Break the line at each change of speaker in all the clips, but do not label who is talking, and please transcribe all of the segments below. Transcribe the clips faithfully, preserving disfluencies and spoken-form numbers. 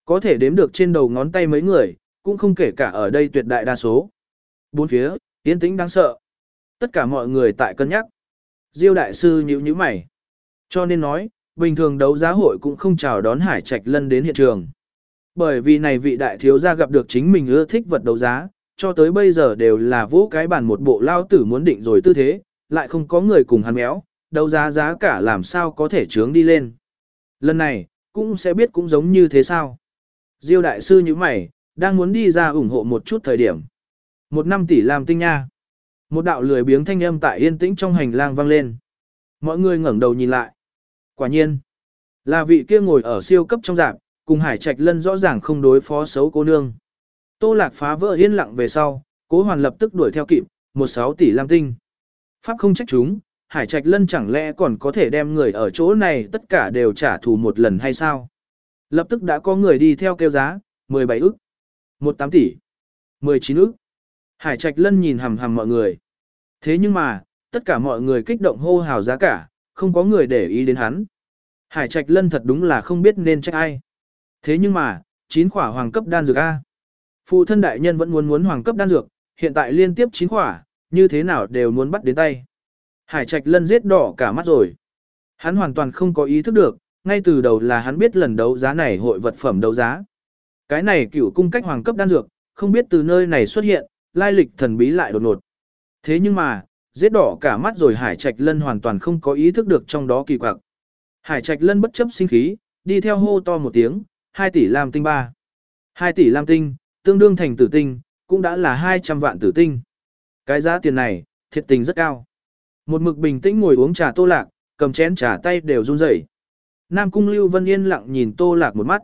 Có thể đếm được trên đầu ngón tay mấy người, cũng không kể cả ở đây tuyệt đại đa số. Bốn phía, yên tĩnh đáng sợ. Tất cả mọi người tại cân nhắc. Diêu đại sư nhíu nhíu mày. Cho nên nói, bình thường đấu giá hội cũng không chào đón Hải Trạch Lân đến hiện trường. Bởi vì này vị đại thiếu gia gặp được chính mình ưa thích vật đấu giá, cho tới bây giờ đều là vỗ cái bàn một bộ lao tử muốn định rồi tư thế, lại không có người cùng hắn méo, đấu giá giá cả làm sao có thể trướng đi lên. Lần này, cũng sẽ biết cũng giống như thế sao. Diêu đại sư như mày, đang muốn đi ra ủng hộ một chút thời điểm. Một năm tỷ làm tinh nha. Một đạo lười biếng thanh âm tại yên tĩnh trong hành lang vang lên. Mọi người ngẩng đầu nhìn lại. Quả nhiên, là vị kia ngồi ở siêu cấp trong rạp, cùng Hải Trạch Lân rõ ràng không đối phó xấu cô nương. Tô Lạc phá vỡ yên lặng về sau, Cố Hoàn lập tức đuổi theo kịp, một sáu tỷ lam tinh. Pháp không trách chúng, Hải Trạch Lân chẳng lẽ còn có thể đem người ở chỗ này tất cả đều trả thù một lần hay sao? Lập tức đã có người đi theo kêu giá, mười bảy ức, mười tám tỷ, mười chín ức. Hải Trạch Lân nhìn hằm hằm mọi người. Thế nhưng mà, tất cả mọi người kích động hô hào giá cả, không có người để ý đến hắn. Hải Trạch Lân thật đúng là không biết nên trách ai. Thế nhưng mà, chín khỏa hoàng cấp đan dược A. Phụ thân đại nhân vẫn muốn muốn hoàng cấp đan dược, hiện tại liên tiếp chín khỏa, như thế nào đều muốn bắt đến tay. Hải Trạch Lân giết đỏ cả mắt rồi. Hắn hoàn toàn không có ý thức được, ngay từ đầu là hắn biết lần đấu giá này hội vật phẩm đấu giá. Cái này cửu cung cách hoàng cấp đan dược, không biết từ nơi này xuất hiện, lai lịch thần bí lại đột ngột. Thế nhưng mà, giết đỏ cả mắt rồi Hải Trạch Lân hoàn toàn không có ý thức được trong đó kỳ quặc. Hải Trạch Lân bất chấp sinh khí, đi theo hô to một tiếng, hai tỷ lam tinh ba. hai tỷ lam tinh, tương đương thành tử tinh, cũng đã là hai trăm vạn tử tinh. Cái giá tiền này, thiệt tình rất cao. Một mực bình tĩnh ngồi uống trà Tô Lạc, cầm chén trà tay đều run rẩy. Nam Cung Lưu Vân yên lặng nhìn Tô Lạc một mắt.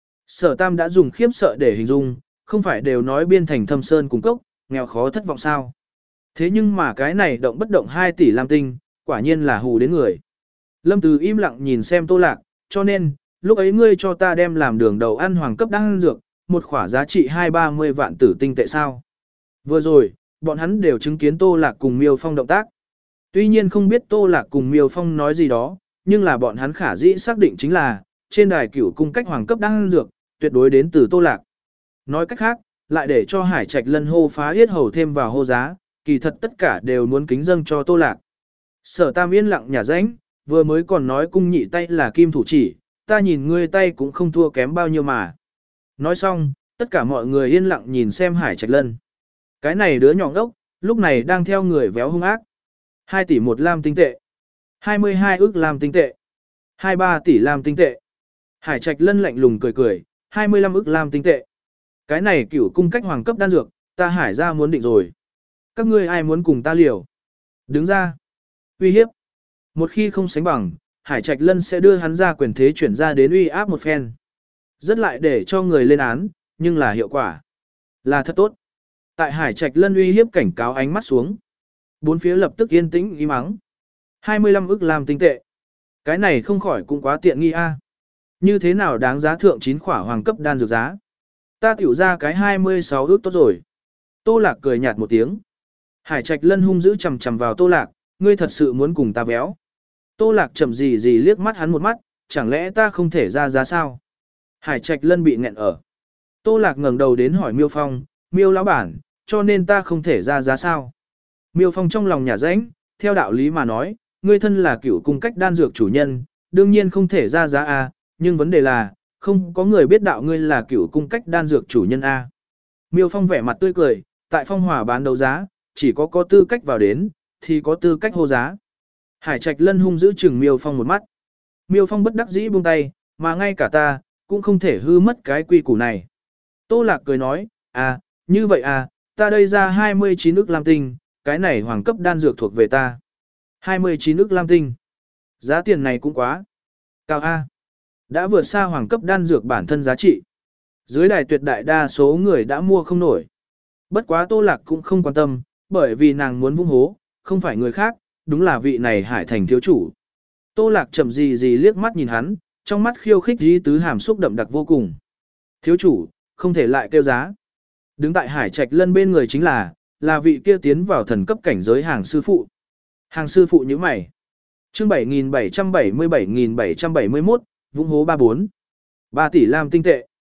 Sở Tam đã dùng khiếp sợ để hình dung, không phải đều nói biên thành thâm sơn cùng cốc, nghèo khó thất vọng sao. Thế nhưng mà cái này động bất động hai tỷ lam tinh, quả nhiên là hù đến người. Lâm Từ im lặng nhìn xem Tô Lạc, cho nên, lúc ấy ngươi cho ta đem làm đường đầu ăn hoàng cấp đan dược, một khỏa giá trị hai ba mươi vạn tử tinh tệ sao. Vừa rồi, bọn hắn đều chứng kiến Tô Lạc cùng Miêu Phong động tác. Tuy nhiên không biết Tô Lạc cùng Miêu Phong nói gì đó, nhưng là bọn hắn khả dĩ xác định chính là, trên đài cửu cung cách hoàng cấp đan dược, tuyệt đối đến từ Tô Lạc. Nói cách khác, lại để cho Hải Trạch Lân hô phá yết hầu thêm vào hô giá, kỳ thật tất cả đều muốn kính dâng cho Tô Lạc. Sở Tam yên lặng nhả rãnh, vừa mới còn nói cung nhị tay là kim thủ chỉ, ta nhìn ngươi tay cũng không thua kém bao nhiêu mà. Nói xong, tất cả mọi người yên lặng nhìn xem Hải Trạch Lân. Cái này đứa nhỏ ngốc, lúc này đang theo người véo hung ác. hai tỷ một lam tinh tệ, hai mươi hai ức lam tinh tệ, hai mươi ba tỷ lam tinh tệ. Hải Trạch Lân lạnh lùng cười cười, hai mươi lăm ức lam tinh tệ. Cái này cửu cung cách hoàng cấp đan dược, ta Hải ra muốn định rồi. Các ngươi ai muốn cùng ta liều? Đứng ra. Uy hiếp. Một khi không sánh bằng, Hải Trạch Lân sẽ đưa hắn ra quyền thế chuyển ra đến uy áp một phen. Rất lại để cho người lên án, nhưng là hiệu quả. Là thật tốt. Tại Hải Trạch Lân uy hiếp cảnh cáo ánh mắt xuống. Bốn phía lập tức yên tĩnh im ắng. hai mươi lăm ức lam tinh tệ. Cái này không khỏi cũng quá tiện nghi a. Như thế nào đáng giá thượng chín khỏa hoàng cấp đan dược giá? Ta tiểu ra cái hai mươi sáu ức tốt rồi. Tô Lạc cười nhạt một tiếng. Hải Trạch Lân hung dữ chằm chằm vào Tô Lạc, ngươi thật sự muốn cùng ta véo. Tô Lạc chậm gì gì liếc mắt hắn một mắt, chẳng lẽ ta không thể ra giá sao? Hải Trạch Lân bị nghẹn ở. Tô Lạc ngẩng đầu đến hỏi Miêu Phong, Miêu lão bản, cho nên ta không thể ra giá sao? Miêu Phong trong lòng nhả rãnh, theo đạo lý mà nói, ngươi thân là cửu cung cách đan dược chủ nhân, đương nhiên không thể ra giá a, nhưng vấn đề là, không có người biết đạo ngươi là cửu cung cách đan dược chủ nhân a. Miêu Phong vẻ mặt tươi cười, tại Phong Hòa bán đấu giá, chỉ có có tư cách vào đến, thì có tư cách hô giá. Hải Trạch Lân hung giữ chừng Miêu Phong một mắt. Miêu Phong bất đắc dĩ buông tay, mà ngay cả ta, cũng không thể hư mất cái quy củ này. Tô Lạc cười nói, à, như vậy à, ta đây ra hai mươi chín ức lam tinh, cái này hoàng cấp đan dược thuộc về ta. hai mươi chín ức lam tinh. Giá tiền này cũng quá cao a. Đã vượt xa hoàng cấp đan dược bản thân giá trị. Dưới đài tuyệt đại đa số người đã mua không nổi. Bất quá Tô Lạc cũng không quan tâm, bởi vì nàng muốn vung hố, không phải người khác, đúng là vị này Hải Thành thiếu chủ. Tô Lạc chậm gì gì liếc mắt nhìn hắn, trong mắt khiêu khích dí tứ hàm xúc đậm đặc vô cùng. Thiếu chủ, không thể lại kêu giá. Đứng tại Hải Trạch Lân bên người chính là, là vị kia tiến vào thần cấp cảnh giới hàng sư phụ. Hàng sư phụ như mày. Chương bảy nghìn bảy trăm bảy mươi bảy nghìn bảy trăm bảy mươi mốt, vũng hố ba mươi bốn. ba tỷ lam tinh tệ.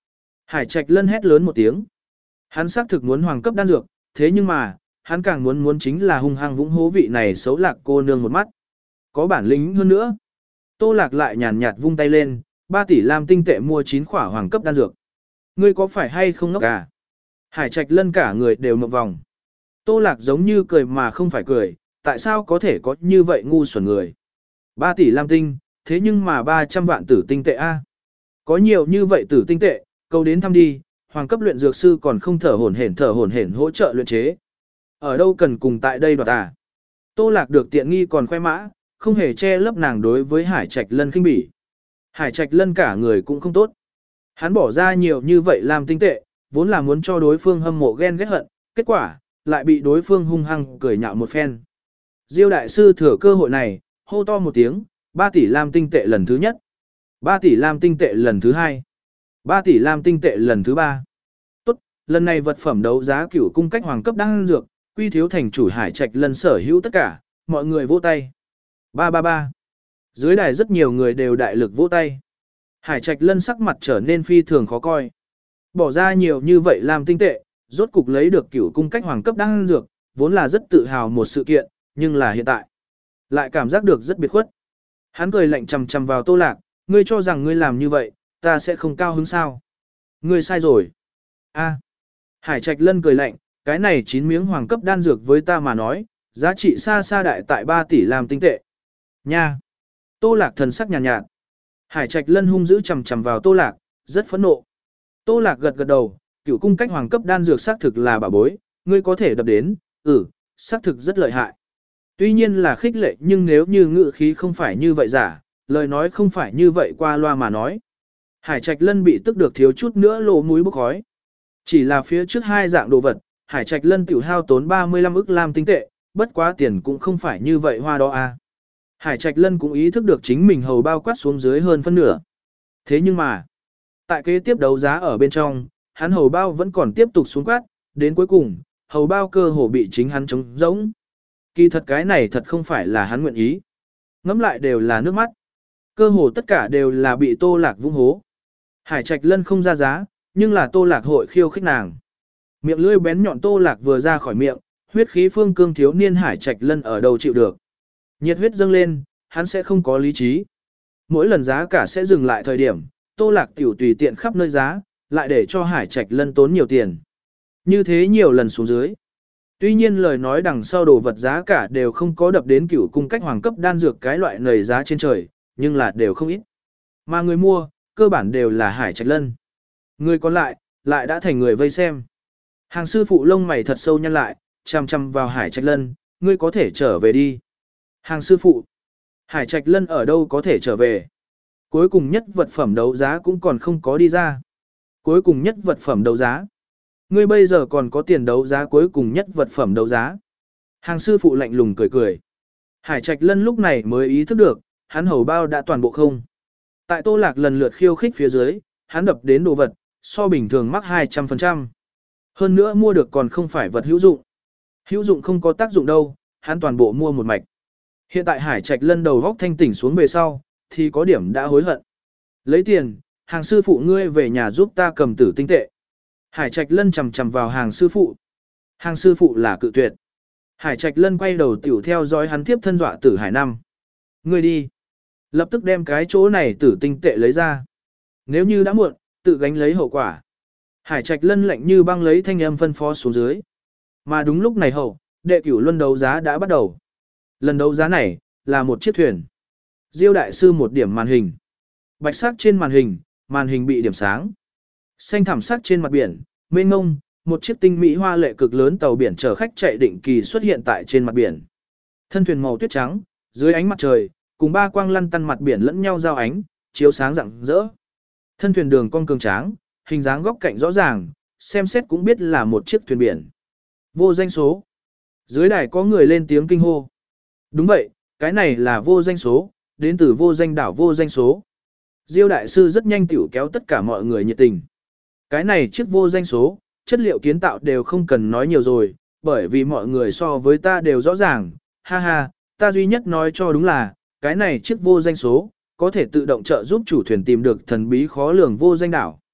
Hải Trạch Lân hét lớn một tiếng. Hắn xác thực muốn hoàng cấp đan dược, thế nhưng mà, hắn càng muốn muốn chính là hung hăng vũng hố vị này xấu lạc cô nương một mắt. Có bản lĩnh hơn nữa. Tô Lạc lại nhàn nhạt vung tay lên, ba tỷ lam tinh tệ mua chín khỏa hoàng cấp đan dược. Ngươi có phải hay không ngốc à? Hải Trạch Lân cả người đều ngậm vòng. Tô Lạc giống như cười mà không phải cười, tại sao có thể có như vậy ngu xuẩn người? ba tỷ lam tinh, thế nhưng mà ba trăm vạn tử tinh tệ a. Có nhiều như vậy tử tinh tệ, câu đến thăm đi, hoàng cấp luyện dược sư còn không thở hổn hển thở hổn hển hỗ trợ luyện chế. Ở đâu cần cùng tại đây đoạt à? Tô Lạc được tiện nghi còn khoe mã, không hề che lấp nàng đối với Hải Trạch Lân khinh bỉ. Hải Trạch Lân cả người cũng không tốt. Hắn bỏ ra nhiều như vậy làm tinh tệ, vốn là muốn cho đối phương hâm mộ ghen ghét hận, kết quả, lại bị đối phương hung hăng cười nhạo một phen. Diêu đại sư thừa cơ hội này, hô to một tiếng, ba tỷ lam tinh tệ lần thứ nhất, ba tỷ lam tinh tệ lần thứ hai, ba tỷ lam tinh tệ lần thứ ba. Tốt, lần này vật phẩm đấu giá cửu cung cách hoàng cấp đan dược, quy thiếu thành chủ Hải Trạch Lân sở hữu tất cả, mọi người vỗ tay. Ba ba ba. Dưới đài rất nhiều người đều đại lực vỗ tay. Hải Trạch Lân sắc mặt trở nên phi thường khó coi. Bỏ ra nhiều như vậy làm tinh tệ, rốt cục lấy được cửu cung cách hoàng cấp đan dược, vốn là rất tự hào một sự kiện, nhưng là hiện tại, lại cảm giác được rất biệt khuất. Hắn cười lạnh chằm chằm vào Tô Lạc, ngươi cho rằng ngươi làm như vậy, ta sẽ không cao hứng sao? Ngươi sai rồi. A. Hải Trạch Lân cười lạnh, cái này chín miếng hoàng cấp đan dược với ta mà nói, giá trị xa xa đại tại ba tỷ làm tinh tệ. Nha. Tô Lạc thần sắc nhàn nhạt, nhạt. Hải Trạch Lân hung dữ chằm chằm vào Tô Lạc, rất phẫn nộ. Tô Lạc gật gật đầu, cửu cung cách hoàng cấp đan dược xác thực là bảo bối, ngươi có thể đập đến, ừ, xác thực rất lợi hại. Tuy nhiên là khích lệ nhưng nếu như ngữ khí không phải như vậy giả, lời nói không phải như vậy qua loa mà nói. Hải Trạch Lân bị tức được thiếu chút nữa lỗ mũi bốc khói. Chỉ là phía trước hai dạng đồ vật, Hải Trạch Lân tiểu hao tốn ba mươi lăm ức lam tinh tệ, bất quá tiền cũng không phải như vậy hoa đó à. Hải Trạch Lân cũng ý thức được chính mình hầu bao quát xuống dưới hơn phân nửa. Thế nhưng mà, tại kế tiếp đấu giá ở bên trong, hắn hầu bao vẫn còn tiếp tục xuống quát, đến cuối cùng, hầu bao cơ hồ bị chính hắn trống rỗng. Kỳ thật cái này thật không phải là hắn nguyện ý. Ngắm lại đều là nước mắt. Cơ hồ tất cả đều là bị Tô Lạc vung hố. Hải Trạch Lân không ra giá, nhưng là Tô Lạc hội khiêu khích nàng. Miệng lưỡi bén nhọn Tô Lạc vừa ra khỏi miệng, huyết khí phương cương thiếu niên Hải Trạch Lân ở đâu chịu được. Nhiệt huyết dâng lên, hắn sẽ không có lý trí. Mỗi lần giá cả sẽ dừng lại thời điểm, Tô Lạc tiểu tùy tiện khắp nơi giá, lại để cho Hải Trạch Lân tốn nhiều tiền. Như thế nhiều lần xuống dưới. Tuy nhiên lời nói đằng sau đồ vật giá cả đều không có đập đến cửu cung cách hoàng cấp đan dược cái loại nầy giá trên trời, nhưng là đều không ít. Mà người mua, cơ bản đều là Hải Trạch Lân. Người còn lại, lại đã thành người vây xem. Hàng sư phụ lông mày thật sâu nhăn lại, chằm chằm vào Hải Trạch Lân, ngươi có thể trở về đi. Hàng sư phụ, Hải Trạch Lân ở đâu có thể trở về. Cuối cùng nhất vật phẩm đấu giá cũng còn không có đi ra. Cuối cùng nhất vật phẩm đấu giá. Ngươi bây giờ còn có tiền đấu giá cuối cùng nhất vật phẩm đấu giá. Hàng sư phụ lạnh lùng cười cười. Hải Trạch Lân lúc này mới ý thức được, hắn hầu bao đã toàn bộ không. Tại Tô Lạc lần lượt khiêu khích phía dưới, hắn đập đến đồ vật, so bình thường mắc hai trăm phần trăm. Hơn nữa mua được còn không phải vật hữu dụng. Hữu dụng không có tác dụng đâu, hắn toàn bộ mua một mạch. Hiện tại Hải Trạch Lân đầu góc thanh tỉnh xuống về sau, thì có điểm đã hối hận. Lấy tiền, hàng sư phụ ngươi về nhà giúp ta cầm tử tinh tệ. Hải Trạch Lân chầm chầm vào hàng sư phụ. Hàng sư phụ là cự tuyệt. Hải Trạch Lân quay đầu tiểu theo dõi hắn tiếp thân dọa tử Hải Năm. Ngươi đi. Lập tức đem cái chỗ này tử tinh tệ lấy ra. Nếu như đã muộn, tự gánh lấy hậu quả. Hải Trạch Lân lạnh như băng lấy thanh âm phân phó xuống dưới. Mà đúng lúc này hậu, đệ cửu luân đấu giá đã bắt đầu. Lần đấu giá này, là một chiếc thuyền. Diêu đại sư một điểm màn hình. Bạch sắc trên màn hình, màn hình bị điểm sáng. Xanh thảm sắc trên mặt biển, mênh mông, một chiếc tinh mỹ hoa lệ cực lớn tàu biển chở khách chạy định kỳ xuất hiện tại trên mặt biển. Thân thuyền màu tuyết trắng, dưới ánh mặt trời, cùng ba quang lăn tăn mặt biển lẫn nhau giao ánh, chiếu sáng rạng rỡ. Thân thuyền đường cong cường tráng, hình dáng góc cạnh rõ ràng, xem xét cũng biết là một chiếc thuyền biển. Vô danh số. Dưới đài có người lên tiếng kinh hô. Đúng vậy, cái này là vô danh số, đến từ vô danh đảo vô danh số. Diêu đại sư rất nhanh tiểu kéo tất cả mọi người nhiệt tình. Cái này chiếc vô danh số, chất liệu kiến tạo đều không cần nói nhiều rồi, bởi vì mọi người so với ta đều rõ ràng, ha ha, ta duy nhất nói cho đúng là, cái này chiếc vô danh số, có thể tự động trợ giúp chủ thuyền tìm được thần bí khó lường vô danh đảo.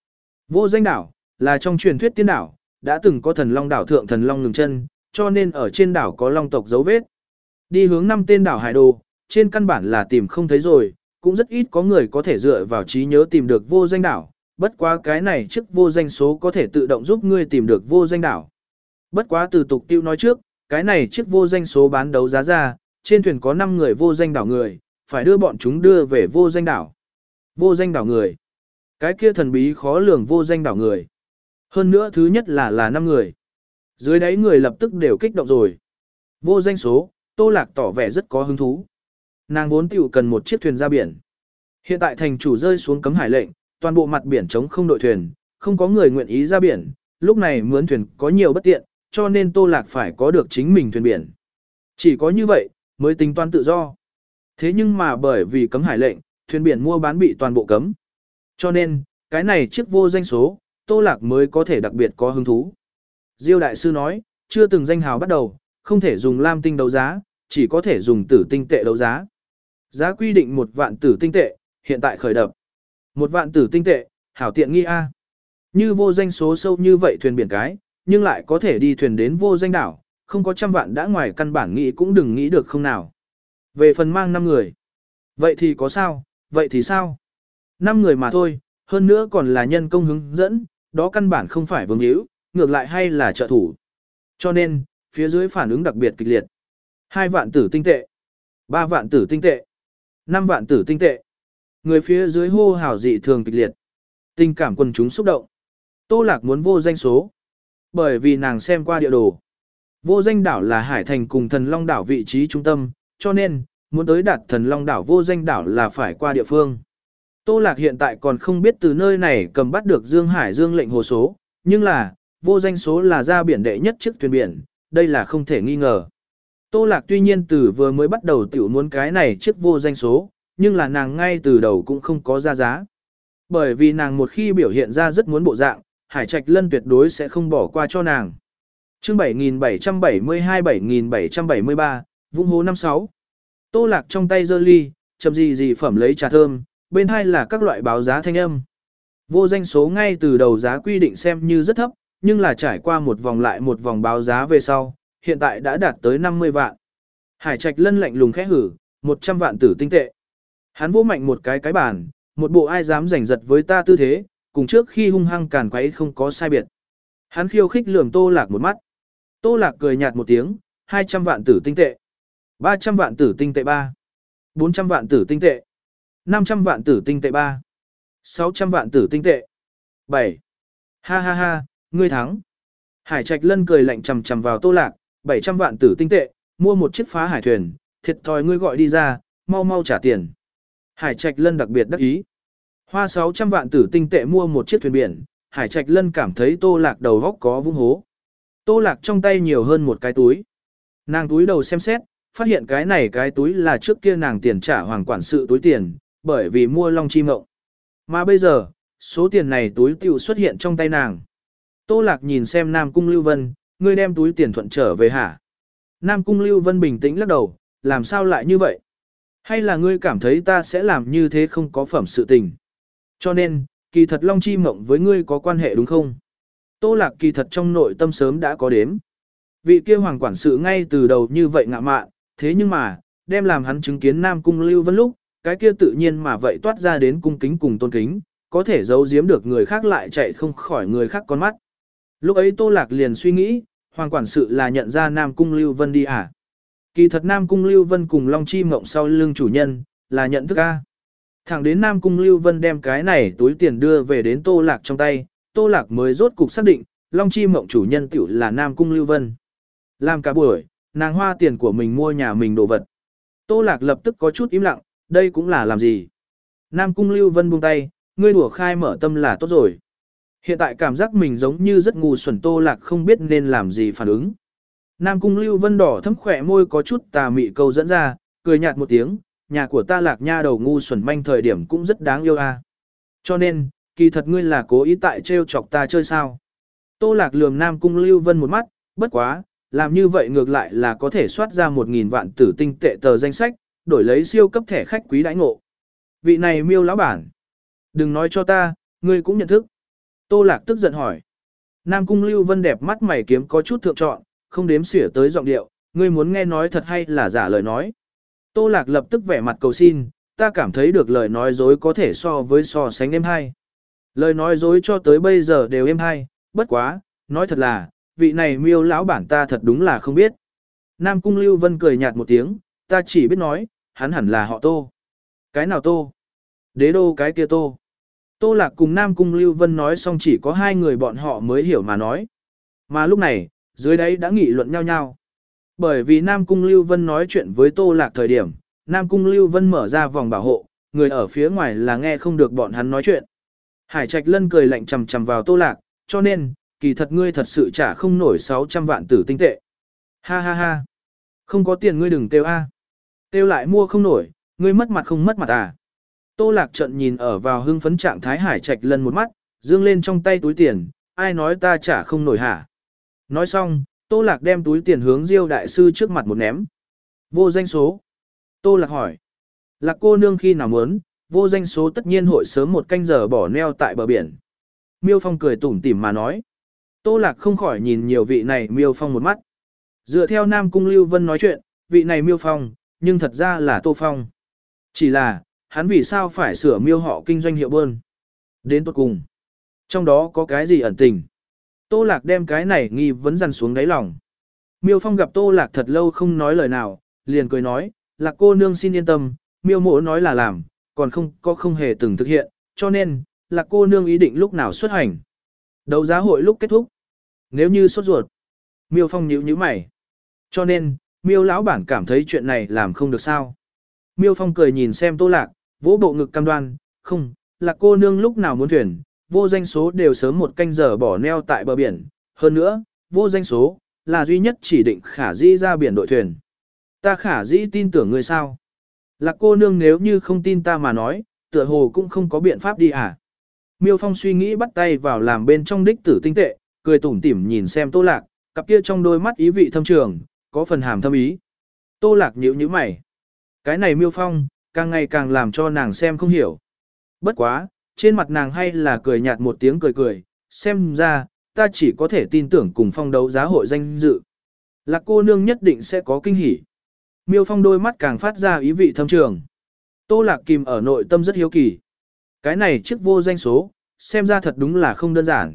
Vô danh đảo, là trong truyền thuyết tiên đảo, đã từng có thần long đảo thượng thần long ngừng chân, cho nên ở trên đảo có long tộc dấu vết. Đi hướng năm tên đảo hải đồ, trên căn bản là tìm không thấy rồi, cũng rất ít có người có thể dựa vào trí nhớ tìm được vô danh đảo, bất quá cái này chiếc vô danh số có thể tự động giúp ngươi tìm được vô danh đảo. Bất quá từ tục tiêu nói trước, cái này chiếc vô danh số bán đấu giá ra, trên thuyền có năm người vô danh đảo người, phải đưa bọn chúng đưa về vô danh đảo. Vô danh đảo người. Cái kia thần bí khó lường vô danh đảo người. Hơn nữa thứ nhất là là năm người. Dưới đáy người lập tức đều kích động rồi. Vô danh số, Tô Lạc tỏ vẻ rất có hứng thú. Nàng vốn tiểu cần một chiếc thuyền ra biển. Hiện tại thành chủ rơi xuống cấm hải lệnh, toàn bộ mặt biển trống không đội thuyền, không có người nguyện ý ra biển, lúc này mướn thuyền có nhiều bất tiện, cho nên Tô Lạc phải có được chính mình thuyền biển. Chỉ có như vậy, mới tính toán tự do. Thế nhưng mà bởi vì cấm hải lệnh, thuyền biển mua bán bị toàn bộ cấm. Cho nên, cái này chiếc vô danh số, Tô Lạc mới có thể đặc biệt có hứng thú. Diêu đại sư nói, chưa từng danh hào bắt đầu, không thể dùng lam tinh đấu giá, chỉ có thể dùng tử tinh tệ đấu giá. Giá quy định một vạn tử tinh tệ, hiện tại khởi đập. Một vạn tử tinh tệ, hảo tiện nghi a. Như vô danh số sâu như vậy thuyền biển cái, nhưng lại có thể đi thuyền đến vô danh đảo, không có trăm vạn đã ngoài căn bản nghĩ cũng đừng nghĩ được không nào. Về phần mang năm người. Vậy thì có sao, vậy thì sao? năm người mà thôi, hơn nữa còn là nhân công hướng dẫn, đó căn bản không phải vương hữu, ngược lại hay là trợ thủ. Cho nên, phía dưới phản ứng đặc biệt kịch liệt. hai vạn tử tinh tệ, ba vạn tử tinh tệ, năm vạn tử tinh tệ. Người phía dưới hô hào dị thường kịch liệt. Tình cảm quần chúng xúc động. Tô Lạc muốn vô danh số. Bởi vì nàng xem qua địa đồ. Vô danh đảo là hải thành cùng thần long đảo vị trí trung tâm, cho nên, muốn tới đạt thần long đảo vô danh đảo là phải qua địa phương. Tô Lạc hiện tại còn không biết từ nơi này cầm bắt được Dương Hải Dương lệnh hồ số, nhưng là, vô danh số là ra biển đệ nhất chiếc thuyền biển, đây là không thể nghi ngờ. Tô Lạc tuy nhiên từ vừa mới bắt đầu tiểu muốn cái này chiếc vô danh số, nhưng là nàng ngay từ đầu cũng không có ra giá. Bởi vì nàng một khi biểu hiện ra rất muốn bộ dạng, Hải Trạch Lân tuyệt đối sẽ không bỏ qua cho nàng. Chương bảy nghìn bảy trăm bảy mươi hai bảy nghìn bảy trăm bảy mươi ba, Vũng Hố năm sáu. Tô Lạc trong tay giơ ly, chậm gì gì phẩm lấy trà thơm, bên hai là các loại báo giá thanh âm. Vô danh số ngay từ đầu giá quy định xem như rất thấp, nhưng là trải qua một vòng lại một vòng báo giá về sau, hiện tại đã đạt tới năm mươi vạn. Hải Trạch Lân lạnh lùng khẽ hử, một trăm vạn tử tinh tệ. Hắn vỗ mạnh một cái cái bàn, một bộ ai dám giành giật với ta tư thế, cùng trước khi hung hăng càn quấy không có sai biệt. Hắn khiêu khích lườm Tô Lạc một mắt. Tô Lạc cười nhạt một tiếng, hai trăm vạn tử tinh tệ, ba trăm vạn tử tinh tệ ba, bốn trăm vạn tử tinh tệ, năm trăm vạn tử tinh tệ ba, sáu trăm vạn tử tinh tệ, bảy. Ha ha ha, ngươi thắng. Hải Trạch Lân cười lạnh chằm chằm vào Tô Lạc, bảy trăm vạn tử tinh tệ, mua một chiếc phá hải thuyền, thiệt thòi ngươi gọi đi ra, mau mau trả tiền. Hải Trạch Lân đặc biệt đắc ý. Hoa sáu trăm vạn tử tinh tệ mua một chiếc thuyền biển, Hải Trạch Lân cảm thấy Tô Lạc đầu góc có vũng hố. Tô Lạc trong tay nhiều hơn một cái túi. Nàng túi đầu xem xét, phát hiện cái này cái túi là trước kia nàng tiền trả hoàng quản sự túi tiền, bởi vì mua Long Chi Mộng. Mà bây giờ, số tiền này túi tiểu xuất hiện trong tay nàng. Tô Lạc nhìn xem Nam Cung Lưu Vân, ngươi đem túi tiền thuận trở về hả? Nam Cung Lưu Vân bình tĩnh lắc đầu, làm sao lại như vậy? Hay là ngươi cảm thấy ta sẽ làm như thế không có phẩm sự tình? Cho nên, kỳ thật Long Chi Mộng với ngươi có quan hệ đúng không? Tô Lạc kỳ thật trong nội tâm sớm đã có đếm. Vị kia hoàng quản sự ngay từ đầu như vậy ngạ mạn, thế nhưng mà, đem làm hắn chứng kiến Nam Cung Lưu Vân lúc, cái kia tự nhiên mà vậy toát ra đến cung kính cùng tôn kính, có thể giấu giếm được người khác lại chạy không khỏi người khác con mắt. Lúc ấy Tô Lạc liền suy nghĩ, hoàng quản sự là nhận ra Nam Cung Lưu Vân đi à? Kỳ thật Nam Cung Lưu Vân cùng Long Chi Mộng sau lưng chủ nhân, là nhận thức a. Thẳng đến Nam Cung Lưu Vân đem cái này túi tiền đưa về đến Tô Lạc trong tay, Tô Lạc mới rốt cục xác định, Long Chi Mộng chủ nhân tiểu là Nam Cung Lưu Vân. Làm cả buổi, nàng hoa tiền của mình mua nhà mình đồ vật. Tô Lạc lập tức có chút im lặng, đây cũng là làm gì? Nam Cung Lưu Vân buông tay, ngươi đùa khai mở tâm là tốt rồi. Hiện tại cảm giác mình giống như rất ngu xuẩn, Tô Lạc không biết nên làm gì phản ứng. Nam Cung Lưu Vân đỏ thấm khỏe môi có chút tà mị câu dẫn ra, cười nhạt một tiếng, nhà của ta Lạc nha đầu ngu xuẩn manh thời điểm cũng rất đáng yêu a. Cho nên, kỳ thật ngươi là cố ý tại trêu chọc ta chơi sao? Tô Lạc lườm Nam Cung Lưu Vân một mắt, bất quá, làm như vậy ngược lại là có thể soát ra một nghìn vạn tử tinh tệ tờ danh sách, đổi lấy siêu cấp thẻ khách quý đãi ngộ. Vị này Miêu lão bản, đừng nói cho ta, ngươi cũng nhận thức. Tô Lạc tức giận hỏi. Nam Cung Lưu Vân đẹp mắt mày kiếm có chút thượng trọn, không đếm xỉa tới giọng điệu, ngươi muốn nghe nói thật hay là giả lời nói. Tô Lạc lập tức vẻ mặt cầu xin, ta cảm thấy được lời nói dối có thể so với so sánh êm hay. Lời nói dối cho tới bây giờ đều êm hay, bất quá, nói thật là, vị này miêu lão bản ta thật đúng là không biết. Nam Cung Lưu Vân cười nhạt một tiếng, ta chỉ biết nói, hắn hẳn là họ Tô. Cái nào Tô? Đế đô cái kia Tô. Tô Lạc cùng Nam Cung Lưu Vân nói xong chỉ có hai người bọn họ mới hiểu mà nói. Mà lúc này, dưới đấy đã nghị luận nhau nhau. Bởi vì Nam Cung Lưu Vân nói chuyện với Tô Lạc thời điểm, Nam Cung Lưu Vân mở ra vòng bảo hộ, người ở phía ngoài là nghe không được bọn hắn nói chuyện. Hải Trạch Lân cười lạnh chằm chằm vào Tô Lạc, cho nên, kỳ thật ngươi thật sự trả không nổi sáu trăm vạn tử tinh tệ. Ha ha ha. Không có tiền ngươi đừng kêu a. À. Kêu lại mua không nổi, ngươi mất mặt không mất mặt à. Tô Lạc trận nhìn ở vào hưng phấn trạng thái Hải Trạch Lân một mắt, dương lên trong tay túi tiền, ai nói ta trả không nổi hả. Nói xong, Tô Lạc đem túi tiền hướng Diêu đại sư trước mặt một ném. Vô danh số. Tô Lạc hỏi. Lạc cô nương khi nào muốn, vô danh số tất nhiên hội sớm một canh giờ bỏ neo tại bờ biển. Miêu Phong cười tủm tỉm mà nói. Tô Lạc không khỏi nhìn nhiều vị này Miêu Phong một mắt. Dựa theo Nam Cung Lưu Vân nói chuyện, vị này Miêu Phong, nhưng thật ra là Tô Phong. Chỉ là, hắn vì sao phải sửa Miêu họ kinh doanh hiệu bơn. Đến tốt cùng. Trong đó có cái gì ẩn tình. Tô Lạc đem cái này nghi vấn dằn xuống đáy lòng. Miêu Phong gặp Tô Lạc thật lâu không nói lời nào, liền cười nói, Lạc cô nương xin yên tâm, Miêu mộ nói là làm, còn không có không hề từng thực hiện, cho nên, Lạc cô nương ý định lúc nào xuất hành. Đấu giá hội lúc kết thúc. Nếu như sốt ruột. Miêu Phong nhíu nhíu mày. Cho nên, Miêu lão bản cảm thấy chuyện này làm không được sao. Miêu Phong cười nhìn xem Tô Lạc, vỗ bộ ngực cam đoan, không, Lạc cô nương lúc nào muốn thuyền, vô danh số đều sớm một canh giờ bỏ neo tại bờ biển. Hơn nữa, vô danh số, là duy nhất chỉ định khả dĩ ra biển đội thuyền. Ta khả dĩ tin tưởng người sao? Lạc cô nương nếu như không tin ta mà nói, tựa hồ cũng không có biện pháp đi à? Miêu Phong suy nghĩ bắt tay vào làm bên trong đích tử tinh tệ, cười tủm tỉm nhìn xem Tô Lạc, cặp kia trong đôi mắt ý vị thâm trường, có phần hàm thâm ý. Tô Lạc nhíu nhíu mày. Cái này Miêu Phong, càng ngày càng làm cho nàng xem không hiểu. Bất quá, trên mặt nàng hay là cười nhạt một tiếng cười cười, xem ra, ta chỉ có thể tin tưởng cùng Phong đấu giá hội danh dự. Lạc cô nương nhất định sẽ có kinh hỉ. Miêu Phong đôi mắt càng phát ra ý vị thâm trường. Tô Lạc kìm ở nội tâm rất hiếu kỳ. Cái này chiếc vô danh số, xem ra thật đúng là không đơn giản.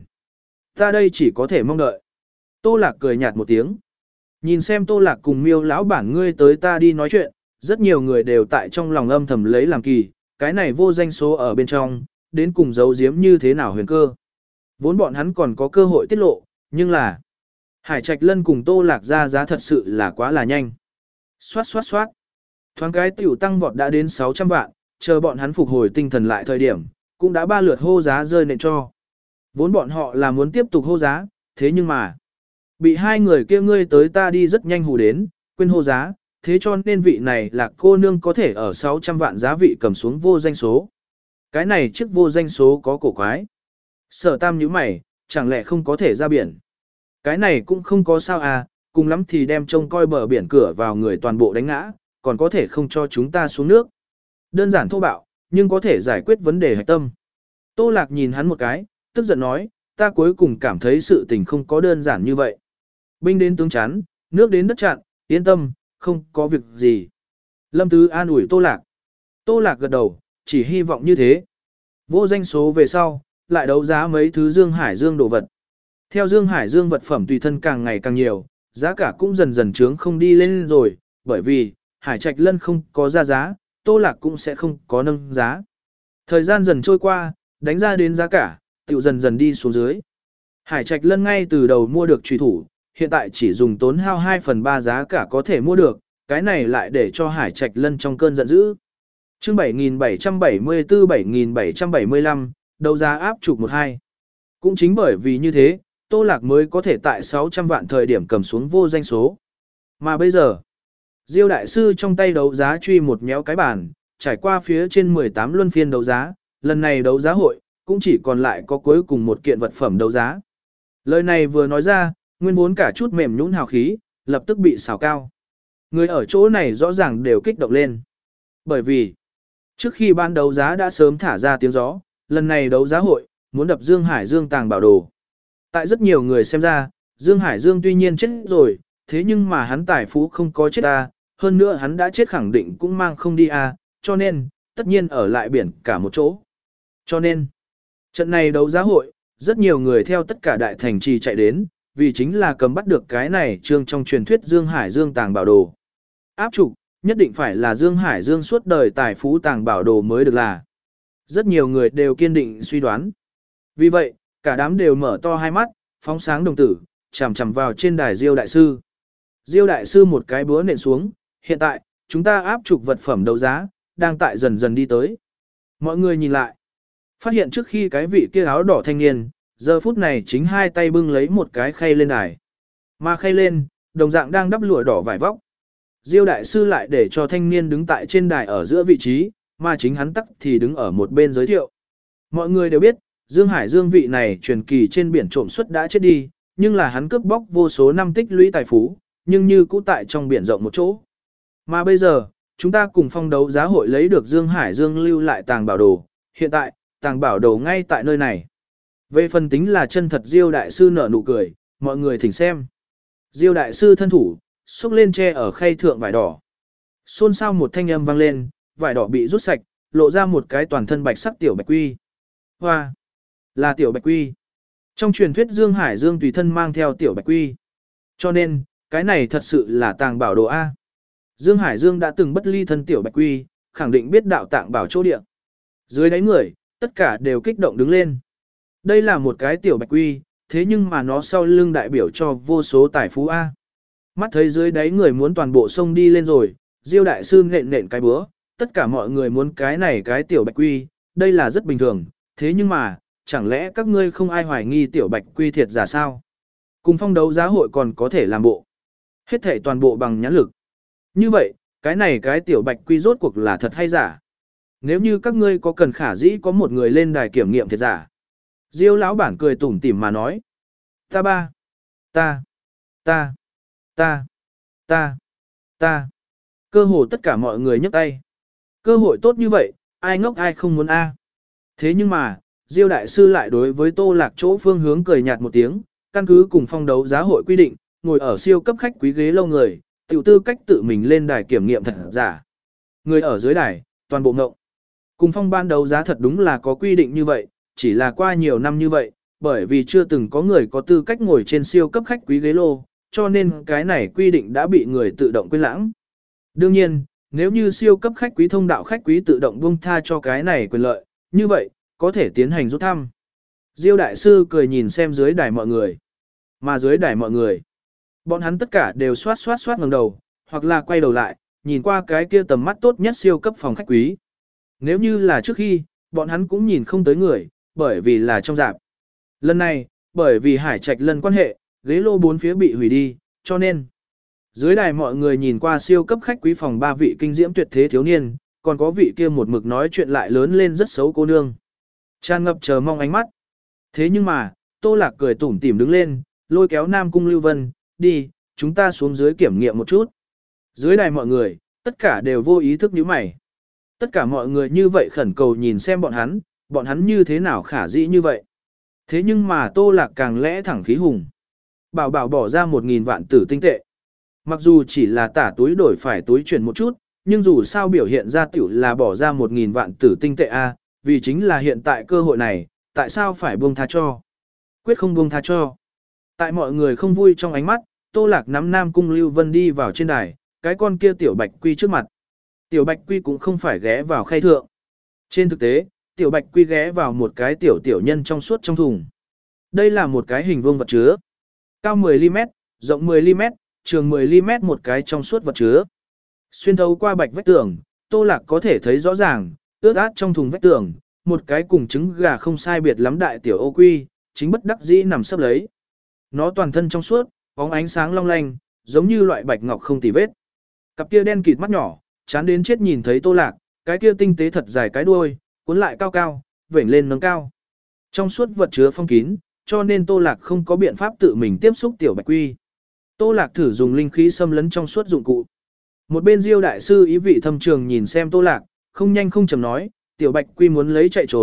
Ta đây chỉ có thể mong đợi. Tô Lạc cười nhạt một tiếng. Nhìn xem Tô Lạc cùng Miêu lão bản ngươi tới ta đi nói chuyện, rất nhiều người đều tại trong lòng âm thầm lấy làm kỳ, cái này vô danh số ở bên trong, đến cùng giấu giếm như thế nào huyền cơ. Vốn bọn hắn còn có cơ hội tiết lộ, nhưng là Hải Trạch Lân cùng Tô Lạc ra giá thật sự là quá là nhanh. Xoát xoát xoát. Thoáng cái tiểu tăng vọt đã đến sáu trăm vạn, chờ bọn hắn phục hồi tinh thần lại thời điểm, cũng đã ba lượt hô giá rơi nện cho. Vốn bọn họ là muốn tiếp tục hô giá, thế nhưng mà bị hai người kia ngươi tới ta đi rất nhanh hù đến, quên hô giá, thế cho nên vị này là cô nương có thể ở sáu trăm vạn giá vị cầm xuống vô danh số. Cái này chiếc vô danh số có cổ quái. Sở Tam nhíu mày, chẳng lẽ không có thể ra biển. Cái này cũng không có sao à, cùng lắm thì đem trông coi bờ biển cửa vào người toàn bộ đánh ngã, còn có thể không cho chúng ta xuống nước. Đơn giản thô bạo, nhưng có thể giải quyết vấn đề hạch tâm. Tô Lạc nhìn hắn một cái, tức giận nói, ta cuối cùng cảm thấy sự tình không có đơn giản như vậy. Binh đến tướng chắn, nước đến đất chặn, yên tâm, không có việc gì. Lâm Tứ an ủi Tô Lạc. Tô Lạc gật đầu, chỉ hy vọng như thế. Vô danh số về sau, lại đấu giá mấy thứ Dương Hải Dương đồ vật. Theo Dương Hải Dương vật phẩm tùy thân càng ngày càng nhiều, giá cả cũng dần dần trướng không đi lên rồi, bởi vì Hải Trạch Lân không có ra giá, Tô Lạc cũng sẽ không có nâng giá. Thời gian dần trôi qua, đánh ra đến giá cả, tiểu dần dần đi xuống dưới. Hải Trạch Lân ngay từ đầu mua được truy thủ, hiện tại chỉ dùng tốn hao hai phần ba giá cả có thể mua được, cái này lại để cho Hải Trạch Lân trong cơn giận dữ. Chương bảy nghìn bảy trăm bảy mươi tư bảy nghìn bảy trăm bảy mươi lăm, đấu giá áp trục một hai. Cũng chính bởi vì như thế, Tô Lạc mới có thể tại sáu trăm vạn thời điểm cầm xuống vô danh số. Mà bây giờ, Diêu đại sư trong tay đấu giá truy một nhéo cái bàn, trải qua phía trên mười tám luân phiên đấu giá, lần này đấu giá hội, cũng chỉ còn lại có cuối cùng một kiện vật phẩm đấu giá. Lời này vừa nói ra, nguyên vốn cả chút mềm nhũn hào khí, lập tức bị xào cao. Người ở chỗ này rõ ràng đều kích động lên. Bởi vì, trước khi ban đấu giá đã sớm thả ra tiếng gió, lần này đấu giá hội, muốn đập Dương Hải Dương tàng bảo đồ. Tại rất nhiều người xem ra, Dương Hải Dương tuy nhiên chết rồi, thế nhưng mà hắn tài phú không có chết à, hơn nữa hắn đã chết khẳng định cũng mang không đi à, cho nên, tất nhiên ở lại biển cả một chỗ. Cho nên, trận này đấu giá hội, rất nhiều người theo tất cả đại thành trì chạy đến, vì chính là cầm bắt được cái này chương trong truyền thuyết Dương Hải Dương tàng bảo đồ. Áp trục, nhất định phải là Dương Hải Dương suốt đời tài phú tàng bảo đồ mới được là. Rất nhiều người đều kiên định suy đoán. Vì vậy, cả đám đều mở to hai mắt, phóng sáng đồng tử, chằm chằm vào trên đài Diêu đại sư. Diêu đại sư một cái búa nện xuống, hiện tại, chúng ta áp trục vật phẩm đấu giá, đang tại dần dần đi tới. Mọi người nhìn lại, phát hiện trước khi cái vị kia áo đỏ thanh niên, giờ phút này chính hai tay bưng lấy một cái khay lên đài. Mà khay lên, đồng dạng đang đắp lụa đỏ vải vóc. Diêu đại sư lại để cho thanh niên đứng tại trên đài ở giữa vị trí, mà chính hắn tắc thì đứng ở một bên giới thiệu. Mọi người đều biết, Dương Hải Dương vị này truyền kỳ trên biển trộm suất đã chết đi, nhưng là hắn cướp bóc vô số năm tích lũy tài phú, nhưng như cũ tại trong biển rộng một chỗ. Mà bây giờ, chúng ta cùng phong đấu giá hội lấy được Dương Hải Dương lưu lại tàng bảo đồ, hiện tại, tàng bảo đồ ngay tại nơi này. Về phần tính là chân thật Diêu đại sư nở nụ cười, mọi người thỉnh xem. Diêu đại sư thân thủ, xúc lên tre ở khay thượng vải đỏ. Xôn xao một thanh âm vang lên, vải đỏ bị rút sạch, lộ ra một cái toàn thân bạch sắc tiểu bạch quy. Hoa! Là tiểu bạch quy. Trong truyền thuyết Dương Hải Dương tùy thân mang theo tiểu bạch quy. Cho nên, cái này thật sự là tàng bảo đồ A. Dương Hải Dương đã từng bất ly thân tiểu bạch quy, khẳng định biết đạo tạng bảo chỗ địa. Dưới đáy người, tất cả đều kích động đứng lên. Đây là một cái tiểu bạch quy, thế nhưng mà nó sau lưng đại biểu cho vô số tài phú A. Mắt thấy dưới đáy người muốn toàn bộ sông đi lên rồi, Diêu đại sư nện nện cái búa, tất cả mọi người muốn cái này cái tiểu bạch quy, đây là rất bình thường, thế nhưng mà, chẳng lẽ các ngươi không ai hoài nghi tiểu bạch quy thiệt giả sao? Cùng phong đấu giá hội còn có thể làm bộ. Hết thể toàn bộ bằng nhãn lực. Như vậy, cái này cái tiểu bạch quy rốt cuộc là thật hay giả? Nếu như các ngươi có cần khả dĩ có một người lên đài kiểm nghiệm thiệt giả. Diêu lão bản cười tủm tỉm mà nói. Ta ba. Ta. Ta. Ta. Ta. Ta. Cơ hội tất cả mọi người nhấc tay. Cơ hội tốt như vậy, ai ngốc ai không muốn a. Thế nhưng mà, Diêu đại sư lại đối với Tô Lạc chỗ phương hướng cười nhạt một tiếng, căn cứ cùng phong đấu giá hội quy định, ngồi ở siêu cấp khách quý ghế lâu người, tiểu tư cách tự mình lên đài kiểm nghiệm thật giả. Người ở dưới đài, toàn bộ ngộng. Cùng phong ban đấu giá thật đúng là có quy định như vậy, chỉ là qua nhiều năm như vậy, bởi vì chưa từng có người có tư cách ngồi trên siêu cấp khách quý ghế lô, cho nên cái này quy định đã bị người tự động quên lãng. Đương nhiên, nếu như siêu cấp khách quý thông đạo khách quý tự động buông tha cho cái này quyền lợi, như vậy, có thể tiến hành rút thăm. Diêu đại sư cười nhìn xem dưới đài mọi người. Mà dưới đài mọi người, bọn hắn tất cả đều xoát xoát xoát ngẩng đầu, hoặc là quay đầu lại, nhìn qua cái kia tầm mắt tốt nhất siêu cấp phòng khách quý. Nếu như là trước khi, bọn hắn cũng nhìn không tới người, bởi vì là trong rạp. Lần này, bởi vì Hải Trạch Lân quan hệ, ghế lô bốn phía bị hủy đi, cho nên dưới đài mọi người nhìn qua siêu cấp khách quý phòng ba vị kinh diễm tuyệt thế thiếu niên, còn có vị kia một mực nói chuyện lại lớn lên rất xấu cô nương. Tràn ngập chờ mong ánh mắt. Thế nhưng mà, Tô Lạc cười tủm tỉm đứng lên, lôi kéo Nam Cung Lưu Vân, đi, chúng ta xuống dưới kiểm nghiệm một chút. Dưới đài mọi người, tất cả đều vô ý thức nhíu mày. Tất cả mọi người như vậy khẩn cầu nhìn xem bọn hắn, bọn hắn như thế nào khả dĩ như vậy. Thế nhưng mà Tô Lạc càng lẽ thẳng khí hùng. Bảo bảo bỏ ra một nghìn vạn tử tinh tệ. Mặc dù chỉ là tả túi đổi phải túi chuyển một chút, nhưng dù sao biểu hiện ra tiểu là bỏ ra một nghìn vạn tử tinh tệ A, vì chính là hiện tại cơ hội này, tại sao phải buông tha cho? Quyết không buông tha cho. Tại mọi người không vui trong ánh mắt, Tô Lạc nắm Nam Cung Lưu Vân đi vào trên đài, cái con kia tiểu bạch quy trước mặt. Tiểu bạch quy cũng không phải ghé vào khay thượng. Trên thực tế, tiểu bạch quy ghé vào một cái tiểu tiểu nhân trong suốt trong thùng. Đây là một cái hình vuông vật chứa. Cao mười li mét, rộng mười li mét, trường mười li mét một cái trong suốt vật chứa. Xuyên thấu qua bạch vách tường, Tô Lạc có thể thấy rõ ràng, ướt át trong thùng vách tường, một cái cùng trứng gà không sai biệt lắm đại tiểu ô quy, chính bất đắc dĩ nằm sấp lấy. Nó toàn thân trong suốt, bóng ánh sáng long lanh, giống như loại bạch ngọc không tì vết. Cặp kia đen kịt mắt nhỏ, chán đến chết nhìn thấy Tô Lạc, cái kia tinh tế thật dài cái đuôi, cuốn lại cao cao, vểnh lên nâng cao. Trong suốt vật chứa phong kín, cho nên Tô Lạc không có biện pháp tự mình tiếp xúc tiểu bạch quy. Tô Lạc thử dùng linh khí xâm lấn trong suốt dụng cụ. Một bên Diêu đại sư ý vị thâm trường nhìn xem Tô Lạc, không nhanh không chậm nói, tiểu bạch quy muốn lấy chạy trốn,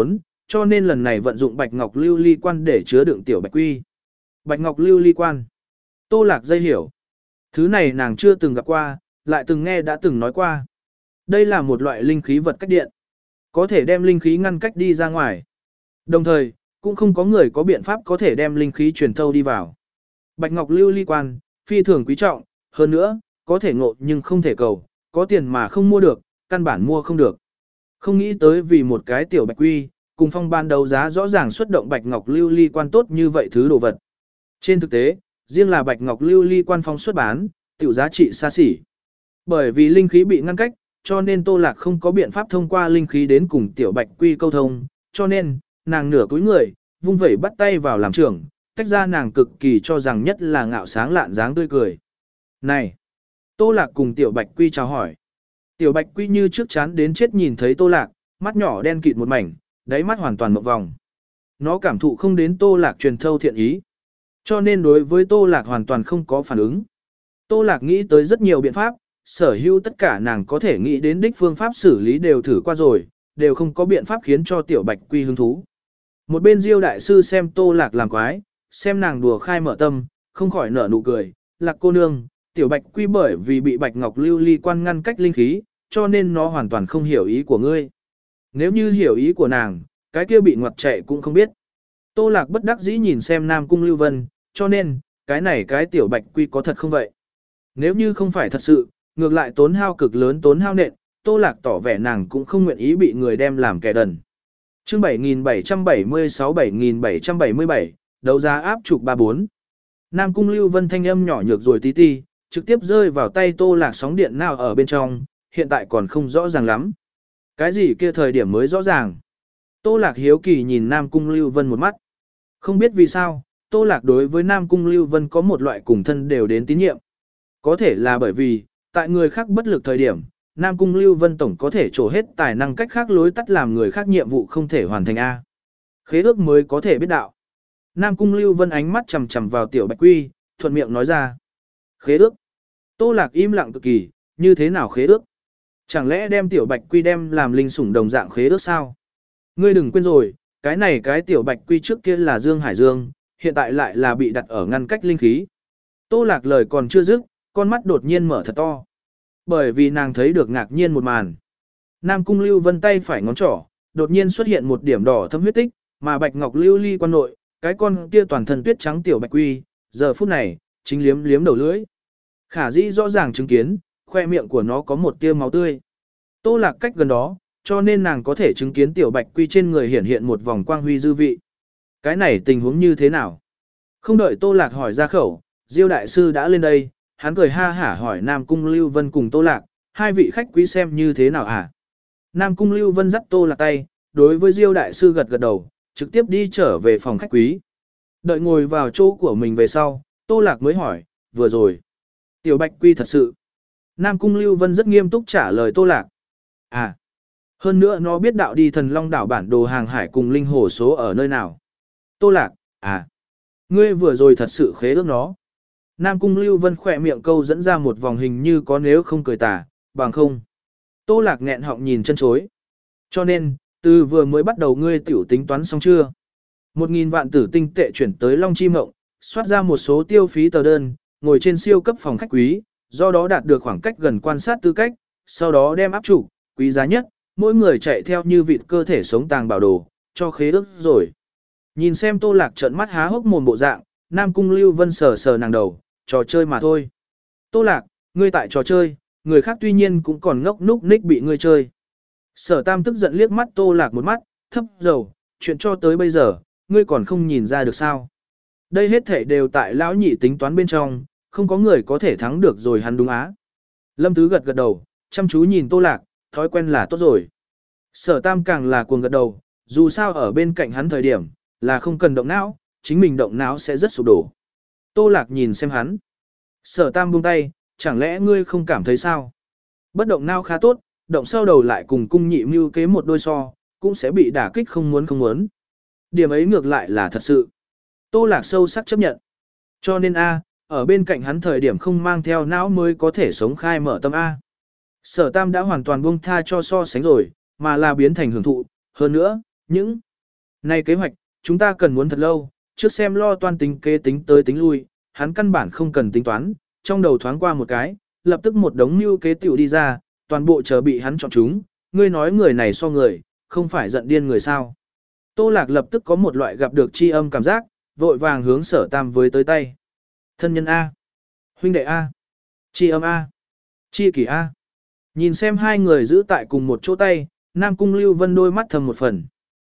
cho nên lần này vận dụng bạch ngọc lưu ly quan để chứa đựng tiểu bạch quy. Bạch ngọc lưu ly quan. Tô Lạc dây hiểu. Thứ này nàng chưa từng gặp qua, lại từng nghe đã từng nói qua. Đây là một loại linh khí vật cách điện. Có thể đem linh khí ngăn cách đi ra ngoài. Đồng thời, cũng không có người có biện pháp có thể đem linh khí truyền thâu đi vào. Bạch ngọc lưu ly quan, phi thường quý trọng, hơn nữa, có thể ngộ nhưng không thể cầu, có tiền mà không mua được, căn bản mua không được. Không nghĩ tới vì một cái tiểu bạch quy, cùng phong ban đấu giá rõ ràng xuất động bạch ngọc lưu ly quan tốt như vậy thứ đồ vật. Trên thực tế, riêng là bạch ngọc lưu ly quan phong xuất bán, tiểu giá trị xa xỉ. Bởi vì linh khí bị ngăn cách, cho nên Tô Lạc không có biện pháp thông qua linh khí đến cùng tiểu bạch quy câu thông, cho nên, nàng nửa cúi người, vung vẩy bắt tay vào làm trưởng, tách ra nàng cực kỳ cho rằng nhất là ngạo sáng lạn dáng tươi cười. Này! Tô Lạc cùng tiểu bạch quy chào hỏi. Tiểu bạch quy như trước chán đến chết nhìn thấy Tô Lạc, mắt nhỏ đen kịt một mảnh, đáy mắt hoàn toàn mộng vòng. Nó cảm thụ không đến Tô Lạc truyền thâu thiện ý, cho nên đối với Tô Lạc hoàn toàn không có phản ứng. Tô Lạc nghĩ tới rất nhiều biện pháp, sở hữu tất cả nàng có thể nghĩ đến đích phương pháp xử lý đều thử qua rồi, đều không có biện pháp khiến cho tiểu bạch quy hứng thú. Một bên Diêu đại sư xem Tô Lạc làm quái, xem nàng đùa khai mở tâm, không khỏi nở nụ cười, Lạc cô nương, tiểu bạch quy bởi vì bị bạch ngọc lưu ly quan ngăn cách linh khí, cho nên nó hoàn toàn không hiểu ý của ngươi. Nếu như hiểu ý của nàng, cái kia bị ngoặt chạy cũng không biết. Tô Lạc bất đắc dĩ nhìn xem Nam Cung Lưu Vân, cho nên, cái này cái tiểu bạch quy có thật không vậy? Nếu như không phải thật sự, ngược lại tốn hao cực lớn tốn hao nện, Tô Lạc tỏ vẻ nàng cũng không nguyện ý bị người đem làm kẻ đần. Chương bảy nghìn bảy trăm bảy mươi sáu bảy nghìn bảy trăm bảy mươi bảy, đấu giá áp trục ba bốn. Nam Cung Lưu Vân thanh âm nhỏ nhược rồi tí ti, trực tiếp rơi vào tay Tô Lạc sóng điện nào ở bên trong, hiện tại còn không rõ ràng lắm. Cái gì kia thời điểm mới rõ ràng? Tô Lạc hiếu kỳ nhìn Nam Cung Lưu Vân một mắt. Không biết vì sao, Tô Lạc đối với Nam Cung Lưu Vân có một loại cùng thân đều đến tín nhiệm. Có thể là bởi vì, tại người khác bất lực thời điểm, Nam Cung Lưu Vân tổng có thể trổ hết tài năng cách khác lối tắt làm người khác nhiệm vụ không thể hoàn thành A. Khế ước mới có thể biết đạo. Nam Cung Lưu Vân ánh mắt chầm chầm vào tiểu bạch quy, thuận miệng nói ra. Khế ước. Tô Lạc im lặng cực kỳ, như thế nào khế ước? Chẳng lẽ đem tiểu bạch quy đem làm linh sủng đồng dạng khế ước sao? Ngươi đừng quên rồi, cái này cái tiểu bạch quy trước kia là Dương Hải Dương, hiện tại lại là bị đặt ở ngăn cách linh khí. Tô Lạc lời còn chưa dứt, con mắt đột nhiên mở thật to. Bởi vì nàng thấy được ngạc nhiên một màn. Nam Cung Lưu Vân tay phải ngón trỏ, đột nhiên xuất hiện một điểm đỏ thâm huyết tích, mà bạch ngọc lưu ly quan nội, cái con kia toàn thân tuyết trắng tiểu bạch quy, giờ phút này, chính liếm liếm đầu lưỡi. Khả dĩ rõ ràng chứng kiến, khoe miệng của nó có một tia máu tươi. Tô Lạc cách gần đó, cho nên nàng có thể chứng kiến tiểu bạch quy trên người hiển hiện một vòng quang huy dư vị. Cái này tình huống như thế nào? Không đợi Tô Lạc hỏi ra khẩu, Diêu đại sư đã lên đây, hắn cười ha hả hỏi Nam Cung Lưu Vân cùng Tô Lạc, hai vị khách quý xem như thế nào hả? Nam Cung Lưu Vân dắt Tô Lạc tay, đối với Diêu đại sư gật gật đầu, trực tiếp đi trở về phòng khách quý. Đợi ngồi vào chỗ của mình về sau, Tô Lạc mới hỏi, vừa rồi. Tiểu bạch quy thật sự. Nam Cung Lưu Vân rất nghiêm túc trả lời Tô Lạc. À, hơn nữa nó biết đạo đi thần long đảo bản đồ hàng hải cùng linh hồ số ở nơi nào. Tô Lạc, à, ngươi vừa rồi thật sự khế ước nó. Nam Cung Lưu Vân khỏe miệng câu dẫn ra một vòng hình như có nếu không cười tà, bằng không. Tô Lạc nghẹn họng nhìn chân chối. Cho nên, từ vừa mới bắt đầu ngươi tiểu tính toán xong chưa? Một nghìn vạn tử tinh tệ chuyển tới Long Chi Mộng, soát ra một số tiêu phí tờ đơn, ngồi trên siêu cấp phòng khách quý, do đó đạt được khoảng cách gần quan sát tư cách, sau đó đem áp chủ, quý giá nhất, mỗi người chạy theo như vịt cơ thể sống tàng bảo đồ, cho khế ước rồi. Nhìn xem Tô Lạc trợn mắt há hốc mồm bộ dạng, Nam Cung Lưu Vân sờ sờ nàng đầu, trò chơi mà thôi. Tô Lạc, ngươi tại trò chơi, người khác tuy nhiên cũng còn ngốc núc ních bị ngươi chơi. Sở Tam tức giận liếc mắt Tô Lạc một mắt, thấp dầu, chuyện cho tới bây giờ, ngươi còn không nhìn ra được sao. Đây hết thể đều tại lão nhị tính toán bên trong, không có người có thể thắng được rồi hắn đúng á. Lâm Tứ gật gật đầu, chăm chú nhìn Tô Lạc, thói quen là tốt rồi. Sở Tam càng là cuồng gật đầu, dù sao ở bên cạnh hắn thời điểm, là không cần động não, chính mình động não sẽ rất sụp đổ. Tô Lạc nhìn xem hắn. Sở Tam buông tay, chẳng lẽ ngươi không cảm thấy sao? Bất động não khá tốt, động sau đầu lại cùng cung nhị mưu kế một đôi so, cũng sẽ bị đả kích không muốn không muốn. Điểm ấy ngược lại là thật sự. Tô Lạc sâu sắc chấp nhận. Cho nên A, ở bên cạnh hắn thời điểm không mang theo não mới có thể sống khai mở tâm A. Sở Tam đã hoàn toàn buông tha cho so sánh rồi, mà là biến thành hưởng thụ. Hơn nữa, những Này kế hoạch, chúng ta cần muốn thật lâu, trước xem lo toan tính kế tính tới tính lui, hắn căn bản không cần tính toán, trong đầu thoáng qua một cái, lập tức một đống mưu kế tiểu đi ra, toàn bộ chờ bị hắn chọn chúng, ngươi nói người này so người, không phải giận điên người sao. Tô Lạc lập tức có một loại gặp được chi âm cảm giác, vội vàng hướng Sở Tam với tới tay. Thân nhân A, huynh đệ A, chi âm A, chi kỷ A. Nhìn xem hai người giữ tại cùng một chỗ tay, Nam Cung Lưu Vân đôi mắt thầm một phần.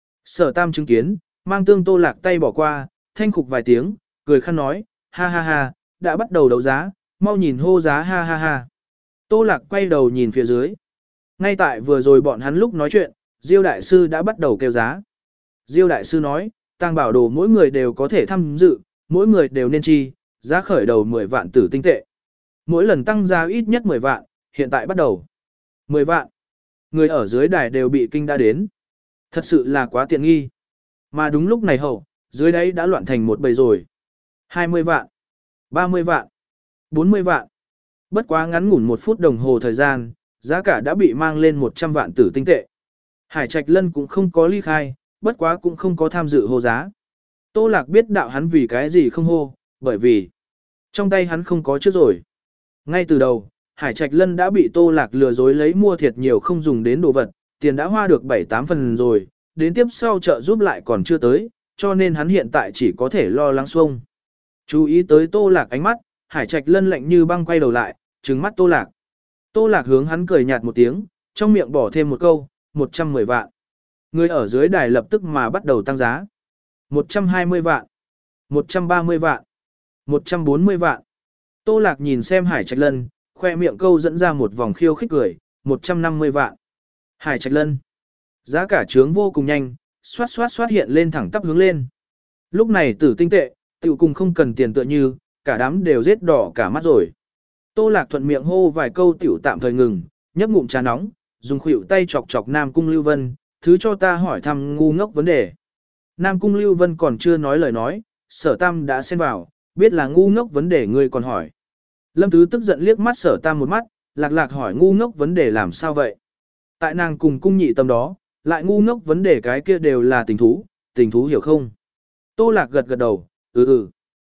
Sở Tam chứng kiến, mang tương Tô Lạc tay bỏ qua, thanh khục vài tiếng, cười khăn nói, ha ha ha, đã bắt đầu đấu giá, mau nhìn hô giá ha ha ha. Tô Lạc quay đầu nhìn phía dưới. Ngay tại vừa rồi bọn hắn lúc nói chuyện, Diêu Đại Sư đã bắt đầu kêu giá. Diêu Đại Sư nói, tàng bảo đồ mỗi người đều có thể tham dự, mỗi người đều nên chi, giá khởi đầu mười vạn tử tinh tệ. Mỗi lần tăng giá ít nhất mười vạn, hiện tại bắt đầu. mười vạn. Người ở dưới đài đều bị kinh đã đến. Thật sự là quá tiện nghi. Mà đúng lúc này hậu, dưới đấy đã loạn thành một bầy rồi. hai mươi vạn, ba mươi vạn, bốn mươi vạn. Bất quá ngắn ngủn một phút đồng hồ thời gian, giá cả đã bị mang lên một trăm vạn tử tinh tệ. Hải Trạch Lân cũng không có ly khai, bất quá cũng không có tham dự hô giá. Tô Lạc biết đạo hắn vì cái gì không hô, bởi vì trong tay hắn không có trước rồi. Ngay từ đầu, Hải Trạch Lân đã bị Tô Lạc lừa dối lấy mua thiệt nhiều không dùng đến đồ vật, tiền đã hoa được bảy tám phần rồi, đến tiếp sau trợ giúp lại còn chưa tới, cho nên hắn hiện tại chỉ có thể lo lắng xuông. Chú ý tới Tô Lạc ánh mắt, Hải Trạch Lân lạnh như băng quay đầu lại, trừng mắt Tô Lạc. Tô Lạc hướng hắn cười nhạt một tiếng, trong miệng bỏ thêm một câu, một trăm mười vạn. Người ở dưới đài lập tức mà bắt đầu tăng giá. một trăm hai mươi vạn, một trăm ba mươi vạn, một trăm bốn mươi vạn. Tô Lạc nhìn xem Hải Trạch Lân, khoe miệng câu dẫn ra một vòng khiêu khích cười, một trăm năm mươi vạn. Hải Trạch Lân. Giá cả trướng vô cùng nhanh, xoát xoát xoát hiện lên thẳng tắp hướng lên. Lúc này tử tinh tệ, tiểu cùng không cần tiền tựa như, cả đám đều rết đỏ cả mắt rồi. Tô Lạc thuận miệng hô vài câu tiểu tạm thời ngừng, nhấp ngụm trà nóng, dùng khuỷu tay chọc chọc Nam Cung Lưu Vân, thứ cho ta hỏi thăm ngu ngốc vấn đề. Nam Cung Lưu Vân còn chưa nói lời nói, Sở Tam đã xen vào, biết là ngu ngốc vấn đề ngươi còn hỏi. Lâm Tứ tức giận liếc mắt Sở Tam một mắt, lạc lạc hỏi ngu ngốc vấn đề làm sao vậy. Tại nàng cùng cung nhị tâm đó, lại ngu ngốc vấn đề cái kia đều là tình thú, tình thú hiểu không? Tô Lạc gật gật đầu, ừ ừ.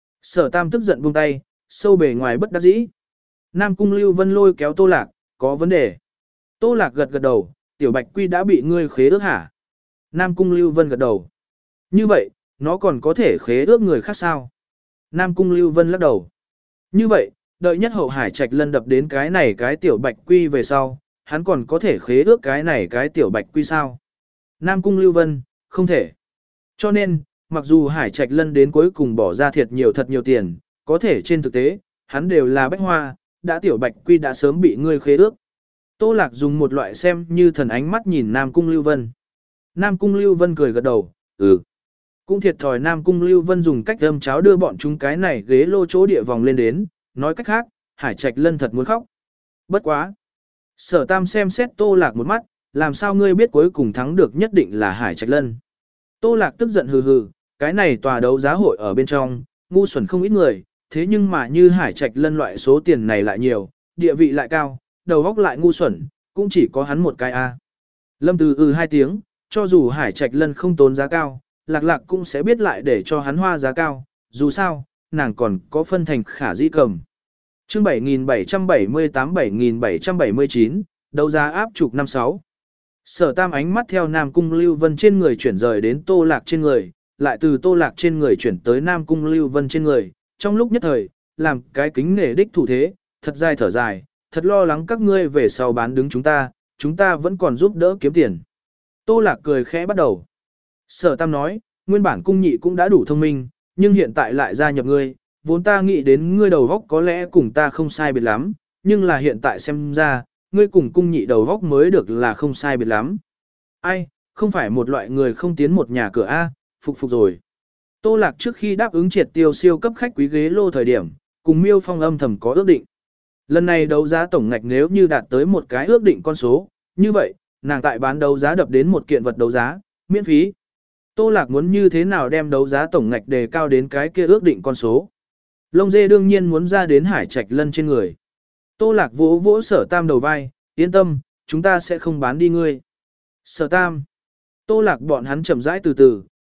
Sở Tam tức giận buông tay, sâu bề ngoài bất đắc dĩ. Nam Cung Lưu Vân lôi kéo Tô Lạc, có vấn đề. Tô Lạc gật gật đầu, Tiểu Bạch Quy đã bị ngươi khế ước hả? Nam Cung Lưu Vân gật đầu. Như vậy, nó còn có thể khế ước người khác sao? Nam Cung Lưu Vân lắc đầu. Như vậy, đợi nhất hậu Hải Trạch Lân đập đến cái này cái Tiểu Bạch Quy về sau, hắn còn có thể khế ước cái này cái Tiểu Bạch Quy sao? Nam Cung Lưu Vân, không thể. Cho nên, mặc dù Hải Trạch Lân đến cuối cùng bỏ ra thiệt nhiều thật nhiều tiền, có thể trên thực tế, hắn đều là bách hoa, đã Tiểu Bạch Quy đã sớm bị ngươi khế ước. Tô Lạc dùng một loại xem như thần ánh mắt nhìn Nam Cung Lưu Vân. Nam Cung Lưu Vân cười gật đầu, ừ. Cũng thiệt thòi Nam Cung Lưu Vân dùng cách âm cháo đưa bọn chúng cái này ghế lô chỗ địa vòng lên đến, nói cách khác, Hải Trạch Lân thật muốn khóc. Bất quá. Sở Tam xem xét Tô Lạc một mắt, làm sao ngươi biết cuối cùng thắng được nhất định là Hải Trạch Lân. Tô Lạc tức giận hừ hừ, cái này tòa đấu giá hội ở bên trong, ngu xuẩn không ít người, thế nhưng mà như Hải Trạch Lân loại số tiền này lại nhiều, địa vị lại cao, đầu óc lại ngu xuẩn, cũng chỉ có hắn một cái a. Lâm Từ ừ hai tiếng, cho dù Hải Trạch Lân không tốn giá cao, Lạc Lạc cũng sẽ biết lại để cho hắn hoa giá cao, dù sao, nàng còn có phân thành khả dĩ cầm. Chương bảy nghìn bảy trăm bảy mươi tám bảy nghìn bảy trăm bảy mươi chín, đấu giá áp trục năm sáu. Sở Tam ánh mắt theo Nam Cung Lưu Vân trên người chuyển rời đến Tô Lạc trên người, lại từ Tô Lạc trên người chuyển tới Nam Cung Lưu Vân trên người, trong lúc nhất thời, làm cái kính nể đích thủ thế, thật dài thở dài, thật lo lắng các ngươi về sau bán đứng chúng ta, chúng ta vẫn còn giúp đỡ kiếm tiền. Tô Lạc cười khẽ bắt đầu. Sở Tam nói, nguyên bản cung nhị cũng đã đủ thông minh, nhưng hiện tại lại gia nhập ngươi, vốn ta nghĩ đến ngươi đầu góc có lẽ cùng ta không sai biệt lắm, nhưng là hiện tại xem ra, ngươi cùng cung nhị đầu góc mới được là không sai biệt lắm. Ai, không phải một loại người không tiến một nhà cửa A, phục phục rồi. Tô Lạc trước khi đáp ứng triệt tiêu siêu cấp khách quý ghế lô thời điểm, cùng Miêu Phong âm thầm có ước định. Lần này đấu giá tổng ngạch nếu như đạt tới một cái ước định con số, như vậy, nàng tại bán đấu giá đập đến một kiện vật đấu giá, miễn phí. Tô Lạc muốn như thế nào đem đấu giá tổng ngạch đề cao đến cái kia ước định con số. Lông dê đương nhiên muốn ra đến Hải Trạch Lân trên người. Tô Lạc vỗ vỗ Sở Tam đầu vai, yên tâm, chúng ta sẽ không bán đi ngươi. Sở Tam. Tô Lạc bọn hắn chậm rãi từ từ,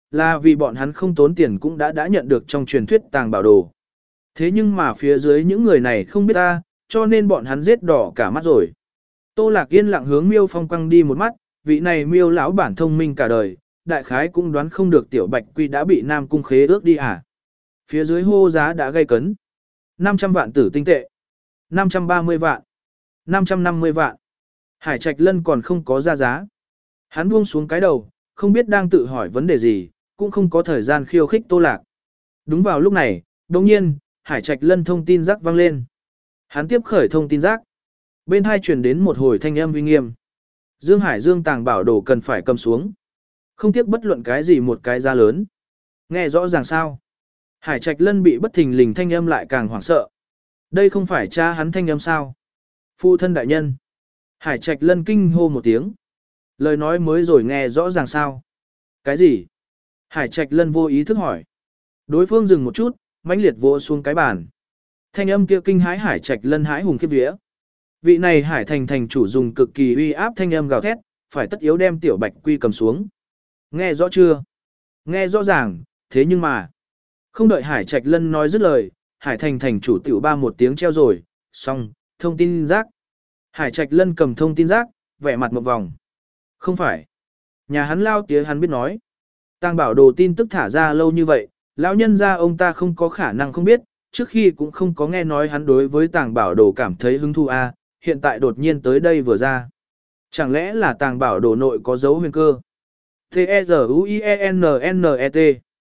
là vì bọn hắn không tốn tiền cũng đã đã nhận được trong truyền thuyết tàng bảo đồ. Thế nhưng mà phía dưới những người này không biết ta, cho nên bọn hắn giết đỏ cả mắt rồi. Tô Lạc yên lặng hướng Miêu Phong quăng đi một mắt, vị này Miêu lão bản thông minh cả đời, đại khái cũng đoán không được tiểu Bạch Quy đã bị Nam Cung khế ước đi à. Phía dưới hô giá đã gây cấn. năm trăm vạn tử tinh tệ, năm trăm ba mươi vạn, năm trăm năm mươi vạn. Hải Trạch Lân còn không có ra giá. Hắn buông xuống cái đầu, không biết đang tự hỏi vấn đề gì, cũng không có thời gian khiêu khích Tô Lạc. Đúng vào lúc này, đồng nhiên, Hải Trạch Lân thông tin rác vang lên. Hắn tiếp khởi thông tin rác. Bên hai truyền đến một hồi thanh âm uy nghiêm. Dương Hải Dương tàng bảo đồ cần phải cầm xuống. Không tiếc bất luận cái gì một cái giá lớn. Nghe rõ ràng sao? Hải Trạch Lân bị bất thình lình thanh âm lại càng hoảng sợ. Đây không phải cha hắn thanh âm sao? Phụ thân đại nhân. Hải Trạch Lân kinh hô một tiếng. Lời nói mới rồi nghe rõ ràng sao? Cái gì? Hải Trạch Lân vô ý thức hỏi. Đối phương dừng một chút, mãnh liệt vỗ xuống cái bàn. Thanh âm kia kinh hãi Hải Trạch Lân hãi hùng khiếp vía. Vị này Hải Thành thành chủ dùng cực kỳ uy áp thanh âm gào thét, phải tất yếu đem tiểu Bạch Quy cầm xuống. Nghe rõ chưa? Nghe rõ ràng, thế nhưng mà không đợi Hải Trạch Lân nói dứt lời, Hải Thành thành chủ tiểu ba một tiếng treo rồi, xong, thông tin rác. Hải Trạch Lân cầm thông tin rác, vẻ mặt một vòng. Không phải. Nhà hắn lao tía hắn biết nói. Tàng bảo đồ tin tức thả ra lâu như vậy, lão nhân gia ông ta không có khả năng không biết, trước khi cũng không có nghe nói hắn đối với tàng bảo đồ cảm thấy hứng thú a, hiện tại đột nhiên tới đây vừa ra. Chẳng lẽ là tàng bảo đồ nội có dấu huyền cơ? T-E-Z-U-I-E-N-N-E-T.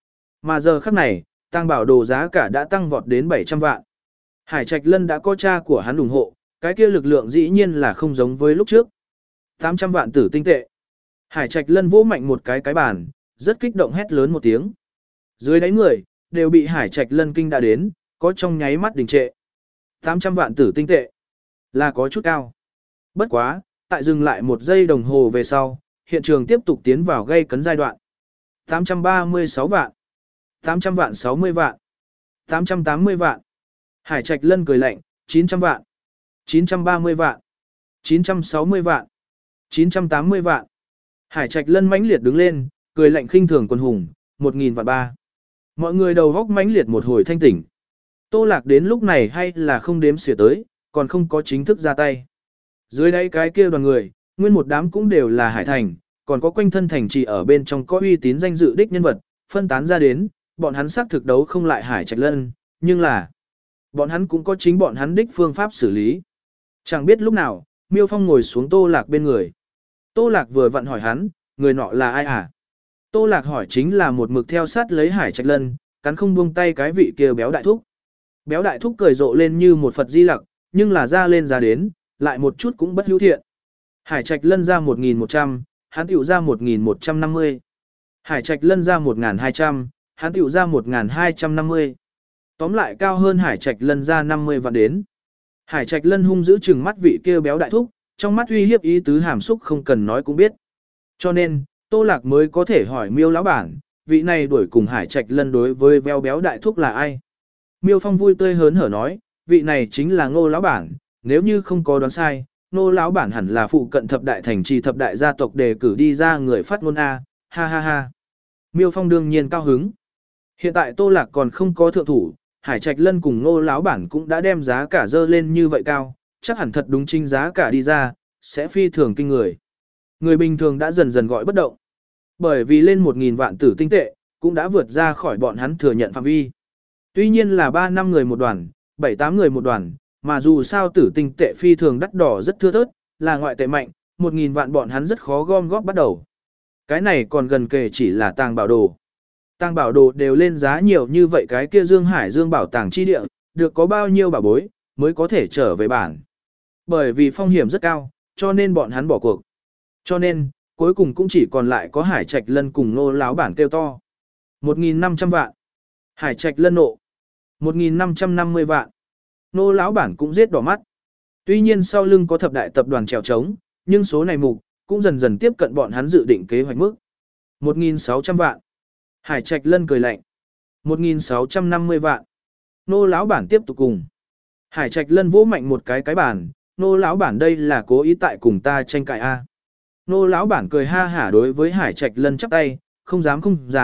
Mà giờ khắc này, tàng bảo đồ giá cả đã tăng vọt đến bảy trăm vạn. Hải Trạch Lân đã có cha của hắn ủng hộ, cái kia lực lượng dĩ nhiên là không giống với lúc trước. tám trăm vạn tử tinh tệ. Hải Trạch Lân vỗ mạnh một cái cái bàn, rất kích động hét lớn một tiếng. Dưới đáy người, đều bị Hải Trạch Lân kinh đã đến, có trong nháy mắt đình trệ. tám trăm vạn tử tinh tệ. Là có chút cao. Bất quá, tại dừng lại một giây đồng hồ về sau, hiện trường tiếp tục tiến vào gây cấn giai đoạn. tám trăm ba mươi sáu vạn. tám trăm vạn sáu mươi vạn. tám trăm tám mươi vạn. Hải Trạch Lân cười lạnh, chín trăm vạn. chín trăm ba mươi vạn. chín trăm sáu mươi vạn. chín trăm tám mươi vạn. Hải Trạch Lân mãnh liệt đứng lên, cười lạnh khinh thường quân hùng, một nghìn vạn ba. Mọi người đầu góc mãnh liệt một hồi thanh tỉnh. Tô Lạc đến lúc này hay là không đếm xỉa tới, còn không có chính thức ra tay. Dưới đáy cái kia đoàn người, nguyên một đám cũng đều là Hải Thành, còn có quanh thân thành trì ở bên trong có uy tín danh dự đích nhân vật, phân tán ra đến, bọn hắn xác thực đấu không lại Hải Trạch Lân, nhưng là bọn hắn cũng có chính bọn hắn đích phương pháp xử lý. Chẳng biết lúc nào, Miêu Phong ngồi xuống Tô Lạc bên người. Tô Lạc vừa vặn hỏi hắn, người nọ là ai à? Tô Lạc hỏi chính là một mực theo sát lấy Hải Trạch Lân, cắn không buông tay cái vị kia béo đại thúc. Béo đại thúc cười rộ lên như một Phật di lặc, nhưng là ra lên ra đến, lại một chút cũng bất hữu thiện. Hải Trạch Lân ra một nghìn một trăm, hắn tiểu ra một nghìn một trăm năm mươi. Hải Trạch Lân ra một nghìn hai trăm, hắn tiểu ra một nghìn hai trăm năm mươi. Tóm lại cao hơn Hải Trạch Lân ra năm mươi vạn đến. Hải Trạch Lân hung giữ chừng mắt vị kia béo đại thúc, trong mắt uy hiếp ý tứ hàm xúc không cần nói cũng biết. Cho nên, Tô Lạc mới có thể hỏi Miêu lão bản, vị này đuổi cùng Hải Trạch Lân đối với veo béo đại thúc là ai? Miêu Phong vui tươi hớn hở nói, vị này chính là Ngô lão bản, nếu như không có đoán sai, Ngô lão bản hẳn là phụ cận thập đại thành trì thập đại gia tộc đề cử đi ra người phát ngôn a, ha ha ha. Miêu Phong đương nhiên cao hứng. Hiện tại Tô Lạc còn không có thượng thủ, Hải Trạch Lân cùng Ngô lão bản cũng đã đem giá cả dơ lên như vậy cao, chắc hẳn thật đúng chính giá cả đi ra, sẽ phi thường kinh người. Người bình thường đã dần dần gọi bất động. Bởi vì lên một nghìn vạn tử tinh tệ, cũng đã vượt ra khỏi bọn hắn thừa nhận phạm vi. Tuy nhiên là ba năm người một đoàn, bảy tám người một đoàn, mà dù sao tử tinh tệ phi thường đắt đỏ rất thưa thớt, là ngoại tệ mạnh, một nghìn vạn bọn hắn rất khó gom góp bắt đầu. Cái này còn gần kề chỉ là tàng bảo đồ. Tàng bảo đồ đều lên giá nhiều như vậy, cái kia Dương Hải Dương bảo tàng chi địa, được có bao nhiêu bảo bối, mới có thể trở về bản. Bởi vì phong hiểm rất cao, cho nên bọn hắn bỏ cuộc. Cho nên, cuối cùng cũng chỉ còn lại có Hải Trạch Lân cùng Ngô lão bản kêu to. một nghìn năm trăm vạn. Hải Trạch Lân nộ. một nghìn năm trăm năm mươi vạn. Ngô lão bản cũng giết đỏ mắt. Tuy nhiên sau lưng có thập đại tập đoàn trèo trống, nhưng số này mục cũng dần dần tiếp cận bọn hắn dự định kế hoạch mức. một nghìn sáu trăm vạn. Hải Trạch Lân cười lạnh. một nghìn sáu trăm năm mươi vạn. Ngô lão bản tiếp tục cùng. Hải Trạch Lân vỗ mạnh một cái cái bàn, Ngô lão bản đây là cố ý tại cùng ta tranh cãi a. Ngô lão bản cười ha hả đối với Hải Trạch Lân chắp tay, không dám không dám,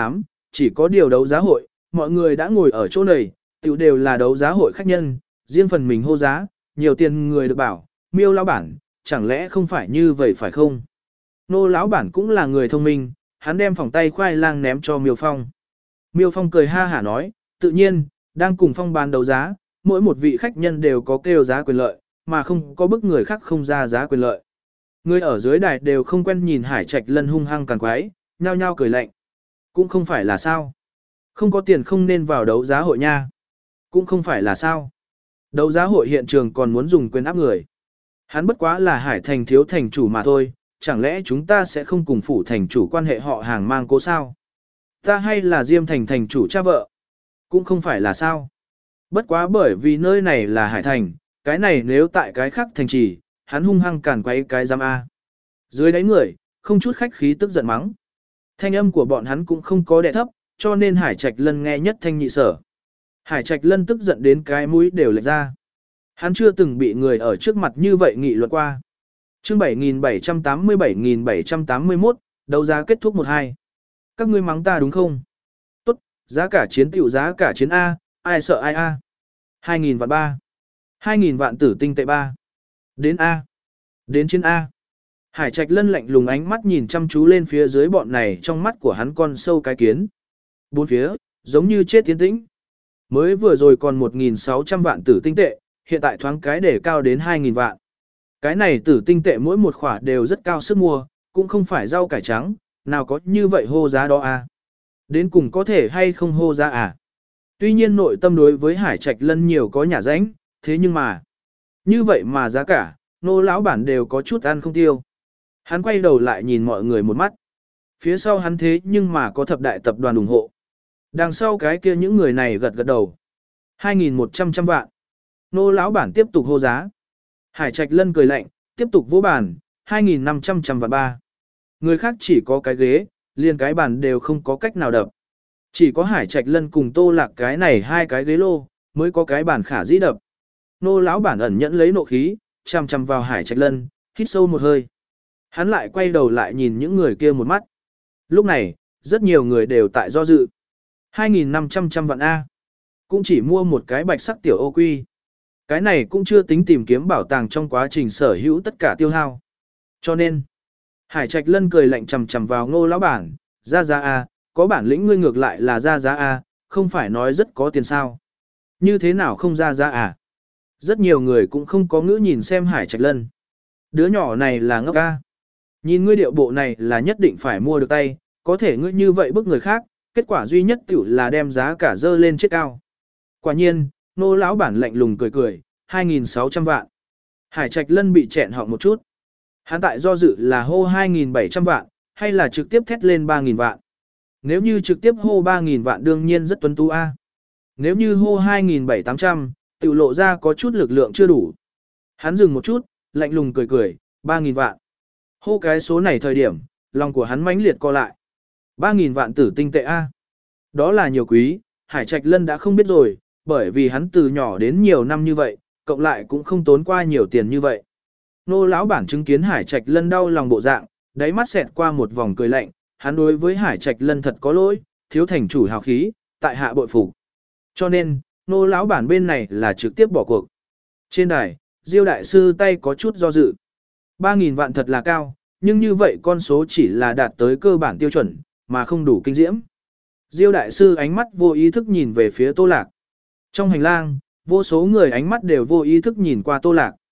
chỉ có điều đấu giá hội, mọi người đã ngồi ở chỗ này, tiểu đều là đấu giá hội khách nhân, riêng phần mình hô giá, nhiều tiền người được bảo, Miêu lão bản, chẳng lẽ không phải như vậy phải không? Nô lão bản cũng là người thông minh, hắn đem phòng tay khoai lang ném cho Miêu Phong. Miêu Phong cười ha hả nói, tự nhiên, đang cùng Phong bán đấu giá, mỗi một vị khách nhân đều có kêu giá quyền lợi, mà không có bức người khác không ra giá quyền lợi. Người ở dưới đài đều không quen nhìn Hải Trạch Lân hung hăng càng quái, nhao nhao cười lạnh. Cũng không phải là sao. Không có tiền không nên vào đấu giá hội nha. Cũng không phải là sao. Đấu giá hội hiện trường còn muốn dùng quyền áp người. Hắn bất quá là Hải Thành thiếu thành chủ mà thôi, chẳng lẽ chúng ta sẽ không cùng phủ thành chủ quan hệ họ hàng mang cố sao? Ta hay là Diêm Thành thành chủ cha vợ? Cũng không phải là sao. Bất quá bởi vì nơi này là Hải Thành, cái này nếu tại cái khác thành trì, hắn hung hăng càn quấy cái giam A. Dưới đáy người, không chút khách khí tức giận mắng. Thanh âm của bọn hắn cũng không có đè thấp, cho nên Hải Trạch Lân nghe nhất thanh nhị sở. Hải Trạch Lân tức giận đến cái mũi đều lệch ra. Hắn chưa từng bị người ở trước mặt như vậy nghị luận qua. Chương bảy nghìn bảy trăm tám mươi bảy nghìn bảy trăm tám mươi mốt, đấu giá kết thúc một hai. Các ngươi mắng ta đúng không? Tốt, giá cả chiến tiểu giá cả chiến A, ai sợ ai A. hai nghìn vạn ba. hai nghìn vạn tử tinh tệ ba. Đến A. Đến chiến A. Hải Trạch Lân lạnh lùng ánh mắt nhìn chăm chú lên phía dưới bọn này, trong mắt của hắn con sâu cái kiến. Bốn phía, giống như chết tiến tĩnh. Mới vừa rồi còn một nghìn sáu trăm vạn tử tinh tệ, hiện tại thoáng cái để cao đến hai nghìn vạn. Cái này tử tinh tệ mỗi một khỏa đều rất cao sức mua, cũng không phải rau cải trắng, nào có như vậy hô giá đó à. Đến cùng có thể hay không hô giá à. Tuy nhiên nội tâm đối với Hải Trạch Lân nhiều có nhà rãnh, thế nhưng mà, như vậy mà giá cả, nô lão bản đều có chút ăn không tiêu. Hắn quay đầu lại nhìn mọi người một mắt. Phía sau hắn thế nhưng mà có thập đại tập đoàn ủng hộ. Đằng sau cái kia những người này gật gật đầu. hai nghìn một trăm trăm vạn. Nô lão bản tiếp tục hô giá. Hải Trạch Lân cười lạnh, tiếp tục vỗ bàn, hai nghìn năm trăm trăm vạn ba. Người khác chỉ có cái ghế, liền cái bàn đều không có cách nào đập. Chỉ có Hải Trạch Lân cùng Tô Lạc cái này hai cái ghế lô, mới có cái bàn khả dĩ đập. Nô lão bản ẩn nhẫn lấy nộ khí, chằm chằm vào Hải Trạch Lân, hít sâu một hơi. Hắn lại quay đầu lại nhìn những người kia một mắt. Lúc này, rất nhiều người đều tại do dự. hai nghìn năm trăm trăm vạn A. Cũng chỉ mua một cái bạch sắc tiểu ô quy. Cái này cũng chưa tính tìm kiếm bảo tàng trong quá trình sở hữu tất cả tiêu hao. Cho nên, Hải Trạch Lân cười lạnh chằm chằm vào Ngô lão bản, ra giá A, có bản lĩnh ngươi ngược lại là ra giá A, không phải nói rất có tiền sao. Như thế nào không ra giá à? Rất nhiều người cũng không có ngữ nhìn xem Hải Trạch Lân. Đứa nhỏ này là ngốc A. Nhìn ngươi điệu bộ này là nhất định phải mua được tay, có thể ngươi như vậy bức người khác, kết quả duy nhất tiểu là đem giá cả dơ lên chết cao. Quả nhiên, nô lão bản lạnh lùng cười cười, hai nghìn sáu trăm vạn. Hải Trạch Lân bị chẹn họng một chút. Hắn tại do dự là hô hai nghìn bảy trăm vạn, hay là trực tiếp thét lên ba nghìn vạn. Nếu như trực tiếp hô ba nghìn vạn đương nhiên rất tuấn tú A. Nếu như hô hai nghìn bảy trăm tám trăm, tiểu lộ ra có chút lực lượng chưa đủ. Hắn dừng một chút, lạnh lùng cười cười, ba nghìn vạn. Hô cái số này thời điểm, lòng của hắn mãnh liệt co lại. ba nghìn vạn tử tinh tệ A. Đó là nhiều quý, Hải Trạch Lân đã không biết rồi, bởi vì hắn từ nhỏ đến nhiều năm như vậy, cộng lại cũng không tốn qua nhiều tiền như vậy. Nô lão bản chứng kiến Hải Trạch Lân đau lòng bộ dạng, đáy mắt xẹt qua một vòng cười lạnh, hắn đối với Hải Trạch Lân thật có lỗi, thiếu thành chủ hào khí, tại hạ bội phục. Cho nên, nô lão bản bên này là trực tiếp bỏ cuộc. Trên đài, Diêu đại sư tay có chút do dự. ba nghìn vạn thật là cao, nhưng như vậy con số chỉ là đạt tới cơ bản tiêu chuẩn, mà không đủ kinh diễm. Diêu đại sư ánh mắt vô ý thức nhìn về phía Tô Lạc. Trong hành lang, vô số người ánh mắt đều vô ý thức nhìn qua Tô Lạc.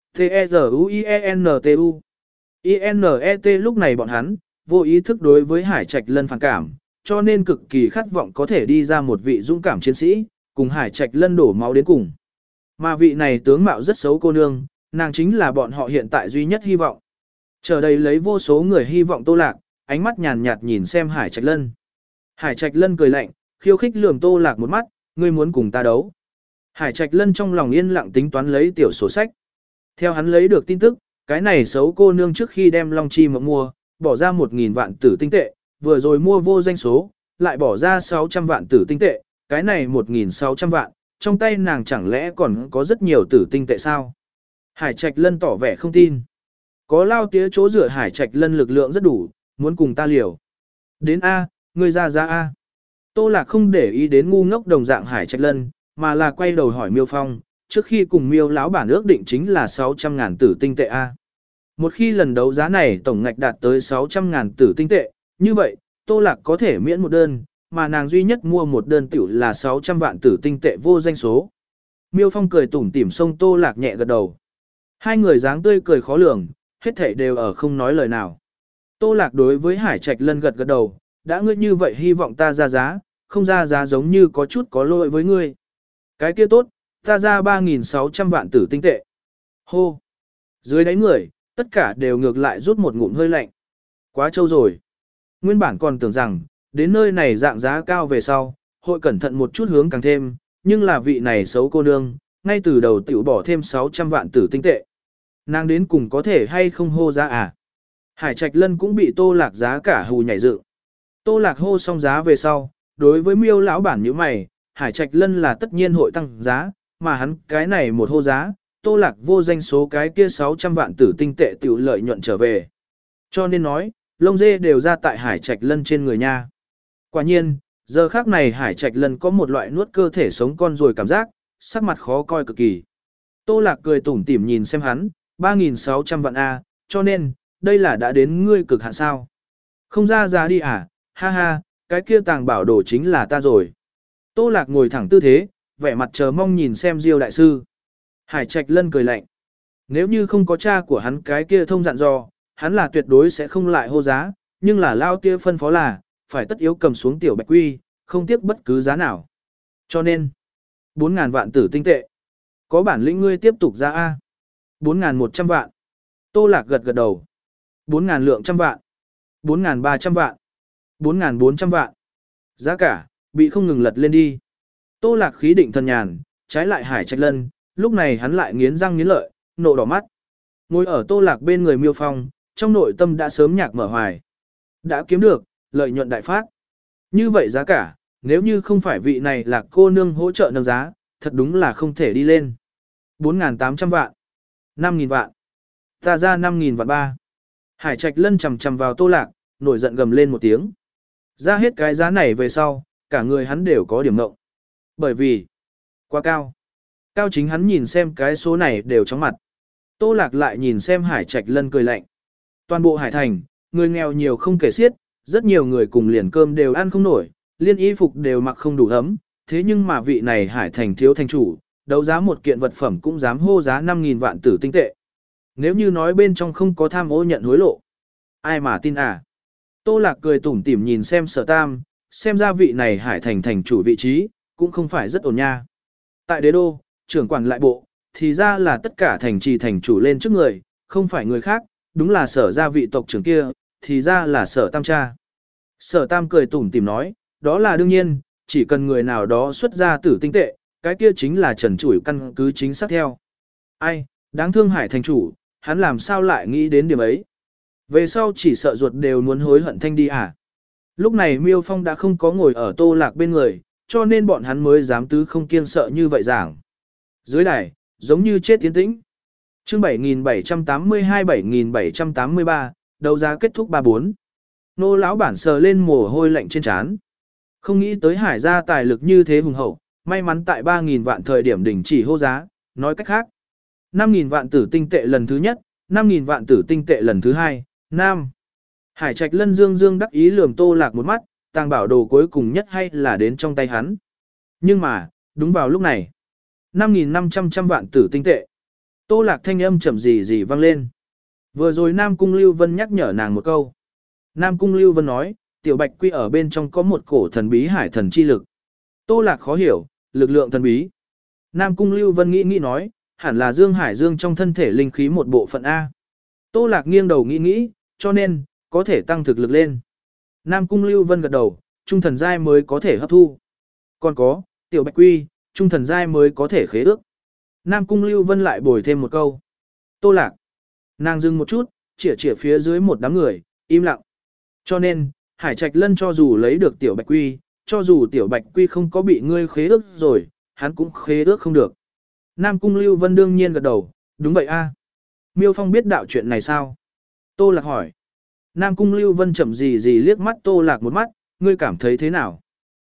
T-E-Z-U-I-E-N-T-U I-N-E-T lúc này bọn hắn, vô ý thức đối với Hải Trạch Lân phản cảm, cho nên cực kỳ khát vọng có thể đi ra một vị dũng cảm chiến sĩ, cùng Hải Trạch Lân đổ máu đến cùng. Mà vị này tướng mạo rất xấu cô nương, nàng chính là bọn họ hiện tại duy nhất hy vọng. Chờ đây lấy vô số người hy vọng Tô Lạc, ánh mắt nhàn nhạt nhìn xem Hải Trạch Lân. Hải Trạch Lân cười lạnh, khiêu khích lườm Tô Lạc một mắt, ngươi muốn cùng ta đấu. Hải Trạch Lân trong lòng yên lặng tính toán lấy tiểu sổ sách. Theo hắn lấy được tin tức, cái này xấu cô nương trước khi đem Long Chi Mộng mua, bỏ ra một nghìn vạn tử tinh tệ, vừa rồi mua vô danh số, lại bỏ ra sáu trăm vạn tử tinh tệ, cái này một nghìn sáu trăm vạn, trong tay nàng chẳng lẽ còn có rất nhiều tử tinh tệ sao? Hải Trạch Lân tỏ vẻ không tin. Có lao tía chỗ dựa Hải Trạch Lân lực lượng rất đủ, muốn cùng ta liều. Đến A, ngươi ra ra A. Tô Lạc không để ý đến ngu ngốc đồng dạng Hải Trạch Lân, mà là quay đầu hỏi Miêu Phong, trước khi cùng Miêu lão bản ước định chính là sáu trăm ngàn tử tinh tệ a. Một khi lần đấu giá này tổng ngạch đạt tới sáu trăm ngàn tử tinh tệ, như vậy, Tô Lạc có thể miễn một đơn, mà nàng duy nhất mua một đơn tiểu là sáu trăm vạn tử tinh tệ vô danh số. Miêu Phong cười tủm tỉm xông Tô Lạc nhẹ gật đầu. Hai người dáng tươi cười khó lường, hết thảy đều ở không nói lời nào. Tô Lạc đối với Hải Trạch Lân gật gật đầu, đã ngươi như vậy hy vọng ta ra giá, không ra giá giống như có chút có lỗi với ngươi. Cái kia tốt, ta ra ba nghìn sáu trăm vạn tử tinh tệ. Hô! Dưới đáy người, tất cả đều ngược lại rút một ngụm hơi lạnh. Quá trâu rồi. Nguyên bản còn tưởng rằng, đến nơi này dạng giá cao về sau, hội cẩn thận một chút hướng càng thêm, nhưng là vị này xấu cô nương, ngay từ đầu tiểu bỏ thêm sáu trăm vạn tử tinh tệ. Nàng đến cùng có thể hay không hô giá à? Hải Trạch Lân cũng bị Tô Lạc giá cả hù nhảy dựng. Tô Lạc hô xong giá về sau, đối với Miêu lão bản như mày, Hải Trạch Lân là tất nhiên hội tăng giá, mà hắn cái này một hô giá, Tô Lạc vô danh số cái kia sáu trăm vạn tử tinh tệ tiểu lợi nhuận trở về. Cho nên nói, lông dê đều ra tại Hải Trạch Lân trên người nha. Quả nhiên, giờ khác này Hải Trạch Lân có một loại nuốt cơ thể sống con rồi cảm giác, sắc mặt khó coi cực kỳ. Tô Lạc cười tủm tỉm nhìn xem hắn, ba nghìn sáu trăm vạn A, cho nên, đây là đã đến ngươi cực hạn sao. Không ra giá đi à, ha ha, cái kia tàng bảo đồ chính là ta rồi. Tô Lạc ngồi thẳng tư thế, vẻ mặt chờ mong nhìn xem Diêu đại sư. Hải Trạch Lân cười lạnh. Nếu như không có cha của hắn cái kia thông dặn dò, hắn là tuyệt đối sẽ không lại hô giá, nhưng là lao tia phân phó là, phải tất yếu cầm xuống tiểu bạch quy, không tiếc bất cứ giá nào. Cho nên, bốn ngàn vạn tử tinh tệ. Có bản lĩnh ngươi tiếp tục ra A. bốn ngàn một trăm vạn. Tô Lạc gật gật đầu. bốn ngàn lượng trăm vạn. bốn ngàn ba trăm vạn. bốn ngàn bốn trăm vạn. Giá cả, bị không ngừng lật lên đi. Tô Lạc khí định thần nhàn, trái lại Hải Trạch Lân, lúc này hắn lại nghiến răng nghiến lợi, nộ đỏ mắt. Ngồi ở Tô Lạc bên người Miêu Phong, trong nội tâm đã sớm nhạc mở hoài. Đã kiếm được, lợi nhuận đại phát. Như vậy giá cả, nếu như không phải vị này là cô nương hỗ trợ nâng giá, thật đúng là không thể đi lên. bốn ngàn tám trăm vạn. năm nghìn vạn. Ta ra năm nghìn vạn ba. Hải Trạch Lân chầm chầm vào Tô Lạc, nổi giận gầm lên một tiếng. Ra hết cái giá này về sau, cả người hắn đều có điểm ngộng. Bởi vì, quá cao. Cao chính hắn nhìn xem cái số này đều chóng mặt. Tô Lạc lại nhìn xem Hải Trạch Lân cười lạnh. Toàn bộ Hải Thành, người nghèo nhiều không kể xiết, rất nhiều người cùng liền cơm đều ăn không nổi, liên y phục đều mặc không đủ ấm. Thế nhưng mà vị này Hải Thành thiếu thành chủ, đấu giá một kiện vật phẩm cũng dám hô giá năm nghìn vạn tử tinh tệ. Nếu như nói bên trong không có tham ô nhận hối lộ, ai mà tin à? Tô Lạc cười tủm tỉm nhìn xem Sở Tam, xem ra vị này Hải Thành thành chủ vị trí, cũng không phải rất ổn nha. Tại đế đô, trưởng quản lại bộ, thì ra là tất cả thành trì thành chủ lên trước người, không phải người khác, đúng là Sở gia vị tộc trưởng kia, thì ra là Sở Tam cha. Sở Tam cười tủm tỉm nói, đó là đương nhiên, chỉ cần người nào đó xuất ra tử tinh tệ, cái kia chính là trần trụi căn cứ chính xác theo. Ai, đáng thương Hải thành chủ, hắn làm sao lại nghĩ đến điểm ấy. Về sau chỉ sợ ruột đều muốn hối hận thanh đi à. Lúc này Miêu Phong đã không có ngồi ở Tô Lạc bên người, cho nên bọn hắn mới dám tứ không kiêng sợ như vậy giảng. Dưới đài, giống như chết tiến tĩnh. Chương bảy nghìn bảy trăm tám mươi hai bảy nghìn bảy trăm tám mươi ba, đấu giá kết thúc ba bốn. Nô lão bản sờ lên mồ hôi lạnh trên trán. Không nghĩ tới Hải gia tài lực như thế hùng hậu, may mắn tại ba nghìn vạn thời điểm đỉnh chỉ hô giá, nói cách khác. năm nghìn vạn tử tinh tệ lần thứ nhất, năm nghìn vạn tử tinh tệ lần thứ hai, nam. Hải Trạch Lân dương dương đắc ý lườm Tô Lạc một mắt, tàng bảo đồ cuối cùng nhất hay là đến trong tay hắn. Nhưng mà, đúng vào lúc này, năm nghìn năm trăm trăm vạn tử tinh tệ. Tô Lạc thanh âm chậm gì gì vang lên. Vừa rồi Nam Cung Lưu Vân nhắc nhở nàng một câu. Nam Cung Lưu Vân nói, tiểu bạch quy ở bên trong có một cổ thần bí hải thần chi lực. Tô Lạc khó hiểu, lực lượng thần bí. Nam Cung Lưu Vân nghĩ nghĩ nói, hẳn là Dương Hải Dương trong thân thể linh khí một bộ phận A. Tô Lạc nghiêng đầu nghĩ nghĩ, cho nên, có thể tăng thực lực lên. Nam Cung Lưu Vân gật đầu, trung thần giai mới có thể hấp thu. Còn có, tiểu bạch quy, trung thần giai mới có thể khế ước. Nam Cung Lưu Vân lại bồi thêm một câu. Tô Lạc. Nàng dừng một chút, chỉa chỉa phía dưới một đám người, im lặng. Cho nên, Hải Trạch Lân cho dù lấy được tiểu bạch quy, cho dù tiểu bạch quy không có bị ngươi khế ước rồi, hắn cũng khế ước không được. Nam Cung Lưu Vân đương nhiên gật đầu, đúng vậy a. Miêu Phong biết đạo chuyện này sao? Tô Lạc hỏi. Nam Cung Lưu Vân chậm gì gì liếc mắt Tô Lạc một mắt, ngươi cảm thấy thế nào?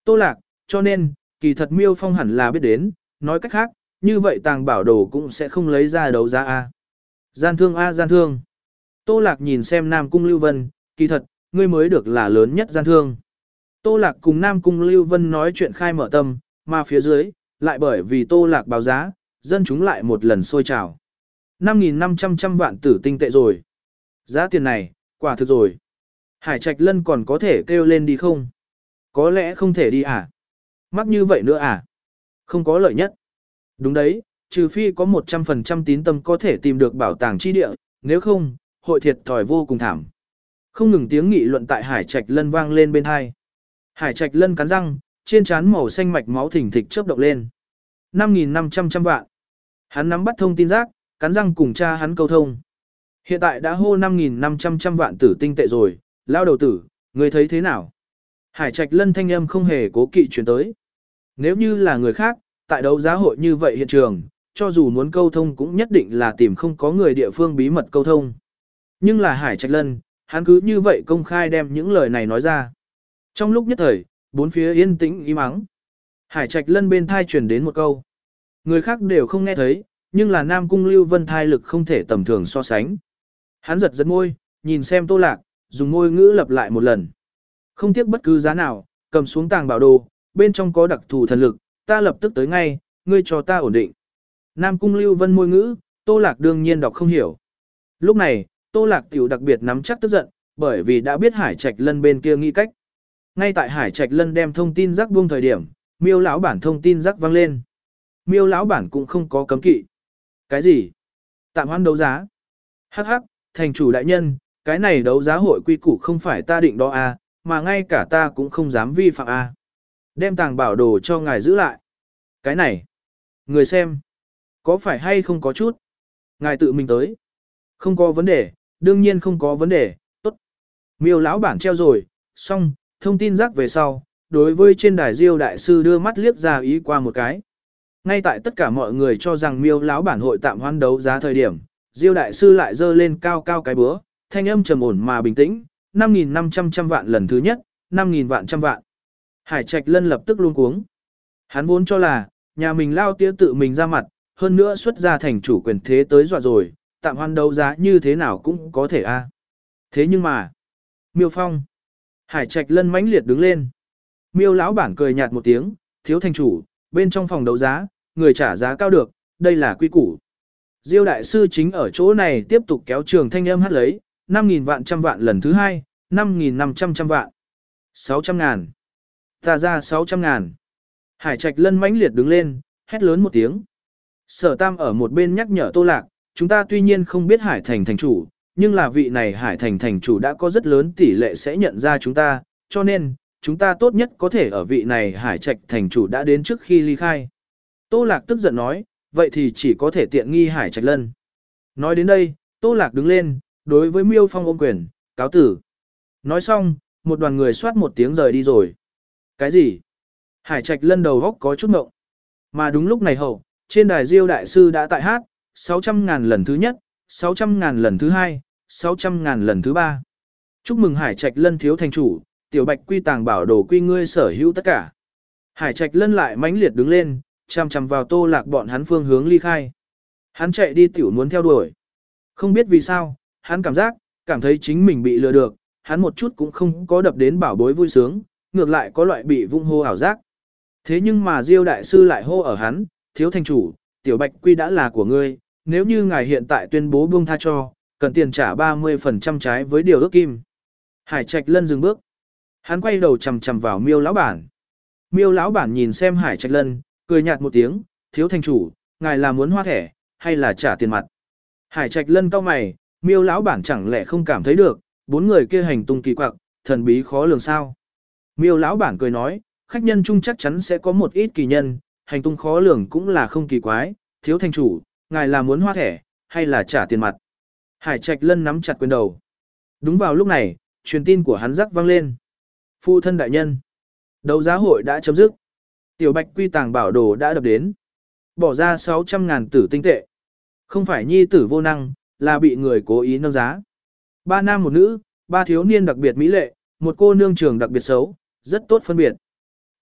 Tô Lạc, cho nên, kỳ thật Miêu Phong hẳn là biết đến, nói cách khác, như vậy tàng bảo đồ cũng sẽ không lấy ra đấu giá A. Gian thương A gian thương. Tô Lạc nhìn xem Nam Cung Lưu Vân, kỳ thật, ngươi mới được là lớn nhất gian thương. Tô Lạc cùng Nam Cung Lưu Vân nói chuyện khai mở tâm, mà phía dưới, lại bởi vì Tô Lạc báo giá, dân chúng lại một lần sôi trào. năm nghìn năm trăm trăm vạn tử tinh tệ rồi. Giá tiền này, quả thực rồi. Hải Trạch Lân còn có thể kêu lên đi không? Có lẽ không thể đi à? Mắc như vậy nữa à? Không có lợi nhất. Đúng đấy, trừ phi có một trăm phần trăm tín tâm có thể tìm được bảo tàng chi địa, nếu không, hội thiệt thòi vô cùng thảm. Không ngừng tiếng nghị luận tại Hải Trạch Lân vang lên bên hai. Hải Trạch Lân cắn răng, trên trán màu xanh mạch máu thình thịch chớp động lên. năm nghìn năm trăm trăm vạn. Hắn nắm bắt thông tin rác, cắn răng cùng cha hắn câu thông. Hiện tại đã hô năm nghìn năm trăm trăm vạn tử tinh tệ rồi, lao đầu tử, người thấy thế nào? Hải Trạch Lân thanh âm không hề cố kỵ truyền tới. Nếu như là người khác, tại đấu giá hội như vậy hiện trường, cho dù muốn câu thông cũng nhất định là tìm không có người địa phương bí mật câu thông. Nhưng là Hải Trạch Lân, hắn cứ như vậy công khai đem những lời này nói ra. Trong lúc nhất thời, bốn phía yên tĩnh im ắng. Hải Trạch Lân bên thai truyền đến một câu. Người khác đều không nghe thấy, nhưng là Nam Cung Lưu Vân thai lực không thể tầm thường so sánh. Hắn giật giật môi, nhìn xem Tô Lạc, dùng môi ngữ lặp lại một lần. Không tiếc bất cứ giá nào, cầm xuống tàng bảo đồ, bên trong có đặc thù thần lực, ta lập tức tới ngay, ngươi cho ta ổn định. Nam Cung Lưu Vân môi ngữ, Tô Lạc đương nhiên đọc không hiểu. Lúc này, Tô Lạc tiểu đặc biệt nắm chắc tức giận, bởi vì đã biết Hải Trạch Lân bên kia nghĩ cách. Ngay tại Hải Trạch Lân đem thông tin rắc buông thời điểm, Miêu lão bản thông tin rắc vang lên. Miêu lão bản cũng không có cấm kỵ. Cái gì? Tạm hoãn đấu giá. Hắc hắc, thành chủ đại nhân, cái này đấu giá hội quy củ không phải ta định đó à, mà ngay cả ta cũng không dám vi phạm à. Đem tàng bảo đồ cho ngài giữ lại. Cái này, người xem, có phải hay không có chút? Ngài tự mình tới. Không có vấn đề, đương nhiên không có vấn đề, tốt. Miêu lão bản treo rồi, xong, thông tin rắc về sau, đối với trên đài Diêu đại sư đưa mắt liếc ra ý qua một cái. Ngay tại tất cả mọi người cho rằng Miêu lão bản hội tạm hoãn đấu giá thời điểm, Diêu đại sư lại giơ lên cao cao cái búa, thanh âm trầm ổn mà bình tĩnh, năm nghìn năm trăm trăm vạn lần thứ nhất, năm nghìn vạn trăm vạn. Hải Trạch Lân lập tức luống cuống. Hắn vốn cho là, nhà mình lao tía tự mình ra mặt, hơn nữa xuất ra thành chủ quyền thế tới dọa rồi, tạm hoãn đấu giá như thế nào cũng có thể a. Thế nhưng mà, Miêu Phong. Hải Trạch Lân mãnh liệt đứng lên. Miêu lão bản cười nhạt một tiếng, thiếu thành chủ, bên trong phòng đấu giá, người trả giá cao được, đây là quy củ. Diêu đại sư chính ở chỗ này tiếp tục kéo trường thanh âm hát lấy, năm nghìn vạn trăm vạn lần thứ hai, năm nghìn năm trăm trăm vạn. sáu trăm ngàn. Ta ra sáu trăm ngàn. Hải Trạch Lân mãnh liệt đứng lên, hét lớn một tiếng. Sở Tam ở một bên nhắc nhở Tô Lạc, chúng ta tuy nhiên không biết Hải Thành thành chủ, nhưng là vị này Hải Thành thành chủ đã có rất lớn tỷ lệ sẽ nhận ra chúng ta, cho nên, chúng ta tốt nhất có thể ở vị này Hải Trạch thành chủ đã đến trước khi ly khai. Tô Lạc tức giận nói, vậy thì chỉ có thể tiện nghi Hải Trạch Lân. Nói đến đây, Tô Lạc đứng lên, đối với Miêu Phong ôm quyền, cáo tử. Nói xong, một đoàn người soát một tiếng rời đi rồi. Cái gì? Hải Trạch Lân đầu góc có chút mộng. Mà đúng lúc này hậu, trên đài Diêu đại sư đã tại hát, sáu trăm ngàn lần thứ nhất, sáu trăm ngàn lần thứ hai, sáu trăm ngàn lần thứ ba. Chúc mừng Hải Trạch Lân thiếu thành chủ, tiểu bạch quy tàng bảo đồ quy ngươi sở hữu tất cả. Hải Trạch Lân lại mãnh liệt đứng lên, chằm chằm vào Tô Lạc bọn hắn phương hướng ly khai. Hắn chạy đi tiểu muốn theo đuổi. Không biết vì sao, hắn cảm giác, cảm thấy chính mình bị lừa được, hắn một chút cũng không có đập đến bảo bối vui sướng, ngược lại có loại bị vung hô ảo giác. Thế nhưng mà Diêu đại sư lại hô ở hắn, thiếu thành chủ, tiểu bạch quy đã là của ngươi, nếu như ngài hiện tại tuyên bố buông tha cho, cần tiền trả ba mươi phần trăm trái với điều ước kim. Hải Trạch Lân dừng bước. Hắn quay đầu chằm chằm vào Miêu lão bản. Miêu lão bản nhìn xem Hải Trạch Lân, cười nhạt một tiếng, thiếu thành chủ, ngài là muốn hoa thẻ, hay là trả tiền mặt. Hải Trạch Lân cau mày, Miêu lão bản chẳng lẽ không cảm thấy được, bốn người kia hành tung kỳ quặc, thần bí khó lường sao. Miêu lão bản cười nói, khách nhân chung chắc chắn sẽ có một ít kỳ nhân, hành tung khó lường cũng là không kỳ quái, thiếu thành chủ, ngài là muốn hoa thẻ, hay là trả tiền mặt. Hải Trạch Lân nắm chặt quyền đầu. Đúng vào lúc này, truyền tin của hắn rắc vang lên. Phụ thân đại nhân, đấu giá hội đã chấm dứt. Tiểu bạch quy tàng bảo đồ đã đập đến. Bỏ ra sáu trăm ngàn tử tinh tệ. Không phải nhi tử vô năng, là bị người cố ý nâng giá. Ba nam một nữ, ba thiếu niên đặc biệt mỹ lệ, một cô nương trường đặc biệt xấu, rất tốt phân biệt. Tốt,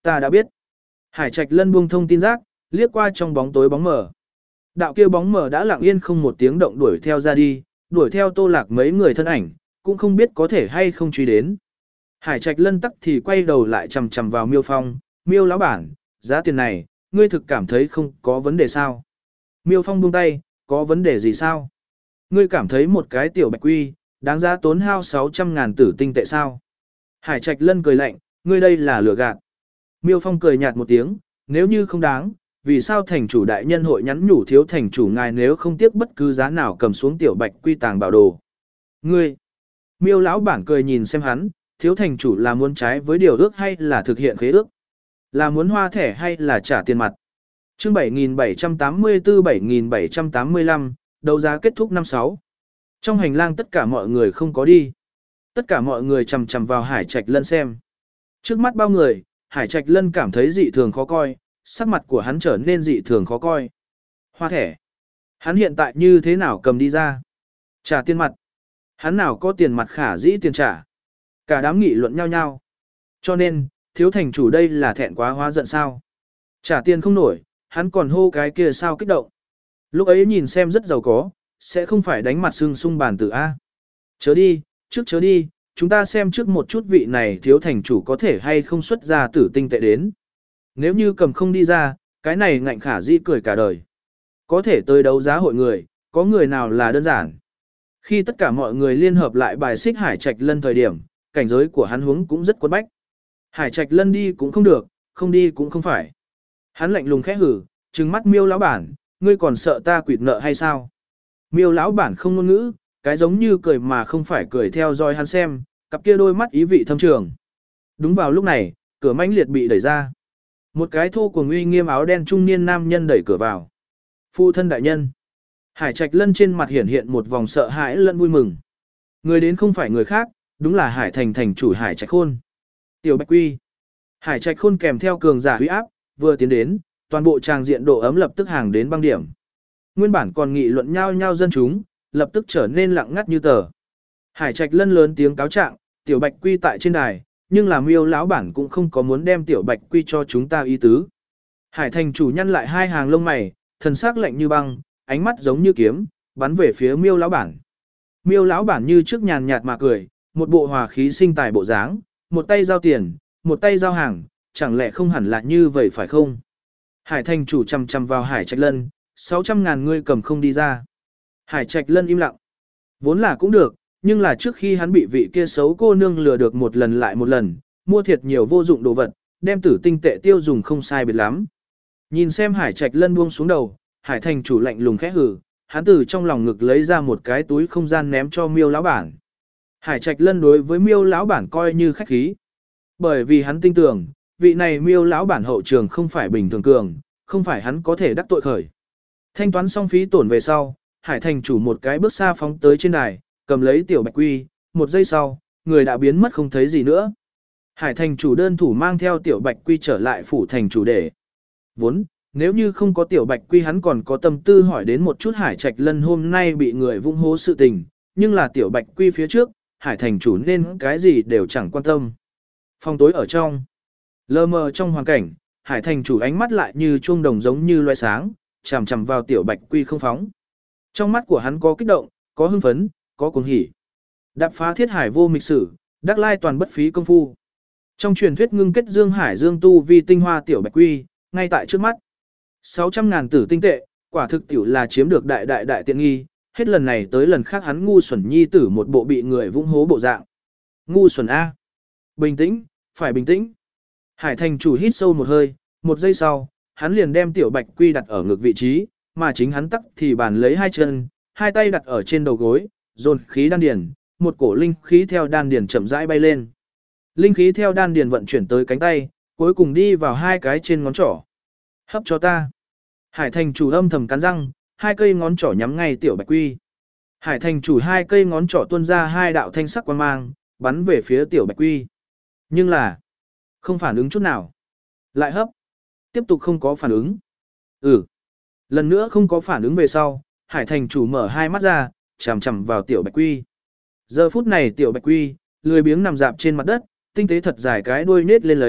Ta đã biết. Hải Trạch Lân buông thông tin giác, liếc qua trong bóng tối bóng mờ. Đạo kia bóng mờ đã lặng yên không một tiếng động đuổi theo ra đi, đuổi theo Tô Lạc mấy người thân ảnh, cũng không biết có thể hay không truy đến. Hải Trạch Lân tắc thì quay đầu lại chằm chằm vào Miêu Phong, Miêu lão bản, giá tiền này, ngươi thực cảm thấy không có vấn đề sao? Miêu Phong buông tay, có vấn đề gì sao? Ngươi cảm thấy một cái tiểu bạch quy, đáng giá tốn hao sáu trăm ngàn tử tinh tệ sao? Hải Trạch Lân cười lạnh, ngươi đây là lừa gạt. Miêu Phong cười nhạt một tiếng, nếu như không đáng, vì sao thành chủ đại nhân hội nhắn nhủ thiếu thành chủ ngài nếu không tiếc bất cứ giá nào cầm xuống tiểu bạch quy tàng bảo đồ? Ngươi! Miêu lão bản cười nhìn xem hắn, thiếu thành chủ là muốn trái với điều ước hay là thực hiện khế ước? Là muốn hoa thẻ hay là trả tiền mặt? Chương bảy nghìn bảy trăm tám mươi tư bảy nghìn bảy trăm tám mươi lăm, đấu giá kết thúc năm sáu. Trong hành lang tất cả mọi người không có đi. Tất cả mọi người chằm chằm vào Hải Trạch Lân xem. Trước mắt bao người, Hải Trạch Lân cảm thấy dị thường khó coi, sắc mặt của hắn trở nên dị thường khó coi. Hoa thẻ. Hắn hiện tại như thế nào cầm đi ra? Trả tiền mặt. Hắn nào có tiền mặt khả dĩ tiền trả. Cả đám nghị luận nhau nhau. Cho nên, thiếu thành chủ đây là thẹn quá hóa giận sao. Trả tiền không nổi, hắn còn hô cái kia sao kích động. Lúc ấy nhìn xem rất giàu có, sẽ không phải đánh mặt sưng sung bàn tử A. Chớ đi, trước chớ đi, chúng ta xem trước một chút vị này thiếu thành chủ có thể hay không xuất ra tử tinh tệ đến. Nếu như cầm không đi ra, cái này ngạnh khả dĩ cười cả đời. Có thể tới đấu giá hội người, có người nào là đơn giản. Khi tất cả mọi người liên hợp lại bài xích Hải Trạch Lân thời điểm, cảnh giới của hắn huống cũng rất quấn bách. Hải Trạch Lân đi cũng không được, không đi cũng không phải. Hắn lạnh lùng khẽ hử, trừng mắt Miêu lão bản, ngươi còn sợ ta quỵt nợ hay sao? Miêu lão bản không ngôn ngữ, cái giống như cười mà không phải cười theo dõi hắn xem, cặp kia đôi mắt ý vị thâm trường. Đúng vào lúc này, cửa mãnh liệt bị đẩy ra. Một cái thô cuồng uy nghiêm áo đen trung niên nam nhân đẩy cửa vào. Phụ thân đại nhân. Hải Trạch Lân trên mặt hiển hiện một vòng sợ hãi lẫn vui mừng. Người đến không phải người khác, đúng là Hải Thành thành chủ Hải Trạch Khôn. Tiểu Bạch Quy. Hải Trạch Khôn kèm theo cường giả uy áp, vừa tiến đến, toàn bộ tràng diện độ ấm lập tức hàng đến băng điểm. Nguyên bản còn nghị luận nhau nhau dân chúng, lập tức trở nên lặng ngắt như tờ. Hải Trạch Lân lớn tiếng cáo trạng, Tiểu Bạch Quy tại trên đài, nhưng là Miêu lão bản cũng không có muốn đem Tiểu Bạch Quy cho chúng ta ý tứ. Hải thành chủ nhăn lại hai hàng lông mày, thần sắc lạnh như băng, ánh mắt giống như kiếm, bắn về phía Miêu lão bản. Miêu lão bản như trước nhàn nhạt mà cười, một bộ hòa khí sinh tài bộ dáng, một tay giao tiền, một tay giao hàng, chẳng lẽ không hẳn là như vậy phải không? Hải thành chủ chằm chằm vào Hải Trạch Lân, sáu trăm ngàn ngươi cầm không đi ra. Hải Trạch Lân im lặng. Vốn là cũng được, nhưng là trước khi hắn bị vị kia xấu cô nương lừa được một lần lại một lần, mua thiệt nhiều vô dụng đồ vật, đem tử tinh tệ tiêu dùng không sai biệt lắm. Nhìn xem Hải Trạch Lân buông xuống đầu, Hải thành chủ lạnh lùng khẽ hừ, hắn từ trong lòng ngực lấy ra một cái túi không gian ném cho Miêu lão bản. Hải Trạch Lân đối với Miêu lão bản coi như khách khí. Bởi vì hắn tin tưởng, vị này Miêu lão bản hậu trường không phải bình thường cường, không phải hắn có thể đắc tội khởi. Thanh toán xong phí tổn về sau, Hải thành chủ một cái bước xa phóng tới trên đài, cầm lấy Tiểu Bạch Quy, một giây sau, người đã biến mất không thấy gì nữa. Hải thành chủ đơn thủ mang theo Tiểu Bạch Quy trở lại phủ thành chủ để. Vốn, nếu như không có Tiểu Bạch Quy hắn còn có tâm tư hỏi đến một chút Hải Trạch Lân hôm nay bị người vung hố sự tình, nhưng là Tiểu Bạch Quy phía trước, Hải thành chủ nên cái gì đều chẳng quan tâm. Phòng tối ở trong, lơ mờ trong hoàn cảnh, Hải thành chủ ánh mắt lại như chuông đồng giống như loe sáng, chằm chằm vào Tiểu Bạch Quy không phóng. Trong mắt của hắn có kích động, có hưng phấn, có cuồng hỉ. Đạp phá thiết hải vô mịch sử, đắc lai toàn bất phí công phu. Trong truyền thuyết ngưng kết dương hải dương tu vi tinh hoa Tiểu Bạch Quy, ngay tại trước mắt. sáu trăm ngàn tử tinh tệ, quả thực tiểu là chiếm được đại đại đại tiện nghi, hết lần này tới lần khác hắn ngu xuẩn nhi tử một bộ bị người vung hố bộ dạng. Ngu xuẩn A. Bình tĩnh, phải bình tĩnh. Hải thành chủ hít sâu một hơi, một giây sau, hắn liền đem Tiểu Bạch Quy đặt ở ngực vị trí, mà chính hắn tắc thì bàn lấy hai chân, hai tay đặt ở trên đầu gối, dồn khí đan điền, một cổ linh khí theo đan điền chậm rãi bay lên. Linh khí theo đan điền vận chuyển tới cánh tay, cuối cùng đi vào hai cái trên ngón trỏ. Hấp cho ta. Hải thành chủ âm thầm cắn răng, hai cây ngón trỏ nhắm ngay Tiểu Bạch Quy. Hải thành chủ hai cây ngón trỏ tuôn ra hai đạo thanh sắc quang mang, bắn về phía Tiểu Bạch Quy. Nhưng là, không phản ứng chút nào. Lại hấp. Tiếp tục không có phản ứng. Ừ. Lần nữa không có phản ứng về sau, Hải thành chủ mở hai mắt ra, chằm chằm vào Tiểu Bạch Quy. Giờ phút này Tiểu Bạch Quy, lười biếng nằm dạp trên mặt đất, tinh tế thật dài cái đuôi nết lên lấy,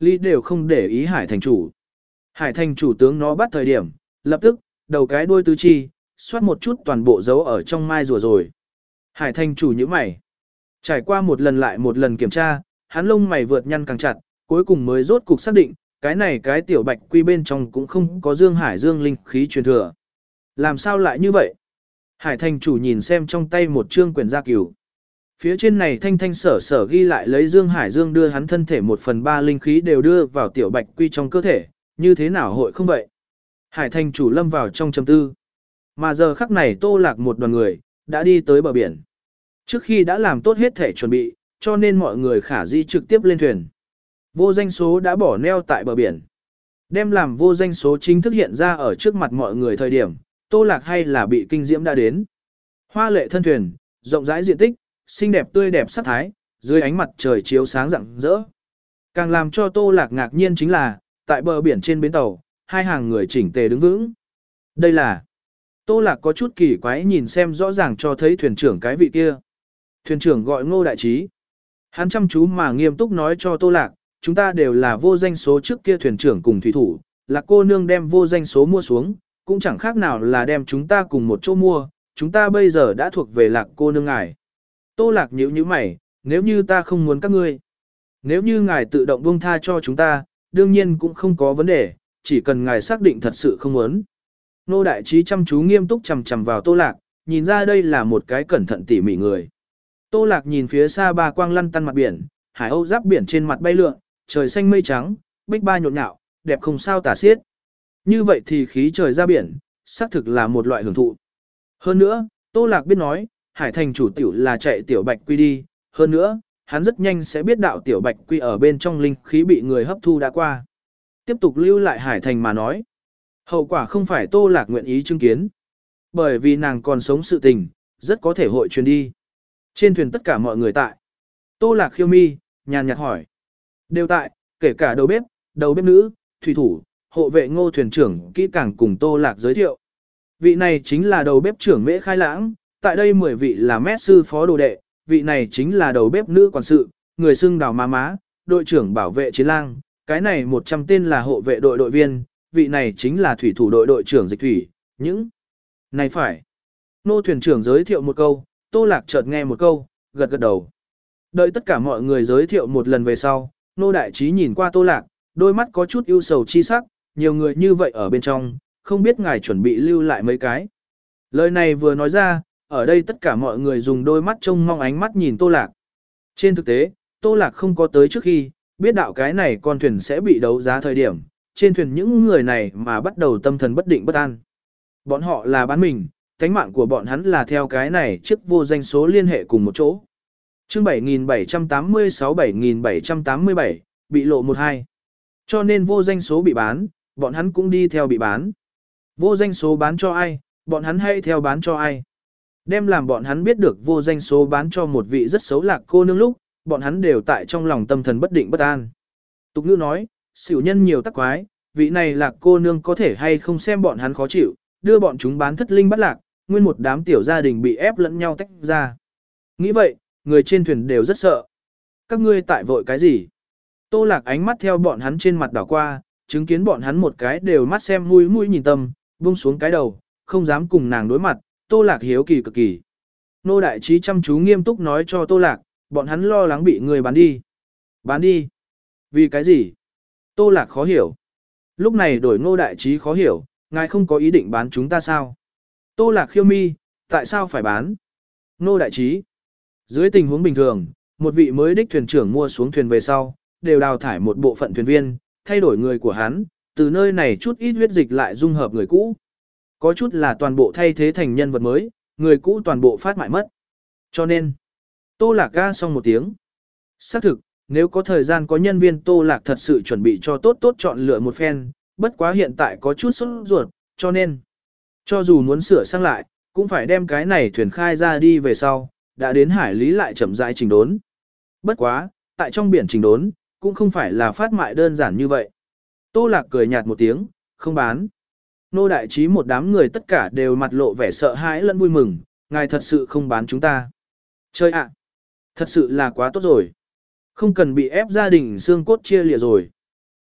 lý đều không để ý Hải thành chủ. Hải thành chủ tướng nó bắt thời điểm, lập tức, đầu cái đuôi tứ chi, xoát một chút toàn bộ dấu ở trong mai rùa rồi. Hải thành chủ như mày. Trải qua một lần lại một lần kiểm tra, hắn lông mày vượt nhăn càng chặt, cuối cùng mới rốt cục xác định, cái này cái tiểu bạch quy bên trong cũng không có dương hải dương linh khí truyền thừa. Làm sao lại như vậy? Hải thành chủ nhìn xem trong tay một chương quyển gia cửu. Phía trên này thanh thanh sở sở ghi lại lấy dương hải dương đưa hắn thân thể một phần ba linh khí đều đưa vào tiểu bạch quy trong cơ thể, như thế nào hội không vậy? Hải thành chủ lâm vào trong trầm tư. Mà giờ khắc này Tô Lạc một đoàn người, đã đi tới bờ biển. Trước khi đã làm tốt hết thể chuẩn bị, cho nên mọi người khả di trực tiếp lên thuyền. Vô danh số đã bỏ neo tại bờ biển. Đem làm vô danh số chính thức hiện ra ở trước mặt mọi người thời điểm, Tô Lạc hay là bị kinh diễm đã đến. Hoa lệ thân thuyền, rộng rãi diện tích, xinh đẹp tươi đẹp sắc thái, dưới ánh mặt trời chiếu sáng rạng rỡ. Càng làm cho Tô Lạc ngạc nhiên chính là, tại bờ biển trên bến tàu, hai hàng người chỉnh tề đứng vững. Đây là Tô Lạc có chút kỳ quái nhìn xem rõ ràng cho thấy thuyền trưởng cái vị kia. Thuyền trưởng gọi Ngô Đại Trí. Hắn chăm chú mà nghiêm túc nói cho Tô Lạc, chúng ta đều là vô danh số trước kia thuyền trưởng cùng thủy thủ, là cô nương đem vô danh số mua xuống, cũng chẳng khác nào là đem chúng ta cùng một chỗ mua, chúng ta bây giờ đã thuộc về lạc cô nương ngài. Tô Lạc nhíu nhíu mày, nếu như ta không muốn các ngươi, nếu như ngài tự động buông tha cho chúng ta, đương nhiên cũng không có vấn đề, chỉ cần ngài xác định thật sự không muốn. Ngô Đại Trí chăm chú nghiêm túc chằm chằm vào Tô Lạc, nhìn ra đây là một cái cẩn thận tỉ mỉ người. Tô Lạc nhìn phía xa ba quang lăn tăn mặt biển, hải âu giáp biển trên mặt bay lượn, trời xanh mây trắng, bích ba nhộn nhạo, đẹp không sao tả xiết. Như vậy thì khí trời ra biển, xác thực là một loại hưởng thụ. Hơn nữa, Tô Lạc biết nói, Hải thành chủ tiểu là chạy tiểu bạch quy đi, hơn nữa, hắn rất nhanh sẽ biết đạo tiểu bạch quy ở bên trong linh khí bị người hấp thu đã qua. Tiếp tục lưu lại Hải thành mà nói. Hậu quả không phải Tô Lạc nguyện ý chứng kiến. Bởi vì nàng còn sống sự tình, rất có thể hội truyền đi. Trên thuyền tất cả mọi người tại. Tô Lạc khiêu mi, nhàn nhạt hỏi. Đều tại, kể cả đầu bếp, đầu bếp nữ, thủy thủ, hộ vệ Ngô thuyền trưởng kỹ càng cùng Tô Lạc giới thiệu. Vị này chính là đầu bếp trưởng Mễ Khai Lãng, tại đây mười vị là mét sư phó đồ đệ, vị này chính là đầu bếp nữ quản sự, người xưng Đào Má Má, đội trưởng bảo vệ chiến lang, cái này một trăm tên là hộ vệ đội đội viên, vị này chính là thủy thủ đội đội trưởng Dịch Thủy, những này phải. Ngô thuyền trưởng giới thiệu một câu, Tô Lạc chợt nghe một câu, gật gật đầu. Đợi tất cả mọi người giới thiệu một lần về sau, Ngô Đại Trí nhìn qua Tô Lạc, đôi mắt có chút ưu sầu chi sắc, nhiều người như vậy ở bên trong, không biết ngài chuẩn bị lưu lại mấy cái. Lời này vừa nói ra, ở đây tất cả mọi người dùng đôi mắt trông mong ánh mắt nhìn Tô Lạc. Trên thực tế, Tô Lạc không có tới trước khi, biết đạo cái này con thuyền sẽ bị đấu giá thời điểm, trên thuyền những người này mà bắt đầu tâm thần bất định bất an. Bọn họ là bán mình, cánh mạng của bọn hắn là theo cái này chiếc vô danh số liên hệ cùng một chỗ. Chương bảy nghìn bảy trăm tám mươi sáu bảy nghìn bảy trăm tám mươi bảy, bị lộ một hai. Cho nên vô danh số bị bán, bọn hắn cũng đi theo bị bán. Vô danh số bán cho ai, bọn hắn hay theo bán cho ai. Đem làm bọn hắn biết được vô danh số bán cho một vị rất xấu lạc cô nương lúc, bọn hắn đều tại trong lòng tâm thần bất định bất an. Tục ngữ nói, xỉu nhân nhiều tắc quái, vị này lạc cô nương có thể hay không xem bọn hắn khó chịu, đưa bọn chúng bán thất linh bắt lạc, nguyên một đám tiểu gia đình bị ép lẫn nhau tách ra. Nghĩ vậy, người trên thuyền đều rất sợ. Các ngươi tại vội cái gì? Tô Lạc ánh mắt theo bọn hắn trên mặt đảo qua, chứng kiến bọn hắn một cái đều mắt xem mũi mũi nhìn tâm, buông xuống cái đầu, không dám cùng nàng đối mặt, Tô Lạc hiếu kỳ cực kỳ. Ngô Đại Trí chăm chú nghiêm túc nói cho Tô Lạc, bọn hắn lo lắng bị người bán đi. Bán đi? Vì cái gì? Tô Lạc khó hiểu. Lúc này đổi Ngô Đại Trí khó hiểu, ngài không có ý định bán chúng ta sao? Tô Lạc khiêu mi, tại sao phải bán? Ngô Đại Trí. Dưới tình huống bình thường, một vị mới đích thuyền trưởng mua xuống thuyền về sau, đều đào thải một bộ phận thuyền viên, thay đổi người của hắn, từ nơi này chút ít huyết dịch lại dung hợp người cũ. Có chút là toàn bộ thay thế thành nhân vật mới, người cũ toàn bộ phát mại mất. Cho nên, Tô Lạc ga xong một tiếng. Xác thực, nếu có thời gian có nhân viên Tô Lạc thật sự chuẩn bị cho tốt tốt chọn lựa một phen, bất quá hiện tại có chút sốt ruột, cho nên, cho dù muốn sửa sang lại, cũng phải đem cái này thuyền khai ra đi về sau, đã đến hải lý lại chậm rãi chỉnh đốn. Bất quá, tại trong biển chỉnh đốn, cũng không phải là phát mại đơn giản như vậy. Tô Lạc cười nhạt một tiếng, không bán. Ngô Đại Trí một đám người tất cả đều mặt lộ vẻ sợ hãi lẫn vui mừng, ngài thật sự không bán chúng ta. Chơi ạ, thật sự là quá tốt rồi. Không cần bị ép gia đình xương cốt chia lìa rồi.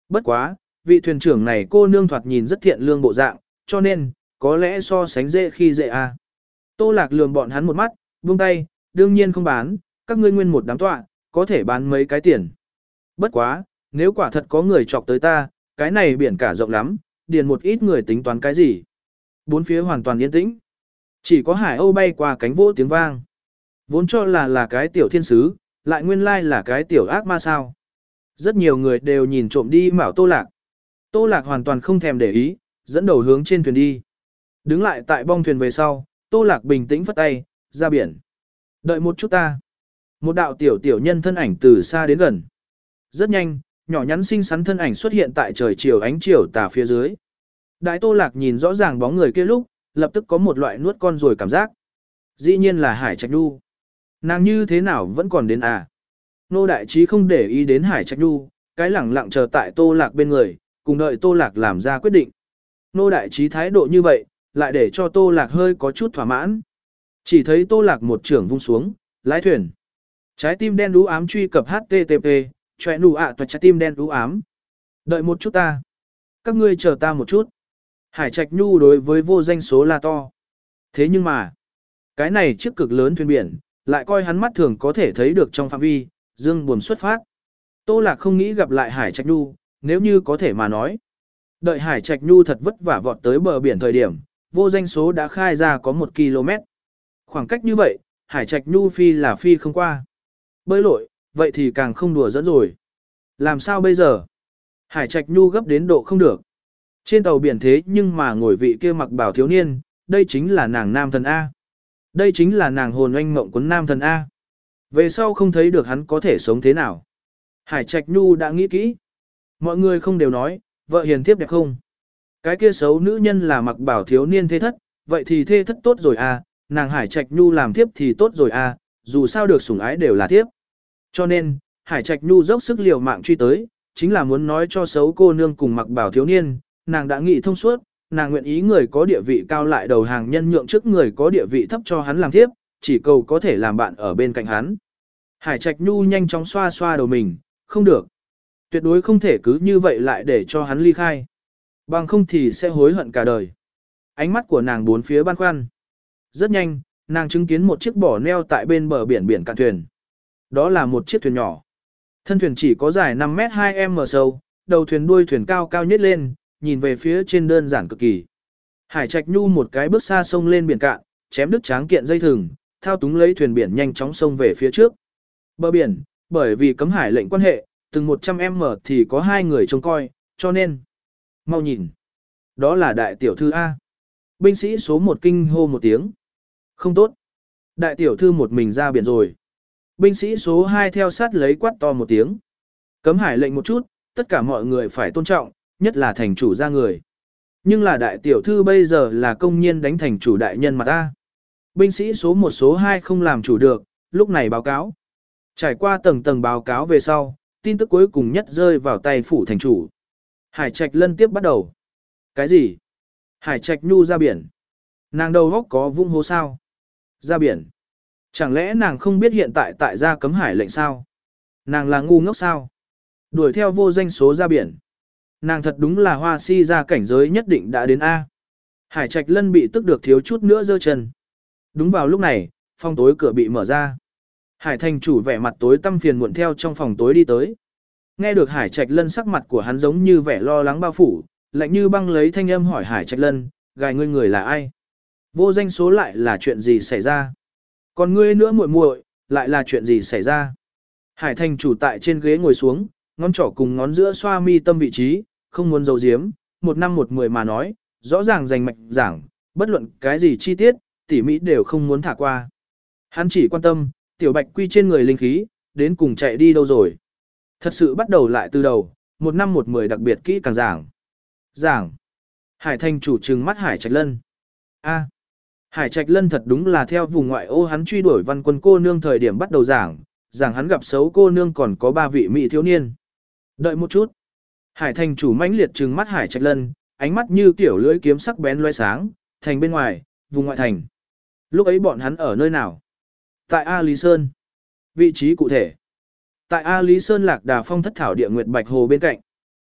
Bất quá, vị thuyền trưởng này cô nương thoạt nhìn rất thiện lương bộ dạng, cho nên, có lẽ so sánh dễ khi dễ à. Tô Lạc lườm bọn hắn một mắt, buông tay, đương nhiên không bán, các ngươi nguyên một đám tọa, có thể bán mấy cái tiền. Bất quá, nếu quả thật có người chọc tới ta, cái này biển cả rộng lắm, điền một ít người tính toán cái gì. Bốn phía hoàn toàn yên tĩnh. Chỉ có hải âu bay qua cánh vỗ tiếng vang. Vốn cho là là cái tiểu thiên sứ, lại nguyên lai là cái tiểu ác ma sao. Rất nhiều người đều nhìn trộm đi mạo Tô Lạc. Tô Lạc hoàn toàn không thèm để ý, dẫn đầu hướng trên thuyền đi. Đứng lại tại bong thuyền về sau, Tô Lạc bình tĩnh phất tay, ra biển. Đợi một chút ta. Một đạo tiểu tiểu nhân thân ảnh từ xa đến gần. Rất nhanh, nhỏ nhắn xinh xắn thân ảnh xuất hiện tại trời chiều ánh chiều tà phía dưới. Đại Tô Lạc nhìn rõ ràng bóng người kia lúc, lập tức có một loại nuốt con rồi cảm giác. Dĩ nhiên là Hải Trạch Nhu. Nàng như thế nào vẫn còn đến à? Nô đại trí không để ý đến Hải Trạch Nhu, cái lẳng lặng chờ tại Tô Lạc bên người, cùng đợi Tô Lạc làm ra quyết định. Nô đại trí thái độ như vậy, lại để cho Tô Lạc hơi có chút thỏa mãn. Chỉ thấy Tô Lạc một trưởng vung xuống, lái thuyền. Trái tim đen đú ám truy cập hát tê tê pê, chòe nụ ạ toạch trái tim đen đú ám. Đợi một chút ta. Các ngươi chờ ta một chút. Hải Trạch Nhu đối với vô danh số la to. Thế nhưng mà, cái này chiếc cực lớn thuyền biển, lại coi hắn mắt thường có thể thấy được trong phạm vi, dương buồn xuất phát. Tô Lạc không nghĩ gặp lại Hải Trạch Nhu, nếu như có thể mà nói. Đợi Hải Trạch Nhu thật vất vả vọt tới bờ biển thời điểm, vô danh số đã khai ra có một ki lô mét. Khoảng cách như vậy, Hải Trạch Nhu phi là phi không qua. Bơi lội, vậy thì càng không đùa dẫn rồi. Làm sao bây giờ? Hải Trạch Nhu gấp đến độ không được. Trên tàu biển thế nhưng mà ngồi vị kia mặc bảo thiếu niên, đây chính là nàng nam thần A. Đây chính là nàng hồn oanh mộng quấn nam thần A. Về sau không thấy được hắn có thể sống thế nào. Hải Trạch Nhu đã nghĩ kỹ. Mọi người không đều nói, vợ hiền thiếp đẹp không? Cái kia xấu nữ nhân là mặc bảo thiếu niên thế thất, vậy thì thê thất tốt rồi à, nàng Hải Trạch Nhu làm thiếp thì tốt rồi à, dù sao được sủng ái đều là thiếp. Cho nên, Hải Trạch Nhu dốc sức liều mạng truy tới, chính là muốn nói cho xấu cô nương cùng mặc bảo thiếu niên, nàng đã nghĩ thông suốt, nàng nguyện ý người có địa vị cao lại đầu hàng nhân nhượng trước người có địa vị thấp cho hắn làm thiếp, chỉ cầu có thể làm bạn ở bên cạnh hắn. Hải Trạch Nhu nhanh chóng xoa xoa đầu mình, không được. Tuyệt đối không thể cứ như vậy lại để cho hắn ly khai. Bằng không thì sẽ hối hận cả đời. Ánh mắt của nàng bốn phía băn khoăn. Rất nhanh, nàng chứng kiến một chiếc bỏ neo tại bên bờ biển biển cạn thuyền. Đó là một chiếc thuyền nhỏ. Thân thuyền chỉ có dài năm mét hai em sâu, đầu thuyền đuôi thuyền cao cao nhếch lên, nhìn về phía trên đơn giản cực kỳ. Hải Trạch Nhu một cái bước xa sông lên biển cạn, chém đứt tráng kiện dây thừng, thao túng lấy thuyền biển nhanh chóng sông về phía trước. Bờ biển, bởi vì cấm hải lệnh quan hệ, từng một trăm em thì có hai người trông coi, cho nên mau nhìn. Đó là đại tiểu thư A. Binh sĩ số một kinh hô một tiếng. Không tốt. Đại tiểu thư một mình ra biển rồi. Binh sĩ số hai theo sát lấy quát to một tiếng. Cấm hải lệnh một chút, tất cả mọi người phải tôn trọng, nhất là thành chủ ra người. Nhưng là đại tiểu thư bây giờ là công nhiên đánh thành chủ đại nhân mà ta. Binh sĩ số một số hai không làm chủ được, lúc này báo cáo. Trải qua tầng tầng báo cáo về sau, tin tức cuối cùng nhất rơi vào tay phủ thành chủ. Hải Trạch Lân tiếp bắt đầu. Cái gì? Hải Trạch Nhu ra biển. Nàng đầu góc có vung hố sao? Ra biển. Chẳng lẽ nàng không biết hiện tại tại gia cấm hải lệnh sao? Nàng là ngu ngốc sao? Đuổi theo vô danh số ra biển. Nàng thật đúng là hoa si ra cảnh giới nhất định đã đến A. Hải Trạch Lân bị tức được thiếu chút nữa giơ chân. Đúng vào lúc này, phòng tối cửa bị mở ra. Hải thành chủ vẻ mặt tối tăm phiền muộn theo trong phòng tối đi tới. Nghe được Hải Trạch Lân sắc mặt của hắn giống như vẻ lo lắng bao phủ, lạnh như băng lấy thanh âm hỏi Hải Trạch Lân, gài ngươi người là ai? Vô danh số lại là chuyện gì xảy ra? Còn ngươi nữa muội muội, lại là chuyện gì xảy ra? Hải thành chủ tại trên ghế ngồi xuống, ngón trỏ cùng ngón giữa xoa mi tâm vị trí, không muốn giấu giếm, một năm một mười mà nói, rõ ràng rành mạch giảng, bất luận cái gì chi tiết, tỉ mỹ đều không muốn thả qua. Hắn chỉ quan tâm, tiểu bạch quy trên người linh khí, đến cùng chạy đi đâu rồi. Thật sự bắt đầu lại từ đầu, một năm một mười đặc biệt kỹ càng giảng. Giảng. Hải thành chủ trừng mắt Hải Trạch Lân. A. Hải Trạch Lân thật đúng là theo vùng ngoại ô hắn truy đuổi văn quân cô nương thời điểm bắt đầu giảng, giảng hắn gặp xấu cô nương còn có ba vị mỹ thiếu niên. Đợi một chút. Hải thành chủ mãnh liệt trừng mắt Hải Trạch Lân, ánh mắt như kiểu lưỡi kiếm sắc bén loé sáng, thành bên ngoài, vùng ngoại thành. Lúc ấy bọn hắn ở nơi nào? Tại A Lý Sơn. Vị trí cụ thể. Tại A Lý Sơn Lạc Đà Phong thất thảo địa nguyệt bạch hồ bên cạnh.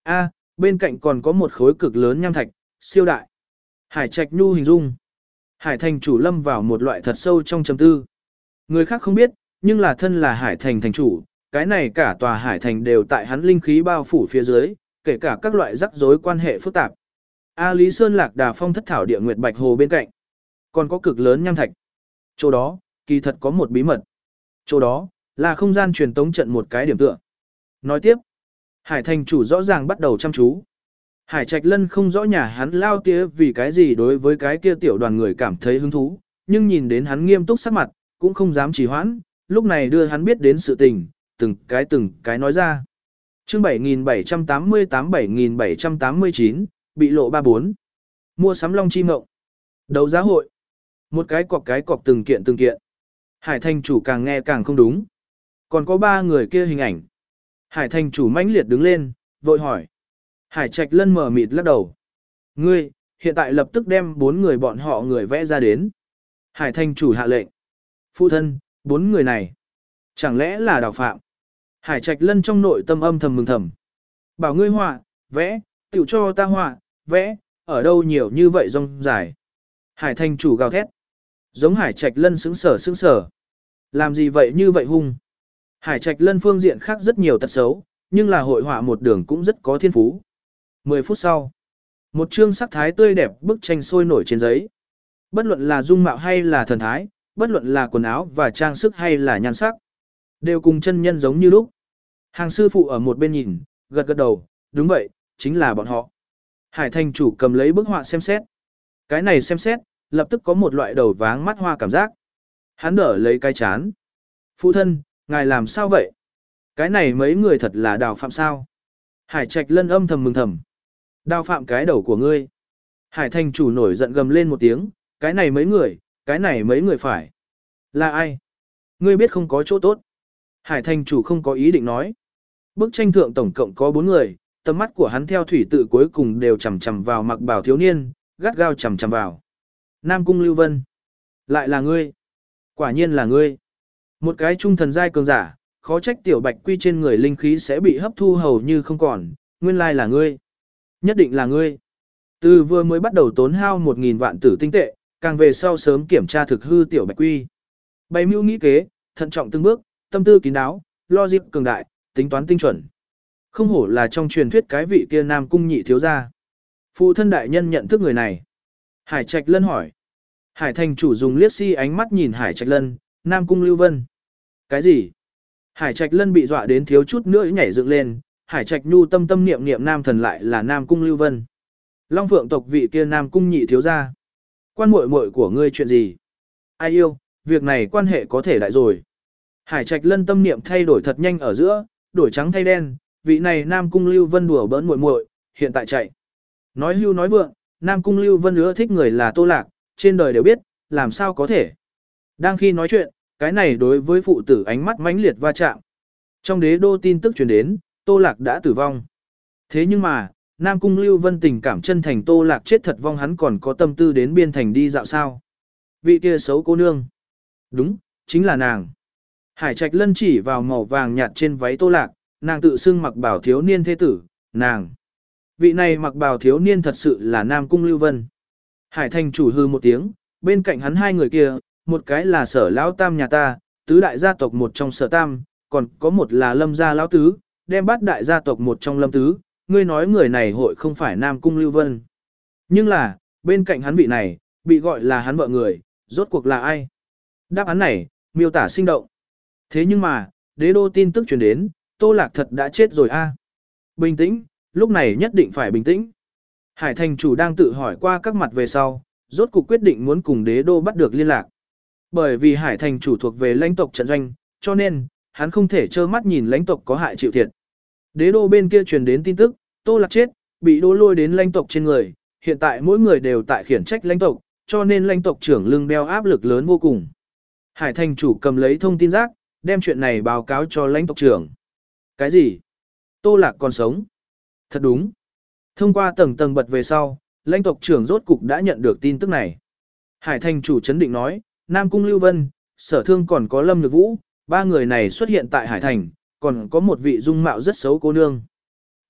A, bên cạnh còn có một khối cực lớn nham thạch, siêu đại. Hải Trạch Nhu hình dung. Hải thành chủ lâm vào một loại thật sâu trong trầm tư. Người khác không biết, nhưng là thân là Hải thành thành chủ, cái này cả tòa Hải thành đều tại hắn linh khí bao phủ phía dưới, kể cả các loại rắc rối quan hệ phức tạp. A Lý Sơn Lạc Đà Phong thất thảo địa nguyệt bạch hồ bên cạnh, còn có cực lớn nham thạch. Chỗ đó, kỳ thật có một bí mật. Chỗ đó, là không gian truyền tống trận một cái điểm tựa. Nói tiếp, Hải thành chủ rõ ràng bắt đầu chăm chú. Hải Trạch Lân không rõ nhà hắn lao tía vì cái gì đối với cái kia tiểu đoàn người cảm thấy hứng thú, nhưng nhìn đến hắn nghiêm túc sắc mặt, cũng không dám trì hoãn, lúc này đưa hắn biết đến sự tình, từng cái từng cái nói ra. Chương bảy nghìn bảy trăm tám mươi tám bảy nghìn bảy trăm tám mươi chín, bị lộ ba bốn. Mua sắm Long Chi Mộng. Đấu giá hội. Một cái cọc cái cọc từng kiện từng kiện. Hải thành chủ càng nghe càng không đúng. Còn có ba người kia hình ảnh. Hải thành chủ mãnh liệt đứng lên, vội hỏi. Hải Trạch Lân mở mịt lắc đầu. Ngươi, hiện tại lập tức đem bốn người bọn họ người vẽ ra đến. Hải thành chủ hạ lệnh. Phụ thân, bốn người này. Chẳng lẽ là đào phạm? Hải Trạch Lân trong nội tâm âm thầm mừng thầm. Bảo ngươi họa, vẽ, tiểu cho ta họa, vẽ, ở đâu nhiều như vậy rong dài. Hải thành chủ gào thét. Giống Hải Trạch Lân sững sờ sững sờ. Làm gì vậy như vậy hung? Hải Trạch Lân phương diện khác rất nhiều tật xấu, nhưng là hội họa một đường cũng rất có thiên phú. Mười phút sau, một chương sắc thái tươi đẹp bức tranh sôi nổi trên giấy. Bất luận là dung mạo hay là thần thái, bất luận là quần áo và trang sức hay là nhan sắc, đều cùng chân nhân giống như lúc. Hàng sư phụ ở một bên nhìn, gật gật đầu, đúng vậy, chính là bọn họ. Hải thành chủ cầm lấy bức họa xem xét. Cái này xem xét, lập tức có một loại đầu váng mắt hoa cảm giác. Hắn đỡ lấy cái chán. Phụ thân, ngài làm sao vậy? Cái này mấy người thật là đào phạm sao? Hải Trạch Lân âm thầm mừng thầm. Đào phạm cái đầu của ngươi. Hải thành chủ nổi giận gầm lên một tiếng, cái này mấy người, cái này mấy người phải. Là ai? Ngươi biết không có chỗ tốt. Hải thành chủ không có ý định nói. Bức tranh thượng tổng cộng có bốn người, tầm mắt của hắn theo thủy tự cuối cùng đều chằm chằm vào mặc bào thiếu niên, gắt gao chằm chằm vào. Nam Cung Lưu Vân. Lại là ngươi. Quả nhiên là ngươi. Một cái trung thần giai cường giả, khó trách tiểu bạch quy trên người linh khí sẽ bị hấp thu hầu như không còn, nguyên lai là ngươi. Nhất định là ngươi. Từ vừa mới bắt đầu tốn hao một nghìn vạn tử tinh tệ, càng về sau sớm kiểm tra thực hư tiểu bạch quy. Bày mưu nghĩ kế, thận trọng từng bước, tâm tư kín đáo, logic cường đại, tính toán tinh chuẩn. Không hổ là trong truyền thuyết cái vị kia Nam Cung nhị thiếu gia. Phụ thân đại nhân nhận thức người này. Hải Trạch Lân hỏi. Hải thành chủ dùng liếc si ánh mắt nhìn Hải Trạch Lân, Nam Cung Lưu Vân. Cái gì? Hải Trạch Lân bị dọa đến thiếu chút nữa nhảy dựng lên, Hải Trạch Nhu tâm tâm niệm niệm nam thần lại là Nam Cung Lưu Vân. Long Phượng tộc vị kia Nam Cung nhị thiếu gia. Quan muội muội của ngươi chuyện gì? Ai yêu, việc này quan hệ có thể đại rồi. Hải Trạch Lân tâm niệm thay đổi thật nhanh ở giữa, đổi trắng thay đen, vị này Nam Cung Lưu Vân đùa bỡn muội muội, hiện tại chạy. Nói hưu nói vượng, Nam Cung Lưu Vân ưa thích người là Tô Lạc, trên đời đều biết, làm sao có thể. Đang khi nói chuyện, cái này đối với phụ tử ánh mắt mãnh liệt va chạm. Trong đế đô tin tức truyền đến, Tô Lạc đã tử vong. Thế nhưng mà, Nam Cung Lưu Vân tình cảm chân thành Tô Lạc chết thật vong hắn còn có tâm tư đến biên thành đi dạo sao. Vị kia xấu cô nương. Đúng, chính là nàng. Hải Trạch Lân chỉ vào màu vàng nhạt trên váy Tô Lạc, nàng tự xưng mặc bảo thiếu niên thế tử, nàng. Vị này mặc bào thiếu niên thật sự là Nam Cung Lưu Vân. Hải thành chủ hư một tiếng, bên cạnh hắn hai người kia, một cái là sở lão tam nhà ta, tứ đại gia tộc một trong sở tam, còn có một là lâm gia lão tứ, đem bắt đại gia tộc một trong lâm tứ, ngươi nói người này hội không phải Nam Cung Lưu Vân. Nhưng là, bên cạnh hắn vị này, bị gọi là hắn vợ người, rốt cuộc là ai? Đáp án này, miêu tả sinh động. Thế nhưng mà, đế đô tin tức truyền đến, Tô Lạc thật đã chết rồi a. Bình tĩnh, lúc này nhất định phải bình tĩnh. Hải thành chủ đang tự hỏi qua các mặt về sau, rốt cuộc quyết định muốn cùng đế đô bắt được liên lạc. Bởi vì hải thành chủ thuộc về lãnh tộc trận doanh, cho nên, hắn không thể trơ mắt nhìn lãnh tộc có hại chịu thiệt. Đế đô bên kia truyền đến tin tức, Tô Lạc chết, bị đô lôi đến lãnh tộc trên người, hiện tại mỗi người đều tại khiển trách lãnh tộc, cho nên lãnh tộc trưởng lưng đeo áp lực lớn vô cùng. Hải thành chủ cầm lấy thông tin rác, đem chuyện này báo cáo cho lãnh tộc trưởng. Cái gì? Tô Lạc còn sống? Thật đúng. Thông qua tầng tầng bật về sau, lãnh tộc trưởng rốt cục đã nhận được tin tức này. Hải thành chủ chấn định nói, Nam Cung Lưu Vân, Sở Thương còn có Lâm Nhược Vũ, ba người này xuất hiện tại Hải thành, còn có một vị dung mạo rất xấu cô nương. Kỳ thật,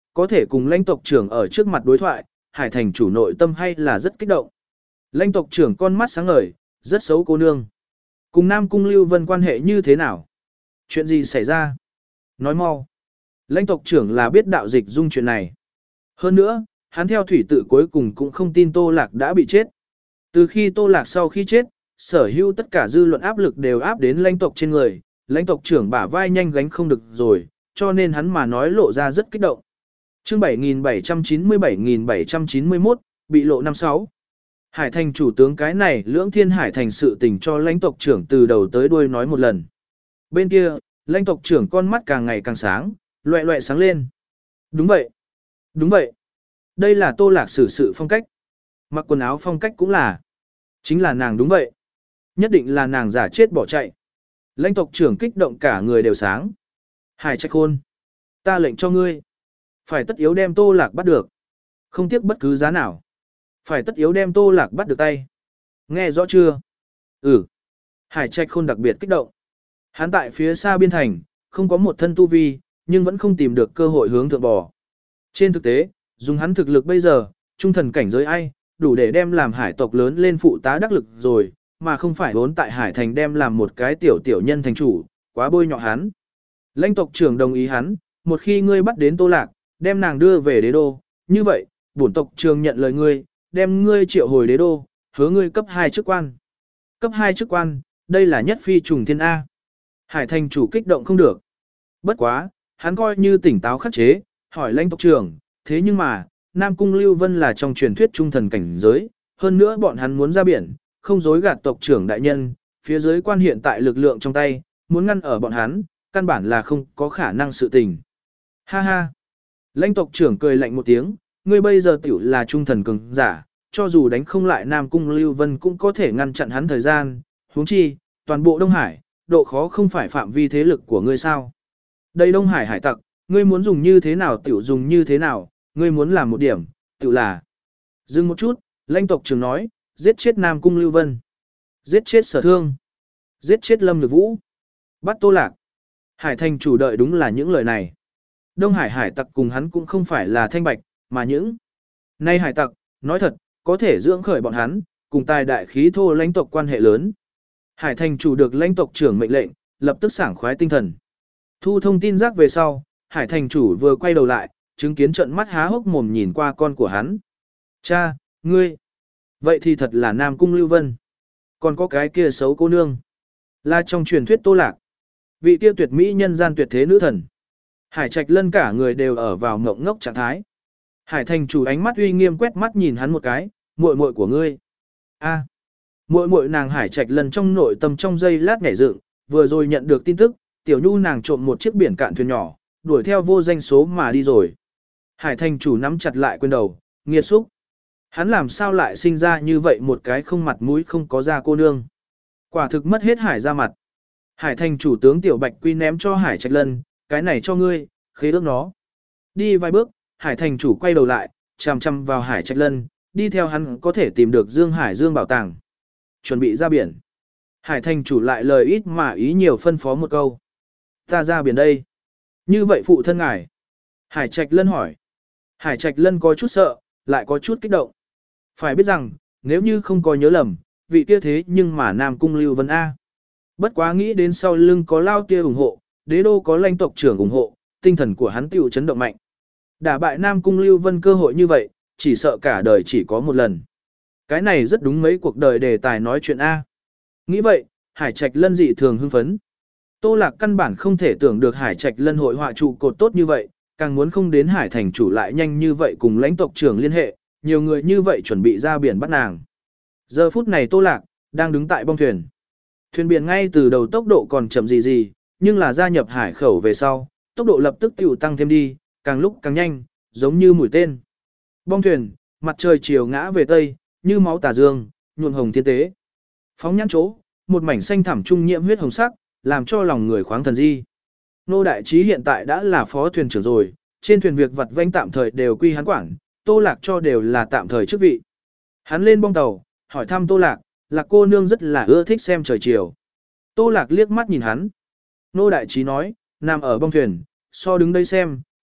có thể cùng lãnh tộc trưởng ở trước mặt đối thoại, Hải thành chủ nội tâm hay là rất kích động. Lãnh tộc trưởng con mắt sáng ngời, rất xấu cô nương. Cùng Nam Cung Lưu Vân quan hệ như thế nào? Chuyện gì xảy ra? Nói mau. Lãnh tộc trưởng là biết đạo dịch dung chuyện này. Hơn nữa, hắn theo thủy tự cuối cùng cũng không tin Tô Lạc đã bị chết. Từ khi Tô Lạc sau khi chết, sở hữu tất cả dư luận áp lực đều áp đến lãnh tộc trên người, lãnh tộc trưởng bả vai nhanh gánh không được rồi, cho nên hắn mà nói lộ ra rất kích động. Chương bảy nghìn bảy trăm chín mươi bảy nghìn bảy trăm chín mươi mốt, bị lộ năm sáu. Hải thành chủ tướng cái này lưỡng thiên hải thành sự tình cho lãnh tộc trưởng từ đầu tới đuôi nói một lần. Bên kia, lãnh tộc trưởng con mắt càng ngày càng sáng, loẹ loẹ sáng lên. Đúng vậy. Đúng vậy. Đây là Tô Lạc xử sự phong cách. Mặc quần áo phong cách cũng là. Chính là nàng đúng vậy. Nhất định là nàng giả chết bỏ chạy. Lãnh tộc trưởng kích động cả người đều sáng. Hải Trạch Khôn. Ta lệnh cho ngươi. Phải tất yếu đem Tô Lạc bắt được. Không tiếc bất cứ giá nào. Phải tất yếu đem Tô Lạc bắt được tay. Nghe rõ chưa? Ừ. Hải Trạch Khôn đặc biệt kích động. Hắn tại phía xa biên thành, không có một thân tu vi, nhưng vẫn không tìm được cơ hội hướng thượng bò. Trên thực tế, dùng hắn thực lực bây giờ, trung thần cảnh giới ai, đủ để đem làm hải tộc lớn lên phụ tá đắc lực rồi, mà không phải vốn tại hải thành đem làm một cái tiểu tiểu nhân thành chủ, quá bôi nhọ hắn. Lãnh tộc trưởng đồng ý hắn, một khi ngươi bắt đến Tô Lạc, đem nàng đưa về đế đô, như vậy, bổn tộc trưởng nhận lời ngươi, đem ngươi triệu hồi đế đô, hứa ngươi cấp hai chức quan. Cấp hai chức quan, đây là nhất phi trùng thiên A. Hải thành chủ kích động không được. Bất quá, hắn coi như tỉnh táo khắc chế, hỏi lãnh tộc trưởng, thế nhưng mà, Nam Cung Lưu Vân là trong truyền thuyết trung thần cảnh giới, hơn nữa bọn hắn muốn ra biển, không dối gạt tộc trưởng đại nhân, phía dưới quan hiện tại lực lượng trong tay, muốn ngăn ở bọn hắn, căn bản là không có khả năng sự tình. Ha ha! Lãnh tộc trưởng cười lạnh một tiếng, ngươi bây giờ tiểu là trung thần cường giả, cho dù đánh không lại Nam Cung Lưu Vân cũng có thể ngăn chặn hắn thời gian, huống chi, toàn bộ Đông Hải, độ khó không phải phạm vi thế lực của ngươi sao. Đây Đông Hải hải tặc, ngươi muốn dùng như thế nào tiểu dùng như thế nào, ngươi muốn làm một điểm, tiểu là. Dừng một chút, lãnh tộc trưởng nói, giết chết Nam Cung Lưu Vân, giết chết Sở Thương, giết chết Lâm Nhược Vũ, bắt Tô Lạc. Hải thành chủ đợi đúng là những lời này. Đông Hải hải tặc cùng hắn cũng không phải là thanh bạch, mà những nay hải tặc, nói thật, có thể dưỡng khởi bọn hắn, cùng tài đại khí thô lãnh tộc quan hệ lớn. Hải thành chủ được lãnh tộc trưởng mệnh lệnh, lập tức sảng khoái tinh thần. Thu thông tin rác về sau, Hải thành chủ vừa quay đầu lại, chứng kiến trận mắt há hốc mồm nhìn qua con của hắn. Cha, ngươi. Vậy thì thật là Nam Cung Lưu Vân. Còn có cái kia xấu cô nương. Là trong truyền thuyết Tô Lạc. Vị kia tuyệt mỹ nhân gian tuyệt thế nữ thần. Hải Trạch Lân cả người đều ở vào ngộng ngốc trạng thái. Hải thành chủ ánh mắt uy nghiêm quét mắt nhìn hắn một cái, muội muội của ngươi. A. Muội muội nàng Hải Trạch Lân trong nội tâm trong giây lát nhảy dựng, vừa rồi nhận được tin tức, Tiểu Nhu nàng trộm một chiếc biển cạn thuyền nhỏ, đuổi theo vô danh số mà đi rồi. Hải thành chủ nắm chặt lại quyền đầu, nghiệt xúc. Hắn làm sao lại sinh ra như vậy một cái không mặt mũi không có da cô nương. Quả thực mất hết Hải ra mặt. Hải thành chủ tướng Tiểu Bạch Quy ném cho Hải Trạch Lân, cái này cho ngươi, khế ước nó. Đi vài bước, Hải thành chủ quay đầu lại, chằm chằm vào Hải Trạch Lân, đi theo hắn có thể tìm được Dương Hải Dương bảo tàng. Chuẩn bị ra biển. Hải thành chủ lại lời ít mà ý nhiều phân phó một câu. Ta ra biển đây. Như vậy phụ thân ngài. Hải Trạch Lân hỏi. Hải Trạch Lân có chút sợ, lại có chút kích động. Phải biết rằng, nếu như không có nhớ lầm, vị kia thế nhưng mà Nam Cung Lưu Vân A. Bất quá nghĩ đến sau lưng có Lao Tia ủng hộ, đế đô có lãnh tộc trưởng ủng hộ, tinh thần của hắn tiểu chấn động mạnh. Đả bại Nam Cung Lưu Vân cơ hội như vậy, chỉ sợ cả đời chỉ có một lần. Cái này rất đúng mấy cuộc đời đề tài nói chuyện A. Nghĩ vậy, Hải Trạch Lân dị thường hưng phấn. Tô Lạc căn bản không thể tưởng được Hải Trạch Lân hội họa trụ cột tốt như vậy, càng muốn không đến Hải thành chủ lại nhanh như vậy cùng lãnh tộc trưởng liên hệ, nhiều người như vậy chuẩn bị ra biển bắt nàng. Giờ phút này Tô Lạc đang đứng tại bong thuyền. Thuyền biển ngay từ đầu tốc độ còn chậm gì gì, nhưng là gia nhập hải khẩu về sau, tốc độ lập tức tiểu tăng thêm đi, càng lúc càng nhanh, giống như mũi tên. Bong thuyền, mặt trời chiều ngã về tây, như máu tà dương, nhuộm hồng thiên tế. Phóng nhãn chỗ, một mảnh xanh thẳm trung nhiễm huyết hồng sắc, làm cho lòng người khoáng thần di. Nô Đại Trí hiện tại đã là phó thuyền trưởng rồi, trên thuyền việc vặt vãnh tạm thời đều quy hắn quản, Tô Lạc cho đều là tạm thời chức vị. Hắn lên bong tàu, hỏi thăm Tô Lạc, Lạc cô nương rất là ưa thích xem trời chiều. Tô Lạc liếc mắt nhìn hắn. Nô Đại Trí nói, nằm ở bong thuyền, so đứng đây xem,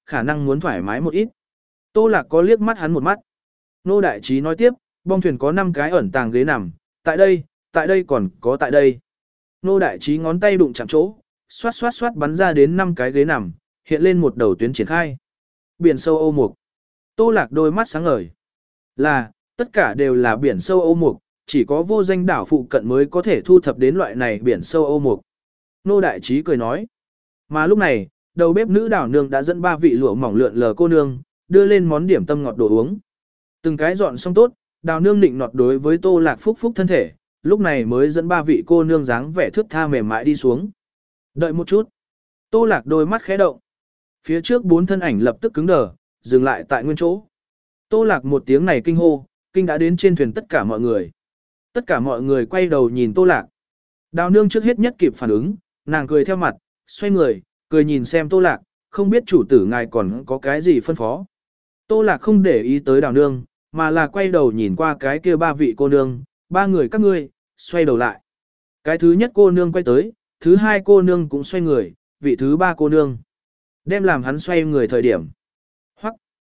khả năng muốn thoải mái một ít. Tô Lạc có liếc mắt hắn một mắt. Nô Đại Trí nói tiếp, bong thuyền có năm cái ẩn tàng ghế nằm, tại đây, tại đây còn có tại đây. Nô Đại Trí ngón tay đụng chạm chỗ, xoát xoát xoát bắn ra đến năm cái ghế nằm, hiện lên một đầu tuyến triển khai. Biển sâu Âu Mục. Tô Lạc đôi mắt sáng ngời. Là, tất cả đều là biển sâu Âu Mục, chỉ có vô danh đảo phụ cận mới có thể thu thập đến loại này biển sâu Âu Mục. Nô Đại Trí cười nói. Mà lúc này, đầu bếp nữ đảo nương đã dẫn ba vị lụa mỏng lượn lờ cô nương, đưa lên món điểm tâm ngọt đồ uống. Từng cái dọn xong tốt, đào nương định nọt đối với Tô Lạc phúc phúc thân thể, lúc này mới dẫn ba vị cô nương dáng vẻ thướt tha mềm mại đi xuống. Đợi một chút. Tô Lạc đôi mắt khẽ động. Phía trước bốn thân ảnh lập tức cứng đờ, dừng lại tại nguyên chỗ. Tô Lạc một tiếng này kinh hô, kinh đã đến trên thuyền tất cả mọi người. Tất cả mọi người quay đầu nhìn Tô Lạc. Đào nương trước hết nhất kịp phản ứng, nàng cười theo mặt, xoay người, cười nhìn xem Tô Lạc, không biết chủ tử ngài còn có cái gì phân phó. Tô Lạc không để ý tới đào nương, mà là quay đầu nhìn qua cái kia ba vị cô nương, ba người các ngươi, xoay đầu lại. Cái thứ nhất cô nương quay tới, thứ hai cô nương cũng xoay người, vị thứ ba cô nương. Đem làm hắn xoay người thời điểm. Hoặc,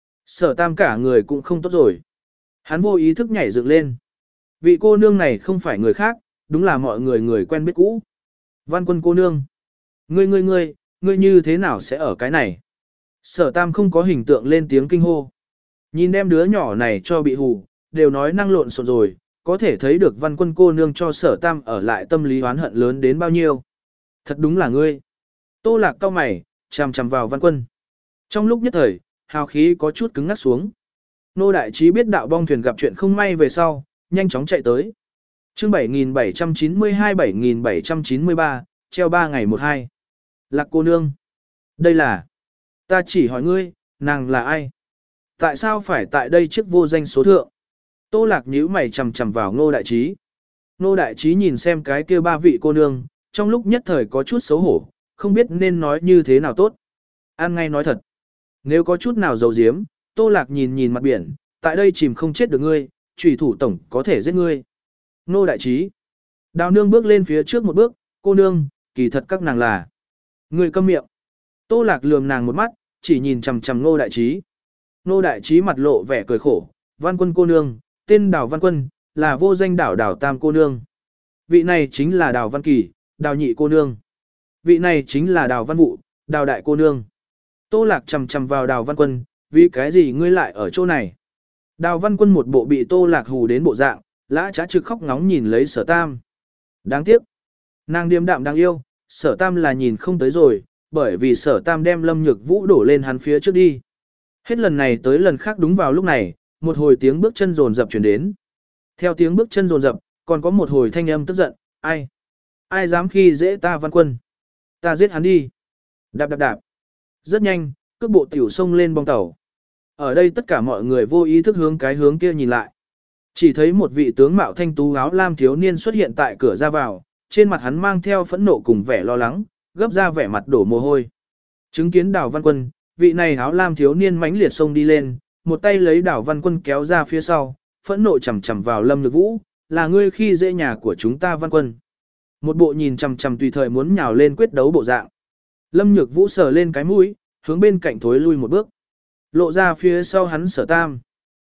Sở Tam cả người cũng không tốt rồi. Hắn vô ý thức nhảy dựng lên. Vị cô nương này không phải người khác, đúng là mọi người người quen biết cũ. Văn Quân cô nương. Ngươi ngươi ngươi, ngươi như thế nào sẽ ở cái này? Sở Tam không có hình tượng lên tiếng kinh hô. Nhìn đem đứa nhỏ này cho bị hù, đều nói năng lộn xộn rồi, có thể thấy được Văn Quân cô nương cho Sở Tam ở lại tâm lý oán hận lớn đến bao nhiêu. Thật đúng là ngươi. Tô Lạc cau mày, chằm chằm vào Văn Quân. Trong lúc nhất thời, hào khí có chút cứng ngắc xuống. Nô Đại Trí biết đạo bong thuyền gặp chuyện không may về sau, nhanh chóng chạy tới. Chương bảy nghìn bảy trăm chín mươi hai bảy nghìn bảy trăm chín mươi ba, treo ba ngày một hai. Lạc cô nương. Đây là... Ta chỉ hỏi ngươi, nàng là ai? Tại sao phải tại đây chiếc vô danh số thượng? Tô Lạc nhíu mày chằm chằm vào Ngô Đại Trí. Ngô Đại Trí nhìn xem cái kia ba vị cô nương, trong lúc nhất thời có chút xấu hổ, không biết nên nói như thế nào tốt. An ngay nói thật. Nếu có chút nào giấu giếm, Tô Lạc nhìn nhìn mặt biển, tại đây chìm không chết được ngươi, chủy thủ tổng có thể giết ngươi. Ngô Đại Trí. Đào nương bước lên phía trước một bước, cô nương, kỳ thật các nàng là. Ngươi câm miệng. Tô Lạc lườm nàng một mắt, chỉ nhìn chằm chằm Ngô Đại Trí. Ngô Đại Trí mặt lộ vẻ cười khổ, Văn Quân cô nương, tên Đào Văn Quân, là vô danh đảo Đào Tam cô nương. Vị này chính là Đào Văn Kỳ, Đào Nhị cô nương. Vị này chính là Đào Văn Vụ, Đào Đại cô nương. Tô Lạc chằm chằm vào Đào Văn Quân, vì cái gì ngươi lại ở chỗ này? Đào Văn Quân một bộ bị Tô Lạc hù đến bộ dạng, lã trá trực khóc ngóng nhìn lấy Sở Tam. Đáng tiếc, nàng điềm đạm đáng yêu, Sở Tam là nhìn không tới rồi, bởi vì Sở Tam đem Lâm Nhược Vũ đổ lên hắn phía trước đi. Hết lần này tới lần khác đúng vào lúc này, một hồi tiếng bước chân rồn rập chuyển đến. Theo tiếng bước chân rồn rập, còn có một hồi thanh âm tức giận, ai? Ai dám khi dễ ta Văn Quân? Ta giết hắn đi. Đạp đạp đạp. Rất nhanh, cước bộ tiểu xông lên bong tàu. Ở đây tất cả mọi người vô ý thức hướng cái hướng kia nhìn lại. Chỉ thấy một vị tướng mạo thanh tú áo lam thiếu niên xuất hiện tại cửa ra vào, trên mặt hắn mang theo phẫn nộ cùng vẻ lo lắng, gấp ra vẻ mặt đổ mồ hôi. Chứng kiến Đào Văn Quân, vị này áo lam thiếu niên mãnh liệt xông đi lên, một tay lấy Đào Văn Quân kéo ra phía sau, phẫn nộ chầm chầm vào Lâm Nhược Vũ, là ngươi khi dễ nhà của chúng ta Văn Quân. Một bộ nhìn chằm chằm tùy thời muốn nhào lên quyết đấu bộ dạng. Lâm Nhược Vũ sờ lên cái mũi, hướng bên cạnh thối lui một bước. Lộ ra phía sau hắn Sở Tam.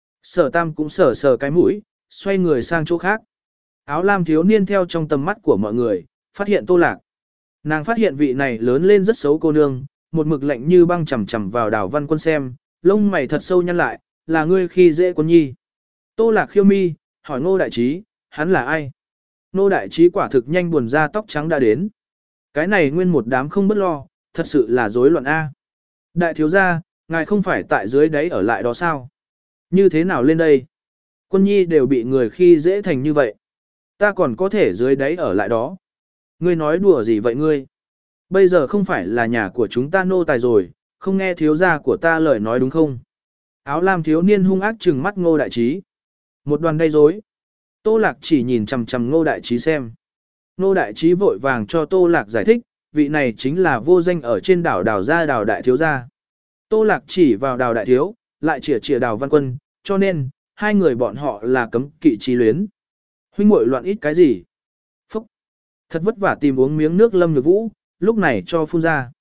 Sở Tam cũng sờ sờ cái mũi, xoay người sang chỗ khác. Áo lam thiếu niên theo trong tầm mắt của mọi người, phát hiện Tô Lạc. Nàng phát hiện vị này lớn lên rất xấu cô nương, một mực lạnh như băng chằm chằm vào Đào Văn Quân xem, lông mày thật sâu nhăn lại, là ngươi khi dễ Quân Nhi. Tô Lạc khiêu mi, hỏi Ngô Đại Trí, hắn là ai? Ngô Đại Trí quả thực nhanh buồn ra tóc trắng đã đến. Cái này nguyên một đám không bất lo, thật sự là rối loạn A. Đại thiếu gia, ngài không phải tại dưới đấy ở lại đó sao? Như thế nào lên đây? Quân Nhi đều bị người khi dễ thành như vậy. Ta còn có thể dưới đấy ở lại đó. Ngươi nói đùa gì vậy ngươi? Bây giờ không phải là nhà của chúng ta nô tài rồi, không nghe thiếu gia của ta lời nói đúng không? Áo lam thiếu niên hung ác trừng mắt Ngô Đại Trí. Một đoàn đầy rối. Tô Lạc chỉ nhìn chằm chằm Ngô Đại Trí xem. Ngô Đại Trí vội vàng cho Tô Lạc giải thích, vị này chính là vô danh ở trên đảo Đào gia Đào Đại thiếu gia. Tô Lạc chỉ vào Đào Đại thiếu, lại chỉa chỉa Đào Văn Quân, cho nên, hai người bọn họ là cấm kỵ chí luyến. Huynh muội loạn ít cái gì? Phúc! Thật vất vả tìm uống miếng nước Lâm Nhược Vũ, lúc này cho phun ra.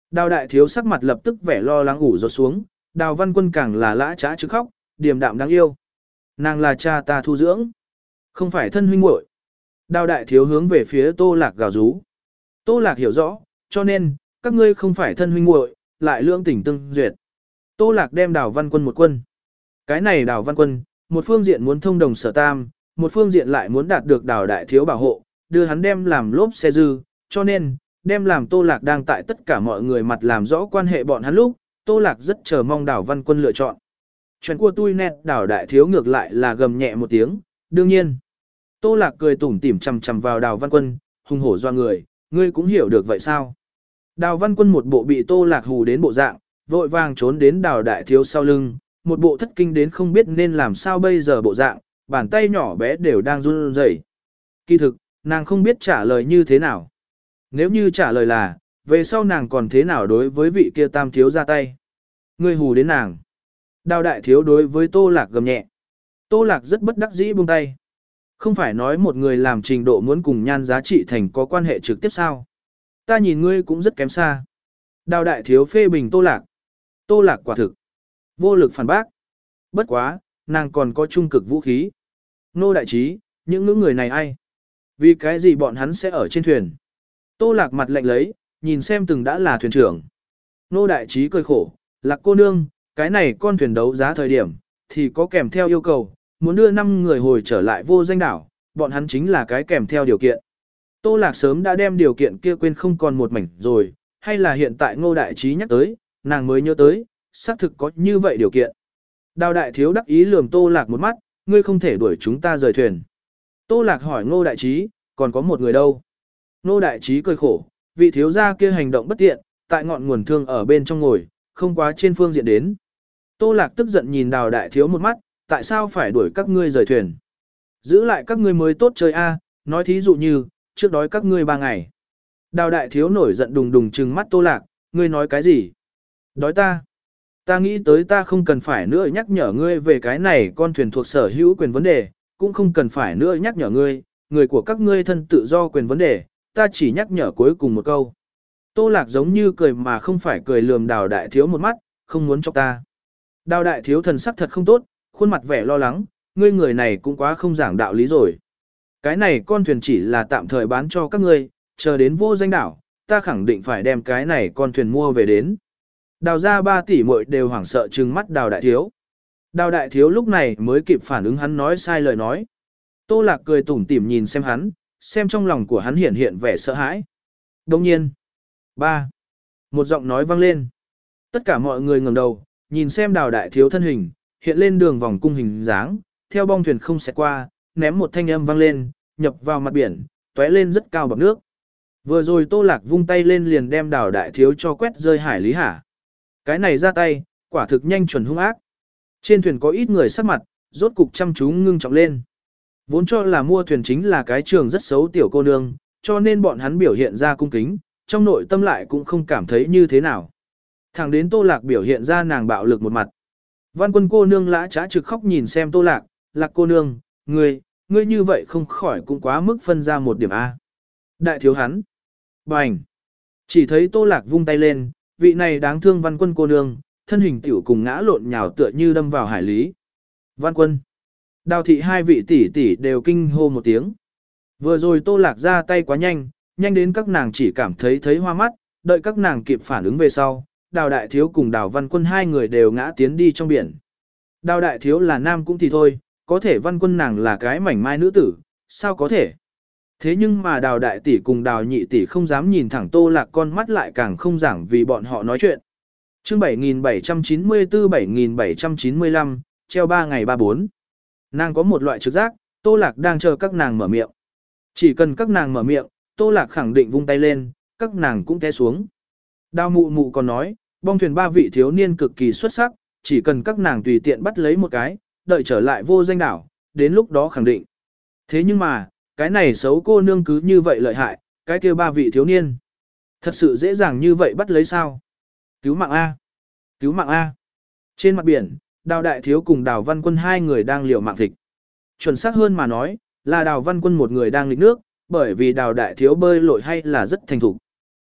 Đào đại thiếu sắc mặt lập tức vẻ lo lắng ủ rột xuống, Đào Văn Quân càng là lã trá chứ khóc, điềm đạm đáng yêu. Nàng là cha ta thu dưỡng, không phải thân huynh muội. Đào đại thiếu hướng về phía Tô Lạc gào rú. Tô Lạc hiểu rõ, cho nên, các ngươi không phải thân huynh muội, lại lương tình tương duyệt. Tô Lạc đem Đào Văn Quân một quân. Cái này Đào Văn Quân, một phương diện muốn thông đồng Sở Tam, một phương diện lại muốn đạt được Đào đại thiếu bảo hộ, đưa hắn đem làm lốp xe dư, cho nên, đem làm Tô Lạc đang tại tất cả mọi người mặt làm rõ quan hệ bọn hắn lúc, Tô Lạc rất chờ mong Đào Văn Quân lựa chọn. Chuyện của tôi nét Đào đại thiếu ngược lại là gầm nhẹ một tiếng, đương nhiên. Tô Lạc cười tủm tỉm chằm chằm vào Đào Văn Quân, hùng hổ doa người, ngươi cũng hiểu được vậy sao? Đào Văn Quân một bộ bị Tô Lạc hù đến bộ dạng, vội vàng trốn đến Đào đại thiếu sau lưng, một bộ thất kinh đến không biết nên làm sao bây giờ bộ dạng, bàn tay nhỏ bé đều đang run rẩy. Kỳ thực, nàng không biết trả lời như thế nào. Nếu như trả lời là, về sau nàng còn thế nào đối với vị kia tam thiếu ra tay. Ngươi hù đến nàng. Đào đại thiếu đối với Tô Lạc gầm nhẹ. Tô Lạc rất bất đắc dĩ buông tay. Không phải nói một người làm trình độ muốn cùng nhan giá trị thành có quan hệ trực tiếp sao. Ta nhìn ngươi cũng rất kém xa. Đào đại thiếu phê bình Tô Lạc. Tô Lạc quả thực. Vô lực phản bác. Bất quá, nàng còn có trung cực vũ khí. Nô đại trí, những ngữ người này ai? Vì cái gì bọn hắn sẽ ở trên thuyền? Tô Lạc mặt lạnh lấy, nhìn xem từng đã là thuyền trưởng. Nô đại trí cười khổ, Lạc cô nương, cái này con thuyền đấu giá thời điểm, thì có kèm theo yêu cầu, muốn đưa năm người hồi trở lại vô danh đảo, bọn hắn chính là cái kèm theo điều kiện. Tô Lạc sớm đã đem điều kiện kia quên không còn một mảnh rồi, hay là hiện tại Ngô đại trí nhắc tới, nàng mới nhớ tới, xác thực có như vậy điều kiện. Đào đại thiếu đắc ý lườm Tô Lạc một mắt, ngươi không thể đuổi chúng ta rời thuyền. Tô Lạc hỏi Ngô đại trí, còn có một người đâu? Ngô đại trí cười khổ, vị thiếu gia kia hành động bất tiện, tại ngọn nguồn thương ở bên trong ngồi, không quá trên phương diện đến. Tô Lạc tức giận nhìn Đào đại thiếu một mắt, tại sao phải đuổi các ngươi rời thuyền? Giữ lại các ngươi mới tốt chơi a, nói thí dụ như, trước đói các ngươi ba ngày. Đào đại thiếu nổi giận đùng đùng trừng mắt Tô Lạc, ngươi nói cái gì? Đói ta? Ta nghĩ tới ta không cần phải nữa nhắc nhở ngươi về cái này con thuyền thuộc sở hữu quyền vấn đề, cũng không cần phải nữa nhắc nhở ngươi, người của các ngươi thân tự do quyền vấn đề, ta chỉ nhắc nhở cuối cùng một câu. Tô Lạc giống như cười mà không phải cười lườm Đào đại thiếu một mắt, không muốn cho ta. Đào đại thiếu thần sắc thật không tốt, khuôn mặt vẻ lo lắng, ngươi người này cũng quá không giảng đạo lý rồi. Cái này con thuyền chỉ là tạm thời bán cho các ngươi, chờ đến vô danh đảo, ta khẳng định phải đem cái này con thuyền mua về đến. Đào ra ba tỷ muội đều hoảng sợ trừng mắt Đào đại thiếu. Đào đại thiếu lúc này mới kịp phản ứng hắn nói sai lời nói. Tô Lạc cười tủm tỉm nhìn xem hắn, xem trong lòng của hắn hiện hiện vẻ sợ hãi. Đồng nhiên. Ba. Một giọng nói vang lên. Tất cả mọi người ngẩng đầu, nhìn xem Đào đại thiếu thân hình, hiện lên đường vòng cung hình dáng, theo bong thuyền không xẹt qua, ném một thanh âm vang lên, nhập vào mặt biển, tóe lên rất cao bọt nước. Vừa rồi Tô Lạc vung tay lên liền đem Đào đại thiếu cho quét rơi hải lý hả. Cái này ra tay, quả thực nhanh chuẩn hung ác. Trên thuyền có ít người sắc mặt, rốt cục chăm chú ngưng trọng lên. Vốn cho là mua thuyền chính là cái trường rất xấu tiểu cô nương, cho nên bọn hắn biểu hiện ra cung kính, trong nội tâm lại cũng không cảm thấy như thế nào. Thẳng đến Tô Lạc biểu hiện ra nàng bạo lực một mặt. Văn Quân cô nương lã trá trực khóc nhìn xem Tô Lạc, Lạc cô nương, ngươi, ngươi như vậy không khỏi cũng quá mức phân ra một điểm A. Đại thiếu hắn. Bành. Chỉ thấy Tô Lạc vung tay lên, vị này đáng thương Văn Quân cô nương, thân hình tiểu cùng ngã lộn nhào tựa như đâm vào hải lý. Văn Quân. Đào thị hai vị tỷ tỷ đều kinh hô một tiếng. Vừa rồi Tô Lạc ra tay quá nhanh, nhanh đến các nàng chỉ cảm thấy thấy hoa mắt, đợi các nàng kịp phản ứng về sau, Đào đại thiếu cùng Đào Văn Quân hai người đều ngã tiến đi trong biển. Đào đại thiếu là nam cũng thì thôi, có thể Văn Quân nàng là cái mảnh mai nữ tử, sao có thể? Thế nhưng mà Đào đại tỷ cùng Đào nhị tỷ không dám nhìn thẳng Tô Lạc, con mắt lại càng không giảng vì bọn họ nói chuyện. Chương bảy nghìn bảy trăm chín mươi tư bảy nghìn bảy trăm chín mươi lăm, treo ba ngày ba bốn. Nàng có một loại trực giác, Tô Lạc đang chờ các nàng mở miệng. Chỉ cần các nàng mở miệng, Tô Lạc khẳng định vung tay lên, các nàng cũng té xuống. Đào mụ mụ còn nói, bong thuyền ba vị thiếu niên cực kỳ xuất sắc, chỉ cần các nàng tùy tiện bắt lấy một cái, đợi trở lại vô danh đảo, đến lúc đó khẳng định. Thế nhưng mà, cái này xấu cô nương cứ như vậy lợi hại, cái kia ba vị thiếu niên. Thật sự dễ dàng như vậy bắt lấy sao? Cứu mạng A! Cứu mạng A! Trên mặt biển, Đào đại thiếu cùng Đào Văn Quân hai người đang liều mạng thịt. Chuẩn xác hơn mà nói, là Đào Văn Quân một người đang nghịch nước, bởi vì Đào đại thiếu bơi lội hay là rất thành thục.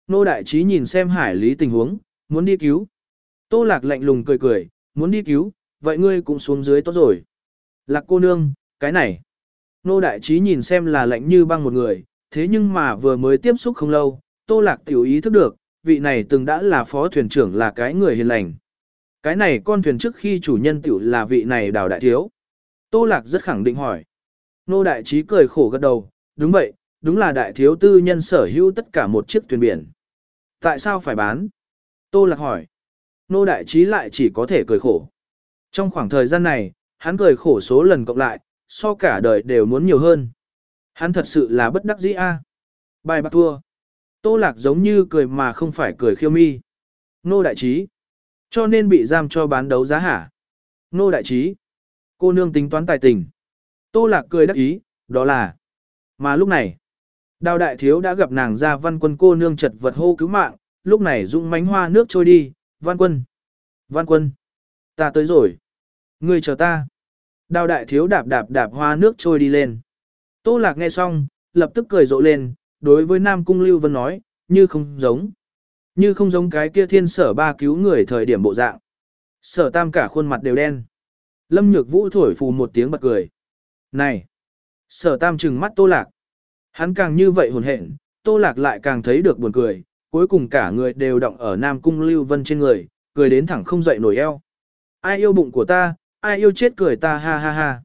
Nô đại trí nhìn xem hải lý tình huống, muốn đi cứu. Tô lạc lạnh lùng cười cười, muốn đi cứu, vậy ngươi cũng xuống dưới tốt rồi. Lạc cô nương, cái này. Nô đại trí nhìn xem là lạnh như băng một người, thế nhưng mà vừa mới tiếp xúc không lâu, tô lạc tiểu ý thức được, vị này từng đã là phó thuyền trưởng là cái người hiền lành. Cái này con thuyền trước khi chủ nhân tiểu là vị này Đào đại thiếu. Tô lạc rất khẳng định hỏi. Nô đại trí cười khổ gật đầu, đúng vậy, đúng là đại thiếu tư nhân sở hữu tất cả một chiếc thuyền biển. Tại sao phải bán? Tô lạc hỏi. Nô đại trí lại chỉ có thể cười khổ. Trong khoảng thời gian này, hắn cười khổ số lần cộng lại, so cả đời đều muốn nhiều hơn. Hắn thật sự là bất đắc dĩ a. Bài bạc thua. Tô lạc giống như cười mà không phải cười khiêu mi. Nô đại trí. Cho nên bị giam cho bán đấu giá hả? Nô đại trí. Cô nương tính toán tài tình. Tô lạc cười đắc ý, đó là. Mà lúc này, Đào đại thiếu đã gặp nàng ra Văn Quân cô nương chật vật hô cứu mạng, lúc này dũng mánh hoa nước trôi đi, Văn Quân. Văn Quân. Ta tới rồi. Ngươi chờ ta. Đào đại thiếu đạp đạp đạp hoa nước trôi đi lên. Tô lạc nghe xong, lập tức cười rộ lên, đối với Nam Cung Lưu Vân nói, như không giống. Như không giống cái kia thiên sở ba cứu người thời điểm bộ dạng. Sở tam cả khuôn mặt đều đen. Lâm Nhược Vũ thổi phù một tiếng bật cười. Này! Sở tam trừng mắt Tô lạc. Hắn càng như vậy hồn hện, Tô lạc lại càng thấy được buồn cười, cuối cùng cả người đều động ở Nam Cung Lưu Vân trên người, cười đến thẳng không dậy nổi eo. Ai yêu bụng của ta, ai yêu chết cười ta ha ha ha.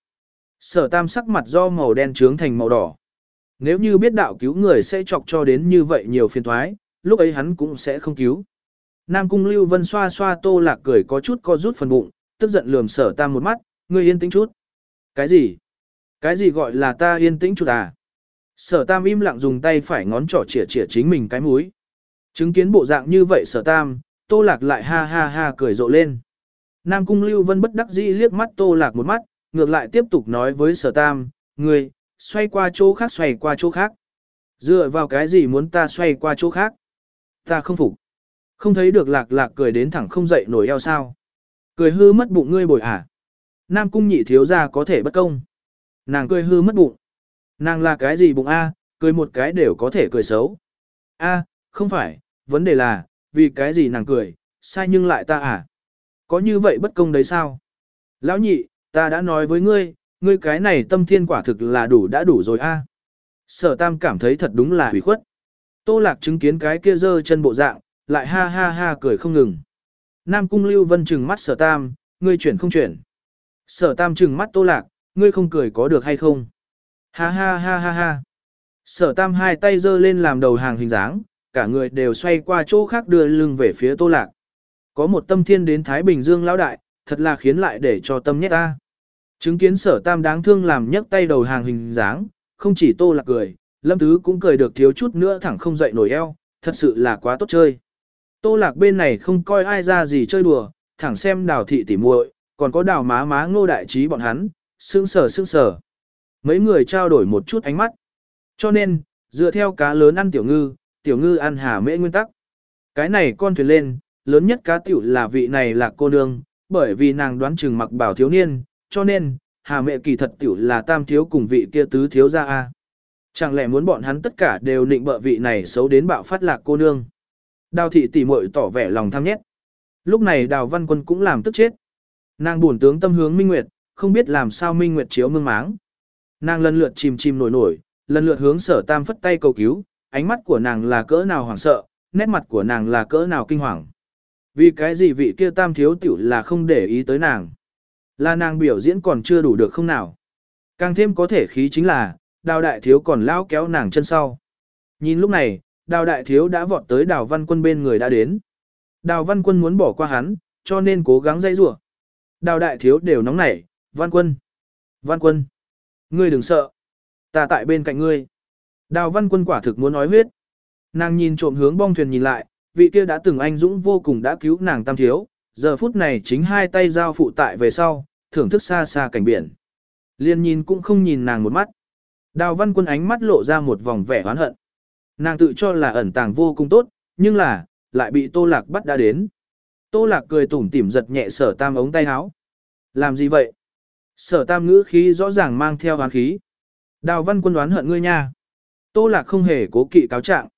Sở tam sắc mặt do màu đen trướng thành màu đỏ. Nếu như biết đạo cứu người sẽ chọc cho đến như vậy nhiều phiền thoái, lúc ấy hắn cũng sẽ không cứu. Nam Cung Lưu Vân xoa xoa Tô lạc cười có chút co rút phần bụng, tức giận lườm sở tam một mắt, ngươi yên tĩnh chút. Cái gì? Cái gì gọi là ta yên tĩnh chút à? Sở tam im lặng dùng tay phải ngón trỏ chỉa chỉa chính mình cái mũi. Chứng kiến bộ dạng như vậy sở tam, Tô lạc lại ha ha ha cười rộ lên. Nam Cung Lưu Vân bất đắc dĩ liếc mắt Tô lạc một mắt, ngược lại tiếp tục nói với sở tam, ngươi, xoay qua chỗ khác xoay qua chỗ khác. Dựa vào cái gì muốn ta xoay qua chỗ khác? Ta không phục. Không thấy được lạc lạc cười đến thẳng không dậy nổi eo sao. Cười hư mất bụng ngươi bồi à? Nam Cung nhị thiếu gia có thể bất công. Nàng cười hư mất bụng. Nàng là cái gì bụng a? Cười một cái đều có thể cười xấu. A, không phải, vấn đề là, vì cái gì nàng cười, sai nhưng lại ta à? Có như vậy bất công đấy sao? Lão nhị, ta đã nói với ngươi, ngươi cái này tâm thiên quả thực là đủ đã đủ rồi a. Sở tam cảm thấy thật đúng là hủy khuất. Tô lạc chứng kiến cái kia dơ chân bộ dạng, lại ha ha ha cười không ngừng. Nam Cung Lưu Vân trừng mắt sở tam, ngươi chuyển không chuyển. Sở tam trừng mắt Tô lạc, ngươi không cười có được hay không? Ha ha ha ha ha. Sở tam hai tay giơ lên làm đầu hàng hình dáng, cả người đều xoay qua chỗ khác đưa lưng về phía Tô lạc. Có một tâm thiên đến Thái Bình Dương lão đại, thật là khiến lại để cho tâm nhét ta. Chứng kiến sở tam đáng thương làm nhấc tay đầu hàng hình dáng, không chỉ Tô lạc cười, Lâm Tứ cũng cười được thiếu chút nữa thẳng không dậy nổi eo, thật sự là quá tốt chơi. Tô lạc bên này không coi ai ra gì chơi đùa, thẳng xem Đào thị tỉ muội, còn có Đào má má Ngô đại trí bọn hắn, sững sờ sững sờ. Mấy người trao đổi một chút ánh mắt. Cho nên, dựa theo cá lớn ăn tiểu ngư, tiểu ngư ăn hà mễ nguyên tắc. Cái này con thuyền lên, lớn nhất cá tiểu là vị này là cô nương, bởi vì nàng đoán chừng mặc bảo thiếu niên, cho nên, hà mẹ kỳ thật tiểu là tam thiếu cùng vị kia tứ thiếu ra a. Chẳng lẽ muốn bọn hắn tất cả đều định bợ vị này xấu đến bạo phát lạc cô nương. Đào thị tỉ muội tỏ vẻ lòng tham nhét. Lúc này Đào Văn Quân cũng làm tức chết. Nàng buồn tướng tâm hướng Minh Nguyệt, không biết làm sao Minh Nguyệt chiếu mương máng. Nàng lần lượt chìm chìm nổi nổi, lần lượt hướng sở tam phất tay cầu cứu, ánh mắt của nàng là cỡ nào hoảng sợ, nét mặt của nàng là cỡ nào kinh hoàng. Vì cái gì vị kia tam thiếu tiểu là không để ý tới nàng. Là nàng biểu diễn còn chưa đủ được không nào. Càng thêm có thể khí chính là, Đào đại thiếu còn lao kéo nàng chân sau. Nhìn lúc này, Đào đại thiếu đã vọt tới Đào Văn Quân bên người đã đến. Đào Văn Quân muốn bỏ qua hắn, cho nên cố gắng dây rủa. Đào đại thiếu đều nóng nảy, Văn Quân, Văn Quân, ngươi đừng sợ, ta tại bên cạnh ngươi. Đào Văn Quân quả thực muốn nói huyết. Nàng nhìn trộm hướng bong thuyền nhìn lại, vị kia đã từng anh dũng vô cùng đã cứu nàng tam thiếu, giờ phút này chính hai tay giao phụ tại về sau, thưởng thức xa xa cảnh biển. Liên nhìn cũng không nhìn nàng một mắt. Đào Văn Quân ánh mắt lộ ra một vòng vẻ oán hận. Nàng tự cho là ẩn tàng vô cùng tốt, nhưng là, lại bị Tô Lạc bắt đã đến. Tô Lạc cười tủm tỉm giật nhẹ sở tam ống tay áo. Làm gì vậy? Sở tam ngữ khí rõ ràng mang theo oán khí. Đào Văn Quân đoán hận ngươi nha. Tô Lạc không hề cố kỵ cáo trạng.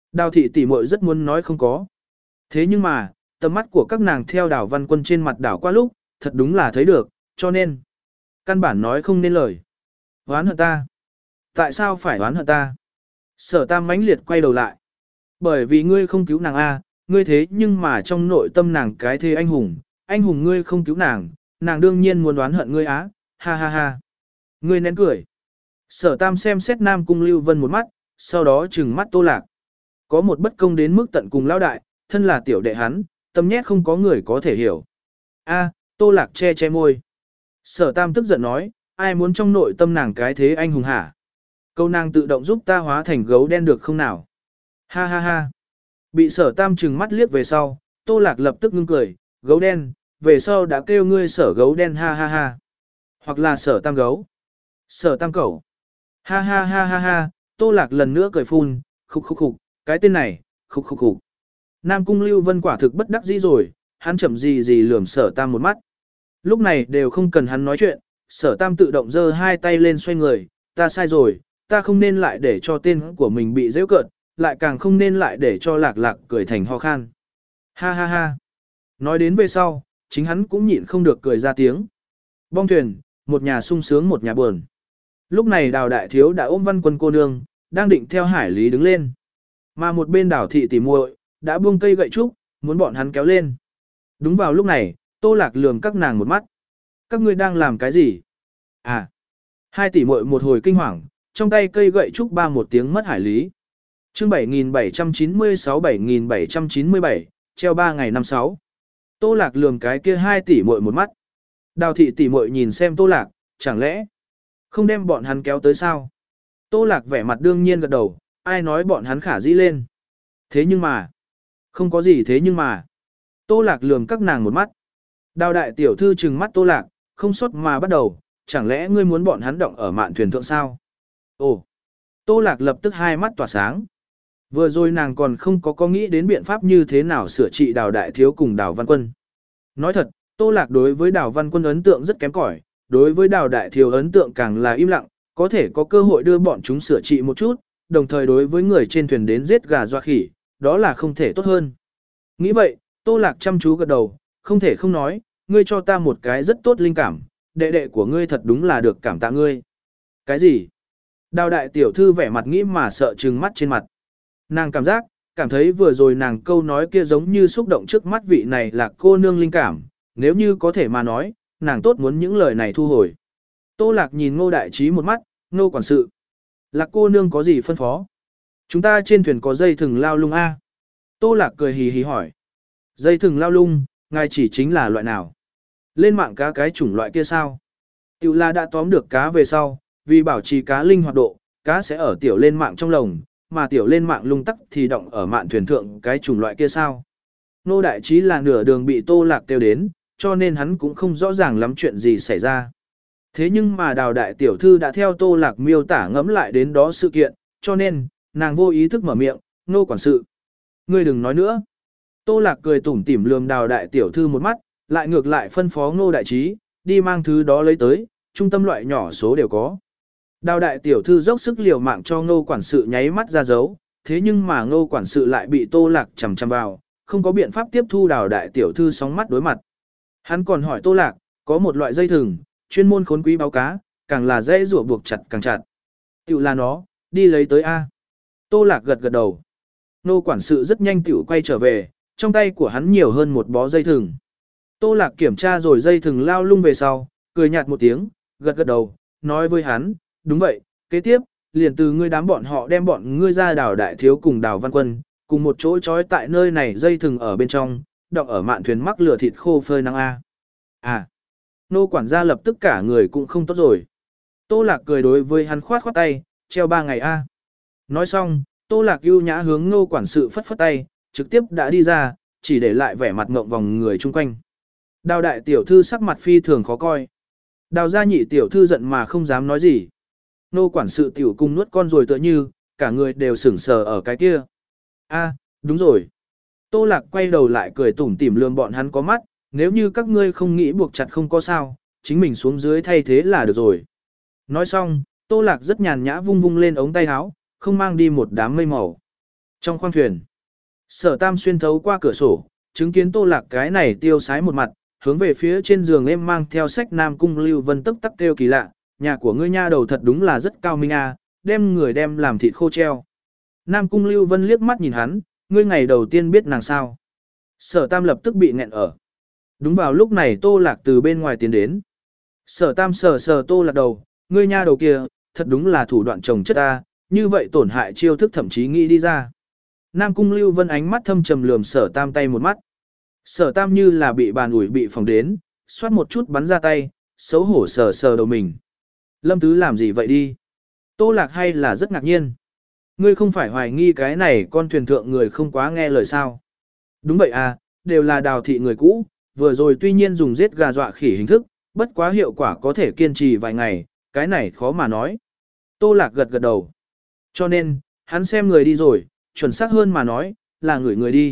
Đào thị tỷ muội rất muốn nói không có. Thế nhưng mà, tầm mắt của các nàng theo Đào Văn Quân trên mặt đảo qua lúc, thật đúng là thấy được, cho nên, căn bản nói không nên lời. Oán hận ta. Tại sao phải oán hận ta? Sở Tam mãnh liệt quay đầu lại. Bởi vì ngươi không cứu nàng A, ngươi thế nhưng mà trong nội tâm nàng cái thế anh hùng, anh hùng ngươi không cứu nàng, nàng đương nhiên muốn oán hận ngươi á, ha ha ha. Ngươi nén cười. Sở Tam xem xét Nam Cung Lưu Vân một mắt, sau đó trừng mắt Tô Lạc. Có một bất công đến mức tận cùng lao đại, thân là tiểu đệ hắn, tâm nhét không có người có thể hiểu. A, Tô Lạc che che môi. Sở Tam tức giận nói, ai muốn trong nội tâm nàng cái thế anh hùng hả? Câu nàng tự động giúp ta hóa thành gấu đen được không nào? Ha ha ha. Bị Sở Tam trừng mắt liếc về sau, Tô Lạc lập tức ngưng cười, gấu đen, về sau đã kêu ngươi Sở gấu đen ha ha ha. Hoặc là Sở Tam gấu. Sở Tam cẩu. Ha ha ha ha ha, Tô Lạc lần nữa cười phun, khục khục khục, cái tên này, khục khục khục. Nam Cung Lưu Vân quả thực bất đắc dĩ rồi, hắn chậm gì gì lườm Sở Tam một mắt. Lúc này đều không cần hắn nói chuyện, Sở Tam tự động giơ hai tay lên xoay người, ta sai rồi, ta không nên lại để cho tên của mình bị giễu cợt, lại càng không nên lại để cho Lạc Lạc cười thành ho khan. Ha ha ha. Nói đến về sau, chính hắn cũng nhịn không được cười ra tiếng. Bong thuyền, một nhà sung sướng một nhà buồn. Lúc này Đào đại thiếu đã ôm Văn Quân cô nương, đang định theo Hải Lý đứng lên. Mà một bên Đào thị tỉ muội đã buông cây gậy trúc, muốn bọn hắn kéo lên. Đúng vào lúc này, Tô Lạc lườm các nàng một mắt. Các ngươi đang làm cái gì? À, hai tỷ muội một hồi kinh hoàng, trong tay cây gậy trúc ba một tiếng mất Hải Lý. Chương bảy nghìn bảy trăm chín mươi sáu bảy nghìn bảy trăm chín mươi bảy, treo ba ngày năm sáu. Tô Lạc lườm cái kia hai tỷ muội một mắt. Đào thị tỷ muội nhìn xem Tô Lạc, chẳng lẽ không đem bọn hắn kéo tới sao? Tô Lạc vẻ mặt đương nhiên gật đầu, ai nói bọn hắn khả dĩ lên. Thế nhưng mà, không có gì thế nhưng mà. Tô Lạc lườm các nàng một mắt. Đào đại tiểu thư trừng mắt Tô Lạc, không sót mà bắt đầu, chẳng lẽ ngươi muốn bọn hắn động ở mạn thuyền thượng sao? Ồ! Tô Lạc lập tức hai mắt tỏa sáng. Vừa rồi nàng còn không có có nghĩ đến biện pháp như thế nào sửa trị Đào đại thiếu cùng Đào Văn Quân. Nói thật, Tô Lạc đối với Đào Văn Quân ấn tượng rất kém cỏi, đối với Đào đại thiếu ấn tượng càng là im lặng, có thể có cơ hội đưa bọn chúng sửa trị một chút, đồng thời đối với người trên thuyền đến giết gà doa khỉ, đó là không thể tốt hơn. Nghĩ vậy, Tô Lạc chăm chú gật đầu, không thể không nói, ngươi cho ta một cái rất tốt linh cảm, đệ đệ của ngươi thật đúng là được cảm tạ ngươi. Cái gì? Đào đại tiểu thư vẻ mặt nghĩ mà sợ trừng mắt trên mặt. Nàng cảm giác, cảm thấy vừa rồi nàng câu nói kia giống như xúc động trước mắt vị này là cô nương linh cảm, nếu như có thể mà nói, nàng tốt muốn những lời này thu hồi. Tô Lạc nhìn Ngô Đại Trí một mắt, Ngô quản sự. Lạc cô nương có gì phân phó? Chúng ta trên thuyền có dây thừng lao lung A. Tô Lạc cười hì hì hỏi. Dây thừng lao lung, ngài chỉ chính là loại nào? Lên mạng cá cái chủng loại kia sao? Tiểu là đã tóm được cá về sau, vì bảo trì cá linh hoạt độ, cá sẽ ở tiểu lên mạng trong lồng, mà tiểu lên mạng lung tắc thì động ở mạn thuyền thượng cái chủng loại kia sao? Nô Đại Trí là nửa đường bị Tô Lạc kêu đến, cho nên hắn cũng không rõ ràng lắm chuyện gì xảy ra. Thế nhưng mà Đào đại tiểu thư đã theo Tô Lạc miêu tả ngẫm lại đến đó sự kiện, cho nên, nàng vô ý thức mở miệng, Nô quản sự. Ngươi đừng nói nữa. Tô Lạc cười tủm tỉm lườm Đào đại tiểu thư một mắt, lại ngược lại phân phó Ngô Đại Trí, đi mang thứ đó lấy tới, trung tâm loại nhỏ số đều có. Đào đại tiểu thư dốc sức liều mạng cho Ngô quản sự nháy mắt ra dấu, thế nhưng mà Ngô quản sự lại bị Tô Lạc chằm chằm vào, không có biện pháp tiếp thu Đào đại tiểu thư sóng mắt đối mặt. Hắn còn hỏi Tô Lạc, có một loại dây thừng, chuyên môn khốn quý báo cá, càng là dễ rủa buộc chặt càng chặt. Tiểu là nó, đi lấy tới A. Tô Lạc gật gật đầu. Ngô quản sự rất nhanh tiểu quay trở về, trong tay của hắn nhiều hơn một bó dây thừng. Tô Lạc kiểm tra rồi dây thừng lao lung về sau, cười nhạt một tiếng, gật gật đầu, nói với hắn, đúng vậy, kế tiếp, liền từ ngươi đám bọn họ đem bọn ngươi ra Đào đại thiếu cùng Đào Văn Quân, cùng một chỗ trói tại nơi này dây thừng ở bên trong, đọng ở mạn thuyền mắc lửa thịt khô phơi nắng A. À, nô quản gia lập tức cả người cũng không tốt rồi. Tô Lạc cười đối với hắn khoát khoát tay, treo ba ngày A. Nói xong, Tô Lạc ưu nhã hướng nô quản sự phất phất tay, trực tiếp đã đi ra, chỉ để lại vẻ mặt ngộng vòng người chung quanh. Đào đại tiểu thư sắc mặt phi thường khó coi. Đào gia nhị tiểu thư giận mà không dám nói gì. Nô quản sự tiểu cung nuốt con rồi tựa như, cả người đều sững sờ ở cái kia. A, đúng rồi. Tô Lạc quay đầu lại cười tủm tỉm lườm bọn hắn có mắt, nếu như các ngươi không nghĩ buộc chặt không có sao, chính mình xuống dưới thay thế là được rồi. Nói xong, Tô Lạc rất nhàn nhã vung vung lên ống tay áo, không mang đi một đám mây màu. Trong khoang thuyền, Sở Tam xuyên thấu qua cửa sổ, chứng kiến Tô Lạc cái này tiêu sái một mặt, hướng về phía trên giường em mang theo sách Nam Cung Lưu Vân tức tắc kêu kỳ lạ, nhà của ngươi nha đầu thật đúng là rất cao minh a, đem người đem làm thịt khô treo. Nam Cung Lưu Vân liếc mắt nhìn hắn, ngươi ngày đầu tiên biết nàng sao. Sở Tam lập tức bị nghẹn ở. Đúng vào lúc này Tô Lạc từ bên ngoài tiến đến. Sở Tam sờ sờ Tô Lạc đầu, ngươi nha đầu kia, thật đúng là thủ đoạn chồng chất ta, như vậy tổn hại chiêu thức thậm chí nghĩ đi ra. Nam Cung Lưu Vân ánh mắt thâm trầm lườm Sở Tam tay một mắt. Sở Tam như là bị bàn ủi bị phòng đến, xoát một chút bắn ra tay, xấu hổ sờ sờ đầu mình. Lâm Tứ làm gì vậy đi? Tô Lạc hay là rất ngạc nhiên. Ngươi không phải hoài nghi cái này con thuyền thượng người không quá nghe lời sao? Đúng vậy à, đều là Đào thị người cũ, vừa rồi tuy nhiên dùng giết gà dọa khỉ hình thức, bất quá hiệu quả có thể kiên trì vài ngày, cái này khó mà nói. Tô Lạc gật gật đầu. Cho nên, hắn xem người đi rồi, chuẩn xác hơn mà nói, là người người đi.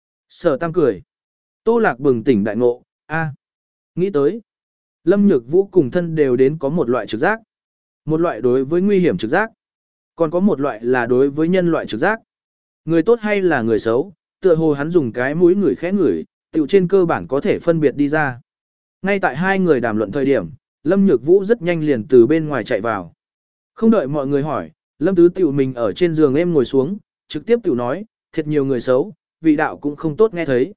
Sở Tam cười. Tô Lạc bừng tỉnh đại ngộ, a, nghĩ tới. Lâm Nhược Vũ cùng thân đều đến có một loại trực giác. Một loại đối với nguy hiểm trực giác. Còn có một loại là đối với nhân loại trực giác. Người tốt hay là người xấu, tựa hồ hắn dùng cái mũi người khẽ ngửi, tiểu trên cơ bản có thể phân biệt đi ra. Ngay tại hai người đàm luận thời điểm, Lâm Nhược Vũ rất nhanh liền từ bên ngoài chạy vào. Không đợi mọi người hỏi, Lâm Tứ tiểu mình ở trên giường em ngồi xuống, trực tiếp tiểu nói, thiệt nhiều người xấu, vị đạo cũng không tốt nghe thấy.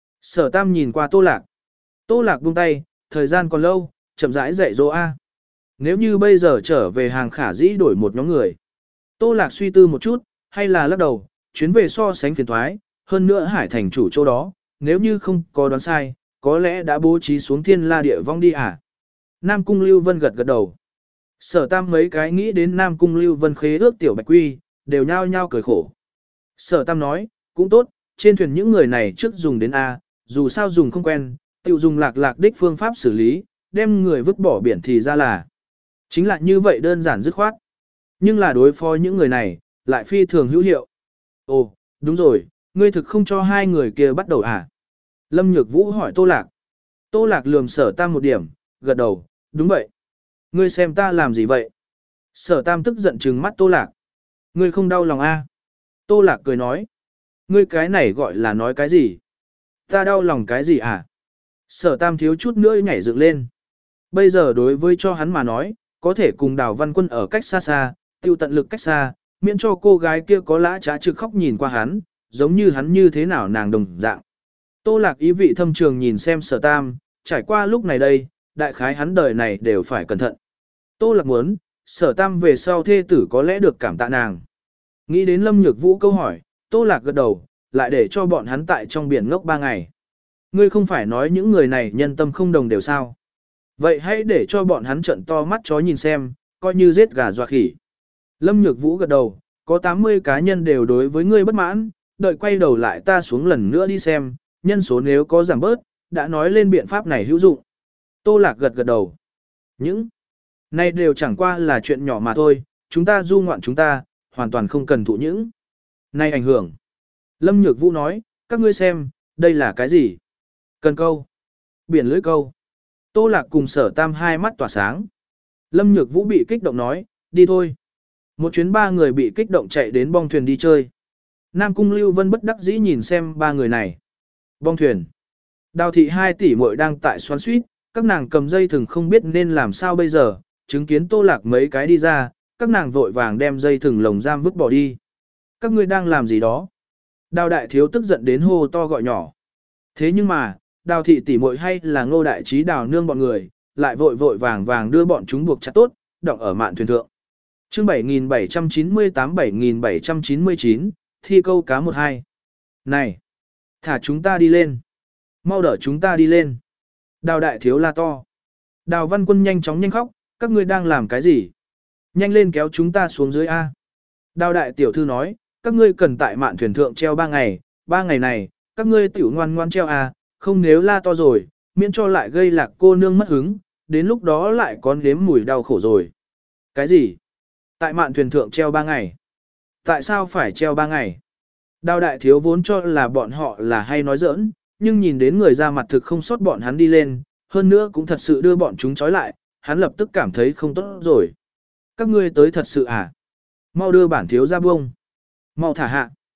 Sở Tam nhìn qua Tô Lạc. Tô Lạc buông tay, thời gian còn lâu, chậm rãi dạy dỗ A. Nếu như bây giờ trở về hàng khả dĩ đổi một nhóm người. Tô Lạc suy tư một chút, hay là lắc đầu, chuyến về so sánh phiền thoái, hơn nữa Hải thành chủ chỗ đó, nếu như không có đoán sai, có lẽ đã bố trí xuống thiên la địa vong đi à. Nam Cung Lưu Vân gật gật đầu. Sở Tam mấy cái nghĩ đến Nam Cung Lưu Vân khế ước tiểu bạch quy, đều nhao nhao cười khổ. Sở Tam nói, cũng tốt, trên thuyền những người này trước dùng đến A, dù sao dùng không quen, tự dùng lạc lạc đích phương pháp xử lý, đem người vứt bỏ biển thì ra là. Chính là như vậy đơn giản dứt khoát. Nhưng là đối phó những người này, lại phi thường hữu hiệu. Ồ, đúng rồi, ngươi thực không cho hai người kia bắt đầu à? Lâm Nhược Vũ hỏi Tô Lạc. Tô Lạc lườm Sở Tam một điểm, gật đầu, đúng vậy. Ngươi xem ta làm gì vậy? Sở Tam tức giận trừng mắt Tô Lạc. Ngươi không đau lòng a? À? Tô Lạc cười nói. Ngươi cái này gọi là nói cái gì? Ta đau lòng cái gì à? Sở Tam thiếu chút nữa nhảy dựng lên. Bây giờ đối với cho hắn mà nói, có thể cùng Đào Văn Quân ở cách xa xa, tiêu tận lực cách xa, miễn cho cô gái kia có lã trá trực khóc nhìn qua hắn, giống như hắn như thế nào nàng đồng dạng. Tô Lạc ý vị thâm trường nhìn xem Sở Tam, trải qua lúc này đây, đại khái hắn đời này đều phải cẩn thận. Tô Lạc muốn, Sở Tam về sau thê tử có lẽ được cảm tạ nàng. Nghĩ đến Lâm Nhược Vũ câu hỏi, Tô Lạc gật đầu, lại để cho bọn hắn tại trong biển ngốc ba ngày. Ngươi không phải nói những người này nhân tâm không đồng đều sao? Vậy hãy để cho bọn hắn trợn to mắt chó nhìn xem, coi như giết gà dọa khỉ. Lâm Nhược Vũ gật đầu, có tám mươi cá nhân đều đối với ngươi bất mãn, đợi quay đầu lại ta xuống lần nữa đi xem, nhân số nếu có giảm bớt, đã nói lên biện pháp này hữu dụng. Tô Lạc gật gật đầu. Những này đều chẳng qua là chuyện nhỏ mà thôi, chúng ta du ngoạn chúng ta, hoàn toàn không cần thụ những này ảnh hưởng. Lâm Nhược Vũ nói, các ngươi xem, đây là cái gì? Cần câu. Biển lưới câu. Tô Lạc cùng Sở Tam hai mắt tỏa sáng. Lâm Nhược Vũ bị kích động nói, đi thôi. Một chuyến ba người bị kích động chạy đến bong thuyền đi chơi. Nam Cung Lưu Vân bất đắc dĩ nhìn xem ba người này. Bong thuyền. Đào thị hai tỷ muội đang tại xoắn suýt, các nàng cầm dây thừng không biết nên làm sao bây giờ, chứng kiến Tô Lạc mấy cái đi ra, các nàng vội vàng đem dây thừng lồng giam vứt bỏ đi. Các ngươi đang làm gì đó? Đào đại thiếu tức giận đến hô to gọi nhỏ. Thế nhưng mà, đào thị tỷ muội hay là Ngô đại trí đào nương bọn người, lại vội vội vàng vàng đưa bọn chúng buộc chặt tốt, đọng ở mạn thuyền thượng. Chương bảy nghìn bảy trăm chín mươi tám bảy nghìn bảy trăm chín mươi chín, thi câu cá một hai. Này, thả chúng ta đi lên. Mau đỡ chúng ta đi lên. Đào đại thiếu la to. Đào Văn Quân nhanh chóng nhanh khóc, các ngươi đang làm cái gì? Nhanh lên kéo chúng ta xuống dưới A. Đào đại tiểu thư nói, các ngươi cần tại mạn thuyền thượng treo ba ngày, ba ngày này, các ngươi tiểu ngoan ngoan treo A, không nếu la to rồi, miễn cho lại gây lạc cô nương mất hứng, đến lúc đó lại có nếm mùi đau khổ rồi. Cái gì? Tại mạn thuyền thượng treo ba ngày. Tại sao phải treo ba ngày? Đào đại thiếu vốn cho là bọn họ là hay nói giỡn, nhưng nhìn đến người ra mặt thực không sót bọn hắn đi lên, hơn nữa cũng thật sự đưa bọn chúng trói lại, hắn lập tức cảm thấy không tốt rồi. Các ngươi tới thật sự à? Mau đưa bản thiếu ra buông. Mau thả hạ.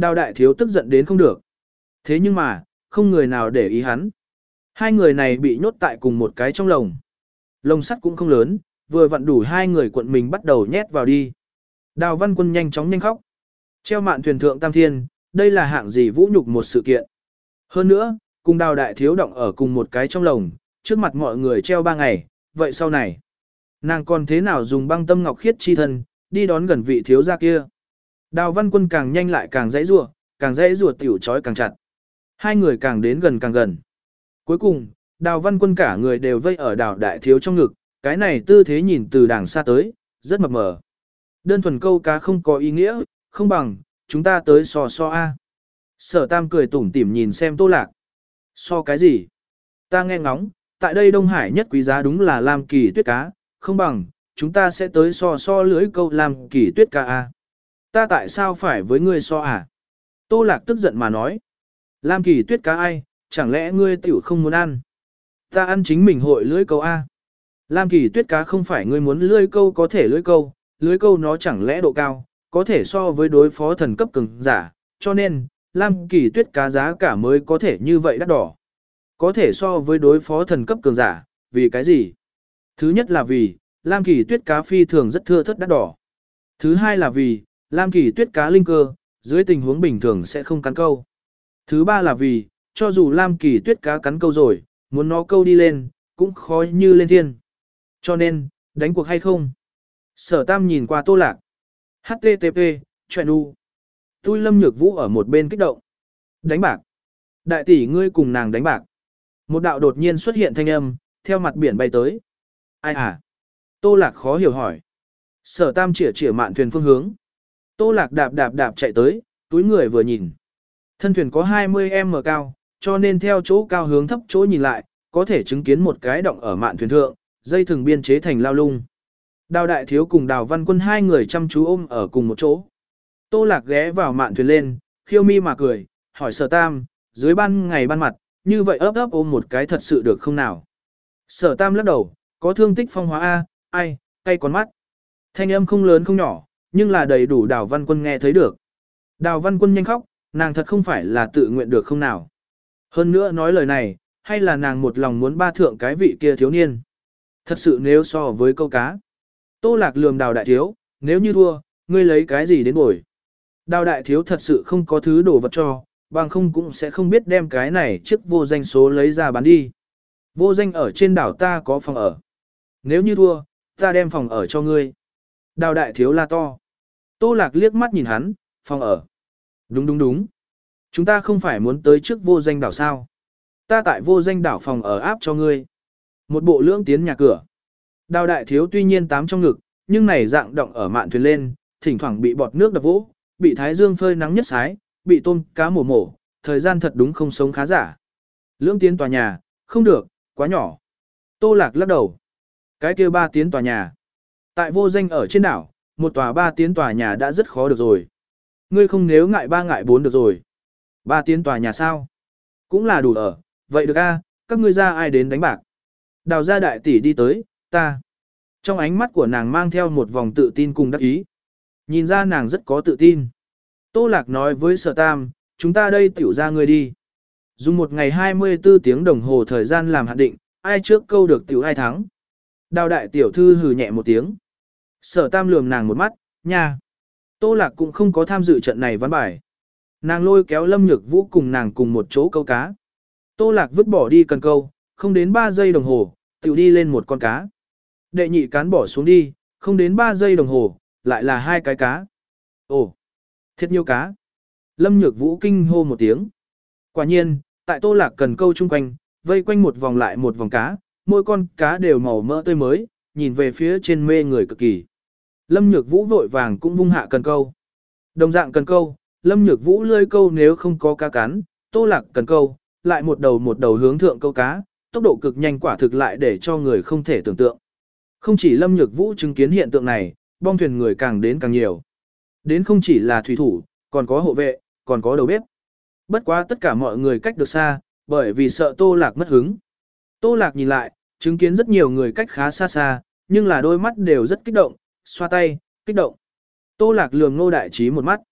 Đào đại thiếu tức giận đến không được. Thế nhưng mà, không người nào để ý hắn. Hai người này bị nhốt tại cùng một cái trong lồng. Lồng sắt cũng không lớn, vừa vặn đủ hai người cuộn mình bắt đầu nhét vào đi. Đào Văn Quân nhanh chóng nhanh khóc. Treo mạn thuyền thượng tam thiên, đây là hạng gì vũ nhục một sự kiện. Hơn nữa, cùng đào đại thiếu động ở cùng một cái trong lồng, trước mặt mọi người treo ba ngày, vậy sau này, nàng còn thế nào dùng băng tâm ngọc khiết chi thân, đi đón gần vị thiếu gia kia. Đào Văn Quân càng nhanh lại càng dãy rủa, càng dãy rủa tiểu trói càng chặt. Hai người càng đến gần càng gần. Cuối cùng, Đào Văn Quân cả người đều vây ở đào đại thiếu trong ngực, cái này tư thế nhìn từ đàng xa tới, rất mập mờ. Đơn thuần câu cá không có ý nghĩa, không bằng, chúng ta tới so so a. Sở Tam cười tủm tỉm nhìn xem Tô Lạc. So cái gì? Ta nghe ngóng, tại đây Đông Hải nhất quý giá đúng là Lam Kỳ tuyết cá, không bằng, chúng ta sẽ tới so so lưới câu Lam Kỳ tuyết cá a. Ta tại sao phải với ngươi so à? Tô Lạc tức giận mà nói. Lam Kỳ tuyết cá ai, chẳng lẽ ngươi tiểu không muốn ăn? Ta ăn chính mình hội lưới câu a. Lam Kỳ tuyết cá không phải ngươi muốn lưới câu có thể lưới câu, lưới câu nó chẳng lẽ độ cao, có thể so với đối phó thần cấp cường giả, cho nên, Lam Kỳ tuyết cá giá cả mới có thể như vậy đắt đỏ. Có thể so với đối phó thần cấp cường giả, vì cái gì? Thứ nhất là vì, Lam Kỳ tuyết cá phi thường rất thưa thớt đắt đỏ. Thứ hai là vì, Lam Kỳ tuyết cá linh cơ, dưới tình huống bình thường sẽ không cắn câu. Thứ ba là vì, cho dù Lam Kỳ tuyết cá cắn câu rồi, muốn nó câu đi lên, cũng khó như lên thiên. Cho nên, đánh cuộc hay không? Sở Tam nhìn qua Tô Lạc. hát tê tê pê, chuyện u. Tôi Lâm Nhược Vũ ở một bên kích động. Đánh bạc. Đại tỷ ngươi cùng nàng đánh bạc. Một đạo đột nhiên xuất hiện thanh âm, theo mặt biển bay tới. Ai à? Tô Lạc khó hiểu hỏi. Sở Tam chỉa chỉa mạn thuyền phương hướng. Tô Lạc đạp đạp đạp chạy tới, túi người vừa nhìn. Thân thuyền có hai mươi mét cao, cho nên theo chỗ cao hướng thấp chỗ nhìn lại, có thể chứng kiến một cái động ở mạn thuyền thượng, dây thừng biên chế thành lao lung. Đào Đại Thiếu cùng Đào Văn Quân hai người chăm chú ôm ở cùng một chỗ. Tô Lạc ghé vào mạn thuyền lên, khiêu mi mà cười, hỏi Sở Tam, dưới ban ngày ban mặt, như vậy ấp ấp ôm một cái thật sự được không nào? Sở Tam lắc đầu, có thương tích phong hóa A, ai, cay con mắt. Thanh âm không lớn không nhỏ, nhưng là đầy đủ Đào Văn Quân nghe thấy được. Đào Văn Quân nhanh khóc, nàng thật không phải là tự nguyện được không nào. Hơn nữa nói lời này, hay là nàng một lòng muốn ba thượng cái vị kia thiếu niên. Thật sự nếu so với câu cá. Tô Lạc lườm Đào Đại Thiếu, nếu như thua, ngươi lấy cái gì đến bồi. Đào Đại Thiếu thật sự không có thứ đồ vật cho, bằng không cũng sẽ không biết đem cái này chiếc vô danh số lấy ra bán đi. Vô danh ở trên đảo ta có phòng ở. Nếu như thua, ta đem phòng ở cho ngươi. Đào Đại Thiếu la to. Tô Lạc liếc mắt nhìn hắn, phòng ở. Đúng đúng đúng. Chúng ta không phải muốn tới trước vô danh đảo sao. Ta tại vô danh đảo phòng ở áp cho ngươi. Một bộ lưỡng tiến nhà cửa. Đào Đại Thiếu tuy nhiên tám trong ngực, nhưng này dạng động ở mạn thuyền lên, thỉnh thoảng bị bọt nước đập vỗ, bị thái dương phơi nắng nhất sái, bị tôm cá mổ mổ, thời gian thật đúng không sống khá giả. Lưỡng tiến tòa nhà, không được, quá nhỏ. Tô Lạc lắc đầu. Cái kia ba tiến tòa nhà. Tại vô danh ở trên đảo, một tòa ba tiến tòa nhà đã rất khó được rồi. Ngươi không nếu ngại ba ngại bốn được rồi. Ba tiến tòa nhà sao? Cũng là đủ ở, vậy được a, các ngươi ra ai đến đánh bạc. Đào gia đại tỷ đi tới, ta. Trong ánh mắt của nàng mang theo một vòng tự tin cùng đắc ý. Nhìn ra nàng rất có tự tin. Tô Lạc nói với Sở Tam, chúng ta đây tiểu ra ngươi đi. Dùng một ngày hai mươi tư tiếng đồng hồ thời gian làm hạn định, ai trước câu được tiểu ai thắng. Đào đại tiểu thư hừ nhẹ một tiếng. Sở Tam lườm nàng một mắt, nha. Tô Lạc cũng không có tham dự trận này ván bài. Nàng lôi kéo Lâm Nhược Vũ cùng nàng cùng một chỗ câu cá. Tô Lạc vứt bỏ đi cần câu, không đến ba giây đồng hồ, tiểu đi lên một con cá. Đệ nhị cán bỏ xuống đi, không đến ba giây đồng hồ, lại là hai cái cá. Ồ, thiệt nhiều cá. Lâm Nhược Vũ kinh hô một tiếng. Quả nhiên, tại Tô Lạc cần câu chung quanh, vây quanh một vòng lại một vòng cá, mỗi con cá đều màu mỡ tươi mới, nhìn về phía trên mê người cực kỳ. Lâm Nhược Vũ vội vàng cũng vung hạ cần câu. Đồng dạng cần câu, Lâm Nhược Vũ lươi câu nếu không có cá cắn, Tô Lạc cần câu, lại một đầu một đầu hướng thượng câu cá, tốc độ cực nhanh quả thực lại để cho người không thể tưởng tượng. Không chỉ Lâm Nhược Vũ chứng kiến hiện tượng này, bong thuyền người càng đến càng nhiều. Đến không chỉ là thủy thủ, còn có hộ vệ, còn có đầu bếp. Bất quá tất cả mọi người cách được xa, bởi vì sợ Tô Lạc mất hứng. Tô Lạc nhìn lại, chứng kiến rất nhiều người cách khá xa xa, nhưng là đôi mắt đều rất kích động, xoa tay, kích động. Tô Lạc lườm Ngô Đại Trí một mắt.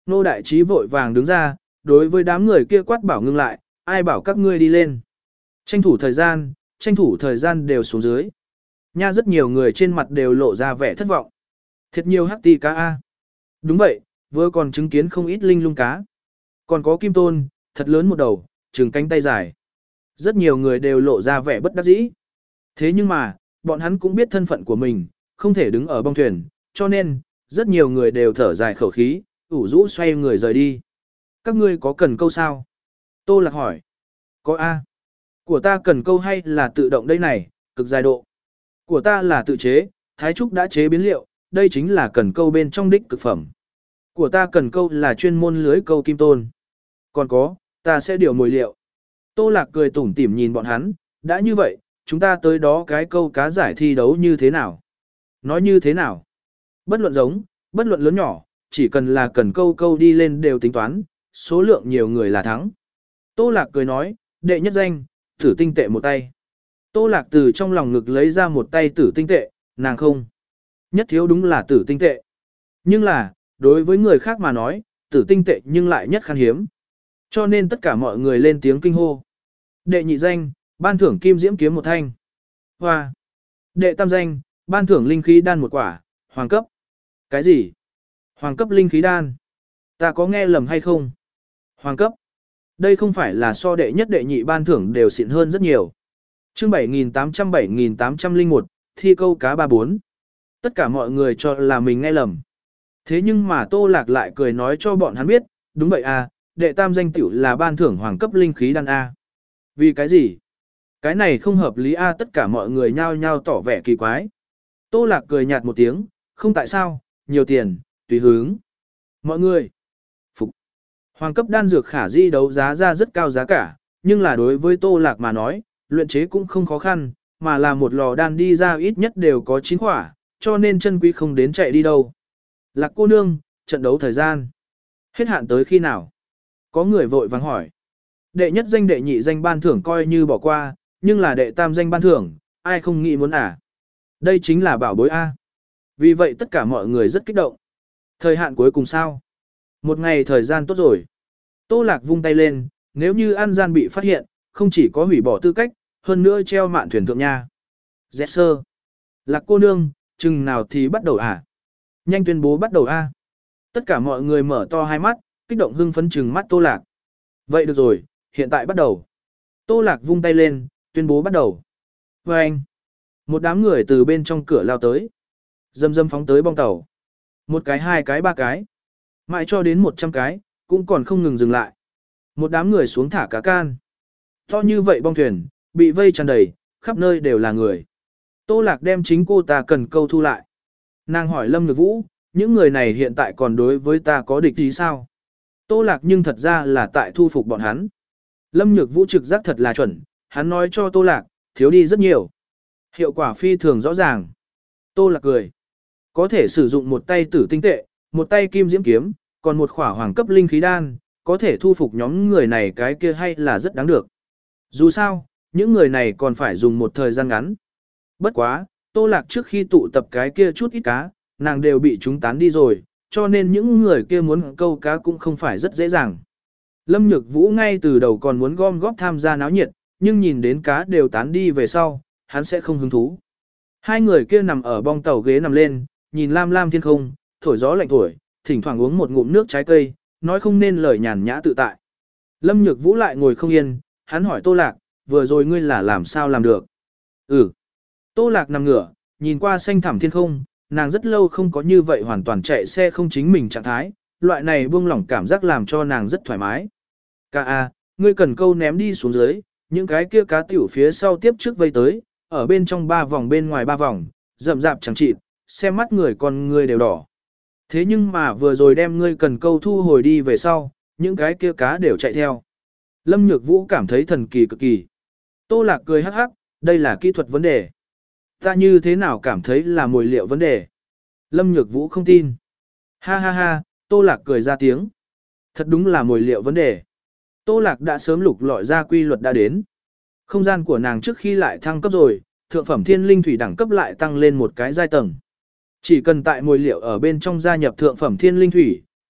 Nô đại trí vội vàng đứng ra, đối với đám người kia quát bảo ngưng lại, ai bảo các ngươi đi lên. Tranh thủ thời gian, tranh thủ thời gian đều xuống dưới. Nha rất nhiều người trên mặt đều lộ ra vẻ thất vọng. Thật nhiều hắc ti cá A. Đúng vậy, vừa còn chứng kiến không ít linh lung cá. Còn có kim tôn, thật lớn một đầu, trừng cánh tay dài. Rất nhiều người đều lộ ra vẻ bất đắc dĩ. Thế nhưng mà, bọn hắn cũng biết thân phận của mình, không thể đứng ở bong thuyền, cho nên, rất nhiều người đều thở dài khẩu khí, ủ rũ xoay người rời đi. Các ngươi có cần câu sao? Tô Lạc hỏi. Có A. Của ta cần câu hay là tự động đây này, cực dài độ. Của ta là tự chế, Thái Trúc đã chế biến liệu, đây chính là cần câu bên trong đích cực phẩm. Của ta cần câu là chuyên môn lưới câu kim tôn. Còn có, ta sẽ điều mồi liệu. Tô Lạc cười tủm tỉm nhìn bọn hắn, đã như vậy, chúng ta tới đó cái câu cá giải thi đấu như thế nào? Nói như thế nào? Bất luận giống, bất luận lớn nhỏ, chỉ cần là cần câu câu đi lên đều tính toán, số lượng nhiều người là thắng. Tô Lạc cười nói, đệ nhất danh, tử tinh tệ một tay. Tô Lạc từ trong lòng ngực lấy ra một tay tử tinh tệ, nàng không. Nhất thiếu đúng là tử tinh tệ. Nhưng là, đối với người khác mà nói, tử tinh tệ nhưng lại nhất khan hiếm. Cho nên tất cả mọi người lên tiếng kinh hô. Đệ nhị danh, ban thưởng kim diễm kiếm một thanh. Hoa. Đệ tam danh, ban thưởng linh khí đan một quả, hoàng cấp. Cái gì? Hoàng cấp linh khí đan. Ta có nghe lầm hay không? Hoàng cấp. Đây không phải là so đệ nhất đệ nhị ban thưởng đều xịn hơn rất nhiều. Chương bảy nghìn tám trăm bảy nghìn tám trăm lẻ một, thi câu cá ba bốn. Tất cả mọi người cho là mình nghe lầm. Thế nhưng mà Tô Lạc lại cười nói cho bọn hắn biết, đúng vậy à, đệ tam danh tiểu là ban thưởng hoàng cấp linh khí đan A. Vì cái gì? Cái này không hợp lý A, tất cả mọi người nhao nhao tỏ vẻ kỳ quái. Tô Lạc cười nhạt một tiếng, không tại sao, nhiều tiền, tùy hướng. Mọi người, phục. Hoàng cấp đan dược khả di đấu giá ra rất cao giá cả, nhưng là đối với Tô Lạc mà nói, luyện chế cũng không khó khăn, mà là một lò đan đi ra ít nhất đều có chín quả, cho nên chân quý không đến chạy đi đâu. Lạc cô nương, trận đấu thời gian. Hết hạn tới khi nào? Có người vội vàng hỏi. Đệ nhất danh đệ nhị danh ban thưởng coi như bỏ qua, nhưng là đệ tam danh ban thưởng, ai không nghĩ muốn à? Đây chính là bảo bối A. Vì vậy tất cả mọi người rất kích động. Thời hạn cuối cùng sao? Một ngày thời gian tốt rồi. Tô Lạc vung tay lên, nếu như ăn gian bị phát hiện, không chỉ có hủy bỏ tư cách, hơn nữa treo mạn thuyền thượng nha. Dẹt sơ. Lạc cô nương, chừng nào thì bắt đầu à? Nhanh tuyên bố bắt đầu a. Tất cả mọi người mở to hai mắt, kích động hưng phấn trừng mắt Tô Lạc. Vậy được rồi, hiện tại bắt đầu. Tô Lạc vung tay lên, tuyên bố bắt đầu. Và anh, một đám người từ bên trong cửa lao tới. Dâm dâm phóng tới bong tàu. Một cái, hai cái, ba cái. Mãi cho đến một trăm cái, cũng còn không ngừng dừng lại. Một đám người xuống thả cá can. To như vậy bong thuyền, bị vây tràn đầy, khắp nơi đều là người. Tô Lạc đem chính cô ta cần câu thu lại. Nàng hỏi Lâm Nhược Vũ, những người này hiện tại còn đối với ta có địch ý sao? Tô Lạc nhưng thật ra là tại thu phục bọn hắn. Lâm Nhược Vũ trực giác thật là chuẩn, hắn nói cho Tô Lạc, thiếu đi rất nhiều. Hiệu quả phi thường rõ ràng. Tô Lạc cười. Có thể sử dụng một tay tử tinh tệ, một tay kim diễm kiếm, còn một khỏa hoàng cấp linh khí đan, có thể thu phục nhóm người này cái kia hay là rất đáng được. Dù sao, những người này còn phải dùng một thời gian ngắn. Bất quá, Tô Lạc trước khi tụ tập cái kia chút ít cá, nàng đều bị chúng tán đi rồi, cho nên những người kia muốn câu cá cũng không phải rất dễ dàng. Lâm Nhược Vũ ngay từ đầu còn muốn gom góp tham gia náo nhiệt, nhưng nhìn đến cá đều tán đi về sau, hắn sẽ không hứng thú. Hai người kia nằm ở bong tàu ghế nằm lên, nhìn lam lam thiên không, thổi gió lạnh thổi, thỉnh thoảng uống một ngụm nước trái cây, nói không nên lời nhàn nhã tự tại. Lâm Nhược Vũ lại ngồi không yên, hắn hỏi Tô Lạc, vừa rồi ngươi là làm sao làm được? Ừ. Tô Lạc nằm ngửa, nhìn qua xanh thẳm thiên không, nàng rất lâu không có như vậy hoàn toàn chạy xe không chính mình trạng thái, loại này buông lỏng cảm giác làm cho nàng rất thoải mái. Ca a, ngươi cần câu ném đi xuống dưới, những cái kia cá tiểu phía sau tiếp trước vây tới, ở bên trong ba vòng bên ngoài ba vòng, rậm rạp chẳng chịt, xem mắt người con ngươi đều đỏ. Thế nhưng mà vừa rồi đem ngươi cần câu thu hồi đi về sau, những cái kia cá đều chạy theo. Lâm Nhược Vũ cảm thấy thần kỳ cực kỳ. Tô Lạc cười hắc hắc, đây là kỹ thuật vấn đề. Ta như thế nào cảm thấy là mồi liệu vấn đề? Lâm Nhược Vũ không tin. Ha ha ha, Tô Lạc cười ra tiếng. Thật đúng là mồi liệu vấn đề. Tô Lạc đã sớm lục lọi ra quy luật đã đến. Không gian của nàng trước khi lại thăng cấp rồi, thượng phẩm thiên linh thủy đẳng cấp lại tăng lên một cái giai tầng. Chỉ cần tại mồi liệu ở bên trong gia nhập thượng phẩm thiên linh thủy,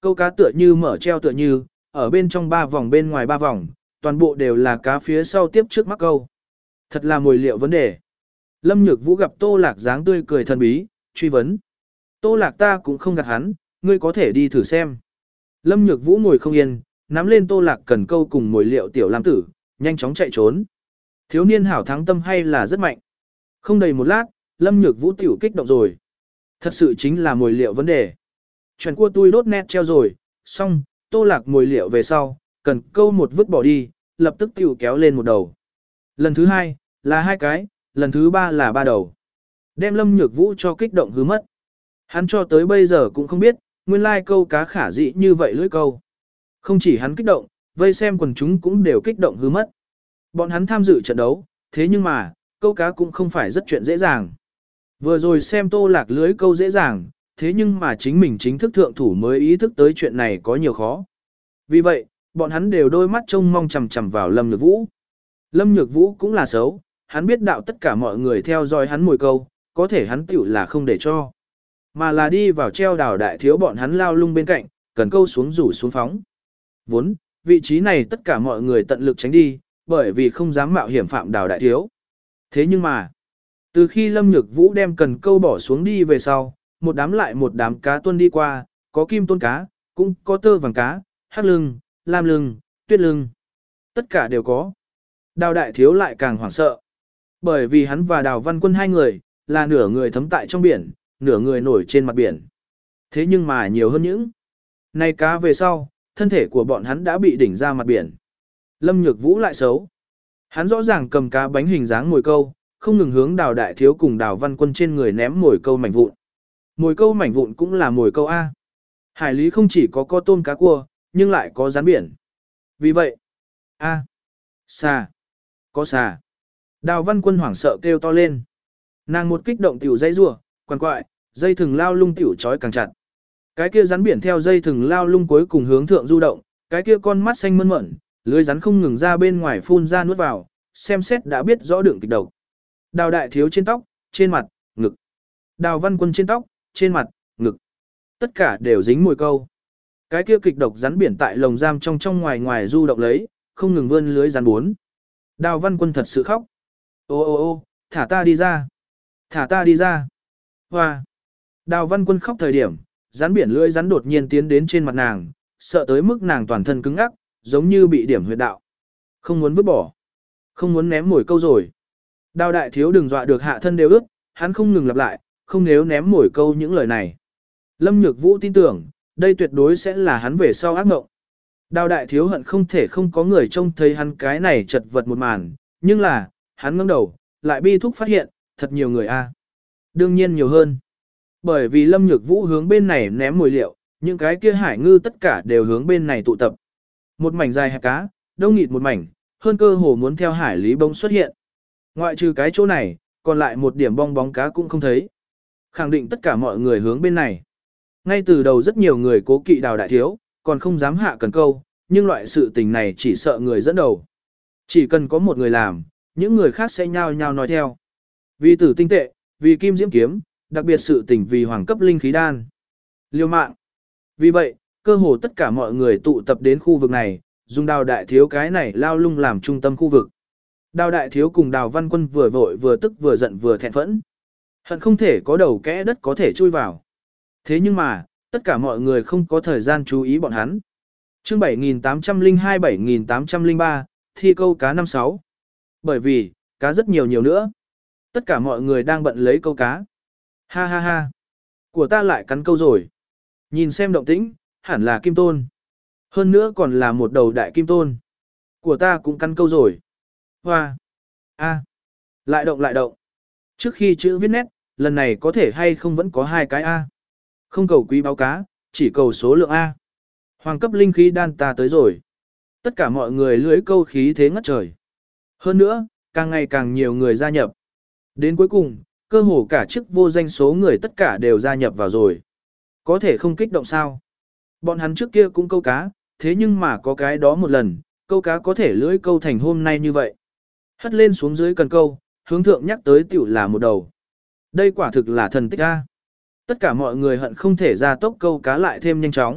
Câu cá tựa như mở treo tựa như, ở bên trong ba vòng bên ngoài ba vòng, toàn bộ đều là cá phía sau tiếp trước mắc câu. Thật là mồi liệu vấn đề. Lâm Nhược Vũ gặp Tô Lạc dáng tươi cười thần bí, truy vấn. Tô Lạc ta cũng không gạt hắn, ngươi có thể đi thử xem. Lâm Nhược Vũ ngồi không yên, nắm lên Tô Lạc cần câu cùng mồi liệu tiểu lam tử, nhanh chóng chạy trốn. Thiếu niên hảo thắng tâm hay là rất mạnh. Không đầy một lát, Lâm Nhược Vũ tiểu kích động rồi. Thật sự chính là mồi liệu vấn đề. Chuyện cua tôi đốt nét treo rồi, xong, Tô Lạc mồi liệu về sau, cần câu một vứt bỏ đi, lập tức tiểu kéo lên một đầu. Lần thứ hai, là hai cái, lần thứ ba là ba đầu. Đem Lâm Nhược Vũ cho kích động hứ mất. Hắn cho tới bây giờ cũng không biết, nguyên lai câu cá khả dị như vậy lưỡi câu. Không chỉ hắn kích động, vây xem quần chúng cũng đều kích động hứ mất. Bọn hắn tham dự trận đấu, thế nhưng mà, câu cá cũng không phải rất chuyện dễ dàng. Vừa rồi xem Tô Lạc lưới câu dễ dàng, thế nhưng mà chính mình chính thức thượng thủ mới ý thức tới chuyện này có nhiều khó. Vì vậy, bọn hắn đều đôi mắt trông mong chằm chằm vào Lâm Nhược Vũ. Lâm Nhược Vũ cũng là xấu, hắn biết đạo tất cả mọi người theo dõi hắn mồi câu, có thể hắn tiểu là không để cho. Mà là đi vào treo đảo đại thiếu bọn hắn lao lung bên cạnh, cần câu xuống rủ xuống phóng. Vốn, vị trí này tất cả mọi người tận lực tránh đi, bởi vì không dám mạo hiểm phạm đảo đại thiếu. Thế nhưng mà, từ khi Lâm Nhược Vũ đem cần câu bỏ xuống đi về sau, một đám lại một đám cá tuân đi qua, có kim tôn cá, cũng có tơ vàng cá, hắc lưng, lam lưng, tuyết lưng. Tất cả đều có. Đào đại thiếu lại càng hoảng sợ. Bởi vì hắn và Đào Văn Quân hai người, là nửa người thấm tại trong biển, nửa người nổi trên mặt biển. Thế nhưng mà nhiều hơn những. Này cá về sau, thân thể của bọn hắn đã bị đỉnh ra mặt biển. Lâm Nhược Vũ lại xấu. Hắn rõ ràng cầm cá bánh hình dáng mồi câu, không ngừng hướng Đào đại thiếu cùng Đào Văn Quân trên người ném mồi câu mảnh vụn. Mồi câu mảnh vụn cũng là mồi câu A. Hải lý không chỉ có có tôm cá cua, nhưng lại có rắn biển. Vì vậy, A. Xà. Có xà. Đào Văn Quân hoảng sợ kêu to lên. Nàng một kích động tiểu dây rủa, quằn quại, dây thừng lao lung tiểu trói càng chặt. Cái kia rắn biển theo dây thừng lao lung cuối cùng hướng thượng du động, cái kia con mắt xanh mơn mởn, lưới rắn không ngừng ra bên ngoài phun ra nuốt vào, xem xét đã biết rõ đường kịch độc. Đào đại thiếu trên tóc, trên mặt, ngực. Đào Văn Quân trên tóc, trên mặt, ngực. Tất cả đều dính mùi câu. Cái kia kịch độc rắn biển tại lồng giam trong trong ngoài ngoài du động lấy, không ngừng vươn lưới rắn bốn. Đào Văn Quân thật sự khóc. Ô ô ô, thả ta đi ra. Thả ta đi ra. Hoa. Đào Văn Quân khóc thời điểm, rắn biển lưỡi rắn đột nhiên tiến đến trên mặt nàng, sợ tới mức nàng toàn thân cứng ngắc, giống như bị điểm huyệt đạo. Không muốn vứt bỏ. Không muốn ném mồi câu rồi. Đào đại thiếu đừng dọa được hạ thân đều ướt, hắn không ngừng lặp lại, không nếu ném mồi câu những lời này. Lâm Nhược Vũ tin tưởng, đây tuyệt đối sẽ là hắn về sau ác mộng. Đào đại thiếu hận không thể không có người trông thấy hắn cái này chật vật một màn, nhưng là, hắn ngẩng đầu, lại bi thúc phát hiện, thật nhiều người a. Đương nhiên nhiều hơn. Bởi vì Lâm Nhược Vũ hướng bên này ném mồi liệu, những cái kia hải ngư tất cả đều hướng bên này tụ tập. Một mảnh dài hẹp cá, đông nghịt một mảnh, hơn cơ hồ muốn theo hải lý bông xuất hiện. Ngoại trừ cái chỗ này, còn lại một điểm bong bóng cá cũng không thấy. Khẳng định tất cả mọi người hướng bên này. Ngay từ đầu rất nhiều người cố kỵ Đào đại thiếu, còn không dám hạ cần câu, nhưng loại sự tình này chỉ sợ người dẫn đầu. Chỉ cần có một người làm, những người khác sẽ nhao nhao nói theo. Vì tử tinh tệ, vì kim diễm kiếm, đặc biệt sự tình vì hoàng cấp linh khí đan. Liêu mạng. Vì vậy, cơ hồ tất cả mọi người tụ tập đến khu vực này, dùng Đào đại thiếu cái này lao lung làm trung tâm khu vực. Đào đại thiếu cùng Đào Văn Quân vừa vội vừa tức vừa giận vừa thẹn phẫn. Hận không thể có đầu kẽ đất có thể chui vào. Thế nhưng mà, tất cả mọi người không có thời gian chú ý bọn hắn. Chương bảy nghìn tám trăm lẻ hai bảy nghìn tám trăm lẻ ba, thi câu cá năm sáu. Bởi vì, cá rất nhiều nhiều nữa. Tất cả mọi người đang bận lấy câu cá. Ha ha ha. Của ta lại cắn câu rồi. Nhìn xem động tĩnh, hẳn là kim tôn. Hơn nữa còn là một đầu đại kim tôn. Của ta cũng cắn câu rồi. Hoa. A. Lại động lại động. Trước khi chữ viết nét, lần này có thể hay không vẫn có hai cái A. Không cầu quý báo cá, chỉ cầu số lượng A. Hoàng cấp linh khí đan ta tới rồi. Tất cả mọi người lưới câu khí thế ngất trời. Hơn nữa, càng ngày càng nhiều người gia nhập. Đến cuối cùng, cơ hồ cả chức vô danh số người tất cả đều gia nhập vào rồi. Có thể không kích động sao? Bọn hắn trước kia cũng câu cá, thế nhưng mà có cái đó một lần, câu cá có thể lưới câu thành hôm nay như vậy. Hất lên xuống dưới cần câu, hướng thượng nhắc tới tiểu là một đầu. Đây quả thực là thần tích A. Tất cả mọi người hận không thể ra tốc câu cá lại thêm nhanh chóng,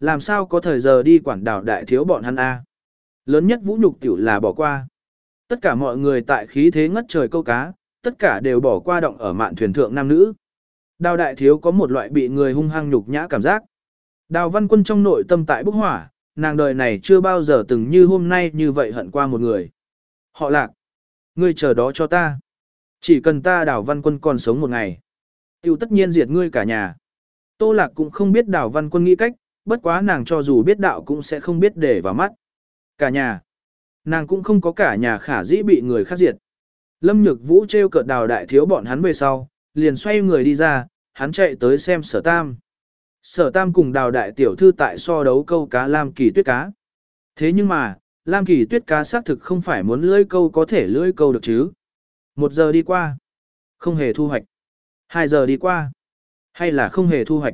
làm sao có thời giờ đi quản đảo đại thiếu bọn hắn a. Lớn nhất vũ nhục tiểu là bỏ qua. Tất cả mọi người tại khí thế ngất trời câu cá, tất cả đều bỏ qua động ở mạn thuyền thượng nam nữ. Đào đại thiếu có một loại bị người hung hăng nhục nhã cảm giác. Đào Văn Quân trong nội tâm tại bốc hỏa, nàng đời này chưa bao giờ từng như hôm nay như vậy hận qua một người. Họ Lạc, ngươi chờ đó cho ta. Chỉ cần ta Đào Văn Quân còn sống một ngày, tiêu tất nhiên diệt ngươi cả nhà. Tô Lạc cũng không biết Đào Văn Quân nghĩ cách, bất quá nàng cho dù biết đạo cũng sẽ không biết để vào mắt. Cả nhà. Nàng cũng không có cả nhà khả dĩ bị người khác diệt. Lâm Nhược Vũ trêu cợt Đào đại thiếu bọn hắn về sau, liền xoay người đi ra, hắn chạy tới xem Sở Tam. Sở Tam cùng Đào đại tiểu thư tại so đấu câu cá Lam Kỳ Tuyết cá. Thế nhưng mà, Lam Kỳ Tuyết cá xác thực không phải muốn lưỡi câu có thể lưỡi câu được chứ. Một giờ đi qua, không hề thu hoạch. Hai giờ đi qua, hay là không hề thu hoạch.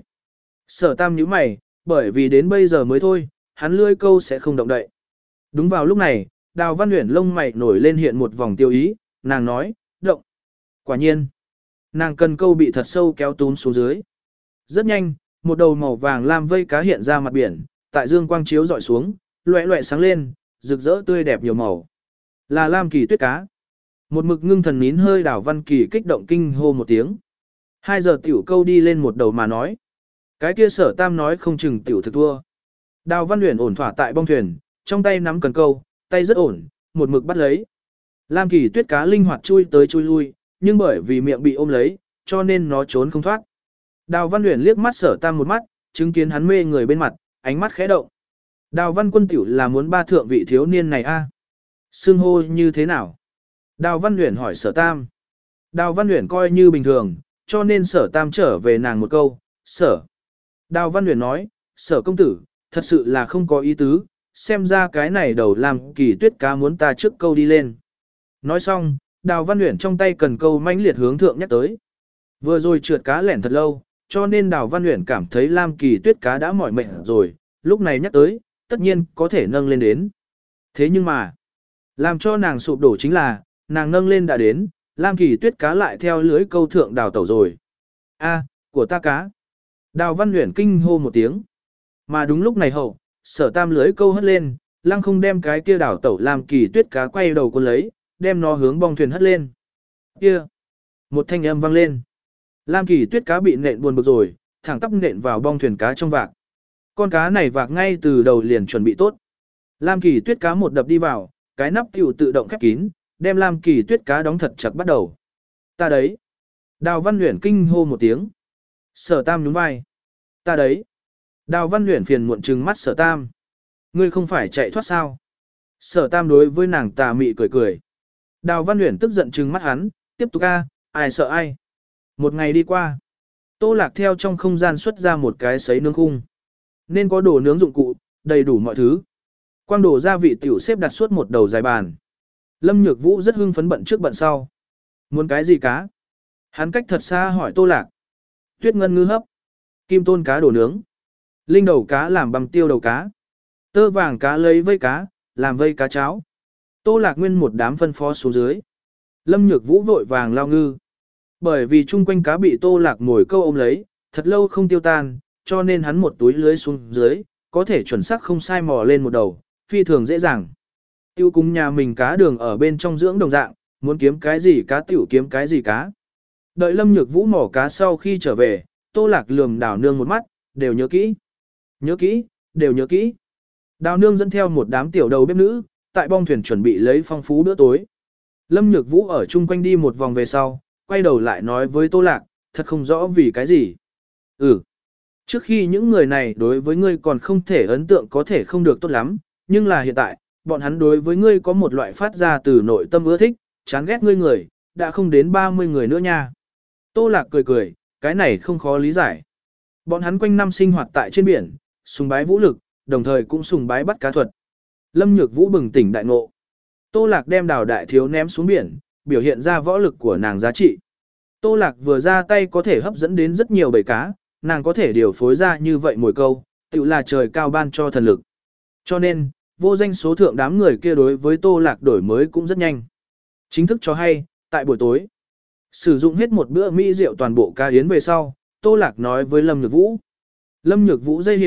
Sở Tam nhíu mày, bởi vì đến bây giờ mới thôi, hắn lưỡi câu sẽ không động đậy. Đúng vào lúc này, Đào Văn Uyển lông mày nổi lên hiện một vòng tiêu ý, nàng nói, động. Quả nhiên, nàng cần câu bị thật sâu kéo túm xuống dưới. Rất nhanh, một đầu màu vàng lam vây cá hiện ra mặt biển, tại dương quang chiếu dọi xuống, loẹ loẹ sáng lên, rực rỡ tươi đẹp nhiều màu. Là Lam Kỳ Tuyết cá. Một mực ngưng thần nín hơi Đào Văn Kỳ kích động kinh hô một tiếng. Hai giờ tiểu câu đi lên một đầu mà nói. Cái kia Sở Tam nói không chừng tiểu thực thua. Đào Văn Uyển ổn thỏa tại bong thuyền, trong tay nắm cần câu, tay rất ổn, một mực bắt lấy. Lam Kỳ Tuyết cá linh hoạt chui tới chui lui, nhưng bởi vì miệng bị ôm lấy, cho nên nó trốn không thoát. Đào Văn Uyển liếc mắt Sở Tam một mắt, chứng kiến hắn mê người bên mặt, ánh mắt khẽ động. Đào Văn Quân tiểu là muốn ba thượng vị thiếu niên này a? À? Xưng hô như thế nào? Đào Văn Uyển hỏi Sở Tam. Đào Văn Uyển coi như bình thường, cho nên Sở Tam trở về nàng một câu, "Sở." Đào Văn Uyển nói, "Sở công tử, thật sự là không có ý tứ, xem ra cái này đầu làm Kỳ Tuyết cá muốn ta trước câu đi lên." Nói xong, Đào Văn Uyển trong tay cần câu mãnh liệt hướng thượng nhắc tới. Vừa rồi trượt cá lẻn thật lâu, cho nên Đào Văn Uyển cảm thấy Lam Kỳ Tuyết cá đã mỏi mệt rồi, lúc này nhắc tới, tất nhiên có thể nâng lên đến. Thế nhưng mà, làm cho nàng sụp đổ chính là, nàng nâng lên đã đến, Lam Kỳ Tuyết cá lại theo lưới câu thượng đào tẩu rồi. A, của ta cá. Đào Văn Uyển kinh hô một tiếng. Mà đúng lúc này hậu, Sở Tam lưới câu hất lên, lăng không đem cái kia đào tẩu Lam Kỳ Tuyết cá quay đầu cuốn lấy, đem nó hướng bong thuyền hất lên. Kia! Một thanh âm vang lên. Lam Kỳ Tuyết cá bị nện buồn bực rồi, thẳng tắp nện vào bong thuyền cá trong vạc. Con cá này vạc ngay từ đầu liền chuẩn bị tốt. Lam Kỳ Tuyết cá một đập đi vào, cái nắp tiểu tự động khép kín, đem Lam Kỳ Tuyết cá đóng thật chặt bắt đầu. Ta đấy. Đào Văn Uyển kinh hô một tiếng. Sở Tam nhún vai. Ta đấy. Đào Văn Uyển phiền muộn trừng mắt Sở Tam. Ngươi không phải chạy thoát sao? Sở Tam đối với nàng tà mị cười cười. Đào Văn Uyển tức giận trừng mắt hắn, tiếp tục a, ai sợ ai. Một ngày đi qua. Tô Lạc theo trong không gian xuất ra một cái sấy nướng khung. Nên có đồ nướng dụng cụ, đầy đủ mọi thứ. Quang đổ gia vị tiểu xếp đặt suốt một đầu dài bàn. Lâm Nhược Vũ rất hưng phấn bận trước bận sau. Muốn cái gì cá? Hắn cách thật xa hỏi Tô Lạc. Tuyết ngân ngư hấp. Kim tôn cá đồ nướng. Linh đầu cá làm bằng tiêu đầu cá. Tơ vàng cá lấy vây cá, làm vây cá cháo. Tô Lạc nguyên một đám phân phó xuống dưới. Lâm Nhược Vũ vội vàng lao ngư. Bởi vì chung quanh cá bị Tô Lạc ngồi câu ôm lấy, thật lâu không tiêu tan, cho nên hắn một túi lưới xuống dưới, có thể chuẩn xác không sai mò lên một đầu, phi thường dễ dàng. Tiêu cùng nhà mình cá đường ở bên trong dưỡng đồng dạng, muốn kiếm cái gì cá tiểu kiếm cái gì cá. Đợi Lâm Nhược Vũ mỏ cá sau khi trở về, Tô Lạc lườm Đào Nương một mắt, đều nhớ kỹ. Nhớ kỹ, đều nhớ kỹ. Đào Nương dẫn theo một đám tiểu đầu bếp nữ, tại bong thuyền chuẩn bị lấy phong phú bữa tối. Lâm Nhược Vũ ở chung quanh đi một vòng về sau, quay đầu lại nói với Tô Lạc, thật không rõ vì cái gì. Ừ. Trước khi những người này đối với ngươi còn không thể ấn tượng có thể không được tốt lắm, nhưng là hiện tại, bọn hắn đối với ngươi có một loại phát ra từ nội tâm ưa thích, chán ghét ngươi người, đã không đến ba mươi người nữa nha. Tô Lạc cười cười, cái này không khó lý giải. Bọn hắn quanh năm sinh hoạt tại trên biển, sùng bái vũ lực, đồng thời cũng sùng bái bắt cá thuật. Lâm Nhược Vũ bừng tỉnh đại ngộ. Tô Lạc đem Đào đại thiếu ném xuống biển, biểu hiện ra võ lực của nàng giá trị. Tô Lạc vừa ra tay có thể hấp dẫn đến rất nhiều bầy cá, nàng có thể điều phối ra như vậy mồi câu, tự là trời cao ban cho thần lực. Cho nên, vô danh số thượng đám người kia đối với Tô Lạc đổi mới cũng rất nhanh. Chính thức cho hay, tại buổi tối, sử dụng hết một bữa mỹ rượu toàn bộ cá yến về sau, Tô Lạc nói với Lâm Nhược Vũ. Lâm Nhược Vũ dây hiểu,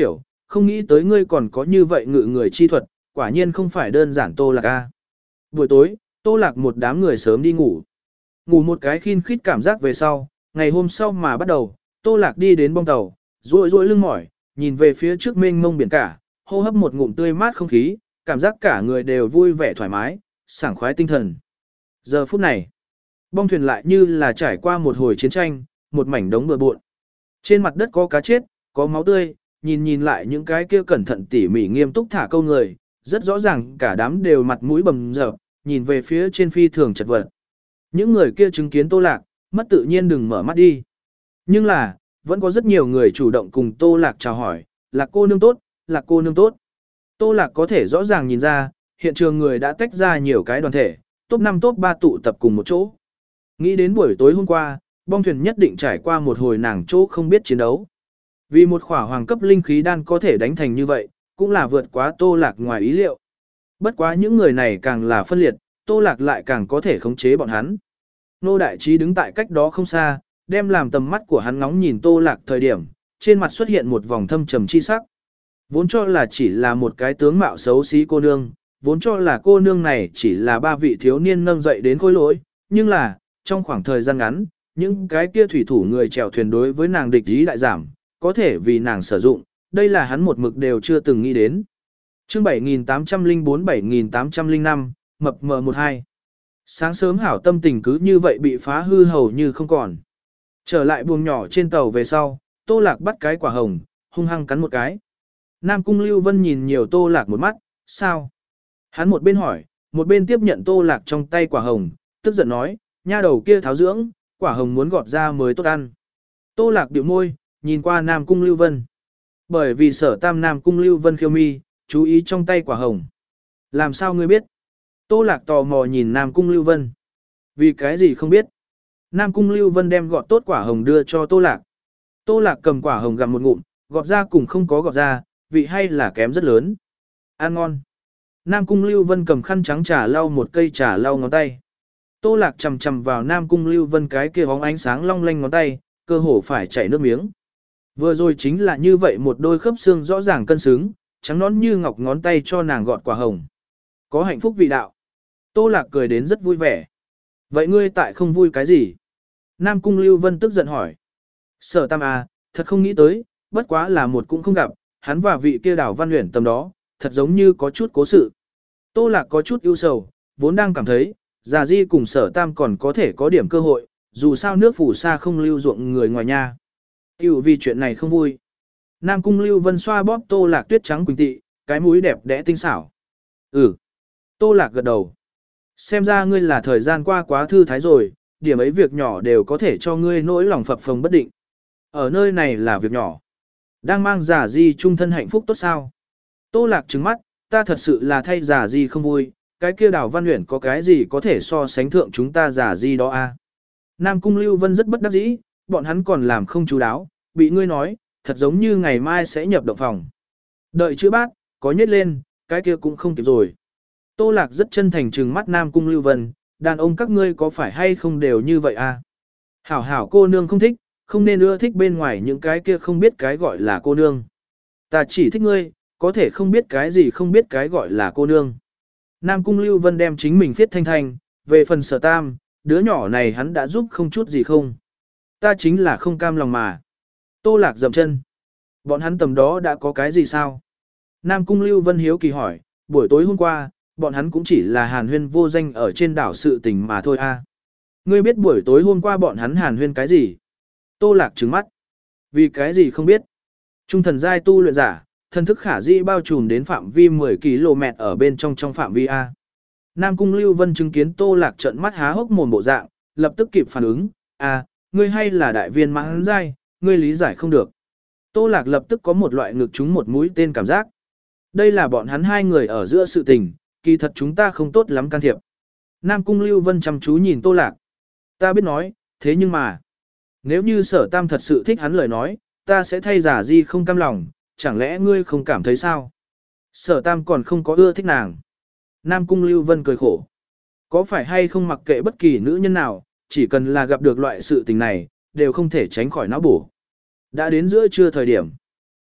không nghĩ tới ngươi còn có như vậy ngự người chi thuật, quả nhiên không phải đơn giản Tô Lạc a. Buổi tối, Tô Lạc một đám người sớm đi ngủ. Ngủ một cái khin khít cảm giác về sau, ngày hôm sau mà bắt đầu, Tô Lạc đi đến bong tàu, rũi rũi lưng mỏi, nhìn về phía trước mênh mông biển cả, hô hấp một ngụm tươi mát không khí, cảm giác cả người đều vui vẻ thoải mái, sảng khoái tinh thần. Giờ phút này, bong thuyền lại như là trải qua một hồi chiến tranh, một mảnh đống bừa bộn. Trên mặt đất có cá chết, có máu tươi, nhìn nhìn lại những cái kia cẩn thận tỉ mỉ nghiêm túc thả câu người, rất rõ ràng cả đám đều mặt mũi bầm dập, nhìn về phía trên phi thường chật vật. Những người kia chứng kiến Tô Lạc, mất tự nhiên đừng mở mắt đi. Nhưng là, vẫn có rất nhiều người chủ động cùng Tô Lạc chào hỏi, là cô nương tốt, là cô nương tốt. Tô Lạc có thể rõ ràng nhìn ra, hiện trường người đã tách ra nhiều cái đoàn thể, top năm top ba tụ tập cùng một chỗ. Nghĩ đến buổi tối hôm qua, bong thuyền nhất định trải qua một hồi nàng chỗ không biết chiến đấu. Vì một khỏa hoàng cấp linh khí đan có thể đánh thành như vậy, cũng là vượt quá Tô Lạc ngoài ý liệu. Bất quá những người này càng là phân liệt, Tô Lạc lại càng có thể khống chế bọn hắn. Nô Đại Trí đứng tại cách đó không xa, đem làm tầm mắt của hắn ngóng nhìn Tô Lạc thời điểm, trên mặt xuất hiện một vòng thâm trầm chi sắc. Vốn cho là chỉ là một cái tướng mạo xấu xí cô nương, vốn cho là cô nương này chỉ là ba vị thiếu niên nâng dậy đến khôi lỗi, nhưng là, trong khoảng thời gian ngắn, những cái kia thủy thủ người chèo thuyền đối với nàng địch ý đại giảm, có thể vì nàng sử dụng, đây là hắn một mực đều chưa từng nghĩ đến. Chương bảy nghìn tám trăm lẻ bốn bảy nghìn tám trăm lẻ năm, mập mờ một hai. Sáng sớm hảo tâm tình cứ như vậy bị phá hư hầu như không còn. Trở lại buồng nhỏ trên tàu về sau, Tô Lạc bắt cái quả hồng, hung hăng cắn một cái. Nam Cung Lưu Vân nhìn nhiều Tô Lạc một mắt, sao? Hắn một bên hỏi, một bên tiếp nhận Tô Lạc trong tay quả hồng, tức giận nói, nha đầu kia tháo dưỡng, quả hồng muốn gọt ra mới tốt ăn. Tô Lạc điệu môi, nhìn qua Nam Cung Lưu Vân. Bởi vì Sở Tam Nam Cung Lưu Vân khiêu mi, chú ý trong tay quả hồng. Làm sao ngươi biết? Tô Lạc tò mò nhìn Nam Cung Lưu Vân. Vì cái gì không biết? Nam Cung Lưu Vân đem gọt tốt quả hồng đưa cho Tô Lạc. Tô Lạc cầm quả hồng gặm một ngụm, gọt ra cùng không có gọt ra, vị hay là kém rất lớn. Ăn ngon. Nam Cung Lưu Vân cầm khăn trắng trà lau một cây trà lau ngón tay. Tô Lạc chầm chầm vào Nam Cung Lưu Vân cái kia bóng ánh sáng long lanh ngón tay, cơ hồ phải chảy nước miếng. Vừa rồi chính là như vậy một đôi khớp xương rõ ràng cân xứng, trắng nõn như ngọc ngón tay cho nàng gọt quả hồng. Có hạnh phúc vị đạo. Tô Lạc cười đến rất vui vẻ. Vậy ngươi tại không vui cái gì? Nam Cung Lưu Vân tức giận hỏi. Sở Tam à, thật không nghĩ tới, bất quá là một cũng không gặp, hắn và vị kia đảo Văn Uyển tầm đó, thật giống như có chút cố sự. Tô Lạc có chút ưu sầu, vốn đang cảm thấy, Già Di cùng Sở Tam còn có thể có điểm cơ hội, dù sao nước phủ xa không lưu ruộng người ngoài nhà. Tiểu vì chuyện này không vui. Nam Cung Lưu Vân xoa bóp Tô Lạc tuyết trắng quỳnh tị, cái mũi đẹp đẽ tinh xảo. Ừ. Tô Lạc gật đầu. Xem ra ngươi là thời gian qua quá thư thái rồi, điểm ấy việc nhỏ đều có thể cho ngươi nỗi lòng phập phồng bất định. Ở nơi này là việc nhỏ. Đang mang Già Di trung thân hạnh phúc tốt sao? Tô Lạc trừng mắt, ta thật sự là thay Già Di không vui, cái kia đảo Văn Uyển có cái gì có thể so sánh thượng chúng ta Già Di đó a? À? Nam Cung Lưu Vân rất bất đắc dĩ, bọn hắn còn làm không chú đáo, bị ngươi nói, thật giống như ngày mai sẽ nhập động phòng. Đợi chữ bát, có nhét lên, cái kia cũng không kịp rồi. Tô Lạc rất chân thành trừng mắt Nam Cung Lưu Vân, đàn ông các ngươi có phải hay không đều như vậy à? Hảo hảo cô nương không thích, không nên ưa thích bên ngoài những cái kia không biết cái gọi là cô nương. Ta chỉ thích ngươi, có thể không biết cái gì không biết cái gọi là cô nương. Nam Cung Lưu Vân đem chính mình viết thanh thanh, về phần Sở Tam, đứa nhỏ này hắn đã giúp không chút gì không. Ta chính là không cam lòng mà. Tô Lạc dậm chân. Bọn hắn tầm đó đã có cái gì sao? Nam Cung Lưu Vân hiếu kỳ hỏi, buổi tối hôm qua, bọn hắn cũng chỉ là hàn huyên vô danh ở trên đảo sự tình mà thôi a. À. Ngươi biết buổi tối hôm qua bọn hắn hàn huyên cái gì? Tô Lạc trừng mắt. Vì cái gì không biết? Trung thần giai tu luyện giả, thần thức khả dĩ bao trùm đến phạm vi mười ki lô mét ở bên trong trong phạm vi A. Nam Cung Lưu Vân chứng kiến Tô Lạc trợn mắt há hốc mồm bộ dạng, lập tức kịp phản ứng, à, ngươi hay là đại viên mãn giai, ngươi lý giải không được. Tô Lạc lập tức có một loại ngực trúng một mũi tên cảm giác. Đây là bọn hắn hai người ở giữa sự tình, kỳ thật chúng ta không tốt lắm can thiệp. Nam Cung Lưu Vân chăm chú nhìn Tô Lạc. Ta biết nói, thế nhưng mà, nếu như Sở Tam thật sự thích hắn lời nói, ta sẽ thay Giả Di không cam lòng, chẳng lẽ ngươi không cảm thấy sao? Sở Tam còn không có ưa thích nàng. Nam Cung Lưu Vân cười khổ. Có phải hay không mặc kệ bất kỳ nữ nhân nào, chỉ cần là gặp được loại sự tình này, đều không thể tránh khỏi não bổ. Đã đến giữa trưa thời điểm.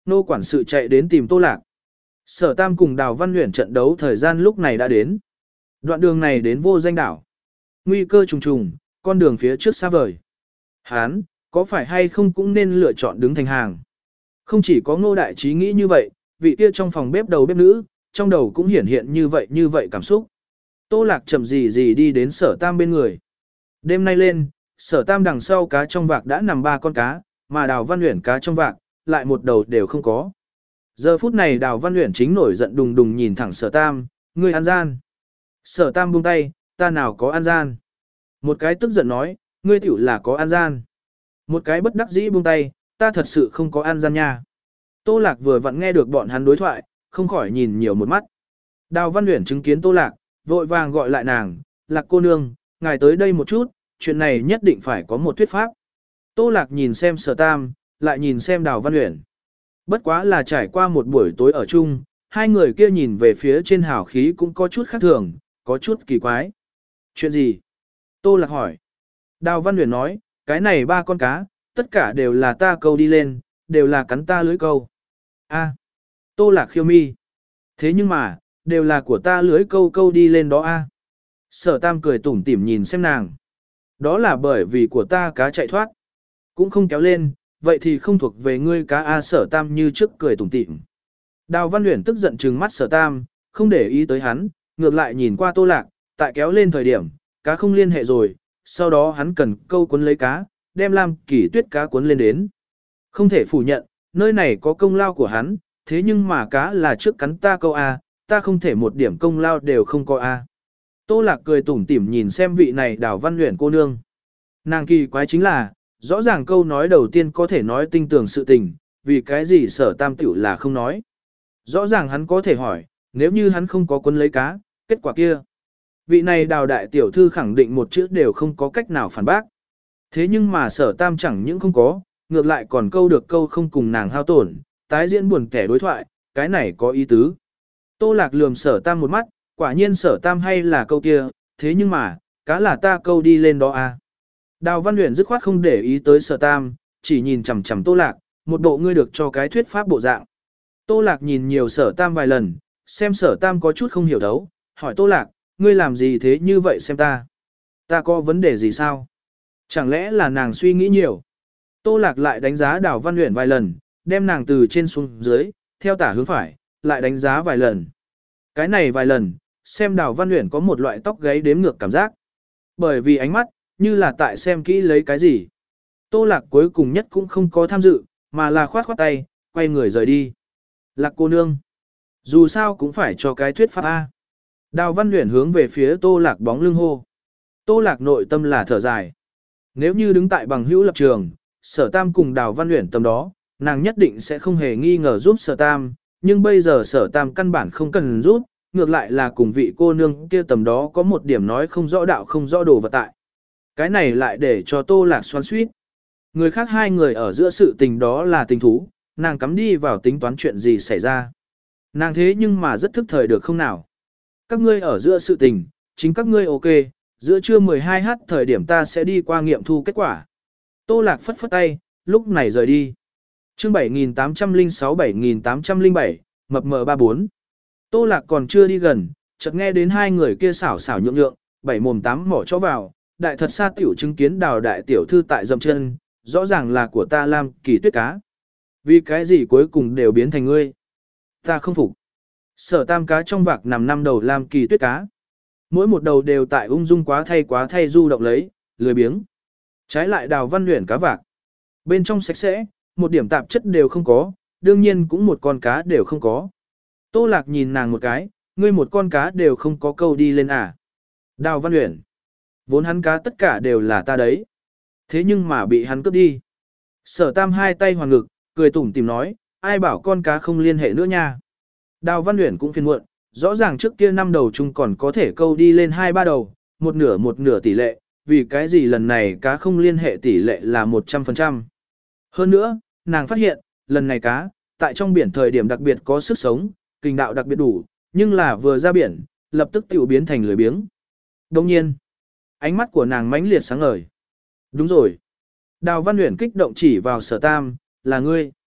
nô quản sự chạy đến tìm Tô Lạc. Sở Tam cùng Đào Văn Uyển trận đấu thời gian lúc này đã đến. Đoạn đường này đến vô danh đảo. Nguy cơ trùng trùng, con đường phía trước xa vời. Hán, có phải hay không cũng nên lựa chọn đứng thành hàng. Không chỉ có Ngô Đại Trí nghĩ như vậy, vị kia trong phòng bếp đầu bếp nữ, trong đầu cũng hiển hiện như vậy như vậy cảm xúc. Tô Lạc chậm gì gì đi đến Sở Tam bên người. Đêm nay lên, Sở Tam đằng sau cá trong vạc đã nằm ba con cá, mà Đào Văn Uyển cá trong vạc, lại một đầu đều không có. Giờ phút này Đào Văn Uyển chính nổi giận đùng đùng nhìn thẳng Sở Tam, ngươi ăn gian. Sở Tam buông tay, ta nào có ăn gian. Một cái tức giận nói, ngươi tiểu là có ăn gian. Một cái bất đắc dĩ buông tay, ta thật sự không có ăn gian nha. Tô Lạc vừa vặn nghe được bọn hắn đối thoại, không khỏi nhìn nhiều một mắt. Đào Văn Uyển chứng kiến Tô Lạc, vội vàng gọi lại nàng, Lạc cô nương, ngài tới đây một chút, chuyện này nhất định phải có một thuyết pháp. Tô Lạc nhìn xem Sở Tam, lại nhìn xem Đào Văn Uyển. Bất quá là trải qua một buổi tối ở chung, hai người kia nhìn về phía trên hào khí cũng có chút khác thường, có chút kỳ quái. Chuyện gì? Tô Lạc hỏi. Đào Văn Uyển nói, cái này ba con cá, tất cả đều là ta câu đi lên, đều là cắn ta lưới câu. A. Tô Lạc khiêu mi. Thế nhưng mà, đều là của ta lưới câu câu đi lên đó a. Sở Tam cười tủm tỉm nhìn xem nàng. Đó là bởi vì của ta cá chạy thoát. Cũng không kéo lên, vậy thì không thuộc về ngươi cá a. Sở Tam như trước cười tủm tỉm. Đào Văn Uyển tức giận trừng mắt Sở Tam, không để ý tới hắn, ngược lại nhìn qua Tô Lạc, tại kéo lên thời điểm, cá không liên hệ rồi, sau đó hắn cần câu cuốn lấy cá, đem Lam Kỳ Tuyết cá cuốn lên đến. Không thể phủ nhận, nơi này có công lao của hắn, thế nhưng mà cá là trước cắn ta câu a, ta không thể một điểm công lao đều không có a. Tô Lạc cười tủm tỉm nhìn xem vị này Đào Văn Uyển cô nương. Nàng kỳ quái chính là, rõ ràng câu nói đầu tiên có thể nói tinh tường sự tình, vì cái gì Sở Tam tiểu là không nói. Rõ ràng hắn có thể hỏi, nếu như hắn không có cuốn lấy cá, kết quả kia. Vị này Đào đại tiểu thư khẳng định một chữ đều không có cách nào phản bác. Thế nhưng mà Sở Tam chẳng những không có, ngược lại còn câu được câu không cùng nàng hao tổn, tái diễn buồn kẻ đối thoại, cái này có ý tứ. Tô Lạc lườm Sở Tam một mắt, quả nhiên Sở Tam hay là câu kia, thế nhưng mà, cá là ta câu đi lên đó à. Đào Văn Uyển dứt khoát không để ý tới Sở Tam, chỉ nhìn chằm chằm Tô Lạc, một bộ ngươi được cho cái thuyết pháp bộ dạng. Tô Lạc nhìn nhiều Sở Tam vài lần, xem Sở Tam có chút không hiểu đấu, hỏi Tô Lạc, ngươi làm gì thế như vậy xem ta? Ta có vấn đề gì sao? Chẳng lẽ là nàng suy nghĩ nhiều? Tô Lạc lại đánh giá Đào Văn Uyển vài lần, đem nàng từ trên xuống dưới, theo tả hướng phải, lại đánh giá vài lần. Cái này vài lần, xem Đào Văn Uyển có một loại tóc gáy đếm ngược cảm giác. Bởi vì ánh mắt, như là tại xem kỹ lấy cái gì. Tô Lạc cuối cùng nhất cũng không có tham dự, mà là khoát khoát tay, quay người rời đi. Lạc cô nương. Dù sao cũng phải cho cái thuyết pháp A. Đào Văn Uyển hướng về phía Tô Lạc bóng lưng hô. Tô Lạc nội tâm là thở dài. Nếu như đứng tại bằng hữu lập trường, Sở Tam cùng Đào Văn Uyển tầm đó, nàng nhất định sẽ không hề nghi ngờ giúp Sở Tam, nhưng bây giờ Sở Tam căn bản không cần giúp, ngược lại là cùng vị cô nương kia tầm đó có một điểm nói không rõ đạo không rõ đồ vật tại. Cái này lại để cho Tô Lạc xoắn xuýt. Người khác hai người ở giữa sự tình đó là tình thú, nàng cắm đi vào tính toán chuyện gì xảy ra. Nàng thế nhưng mà rất thức thời được không nào. Các ngươi ở giữa sự tình, chính các ngươi ok, giữa trưa mười hai h thời điểm ta sẽ đi qua nghiệm thu kết quả. Tô Lạc phất phất tay, lúc này rời đi. Chương bảy nghìn tám trăm lẻ sáu bảy nghìn tám trăm lẻ bảy, mập mờ ba bốn. Tô Lạc còn chưa đi gần, chợt nghe đến hai người kia xảo xảo nhượng nhượng, bảy mồm tám mỏ cho vào, đại thật xa tiểu chứng kiến Đào đại tiểu thư tại dậm chân, rõ ràng là của ta Lam Kỳ Tuyết cá. Vì cái gì cuối cùng đều biến thành ngươi? Ta không phục. Sở Tam cá trong vạc nằm năm đầu Lam Kỳ Tuyết cá. Mỗi một đầu đều tại ung dung quá thay quá thay du động lấy, lười biếng. Trái lại Đào Văn Uyển cá vạc. Bên trong sạch sẽ, một điểm tạp chất đều không có, đương nhiên cũng một con cá đều không có. Tô Lạc nhìn nàng một cái, ngươi một con cá đều không có câu đi lên à. Đào Văn Uyển. Vốn hắn cá tất cả đều là ta đấy. Thế nhưng mà bị hắn cướp đi. Sở Tam hai tay hoàn ngực, cười tủm tỉm nói, ai bảo con cá không liên hệ nữa nha. Đào Văn Uyển cũng phiền muộn, rõ ràng trước kia năm đầu chung còn có thể câu đi lên hai ba đầu, một nửa một nửa tỷ lệ, vì cái gì lần này cá không liên hệ tỷ lệ là một trăm phần trăm. Hơn nữa, nàng phát hiện, lần này cá, tại trong biển thời điểm đặc biệt có sức sống, kình đạo đặc biệt đủ, nhưng là vừa ra biển, lập tức tiểu biến thành lười biếng. Đồng nhiên, ánh mắt của nàng mãnh liệt sáng ngời. Đúng rồi. Đào Văn Uyển kích động chỉ vào Sở Tam, là ngươi.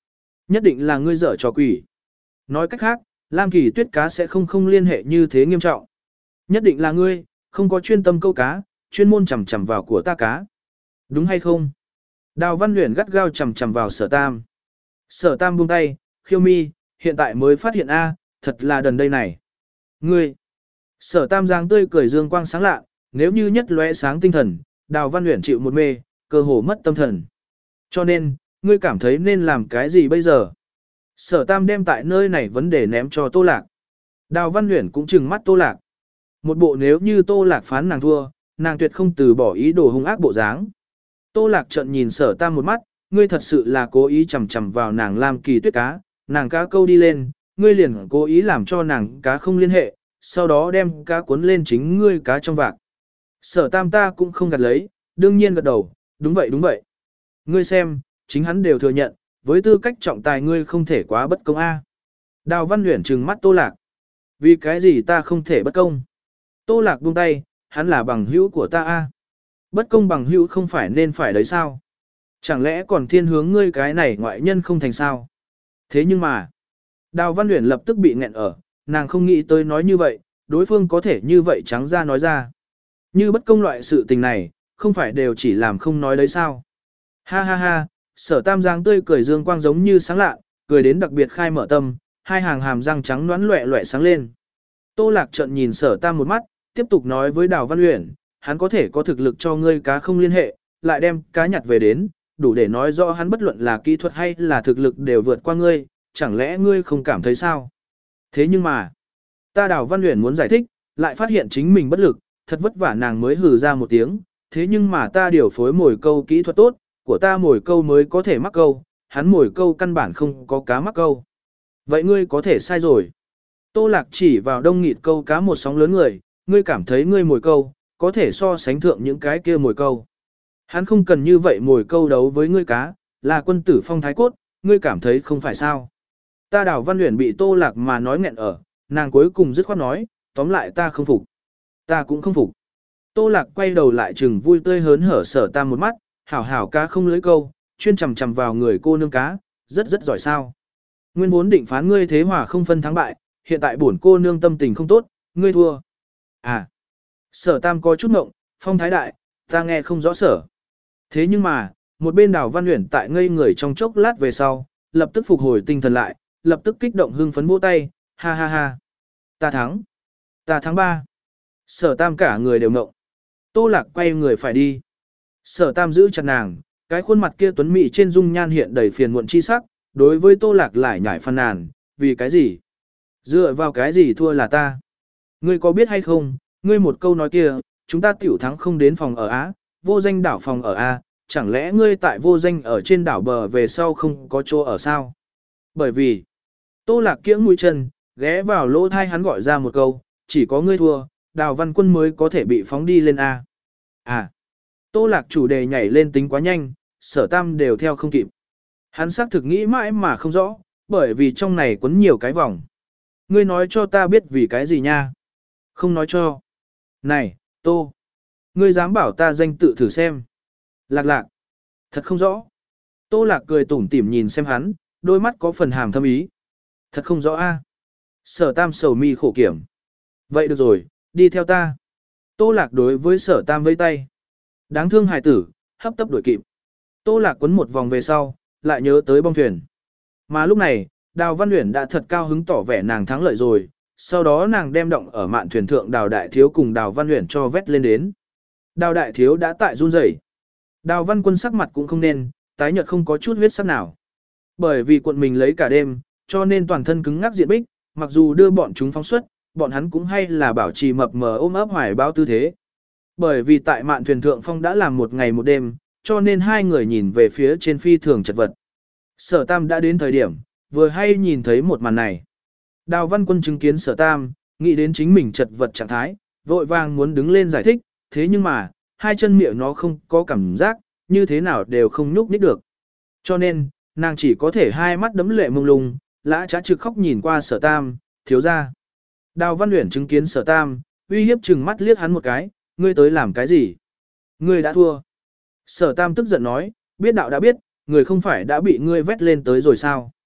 Nhất định là ngươi dở trò quỷ. Nói cách khác, Lam Kỳ Tuyết cá sẽ không không liên hệ như thế nghiêm trọng. Nhất định là ngươi, không có chuyên tâm câu cá, chuyên môn chằm chằm vào của ta cá. Đúng hay không? Đào Văn Huyền gắt gao chằm chằm vào Sở Tam. Sở Tam buông tay, khiêu mi, hiện tại mới phát hiện a, thật là đần đây này. Ngươi! Sở Tam giang tươi cười dương quang sáng lạ, nếu như nhất lóe sáng tinh thần, Đào Văn Huyền chịu một mê, cơ hồ mất tâm thần. Cho nên, ngươi cảm thấy nên làm cái gì bây giờ? Sở Tam đem tại nơi này vấn đề ném cho Tô Lạc. Đào Văn Huyền cũng trừng mắt Tô Lạc. Một bộ nếu như Tô Lạc phán nàng thua, nàng tuyệt không từ bỏ ý đồ hung ác bộ dáng. Tô Lạc trợn nhìn Sở Tam một mắt, ngươi thật sự là cố ý chầm chầm vào nàng Lam Kỳ Tuyết cá, nàng cá câu đi lên, ngươi liền cố ý làm cho nàng cá không liên hệ, sau đó đem cá cuốn lên chính ngươi cá trong vạc. Sở Tam ta cũng không gạt lấy, đương nhiên gật đầu, đúng vậy đúng vậy. Ngươi xem, chính hắn đều thừa nhận, với tư cách trọng tài ngươi không thể quá bất công a. Đào Văn Huyền trừng mắt Tô Lạc. Vì cái gì ta không thể bất công? Tô Lạc buông tay, hắn là bằng hữu của ta a. Bất công bằng hữu không phải nên phải đấy sao? Chẳng lẽ còn thiên hướng ngươi cái này ngoại nhân không thành sao? Thế nhưng mà, Đào Văn Huyền lập tức bị nghẹn ở, nàng không nghĩ tới nói như vậy, đối phương có thể như vậy trắng ra nói ra. Như bất công loại sự tình này, không phải đều chỉ làm không nói đấy sao? Ha ha ha, Sở Tam giang tươi cười dương quang giống như sáng lạ, cười đến đặc biệt khai mở tâm, hai hàng hàm răng trắng nõn loẻ loẻ sáng lên. Tô Lạc trợn nhìn Sở Tam một mắt, tiếp tục nói với Đào Văn Huyền, hắn có thể có thực lực cho ngươi cá không liên hệ, lại đem cá nhặt về đến, đủ để nói rõ hắn bất luận là kỹ thuật hay là thực lực đều vượt qua ngươi, chẳng lẽ ngươi không cảm thấy sao? Thế nhưng mà, ta Đào Văn Huyền muốn giải thích, lại phát hiện chính mình bất lực, thật vất vả nàng mới hừ ra một tiếng, thế nhưng mà ta điều phối mồi câu kỹ thuật tốt, của ta mồi câu mới có thể mắc câu, hắn mồi câu căn bản không có cá mắc câu. Vậy ngươi có thể sai rồi. Tô Lạc chỉ vào đông nghịt câu cá một sóng lớn người, ngươi cảm thấy ngươi mồi câu, có thể so sánh thượng những cái kia mồi câu. Hắn không cần như vậy mồi câu đấu với ngươi cá, là quân tử phong thái cốt, ngươi cảm thấy không phải sao. Ta Đào Văn Huyền bị Tô Lạc mà nói nghẹn ở, nàng cuối cùng dứt khoát nói, tóm lại ta không phục. Ta cũng không phục. Tô Lạc quay đầu lại chừng vui tươi hớn hở Sở Tam một mắt, hảo hảo cá không lưới câu, chuyên chầm chầm vào người cô nương cá, rất rất giỏi sao. Nguyên vốn định phán ngươi thế hòa không phân thắng bại, hiện tại bổn cô nương tâm tình không tốt, ngươi thua. À, Sở Tam có chút ngộng, phong thái đại, ta nghe không rõ sở. Thế nhưng mà, một bên Đào Văn Huyền tại ngây người trong chốc lát về sau, lập tức phục hồi tinh thần lại, lập tức kích động hưng phấn vỗ tay, ha ha ha. Ta thắng. Ta thắng ba. Sở Tam cả người đều ngộng. Tô Lạc quay người phải đi. Sở Tam giữ chặt nàng, cái khuôn mặt kia tuấn mỹ trên dung nhan hiện đầy phiền muộn chi sắc, đối với Tô Lạc lại nhảy phàn nàn, vì cái gì? Dựa vào cái gì thua là ta? Ngươi có biết hay không, ngươi một câu nói kia, chúng ta tiểu thắng không đến phòng ở Á, vô danh đảo phòng ở A, chẳng lẽ ngươi tại vô danh ở trên đảo bờ về sau không có chỗ ở sao? Bởi vì, Tô Lạc kiễng mũi chân, ghé vào lỗ thai hắn gọi ra một câu, chỉ có ngươi thua, Đào Văn Quân mới có thể bị phóng đi lên A. À, Tô Lạc chủ đề nhảy lên tính quá nhanh, Sở Tam đều theo không kịp. Hắn xác thực nghĩ mãi mà không rõ, bởi vì trong này quấn nhiều cái vòng. Ngươi nói cho ta biết vì cái gì nha? Không nói cho. Này, Tô, ngươi dám bảo ta danh tự thử xem. Lạc lạc. Thật không rõ. Tô Lạc cười tủm tỉm nhìn xem hắn, đôi mắt có phần hàm thâm ý. Thật không rõ a. Sở Tam sầu mi khổ kiểm. Vậy được rồi, đi theo ta. Tô Lạc đối với Sở Tam vẫy tay. Đáng thương hài tử, hấp tấp đuổi kịp. Tô Lạc quấn một vòng về sau, lại nhớ tới bong thuyền. Mà lúc này, Đào Văn Huyền đã thật cao hứng tỏ vẻ nàng thắng lợi rồi, sau đó nàng đem động ở mạn thuyền thượng Đào Đại Thiếu cùng Đào Văn Huyền cho vét lên đến. Đào Đại Thiếu đã tại run rẩy. Đào Văn Quân sắc mặt cũng không nên, tái nhợt không có chút huyết sắc nào. Bởi vì quận mình lấy cả đêm, cho nên toàn thân cứng ngắc diện bích, mặc dù đưa bọn chúng phóng xuất, bọn hắn cũng hay là bảo trì mập mờ ôm ấp hoài bao tư thế. Bởi vì tại mạn thuyền thượng phong đã làm một ngày một đêm, cho nên hai người nhìn về phía trên phi thường chật vật. Sở Tam đã đến thời điểm, vừa hay nhìn thấy một màn này. Đào Văn Quân chứng kiến Sở Tam, nghĩ đến chính mình chật vật trạng thái, vội vàng muốn đứng lên giải thích, thế nhưng mà, hai chân miệng nó không có cảm giác, như thế nào đều không nhúc nhích được. Cho nên, nàng chỉ có thể hai mắt đấm lệ mông lung, lã trá trực khóc nhìn qua Sở Tam, thiếu ra. Đào Văn Huyền chứng kiến Sở Tam, uy hiếp chừng mắt liếc hắn một cái, ngươi tới làm cái gì? Ngươi đã thua. Sở Tam tức giận nói, biết đạo đã biết, người không phải đã bị ngươi vét lên tới rồi sao?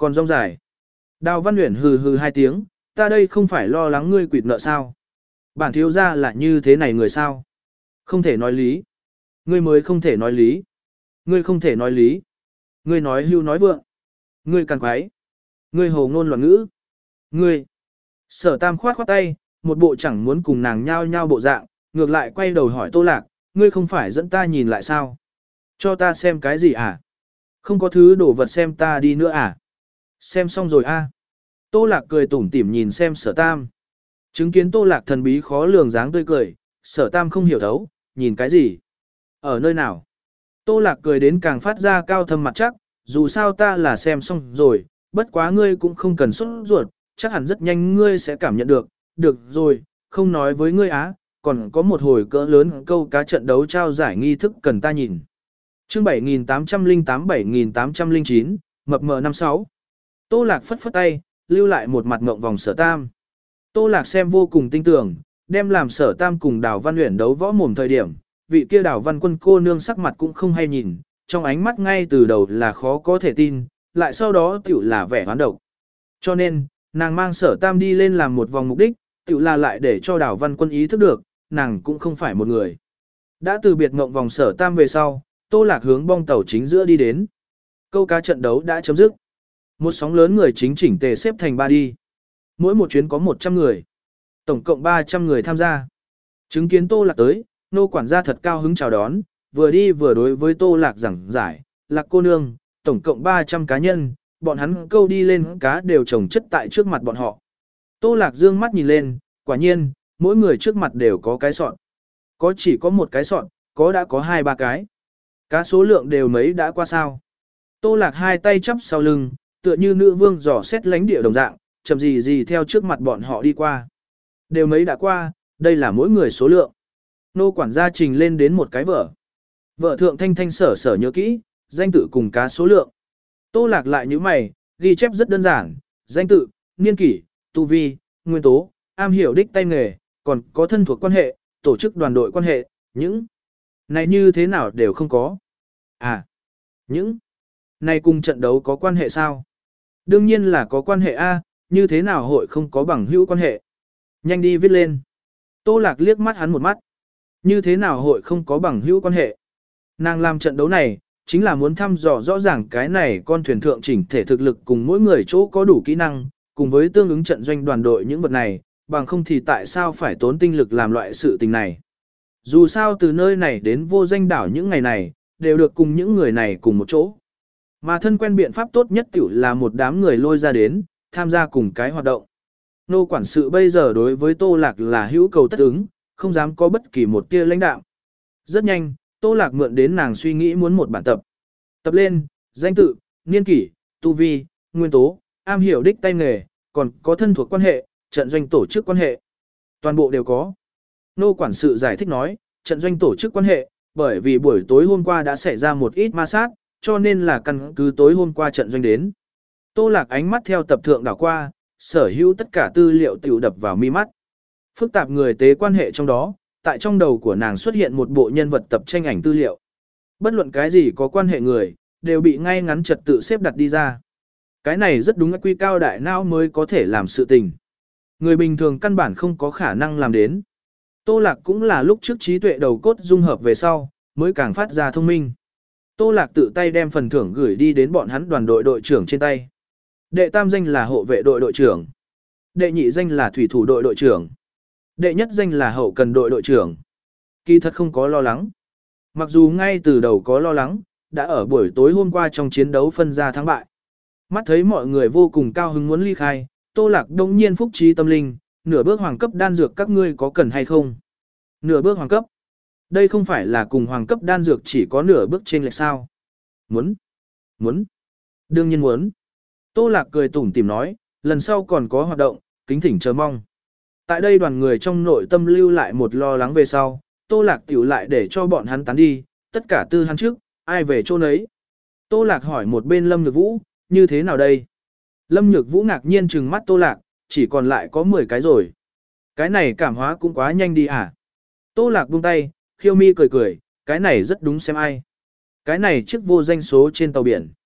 Còn rong dài. Đào Văn Uyển hừ hừ hai tiếng, ta đây không phải lo lắng ngươi quỵt nợ sao? Bản thiếu gia là như thế này người sao? Không thể nói lý. Ngươi mới không thể nói lý. Ngươi không thể nói lý. Ngươi nói hưu nói vượng. Ngươi càng quái. Ngươi hồ ngôn loạn ngữ. Ngươi. Sở Tam khoát khoát tay, một bộ chẳng muốn cùng nàng nhao nhao bộ dạng, ngược lại quay đầu hỏi Tô Lạc, ngươi không phải dẫn ta nhìn lại sao? Cho ta xem cái gì à? Không có thứ đồ vật xem ta đi nữa à? Xem xong rồi a. À? Tô Lạc cười tủm tỉm nhìn xem Sở Tam. Chứng kiến Tô Lạc thần bí khó lường dáng tươi cười, Sở Tam không hiểu thấu, nhìn cái gì? Ở nơi nào? Tô Lạc cười đến càng phát ra cao thâm mặt chắc, dù sao ta là xem xong rồi, bất quá ngươi cũng không cần sốt ruột, chắc hẳn rất nhanh ngươi sẽ cảm nhận được, được rồi, không nói với ngươi á, còn có một hồi cỡ lớn câu cá trận đấu trao giải nghi thức cần ta nhìn. Chương bảy nghìn tám trăm lẻ tám bảy nghìn tám trăm lẻ chín, mập mờ năm sáu. Tô Lạc phất phất tay, lưu lại một mặt ngộng vòng Sở Tam. Tô Lạc xem vô cùng tinh tưởng, đem làm Sở Tam cùng Đào Văn Uyển đấu võ mồm thời điểm, vị kia Đào Văn Quân cô nương sắc mặt cũng không hay nhìn, trong ánh mắt ngay từ đầu là khó có thể tin, lại sau đó tiểu là vẻ hoán độc. Cho nên, nàng mang Sở Tam đi lên làm một vòng mục đích, tiểu là lại để cho Đào Văn Quân ý thức được, nàng cũng không phải một người. Đã từ biệt ngộng vòng Sở Tam về sau, Tô Lạc hướng bong tàu chính giữa đi đến. Câu cá trận đấu đã chấm dứt. Một sóng lớn người chính chỉnh tề xếp thành ba đi. Mỗi một chuyến có một trăm người. Tổng cộng ba trăm người tham gia. Chứng kiến Tô Lạc tới, nô quản gia thật cao hứng chào đón, vừa đi vừa đối với Tô Lạc giảng giải, Lạc cô nương, tổng cộng ba trăm cá nhân, bọn hắn câu đi lên cá đều trồng chất tại trước mặt bọn họ. Tô Lạc dương mắt nhìn lên, quả nhiên, mỗi người trước mặt đều có cái sọn. Có chỉ có một cái sọn, có đã có hai ba cái. Cá số lượng đều mấy đã qua sao. Tô Lạc hai tay chắp sau lưng, tựa như nữ vương dò xét lánh địa đồng dạng, chậm gì gì theo trước mặt bọn họ đi qua. Đều mấy đã qua, đây là mỗi người số lượng. Nô quản gia trình lên đến một cái vở. Vở thượng thanh thanh sở sở nhớ kỹ, danh tự cùng cá số lượng. Tô Lạc lại như mày, ghi chép rất đơn giản, danh tự, niên kỷ, tu vi, nguyên tố, am hiểu đích tay nghề, còn có thân thuộc quan hệ, tổ chức đoàn đội quan hệ, những này như thế nào đều không có. À, những này cùng trận đấu có quan hệ sao? Đương nhiên là có quan hệ A, như thế nào hội không có bằng hữu quan hệ. Nhanh đi viết lên. Tô Lạc liếc mắt hắn một mắt. Như thế nào hội không có bằng hữu quan hệ. Nàng làm trận đấu này, chính là muốn thăm dò rõ ràng cái này con thuyền thượng chỉnh thể thực lực cùng mỗi người chỗ có đủ kỹ năng, cùng với tương ứng trận doanh đoàn đội những vật này, bằng không thì tại sao phải tốn tinh lực làm loại sự tình này. Dù sao từ nơi này đến vô danh đảo những ngày này, đều được cùng những người này cùng một chỗ. Mà thân quen biện pháp tốt nhất tiểu là một đám người lôi ra đến, tham gia cùng cái hoạt động. Nô quản sự bây giờ đối với Tô Lạc là hữu cầu tất ứng, không dám có bất kỳ một tia lãnh đạo. Rất nhanh, Tô Lạc mượn đến nàng suy nghĩ muốn một bản tập. Tập lên, danh tự, niên kỷ, tu vi, nguyên tố, am hiểu đích tay nghề, còn có thân thuộc quan hệ, trận doanh tổ chức quan hệ. Toàn bộ đều có. Nô quản sự giải thích nói, trận doanh tổ chức quan hệ, bởi vì buổi tối hôm qua đã xảy ra một ít ma sát, cho nên là căn cứ tối hôm qua trận doanh đến. Tô Lạc ánh mắt theo tập thượng đảo qua, sở hữu tất cả tư liệu tiểu đập vào mi mắt. Phức tạp người tế quan hệ trong đó, tại trong đầu của nàng xuất hiện một bộ nhân vật tập tranh ảnh tư liệu. Bất luận cái gì có quan hệ người, đều bị ngay ngắn trật tự xếp đặt đi ra. Cái này rất đúng quy cao đại não mới có thể làm sự tình. Người bình thường căn bản không có khả năng làm đến. Tô Lạc cũng là lúc trước trí tuệ đầu cốt dung hợp về sau, mới càng phát ra thông minh. Tô Lạc tự tay đem phần thưởng gửi đi đến bọn hắn đoàn đội đội trưởng trên tay. Đệ tam danh là hộ vệ đội đội trưởng. Đệ nhị danh là thủy thủ đội đội trưởng. Đệ nhất danh là hậu cần đội đội trưởng. Kỳ thật không có lo lắng. Mặc dù ngay từ đầu có lo lắng, đã ở buổi tối hôm qua trong chiến đấu phân ra thắng bại. Mắt thấy mọi người vô cùng cao hứng muốn ly khai, Tô Lạc đông nhiên phúc trí tâm linh, nửa bước hoàng cấp đan dược các ngươi có cần hay không? Nửa bước hoàng cấp? Đây không phải là cùng hoàng cấp đan dược chỉ có nửa bước trên lệch sao? Muốn? Muốn? Đương nhiên muốn. Tô Lạc cười tủm tỉm nói, lần sau còn có hoạt động, kính thỉnh chờ mong. Tại đây đoàn người trong nội tâm lưu lại một lo lắng về sau, Tô Lạc tiểu lại để cho bọn hắn tán đi, tất cả tư hắn trước, ai về chỗ nấy. Tô Lạc hỏi một bên Lâm Nhược Vũ, như thế nào đây? Lâm Nhược Vũ ngạc nhiên trừng mắt Tô Lạc, chỉ còn lại có mười cái rồi. Cái này cảm hóa cũng quá nhanh đi à? Tô Lạc buông tay, khiêu mi cười cười, cái này rất đúng xem ai. Cái này chiếc vô danh số trên tàu biển.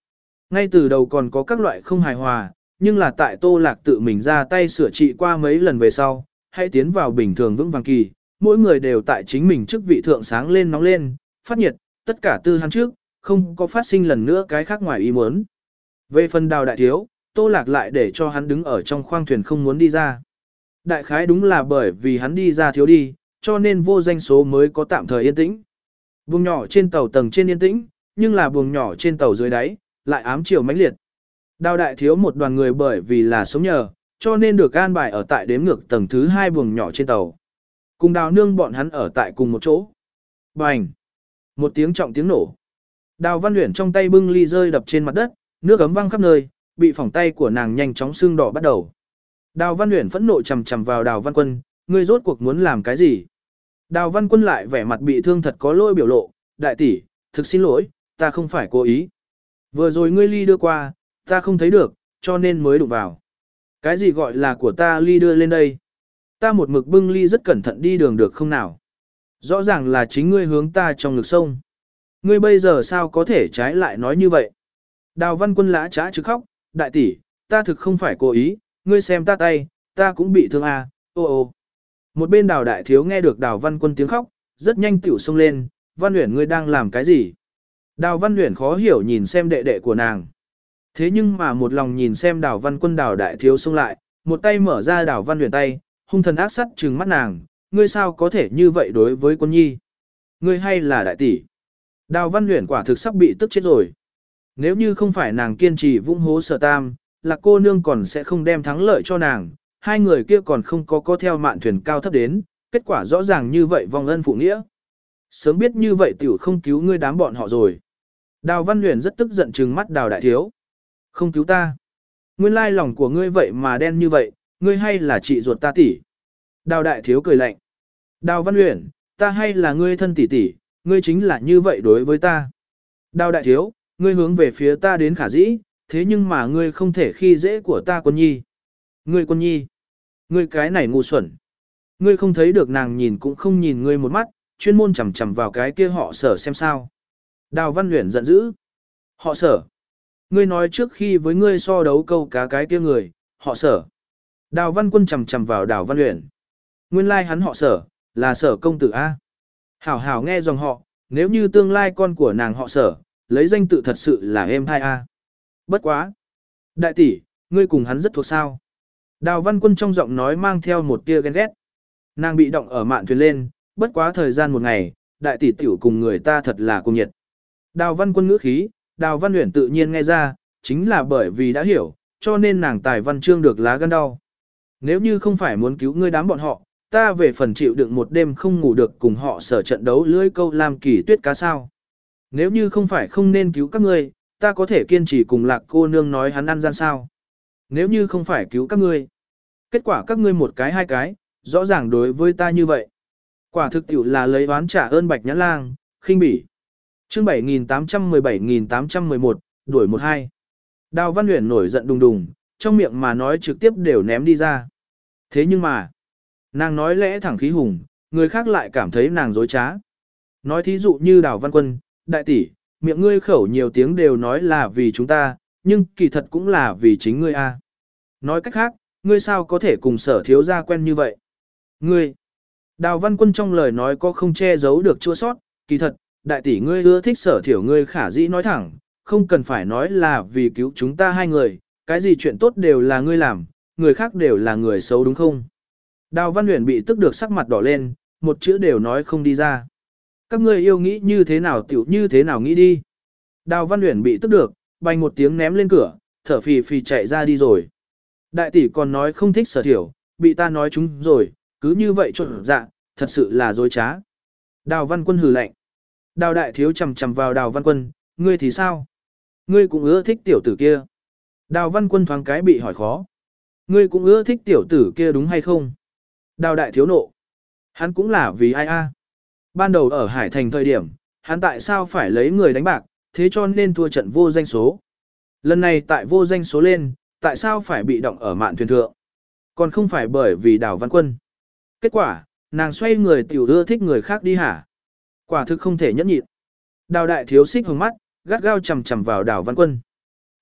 Ngay từ đầu còn có các loại không hài hòa, nhưng là tại Tô Lạc tự mình ra tay sửa trị qua mấy lần về sau, hãy tiến vào bình thường vững vàng kỳ, mỗi người đều tại chính mình chức vị thượng sáng lên nóng lên, phát nhiệt, tất cả tư hắn trước, không có phát sinh lần nữa cái khác ngoài ý muốn. Về phần Đào đại thiếu, Tô Lạc lại để cho hắn đứng ở trong khoang thuyền không muốn đi ra. Đại khái đúng là bởi vì hắn đi ra thiếu đi, cho nên vô danh số mới có tạm thời yên tĩnh. Buồng nhỏ trên tàu tầng trên yên tĩnh, nhưng là buồng nhỏ trên tàu dưới đáy, lại ám chiều mãnh liệt. Đào đại thiếu một đoàn người bởi vì là sống nhờ, cho nên được an bài ở tại đếm ngược tầng thứ hai buồng nhỏ trên tàu. Cùng đào nương bọn hắn ở tại cùng một chỗ. Bành! Một tiếng trọng tiếng nổ. Đào Văn Uyển trong tay bưng ly rơi đập trên mặt đất, nước ấm văng khắp nơi, bị phỏng tay của nàng nhanh chóng sưng đỏ bắt đầu. Đào Văn Uyển phẫn nộ chằm chằm vào Đào Văn Quân, ngươi rốt cuộc muốn làm cái gì? Đào Văn Quân lại vẻ mặt bị thương thật có lỗi biểu lộ, đại tỷ, thực xin lỗi, ta không phải cố ý. Vừa rồi ngươi ly đưa qua, ta không thấy được, cho nên mới đụng vào. Cái gì gọi là của ta ly đưa lên đây? Ta một mực bưng ly rất cẩn thận đi đường được không nào? Rõ ràng là chính ngươi hướng ta trong ngực sông. Ngươi bây giờ sao có thể trái lại nói như vậy? Đào Văn Quân lã trá chứ khóc, đại tỷ, ta thực không phải cố ý, ngươi xem ta tay, ta cũng bị thương à, ô ô. Một bên Đào đại thiếu nghe được Đào Văn Quân tiếng khóc, rất nhanh tiểu xông lên, Văn Uyển ngươi đang làm cái gì? Đào Văn Uyển khó hiểu nhìn xem đệ đệ của nàng. Thế nhưng mà một lòng nhìn xem Đào Văn Quân Đào đại thiếu xông lại, một tay mở ra Đào Văn Uyển tay, hung thần ác sắt trừng mắt nàng, ngươi sao có thể như vậy đối với Quân Nhi? Ngươi hay là đại tỷ? Đào Văn Uyển quả thực sắp bị tức chết rồi. Nếu như không phải nàng kiên trì vung hố Sở Tam, Lạc cô nương còn sẽ không đem thắng lợi cho nàng, hai người kia còn không có có theo mạn thuyền cao thấp đến, kết quả rõ ràng như vậy vong ân phụ nghĩa. Sớm biết như vậy tiểu không cứu ngươi đám bọn họ rồi. Đào Văn Uyển rất tức giận trừng mắt Đào đại thiếu. Không cứu ta. Nguyên lai lòng của ngươi vậy mà đen như vậy, ngươi hay là chị ruột ta tỷ. Đào đại thiếu cười lạnh. Đào Văn Uyển, ta hay là ngươi thân tỷ tỷ, ngươi chính là như vậy đối với ta. Đào đại thiếu, ngươi hướng về phía ta đến khả dĩ, thế nhưng mà ngươi không thể khi dễ của ta Quân Nhi. Ngươi Quân Nhi, ngươi cái này ngu xuẩn. Ngươi không thấy được nàng nhìn cũng không nhìn ngươi một mắt, chuyên môn chằm chằm vào cái kia họ Sở xem sao. Đào Văn Uyển giận dữ. Họ Sở. Ngươi nói trước khi với ngươi so đấu câu cá cái kia người, họ Sở. Đào Văn Quân chằm chằm vào Đào Văn Uyển. Nguyên lai like hắn họ Sở, là Sở công tử A. Hảo hảo nghe dòng họ, nếu như tương lai con của nàng họ Sở, lấy danh tự thật sự là em hai A. Bất quá. Đại tỷ, ngươi cùng hắn rất thuộc sao. Đào Văn Quân trong giọng nói mang theo một tia ghen ghét. Nàng bị động ở mạn thuyền lên, bất quá thời gian một ngày, đại tỷ tiểu cùng người ta thật là cùng nhiệt. Đào Văn Quân ngữ khí, Đào Văn Uyển tự nhiên nghe ra, chính là bởi vì đã hiểu, cho nên nàng tài văn chương được lá gan đau. Nếu như không phải muốn cứu ngươi đám bọn họ, ta về phần chịu đựng một đêm không ngủ được cùng họ Sở trận đấu lưỡi câu làm kỳ tuyết cá sao. Nếu như không phải không nên cứu các ngươi, ta có thể kiên trì cùng Lạc cô nương nói hắn ăn gian sao. Nếu như không phải cứu các ngươi, kết quả các ngươi một cái hai cái, rõ ràng đối với ta như vậy. Quả thực tiểu là lấy oán trả ơn Bạch Nhãn Lang, khinh bỉ. Chương bảy nghìn tám trăm mười bảy nghìn tám trăm mười một, đuổi một hai. Đào Văn Uyển nổi giận đùng đùng, trong miệng mà nói trực tiếp đều ném đi ra. Thế nhưng mà, nàng nói lẽ thẳng khí hùng, người khác lại cảm thấy nàng dối trá. Nói thí dụ như Đào Văn Quân, đại tỷ, miệng ngươi khẩu nhiều tiếng đều nói là vì chúng ta, nhưng kỳ thật cũng là vì chính ngươi a. Nói cách khác, ngươi sao có thể cùng Sở thiếu gia quen như vậy? Ngươi, Đào Văn Quân trong lời nói có không che giấu được chua sót, kỳ thật, đại tỷ ngươi ưa thích Sở thiểu ngươi khả dĩ nói thẳng, không cần phải nói là vì cứu chúng ta hai người, cái gì chuyện tốt đều là ngươi làm, người khác đều là người xấu đúng không? Đào Văn Uyển bị tức được sắc mặt đỏ lên, một chữ đều nói không đi ra. Các ngươi yêu nghĩ như thế nào tiểu như thế nào nghĩ đi. Đào Văn Uyển bị tức được, bành một tiếng ném lên cửa, thở phì phì chạy ra đi rồi. Đại tỷ còn nói không thích Sở thiểu, bị ta nói chúng rồi, cứ như vậy trộn dạ, thật sự là dối trá. Đào Văn Quân hừ lạnh. Đào đại thiếu chầm chầm vào Đào Văn Quân, ngươi thì sao? Ngươi cũng ưa thích tiểu tử kia. Đào Văn Quân thoáng cái bị hỏi khó. Ngươi cũng ưa thích tiểu tử kia đúng hay không? Đào đại thiếu nộ. Hắn cũng là vì ai a? Ban đầu ở Hải Thành thời điểm, hắn tại sao phải lấy người đánh bạc, thế cho nên thua trận vô danh số. Lần này tại vô danh số lên, tại sao phải bị động ở mạn thuyền thượng? Còn không phải bởi vì Đào Văn Quân. Kết quả, nàng xoay người tiểu ưa thích người khác đi hả? Quả thực không thể nhẫn nhịn. Đào đại thiếu xích hướng mắt, gắt gao chầm chầm vào Đào Văn Quân.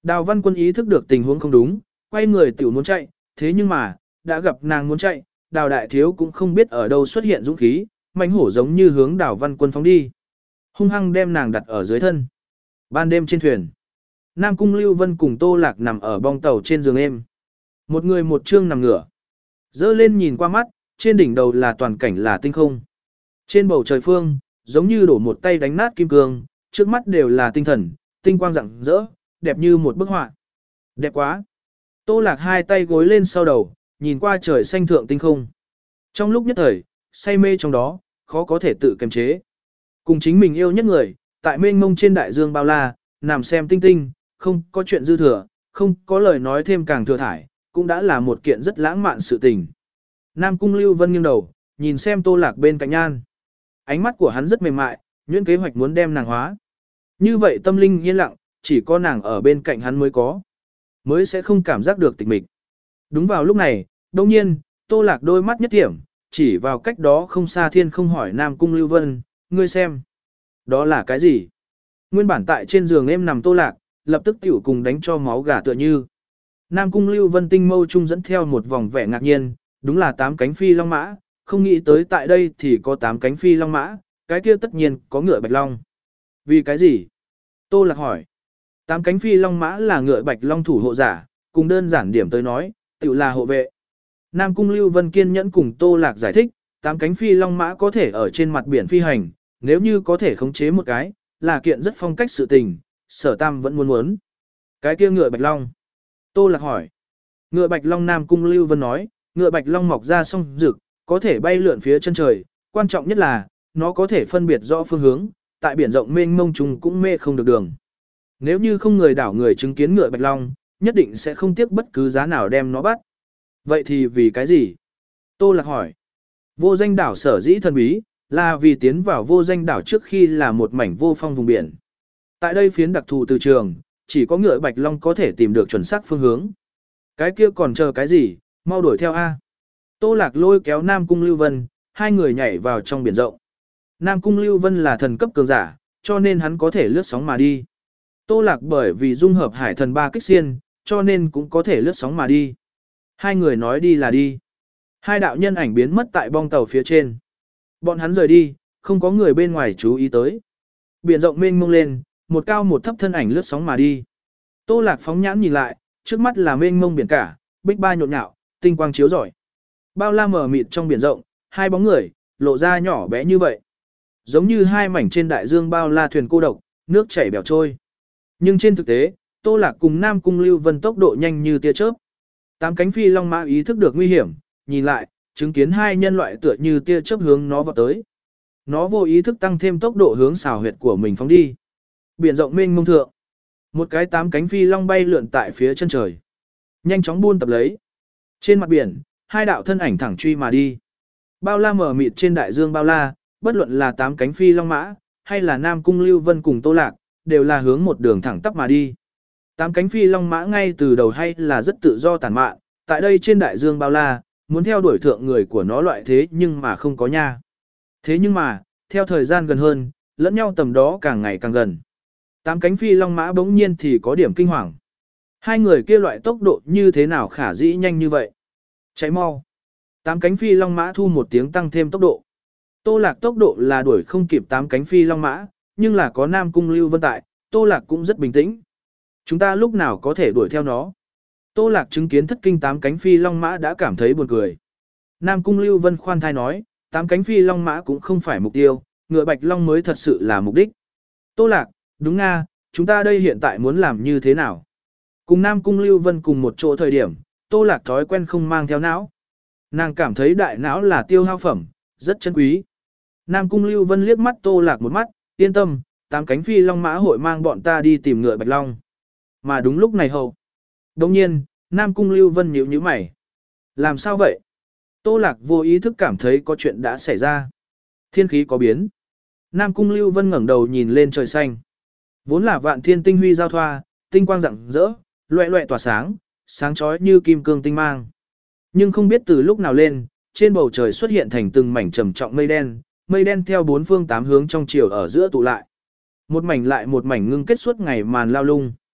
Đào Văn Quân ý thức được tình huống không đúng, quay người tiểu muốn chạy, thế nhưng mà, đã gặp nàng muốn chạy, Đào Đại Thiếu cũng không biết ở đâu xuất hiện dũng khí, mãnh hổ giống như hướng Đào Văn Quân phóng đi. Hung hăng đem nàng đặt ở dưới thân. Ban đêm trên thuyền, Nam Cung Lưu Vân cùng Tô Lạc nằm ở bong tàu trên giường êm. Một người một chương nằm ngửa. Dơ lên nhìn qua mắt, trên đỉnh đầu là toàn cảnh là tinh không. Trên bầu trời phương, giống như đổ một tay đánh nát kim cương, trước mắt đều là tinh thần, tinh quang rạng rỡ, đẹp như một bức họa. Đẹp quá. Tô Lạc hai tay gối lên sau đầu, nhìn qua trời xanh thượng tinh không. Trong lúc nhất thời, say mê trong đó, khó có thể tự kiềm chế. Cùng chính mình yêu nhất người, tại mênh mông trên đại dương bao la, nằm xem tinh tinh, không có chuyện dư thừa, không có lời nói thêm càng thừa thải, cũng đã là một kiện rất lãng mạn sự tình. Nam Cung Lưu Vân nghiêng đầu, nhìn xem Tô Lạc bên cạnh nhan. Ánh mắt của hắn rất mềm mại, nhuyễn kế hoạch muốn đem nàng hóa. Như vậy tâm linh yên lặng, chỉ có nàng ở bên cạnh hắn mới có. Mới sẽ không cảm giác được tịch mịch. Đúng vào lúc này, đồng nhiên, Tô Lạc đôi mắt nhất điểm, chỉ vào cách đó không xa thiên không hỏi Nam Cung Lưu Vân, ngươi xem. Đó là cái gì? Nguyên bản tại trên giường em nằm Tô Lạc, lập tức tiểu cùng đánh cho máu gà tựa như. Nam Cung Lưu Vân tinh mâu trung dẫn theo một vòng vẻ ngạc nhiên, đúng là tám cánh phi long mã, không nghĩ tới tại đây thì có tám cánh phi long mã, cái kia tất nhiên có ngựa bạch long. Vì cái gì? Tô Lạc hỏi. Tám cánh phi long mã là ngựa bạch long thủ hộ giả, cùng đơn giản điểm tới nói, tự là hộ vệ. Nam Cung Lưu Vân kiên nhẫn cùng Tô Lạc giải thích, tám cánh phi long mã có thể ở trên mặt biển phi hành, nếu như có thể khống chế một cái, là kiện rất phong cách sự tình, Sở Tam vẫn muốn muốn. Cái kia ngựa bạch long. Tô Lạc hỏi. Ngựa bạch long Nam Cung Lưu Vân nói, ngựa bạch long mọc ra song rực, có thể bay lượn phía chân trời, quan trọng nhất là, nó có thể phân biệt rõ phương hướng, tại biển rộng mênh mông trùng cũng mê không được đường. Nếu như không người đảo người chứng kiến ngựa bạch long, nhất định sẽ không tiếc bất cứ giá nào đem nó bắt. Vậy thì vì cái gì? Tô Lạc hỏi. Vô danh đảo sở dĩ thần bí, là vì tiến vào vô danh đảo trước khi là một mảnh vô phong vùng biển. Tại đây phiến đặc thù từ trường, chỉ có ngựa bạch long có thể tìm được chuẩn xác phương hướng. Cái kia còn chờ cái gì, mau đuổi theo A. Tô Lạc lôi kéo Nam Cung Lưu Vân, hai người nhảy vào trong biển rộng. Nam Cung Lưu Vân là thần cấp cường giả, cho nên hắn có thể lướt sóng mà đi. Tô Lạc bởi vì dung hợp hải thần ba kích xiên, cho nên cũng có thể lướt sóng mà đi. Hai người nói đi là đi. Hai đạo nhân ảnh biến mất tại bong tàu phía trên. Bọn hắn rời đi, không có người bên ngoài chú ý tới. Biển rộng mênh mông lên, một cao một thấp thân ảnh lướt sóng mà đi. Tô Lạc phóng nhãn nhìn lại, trước mắt là mênh mông biển cả, bích ba nhộn nhạo, tinh quang chiếu rọi. Bao la mờ mịt trong biển rộng, hai bóng người, lộ ra nhỏ bé như vậy. Giống như hai mảnh trên đại dương bao la thuyền cô độc, nước chảy bèo trôi. Nhưng trên thực tế, Tô Lạc cùng Nam Cung Lưu Vân tốc độ nhanh như tia chớp. Tám cánh phi long mã ý thức được nguy hiểm, nhìn lại, chứng kiến hai nhân loại tựa như tia chớp hướng nó vào tới. Nó vô ý thức tăng thêm tốc độ hướng xào huyệt của mình phóng đi. Biển rộng mênh mông thượng, một cái tám cánh phi long bay lượn tại phía chân trời, nhanh chóng buôn tập lấy. Trên mặt biển, hai đạo thân ảnh thẳng truy mà đi. Bao la mở mịt trên đại dương bao la, bất luận là tám cánh phi long mã, hay là Nam Cung Lưu Vân cùng Tô Lạc, đều là hướng một đường thẳng tắp mà đi. Tám cánh phi long mã ngay từ đầu hay là rất tự do tản mạn, tại đây trên đại dương bao la, muốn theo đuổi thượng người của nó loại thế nhưng mà không có nha. Thế nhưng mà, theo thời gian gần hơn, lẫn nhau tầm đó càng ngày càng gần. Tám cánh phi long mã bỗng nhiên thì có điểm kinh hoàng. Hai người kia loại tốc độ như thế nào khả dĩ nhanh như vậy? Cháy mau. Tám cánh phi long mã thu một tiếng tăng thêm tốc độ. Tô Lạc tốc độ là đuổi không kịp tám cánh phi long mã, nhưng là có Nam Cung Lưu Vân tại, Tô Lạc cũng rất bình tĩnh. Chúng ta lúc nào có thể đuổi theo nó? Tô Lạc chứng kiến thất kinh tám cánh phi long mã đã cảm thấy buồn cười. Nam Cung Lưu Vân khoan thai nói, tám cánh phi long mã cũng không phải mục tiêu, ngựa bạch long mới thật sự là mục đích. Tô Lạc, đúng nga, chúng ta đây hiện tại muốn làm như thế nào? Cùng Nam Cung Lưu Vân cùng một chỗ thời điểm, Tô Lạc thói quen không mang theo não. Nàng cảm thấy đại não là tiêu hao phẩm, rất chân quý. Nam Cung Lưu Vân liếc mắt Tô Lạc một mắt, yên tâm, tám cánh phi long mã hội mang bọn ta đi tìm ngựa bạch long. Mà đúng lúc này hầu. Đồng nhiên, Nam Cung Lưu Vân nhíu nhíu mày. Làm sao vậy? Tô Lạc vô ý thức cảm thấy có chuyện đã xảy ra. Thiên khí có biến. Nam Cung Lưu Vân ngẩng đầu nhìn lên trời xanh. Vốn là vạn thiên tinh huy giao thoa, tinh quang rạng rỡ, loẹ loẹ tỏa sáng, sáng chói như kim cương tinh mang. Nhưng không biết từ lúc nào lên, trên bầu trời xuất hiện thành từng mảnh trầm trọng mây đen, mây đen theo bốn phương tám hướng trong chiều ở giữa tụ lại. Một mảnh lại một mảnh ngưng kết suốt ngày màn lao lung.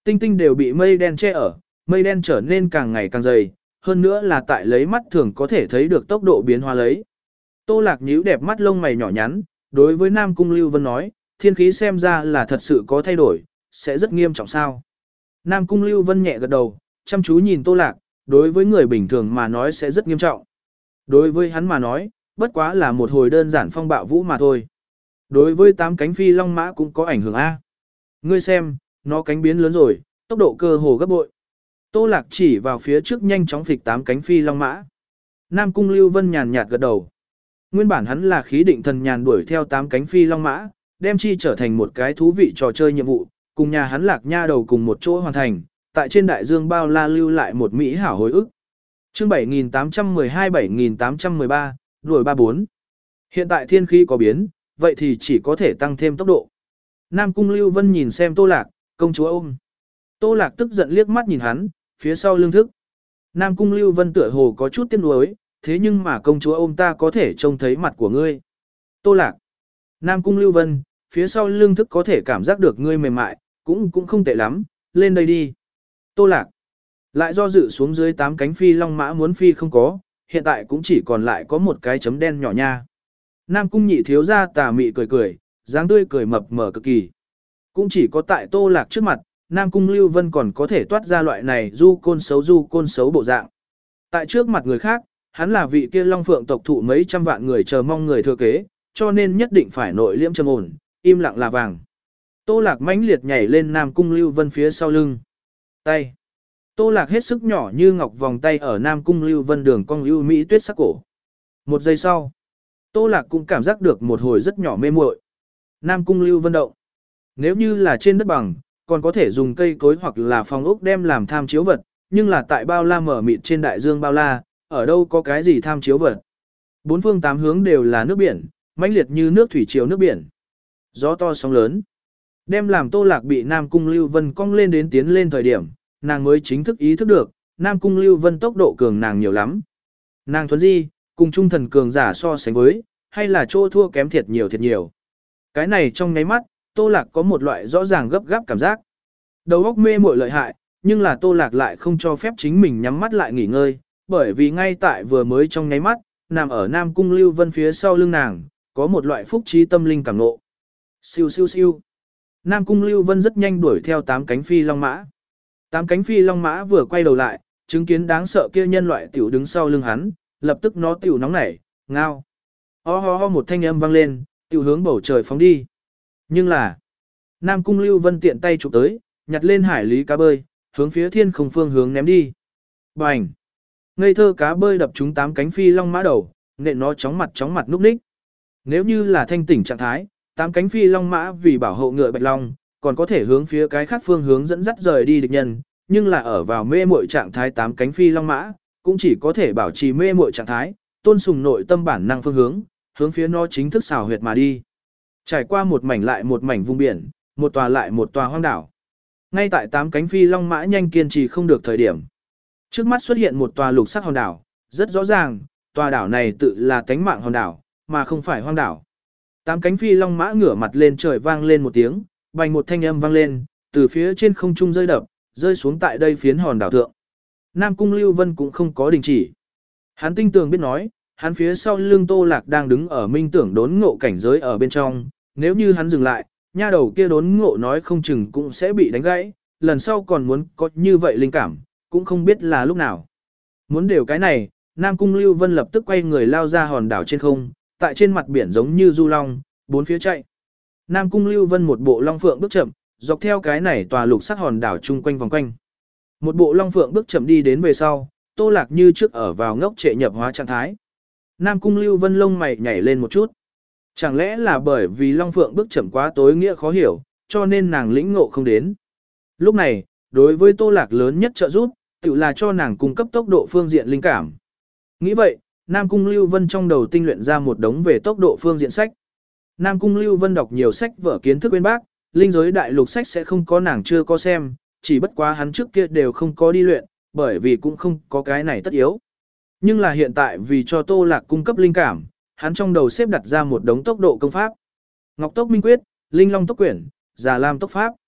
Tinh tinh đều bị mây đen che ở, mây đen trở nên càng ngày càng dày, hơn nữa là tại lấy mắt thường có thể thấy được tốc độ biến hóa lấy. Tô Lạc nhíu đẹp mắt lông mày nhỏ nhắn, đối với Nam Cung Lưu Vân nói, thiên khí xem ra là thật sự có thay đổi, sẽ rất nghiêm trọng sao. Nam Cung Lưu Vân nhẹ gật đầu, chăm chú nhìn Tô Lạc, đối với người bình thường mà nói sẽ rất nghiêm trọng. Đối với hắn mà nói, bất quá là một hồi đơn giản phong bạo vũ mà thôi. Đối với tám cánh phi long mã cũng có ảnh hưởng A. Ngươi xem, nó cánh biến lớn rồi, tốc độ cơ hồ gấp bội. Tô Lạc chỉ vào phía trước nhanh chóng phịch tám cánh phi long mã. Nam Cung Lưu Vân nhàn nhạt gật đầu. Nguyên bản hắn là khí định thần nhàn đuổi theo tám cánh phi long mã, đem chi trở thành một cái thú vị trò chơi nhiệm vụ, cùng nhà hắn Lạc Nha đầu cùng một chỗ hoàn thành, tại trên đại dương bao la lưu lại một mỹ hảo hồi ức. Chương bảy nghìn tám trăm mười hai bảy nghìn tám trăm mười ba, đuổi ba bốn. Hiện tại thiên khí có biến, vậy thì chỉ có thể tăng thêm tốc độ. Nam Cung Lưu Vân nhìn xem Tô Lạc, công chúa ôm. Tô Lạc tức giận liếc mắt nhìn hắn, phía sau lưng thức. Nam Cung Lưu Vân tựa hồ có chút tiếc nuối, thế nhưng mà công chúa ôm ta có thể trông thấy mặt của ngươi. Tô Lạc. Nam Cung Lưu Vân, phía sau lưng thức có thể cảm giác được ngươi mềm mại, cũng cũng không tệ lắm, lên đây đi. Tô Lạc. Lại do dự xuống dưới tám cánh phi long mã muốn phi không có, hiện tại cũng chỉ còn lại có một cái chấm đen nhỏ nha. Nam Cung nhị thiếu ra tà mị cười cười, dáng tươi cười mập mờ cực kỳ. Cũng chỉ có tại Tô Lạc trước mặt, Nam Cung Lưu Vân còn có thể toát ra loại này du côn xấu du côn xấu bộ dạng. Tại trước mặt người khác, hắn là vị kia Long Phượng tộc thụ mấy trăm vạn người chờ mong người thừa kế, cho nên nhất định phải nội liễm trầm ổn, im lặng là vàng. Tô Lạc mãnh liệt nhảy lên Nam Cung Lưu Vân phía sau lưng. Tay. Tô Lạc hết sức nhỏ như ngọc vòng tay ở Nam Cung Lưu Vân đường cong ưu mỹ tuyết sắc cổ. Một giây sau, Tô Lạc cũng cảm giác được một hồi rất nhỏ mê muội. Nam Cung Lưu Vân động. Nếu như là trên đất bằng, còn có thể dùng cây cối hoặc là phòng ốc đem làm tham chiếu vật, nhưng là tại bao la mở mịt trên đại dương bao la, ở đâu có cái gì tham chiếu vật. Bốn phương tám hướng đều là nước biển, mãnh liệt như nước thủy triều nước biển. Gió to sóng lớn. Đem làm Tô Lạc bị Nam Cung Lưu Vân cong lên đến tiến lên thời điểm, nàng mới chính thức ý thức được, Nam Cung Lưu Vân tốc độ cường nàng nhiều lắm. Nàng thuần di, cùng trung thần cường giả so sánh với, hay là chỗ thua kém thiệt nhiều thiệt nhiều. Cái này trong nháy mắt, Tô Lạc có một loại rõ ràng gấp gáp cảm giác. Đầu óc mê muội lợi hại, nhưng là Tô Lạc lại không cho phép chính mình nhắm mắt lại nghỉ ngơi, bởi vì ngay tại vừa mới trong nháy mắt, nằm ở Nam Cung Lưu Vân phía sau lưng nàng, có một loại phúc trí tâm linh cảm ngộ. Siêu siêu siêu. Nam Cung Lưu Vân rất nhanh đuổi theo tám cánh phi long mã. Tám cánh phi long mã vừa quay đầu lại, chứng kiến đáng sợ kia nhân loại tiểu đứng sau lưng hắn, lập tức nó tiểu nóng nảy, ngao. Ho ho ho một thanh âm vang lên, tiểu hướng bầu trời phóng đi. Nhưng là, Nam Cung Lưu Vân tiện tay chụp tới, nhặt lên hải lý cá bơi, hướng phía thiên không phương hướng ném đi. Bành! Ngây thơ cá bơi đập trúng tám cánh phi long mã đầu, nện nó chóng mặt chóng mặt núp ních. Nếu như là thanh tỉnh trạng thái, tám cánh phi long mã vì bảo hộ ngựa bạch long, còn có thể hướng phía cái khác phương hướng dẫn dắt rời đi địch nhân, nhưng là ở vào mê muội trạng thái tám cánh phi long mã, cũng chỉ có thể bảo trì mê muội trạng thái, tôn sùng nội tâm bản năng phương hướng, hướng phía nó chính thức xào huyệt mà đi. Trải qua một mảnh lại một mảnh vùng biển, một tòa lại một tòa hoang đảo. Ngay tại tám cánh phi long mã nhanh kiên trì không được thời điểm, trước mắt xuất hiện một tòa lục sắc hòn đảo, rất rõ ràng, tòa đảo này tự là tánh mạng hòn đảo, mà không phải hoang đảo. Tám cánh phi long mã ngửa mặt lên trời vang lên một tiếng, bành một thanh âm vang lên, từ phía trên không trung rơi đập, rơi xuống tại đây phiến hòn đảo thượng. Nam Cung Lưu Vân cũng không có đình chỉ. Hắn tinh tường biết nói, hắn phía sau lưng Tô Lạc đang đứng ở minh tưởng đốn ngộ cảnh giới ở bên trong, nếu như hắn dừng lại, nha đầu kia đốn ngộ nói không chừng cũng sẽ bị đánh gãy, lần sau còn muốn có như vậy linh cảm, cũng không biết là lúc nào. Muốn đều cái này, Nam Cung Lưu Vân lập tức quay người lao ra hòn đảo trên không, tại trên mặt biển giống như du long, bốn phía chạy. Nam Cung Lưu Vân một bộ long phượng bước chậm, dọc theo cái này tòa lục sắc hòn đảo chung quanh vòng quanh. Một bộ long phượng bước chậm đi đến về sau, Tô Lạc như trước ở vào ngốc trệ nhập hóa trạng thái. Nam Cung Lưu Vân lông mày nhảy lên một chút. Chẳng lẽ là bởi vì long phượng bước chậm quá tối nghĩa khó hiểu, cho nên nàng lĩnh ngộ không đến. Lúc này, đối với Tô Lạc lớn nhất trợ giúp, tự là cho nàng cung cấp tốc độ phương diện linh cảm. Nghĩ vậy, Nam Cung Lưu Vân trong đầu tinh luyện ra một đống về tốc độ phương diện sách. Nam Cung Lưu Vân đọc nhiều sách vở kiến thức bên bác, linh giới đại lục sách sẽ không có nàng chưa có xem, chỉ bất quá hắn trước kia đều không có đi luyện, bởi vì cũng không có cái này tất yếu. Nhưng là hiện tại vì cho Tô Lạc cung cấp linh cảm, hắn trong đầu xếp đặt ra một đống tốc độ công pháp. Ngọc Tốc Minh Quyết, Linh Long Tốc Quyển, Già Lam Tốc Pháp.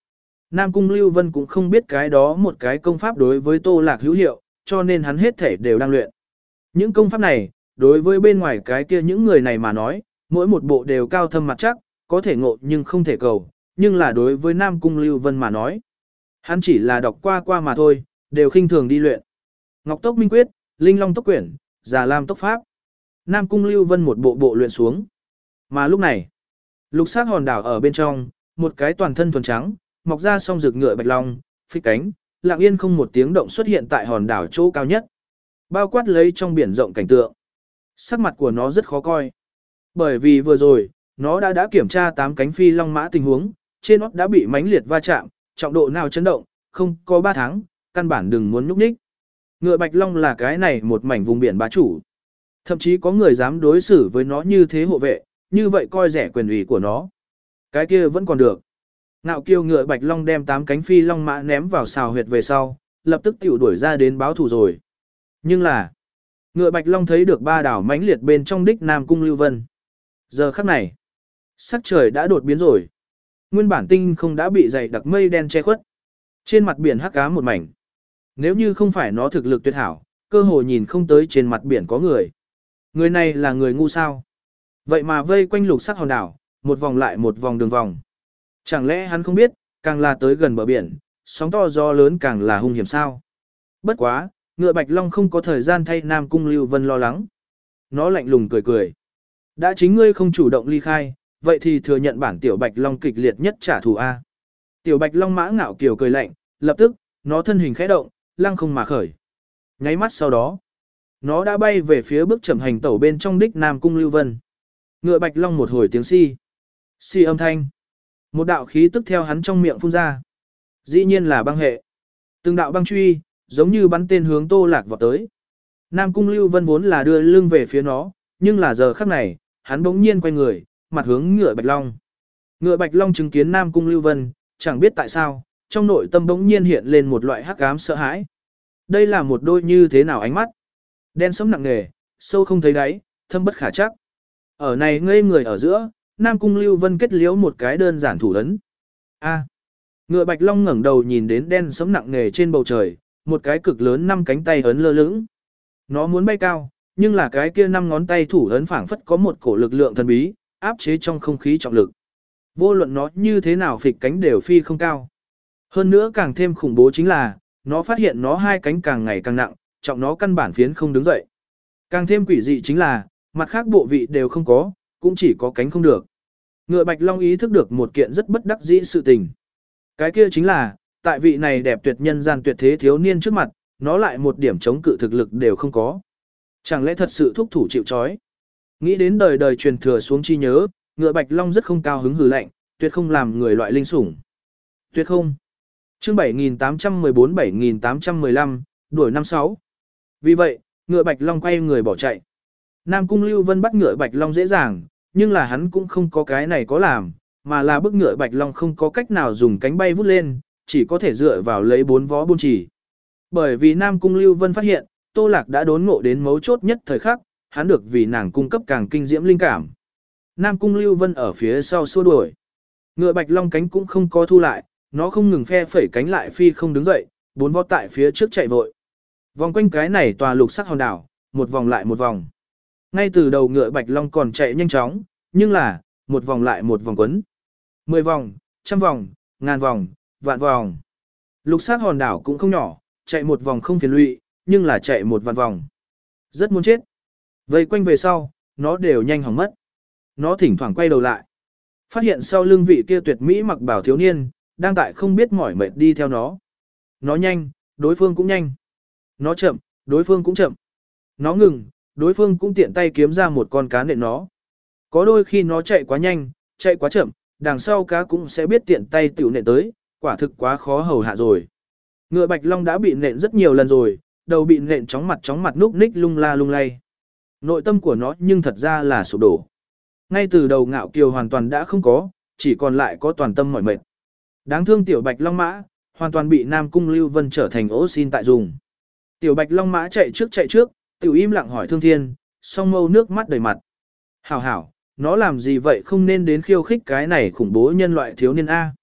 Nam Cung Lưu Vân cũng không biết cái đó một cái công pháp đối với Tô Lạc hữu hiệu, cho nên hắn hết thể đều đang luyện. Những công pháp này, đối với bên ngoài cái kia những người này mà nói, mỗi một bộ đều cao thâm mặt chắc, có thể ngộ nhưng không thể cầu, nhưng là đối với Nam Cung Lưu Vân mà nói. Hắn chỉ là đọc qua qua mà thôi, đều khinh thường đi luyện. Ngọc Tốc Minh Quyết, Linh Long Tốc Quyển, Già Lam Tốc Pháp. Nam Cung Lưu Vân một bộ bộ luyện xuống. Mà lúc này, lục sắc hòn đảo ở bên trong, một cái toàn thân thuần trắng, mọc ra song rực ngựa bạch long, phích cánh, lặng yên không một tiếng động xuất hiện tại hòn đảo chỗ cao nhất. Bao quát lấy trong biển rộng cảnh tượng. Sắc mặt của nó rất khó coi. Bởi vì vừa rồi, nó đã đã kiểm tra tám cánh phi long mã tình huống, trên nó đã bị mãnh liệt va chạm, trọng độ nào chấn động, không có ba tháng, căn bản đừng muốn nhúc nhích. Ngựa bạch long là cái này một mảnh vùng biển bá chủ. Thậm chí có người dám đối xử với nó như thế hộ vệ, như vậy coi rẻ quyền ủy của nó. Cái kia vẫn còn được. Ngạo kiêu ngựa bạch long đem tám cánh phi long mã ném vào xào huyệt về sau, lập tức tiểu đuổi ra đến báo thù rồi. Nhưng là, ngựa bạch long thấy được ba đảo mãnh liệt bên trong đích Nam Cung Lưu Vân. Giờ khắc này, sắc trời đã đột biến rồi. Nguyên bản tinh không đã bị dày đặc mây đen che khuất. Trên mặt biển hắc ám một mảnh. Nếu như không phải nó thực lực tuyệt hảo, cơ hồ nhìn không tới trên mặt biển có người. Người này là người ngu sao? Vậy mà vây quanh lục sắc hòn đảo, một vòng lại một vòng đường vòng. Chẳng lẽ hắn không biết, càng là tới gần bờ biển, sóng to gió lớn càng là hung hiểm sao? Bất quá, ngựa bạch long không có thời gian thay Nam Cung Lưu Vân lo lắng. Nó lạnh lùng cười cười. Đã chính ngươi không chủ động ly khai, vậy thì thừa nhận bản tiểu bạch long kịch liệt nhất trả thù A. Tiểu bạch long mã ngạo kiều cười lạnh, lập tức, nó thân hình khẽ động, lăng không mà khởi. Nháy mắt sau đó, nó đã bay về phía bước chậm hành tẩu bên trong đích Nam Cung Lưu Vân. Ngựa bạch long một hồi tiếng si. Si âm thanh. Một đạo khí tức theo hắn trong miệng phun ra. Dĩ nhiên là băng hệ. Từng đạo băng truy, giống như bắn tên hướng Tô Lạc vào tới. Nam Cung Lưu Vân vốn là đưa lưng về phía nó, nhưng là giờ khắc này, hắn bỗng nhiên quay người, mặt hướng ngựa bạch long. Ngựa bạch long chứng kiến Nam Cung Lưu Vân, chẳng biết tại sao, trong nội tâm bỗng nhiên hiện lên một loại hắc ám sợ hãi. Đây là một đôi như thế nào ánh mắt? Đen sẫm nặng nề, sâu không thấy đáy, thâm bất khả chắc. Ở này ngây người ở giữa, Nam Cung Lưu Vân kết liễu một cái đơn giản thủ ấn. A. Ngựa bạch long ngẩng đầu nhìn đến đen sẫm nặng nề trên bầu trời, một cái cực lớn năm cánh tay ấn lơ lửng. Nó muốn bay cao, nhưng là cái kia năm ngón tay thủ ấn phảng phất có một cổ lực lượng thần bí, áp chế trong không khí trọng lực. Vô luận nó như thế nào phịch cánh đều phi không cao. Hơn nữa càng thêm khủng bố chính là, nó phát hiện nó hai cánh càng ngày càng nặng, trọng nó căn bản phiến không đứng dậy. Càng thêm quỷ dị chính là, mặt khác bộ vị đều không có, cũng chỉ có cánh không được. Ngựa bạch long ý thức được một kiện rất bất đắc dĩ sự tình. Cái kia chính là, tại vị này đẹp tuyệt nhân gian tuyệt thế thiếu niên trước mặt, nó lại một điểm chống cự thực lực đều không có. Chẳng lẽ thật sự thúc thủ chịu trói? Nghĩ đến đời đời truyền thừa xuống chi nhớ, ngựa bạch long rất không cao hứng hừ lạnh, tuyệt không làm người loại linh sủng. Tuyệt không. Chương bảy nghìn tám trăm mười bốn bảy nghìn tám trăm mười lăm, đuổi năm sáu. Vì vậy, ngựa bạch long quay người bỏ chạy. Nam Cung Lưu Vân bắt ngựa bạch long dễ dàng, nhưng là hắn cũng không có cái này có làm, mà là bức ngựa bạch long không có cách nào dùng cánh bay vút lên, chỉ có thể dựa vào lấy bốn vó buôn chỉ. Bởi vì Nam Cung Lưu Vân phát hiện, Tô Lạc đã đốn ngộ đến mấu chốt nhất thời khắc, hắn được vì nàng cung cấp càng kinh diễm linh cảm. Nam Cung Lưu Vân ở phía sau xua đuổi. Ngựa bạch long cánh cũng không có thu lại, nó không ngừng phe phẩy cánh lại phi không đứng dậy, bốn vó tại phía trước chạy vội. Vòng quanh cái này tòa lục sắc hòn đảo, một vòng lại một vòng. Ngay từ đầu ngựa bạch long còn chạy nhanh chóng, nhưng là, một vòng lại một vòng quấn. Mười vòng, trăm vòng, ngàn vòng, vạn vòng. Lục sắc hòn đảo cũng không nhỏ, chạy một vòng không phiền lụy, nhưng là chạy một vạn vòng. Rất muốn chết. Vây quanh về sau, nó đều nhanh hỏng mất. Nó thỉnh thoảng quay đầu lại. Phát hiện sau lưng vị kia tuyệt mỹ mặc bảo thiếu niên, đang tại không biết mỏi mệt đi theo nó. Nó nhanh, đối phương cũng nhanh. Nó chậm, đối phương cũng chậm. Nó ngừng, đối phương cũng tiện tay kiếm ra một con cá nện nó. Có đôi khi nó chạy quá nhanh, chạy quá chậm, đằng sau cá cũng sẽ biết tiện tay tiểu nện tới, quả thực quá khó hầu hạ rồi. Ngựa bạch long đã bị nện rất nhiều lần rồi, đầu bị nện chóng mặt chóng mặt núp ních lung la lung lay. Nội tâm của nó nhưng thật ra là sụp đổ. Ngay từ đầu ngạo kiều hoàn toàn đã không có, chỉ còn lại có toàn tâm mỏi mệt. Đáng thương tiểu bạch long mã, hoàn toàn bị Nam Cung Lưu Vân trở thành ổ xin tại dùng. Tiểu bạch long mã chạy trước chạy trước, tiểu im lặng hỏi Thương Thiên, song mâu nước mắt đầy mặt. Hảo hảo, nó làm gì vậy không nên đến khiêu khích cái này khủng bố nhân loại thiếu niên A.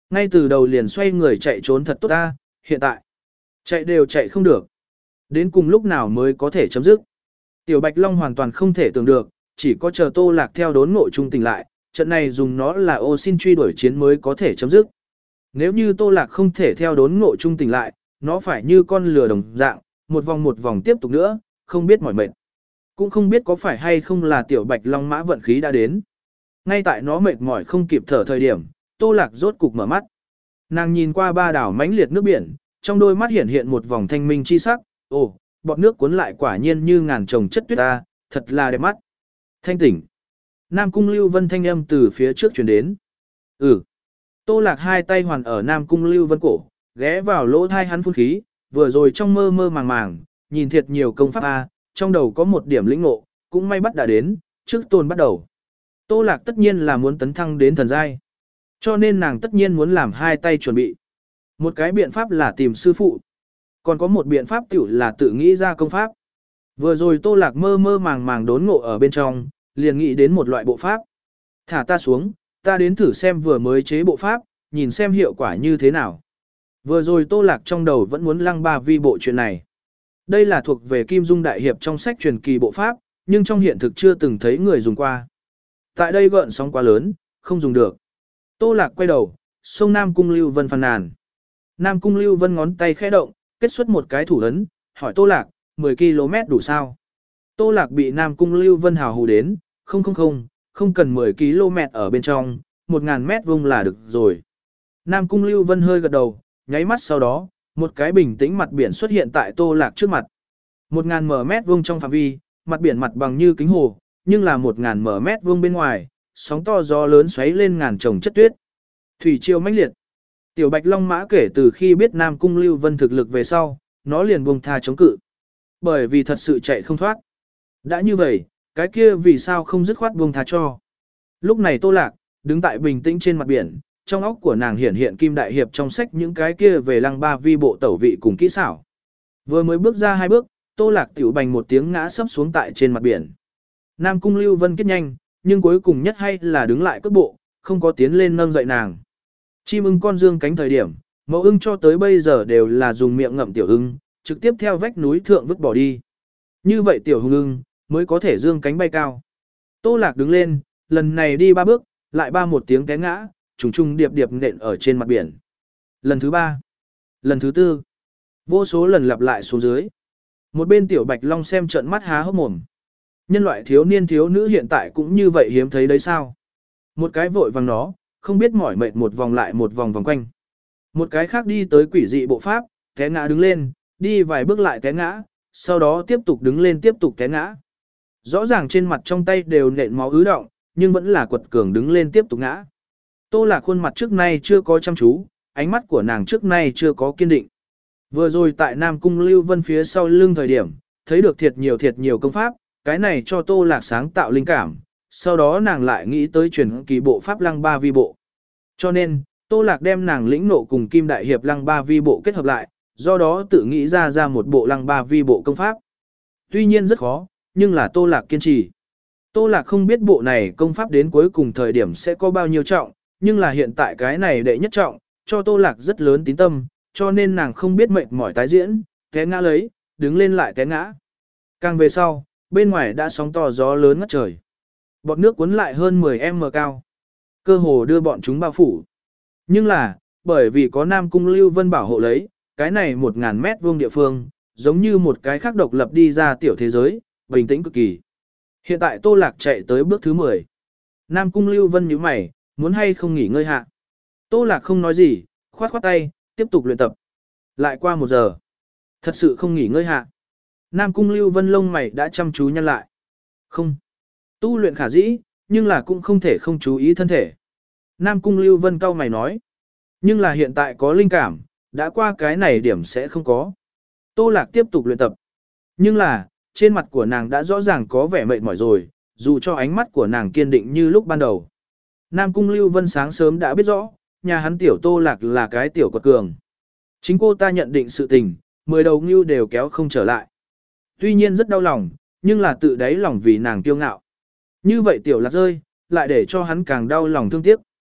Ngay từ đầu liền xoay người chạy trốn thật tốt ta, hiện tại. Chạy đều chạy không được. Đến cùng lúc nào mới có thể chấm dứt. Tiểu Bạch Long hoàn toàn không thể tưởng được, chỉ có chờ Tô Lạc theo đốn ngộ trung tỉnh lại, trận này dùng nó là ô xin truy đuổi chiến mới có thể chấm dứt. Nếu như Tô Lạc không thể theo đốn ngộ trung tỉnh lại, nó phải như con lừa đồng dạng, một vòng một vòng tiếp tục nữa, không biết mỏi mệt. Cũng không biết có phải hay không là Tiểu Bạch Long mã vận khí đã đến. Ngay tại nó mệt mỏi không kịp thở thời điểm, Tô Lạc rốt cục mở mắt. Nàng nhìn qua ba đảo mãnh liệt nước biển, trong đôi mắt hiện hiện một vòng thanh minh chi sắc, ồ, bọt nước cuốn lại quả nhiên như ngàn chồng chất tuyết ta, thật là đẹp mắt. Thanh tỉnh. Nam Cung Lưu Vân thanh âm từ phía trước truyền đến. Ừ. Tô Lạc hai tay hoàn ở Nam Cung Lưu Vân cổ, ghé vào lỗ thai hắn phun khí, vừa rồi trong mơ mơ màng màng, nhìn thiệt nhiều công pháp A, trong đầu có một điểm lĩnh ngộ, cũng may bắt đã đến, trước tôn bắt đầu. Tô Lạc tất nhiên là muốn tấn thăng đến thần giai, cho nên nàng tất nhiên muốn làm hai tay chuẩn bị. Một cái biện pháp là tìm sư phụ, còn có một biện pháp tiểu là tự nghĩ ra công pháp. Vừa rồi Tô Lạc mơ mơ màng màng đốn ngộ ở bên trong, liền nghĩ đến một loại bộ pháp. Thả ta xuống, ta đến thử xem vừa mới chế bộ pháp, nhìn xem hiệu quả như thế nào. Vừa rồi Tô Lạc trong đầu vẫn muốn lăng ba vi bộ chuyện này. Đây là thuộc về Kim Dung Đại Hiệp trong sách truyền kỳ bộ pháp, nhưng trong hiện thực chưa từng thấy người dùng qua. Tại đây gợn sóng quá lớn, không dùng được. Tô Lạc quay đầu, sông Nam Cung Lưu Vân phàn nàn. Nam Cung Lưu Vân ngón tay khẽ động, kết xuất một cái thủ ấn, hỏi Tô Lạc, mười ki lô mét đủ sao? Tô Lạc bị Nam Cung Lưu Vân hào hù đến, không không không, không cần mười ki lô mét ở bên trong, một nghìn mét vuông là được rồi. Nam Cung Lưu Vân hơi gật đầu, nháy mắt sau đó, một cái bình tĩnh mặt biển xuất hiện tại Tô Lạc trước mặt. một nghìn mét vuông trong phạm vi, mặt biển mặt bằng như kính hồ, nhưng là một nghìn mét vuông bên ngoài, sóng to gió lớn xoáy lên ngàn chồng chất tuyết. Thủy triều mãnh liệt. Tiểu Bạch Long mã kể từ khi biết Nam Cung Lưu Vân thực lực về sau, nó liền buông tha chống cự. Bởi vì thật sự chạy không thoát. Đã như vậy, cái kia vì sao không dứt khoát buông tha cho. Lúc này Tô Lạc, đứng tại bình tĩnh trên mặt biển, trong óc của nàng hiện hiện Kim Đại Hiệp trong sách những cái kia về lăng ba vi bộ tẩu vị cùng kỹ xảo. Vừa mới bước ra hai bước, Tô Lạc tiểu bành một tiếng ngã sấp xuống tại trên mặt biển. Nam Cung Lưu Vân kết nhanh, nhưng cuối cùng nhất hay là đứng lại cước bộ, không có tiến lên nâng dậy nàng. Chim ưng con dương cánh thời điểm, mẫu ưng cho tới bây giờ đều là dùng miệng ngậm tiểu ưng, trực tiếp theo vách núi thượng vứt bỏ đi. Như vậy tiểu hung ưng mới có thể dương cánh bay cao. Tô Lạc đứng lên, lần này đi ba bước, lại ba một tiếng té ngã, trùng trùng điệp điệp nện ở trên mặt biển. Lần thứ ba, lần thứ tư, vô số lần lặp lại xuống dưới. Một bên Tiểu Bạch Long xem trợn mắt há hốc mồm. Nhân loại thiếu niên thiếu nữ hiện tại cũng như vậy hiếm thấy đấy sao? Một cái vội vàng nó, không biết mỏi mệt một vòng lại một vòng vòng quanh. Một cái khác đi tới quỷ dị bộ pháp, té ngã đứng lên, đi vài bước lại té ngã, sau đó tiếp tục đứng lên tiếp tục té ngã. Rõ ràng trên mặt trong tay đều nện máu ứ động, nhưng vẫn là quật cường đứng lên tiếp tục ngã. Tô Lạc khuôn mặt trước nay chưa có chăm chú, ánh mắt của nàng trước nay chưa có kiên định. Vừa rồi tại Nam Cung Lưu Vân phía sau lưng thời điểm, thấy được thiệt nhiều thiệt nhiều công pháp, cái này cho Tô Lạc sáng tạo linh cảm, sau đó nàng lại nghĩ tới truyền kỳ bộ pháp lăng ba vi bộ. Cho nên, Tô Lạc đem nàng lĩnh nộ cùng Kim Đại Hiệp lăng ba vi bộ kết hợp lại, do đó tự nghĩ ra ra một bộ lăng ba vi bộ công pháp. Tuy nhiên rất khó, nhưng là Tô Lạc kiên trì. Tô Lạc không biết bộ này công pháp đến cuối cùng thời điểm sẽ có bao nhiêu trọng, nhưng là hiện tại cái này đệ nhất trọng, cho Tô Lạc rất lớn tín tâm, cho nên nàng không biết mệt mỏi tái diễn, té ngã lấy, đứng lên lại té ngã. Càng về sau, bên ngoài đã sóng to gió lớn ngất trời. Bọt nước cuốn lại hơn mười mét cao. Cơ hồ đưa bọn chúng bao phủ. Nhưng là, bởi vì có Nam Cung Lưu Vân bảo hộ lấy, cái này một nghìn mét vuông địa phương, giống như một cái khác độc lập đi ra tiểu thế giới, bình tĩnh cực kỳ. Hiện tại Tô Lạc chạy tới bước thứ mười. Nam Cung Lưu Vân nhíu mày, muốn hay không nghỉ ngơi hạ. Tô Lạc không nói gì, khoát khoát tay, tiếp tục luyện tập. Lại qua một giờ. Thật sự không nghỉ ngơi hạ. Nam Cung Lưu Vân lông mày đã chăm chú nhăn lại. Không. Tu luyện khả dĩ, nhưng là cũng không thể không chú ý thân thể. Nam Cung Lưu Vân cau mày nói. Nhưng là hiện tại có linh cảm, đã qua cái này điểm sẽ không có. Tô Lạc tiếp tục luyện tập. Nhưng là, trên mặt của nàng đã rõ ràng có vẻ mệt mỏi rồi, dù cho ánh mắt của nàng kiên định như lúc ban đầu. Nam Cung Lưu Vân sáng sớm đã biết rõ, nhà hắn tiểu Tô Lạc là cái tiểu quật cường. Chính cô ta nhận định sự tình, mười đầu ngưu đều kéo không trở lại. Tuy nhiên rất đau lòng, nhưng là tự đáy lòng vì nàng kiêu ngạo. Như vậy tiểu Lạc rơi, lại để cho hắn càng đau lòng thương tiếc.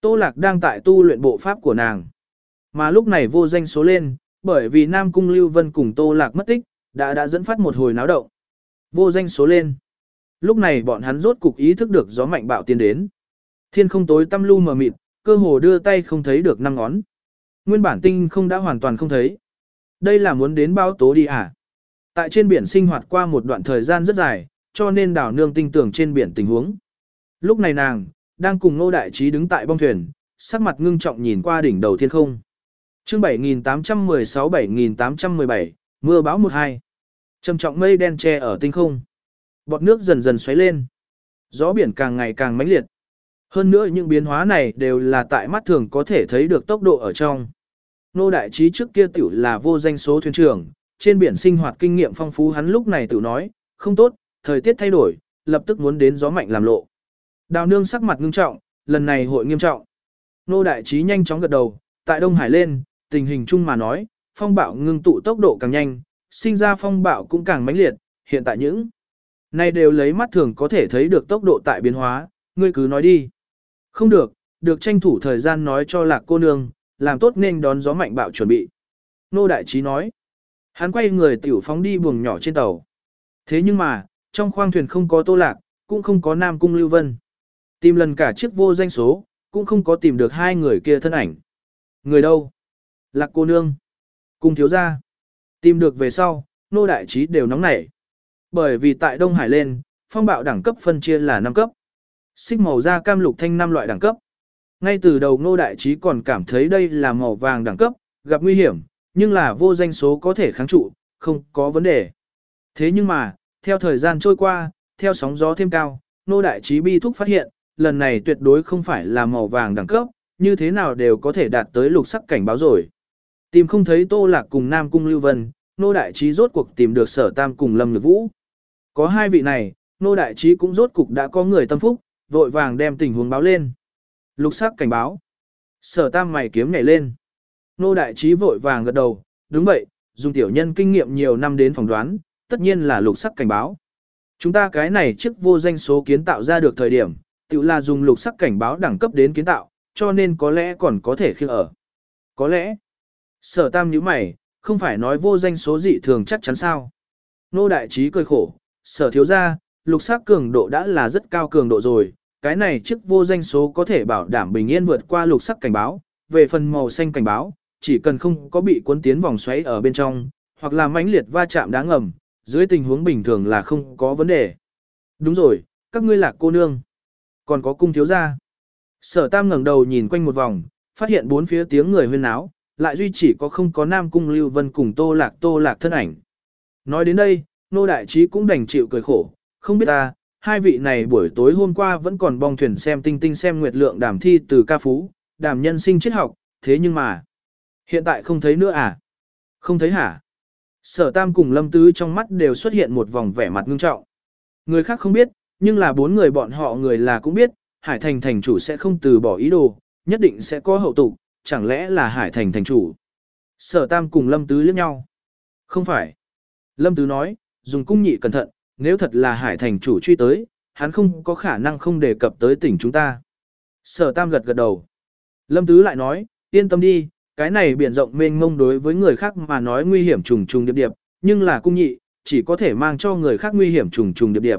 Tô Lạc đang tại tu luyện bộ pháp của nàng. Mà lúc này vô danh số lên, bởi vì Nam Cung Lưu Vân cùng Tô Lạc mất tích, đã đã dẫn phát một hồi náo động. Vô danh số lên. Lúc này bọn hắn rốt cục ý thức được gió mạnh bạo tiến đến. Thiên không tối tăm lu mờ mịt, cơ hồ đưa tay không thấy được năm ngón. Nguyên bản tinh không đã hoàn toàn không thấy. Đây là muốn đến bao tố đi à? Tại trên biển sinh hoạt qua một đoạn thời gian rất dài, cho nên đảo nương tinh tưởng trên biển tình huống. Lúc này nàng, đang cùng Ngô Đại Trí đứng tại bong thuyền, sắc mặt ngưng trọng nhìn qua đỉnh đầu thiên không. Chương bảy nghìn tám trăm mười sáu bảy nghìn tám trăm mười bảy, mưa bão một hai. Trầm trọng mây đen che ở tinh không. Bọt nước dần dần xoáy lên. Gió biển càng ngày càng mãnh liệt. Hơn nữa những biến hóa này đều là tại mắt thường có thể thấy được tốc độ ở trong. Ngô Đại Trí trước kia tiểu là vô danh số thuyền trưởng, trên biển sinh hoạt kinh nghiệm phong phú, hắn lúc này tiểu nói, không tốt, thời tiết thay đổi, lập tức muốn đến gió mạnh làm lộ. Đào nương sắc mặt ngưng trọng, lần này hội nghiêm trọng. Ngô Đại Trí nhanh chóng gật đầu, tại Đông Hải lên, tình hình chung mà nói, phong bạo ngưng tụ tốc độ càng nhanh, sinh ra phong bạo cũng càng mãnh liệt, hiện tại những này đều lấy mắt thường có thể thấy được tốc độ tại biến hóa, ngươi cứ nói đi. Không được, được tranh thủ thời gian nói cho Lạc cô nương, làm tốt nên đón gió mạnh bạo chuẩn bị. Ngô Đại Trí nói. Hắn quay người tiểu phóng đi buồng nhỏ trên tàu. Thế nhưng mà, trong khoang thuyền không có Tô Lạc, cũng không có Nam Cung Lưu Vân. Tìm lần cả chiếc vô danh số, cũng không có tìm được hai người kia thân ảnh. Người đâu? Lạc cô nương. Cung thiếu gia. Tìm được về sau, Ngô Đại Trí đều nóng nảy. Bởi vì tại Đông Hải lên, phong bạo đẳng cấp phân chia là năm cấp. Xích màu da cam lục thanh năm loại đẳng cấp. Ngay từ đầu Ngô Đại Trí còn cảm thấy đây là màu vàng đẳng cấp, gặp nguy hiểm, nhưng là vô danh số có thể kháng trụ, không có vấn đề. Thế nhưng mà, theo thời gian trôi qua, theo sóng gió thêm cao, Ngô Đại Trí bi thúc phát hiện, lần này tuyệt đối không phải là màu vàng đẳng cấp, như thế nào đều có thể đạt tới lục sắc cảnh báo rồi. Tìm không thấy Tô Lạc cùng Nam Cung Lưu Vân, Ngô Đại Trí rốt cuộc tìm được Sở Tam cùng Lâm Nhược Vũ. Có hai vị này, Ngô Đại Trí cũng rốt cuộc đã có người tâm phúc, vội vàng đem tình huống báo lên. Lục sắc cảnh báo. Sở Tam mày kiếm nhảy lên. Ngô Đại Trí vội vàng gật đầu, đúng vậy, dùng tiểu nhân kinh nghiệm nhiều năm đến phỏng đoán, tất nhiên là lục sắc cảnh báo. Chúng ta cái này chiếc vô danh số kiến tạo ra được thời điểm, tự là dùng lục sắc cảnh báo đẳng cấp đến kiến tạo, cho nên có lẽ còn có thể khi ở. Có lẽ. Sở Tam nhíu mày, không phải nói vô danh số dị thường chắc chắn sao. Ngô Đại Trí cười khổ, Sở thiếu gia, lục sắc cường độ đã là rất cao cường độ rồi, cái này chiếc vô danh số có thể bảo đảm bình yên vượt qua lục sắc cảnh báo, về phần màu xanh cảnh báo, chỉ cần không có bị cuốn tiến vòng xoáy ở bên trong, hoặc là mãnh liệt va chạm đá ngầm, dưới tình huống bình thường là không có vấn đề. Đúng rồi, các ngươi Lạc cô nương, còn có Cung thiếu gia. Sở Tam ngẩng đầu nhìn quanh một vòng, phát hiện bốn phía tiếng người huyên náo, lại duy chỉ có không có Nam Cung Lưu Vân cùng Tô Lạc Tô Lạc thân ảnh. Nói đến đây, Ngô Đại Trí cũng đành chịu cười khổ, không biết ta, hai vị này buổi tối hôm qua vẫn còn bong thuyền xem tinh tinh xem nguyệt lượng đàm thi từ ca phú, đàm nhân sinh triết học, thế nhưng mà, hiện tại không thấy nữa à? Không thấy hả? Sở Tam cùng Lâm Tứ trong mắt đều xuất hiện một vòng vẻ mặt ngưng trọng. Người khác không biết, nhưng là bốn người bọn họ người là cũng biết, Hải Thành thành chủ sẽ không từ bỏ ý đồ, nhất định sẽ có hậu tục, chẳng lẽ là Hải Thành thành chủ? Sở Tam cùng Lâm Tứ liếc nhau. Không phải. Lâm Tứ nói, dùng cung nhị cẩn thận, nếu thật là Hải Thành chủ truy tới, hắn không có khả năng không đề cập tới tỉnh chúng ta. Sở Tam gật gật đầu. Lâm Tứ lại nói, yên tâm đi, cái này biển rộng mênh mông đối với người khác mà nói nguy hiểm trùng trùng điệp điệp, nhưng là cung nhị, chỉ có thể mang cho người khác nguy hiểm trùng trùng điệp điệp.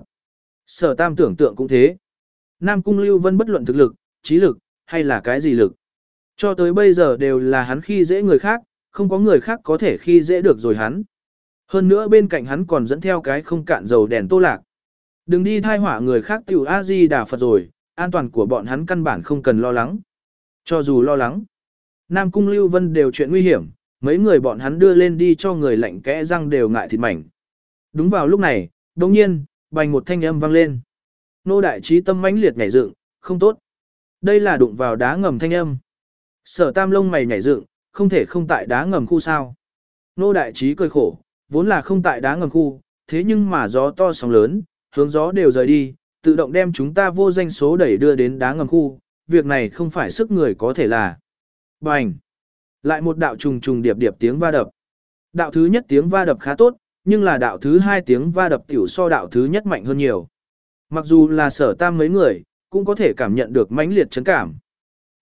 Sở Tam tưởng tượng cũng thế. Nam Cung Lưu Vân bất luận thực lực, trí lực, hay là cái gì lực. Cho tới bây giờ đều là hắn khi dễ người khác, không có người khác có thể khi dễ được rồi hắn. Hơn nữa bên cạnh hắn còn dẫn theo cái không cạn dầu đèn Tô Lạc. Đừng đi thai họa người khác tiểu A-di Đà Phật rồi, an toàn của bọn hắn căn bản không cần lo lắng. Cho dù lo lắng, Nam Cung Lưu Vân đều chuyện nguy hiểm, mấy người bọn hắn đưa lên đi cho người lạnh kẽ răng đều ngại thịt mảnh. Đúng vào lúc này, đồng nhiên, bành một thanh âm vang lên. Ngô Đại Trí tâm mãnh liệt nhảy dựng, không tốt. Đây là đụng vào đá ngầm thanh âm. Sở Tam lông mày nhảy dựng, không thể không tại đá ngầm khu sao. Ngô Đại Trí cười khổ, vốn là không tại đá ngầm khu, thế nhưng mà gió to sóng lớn, hướng gió đều rời đi, tự động đem chúng ta vô danh số đẩy đưa đến đá ngầm khu, việc này không phải sức người có thể là. Bành! Lại một đạo trùng trùng điệp điệp tiếng va đập. Đạo thứ nhất tiếng va đập khá tốt, nhưng là đạo thứ hai tiếng va đập tiểu so đạo thứ nhất mạnh hơn nhiều. Mặc dù là Sở Tam mấy người, cũng có thể cảm nhận được mãnh liệt chấn cảm.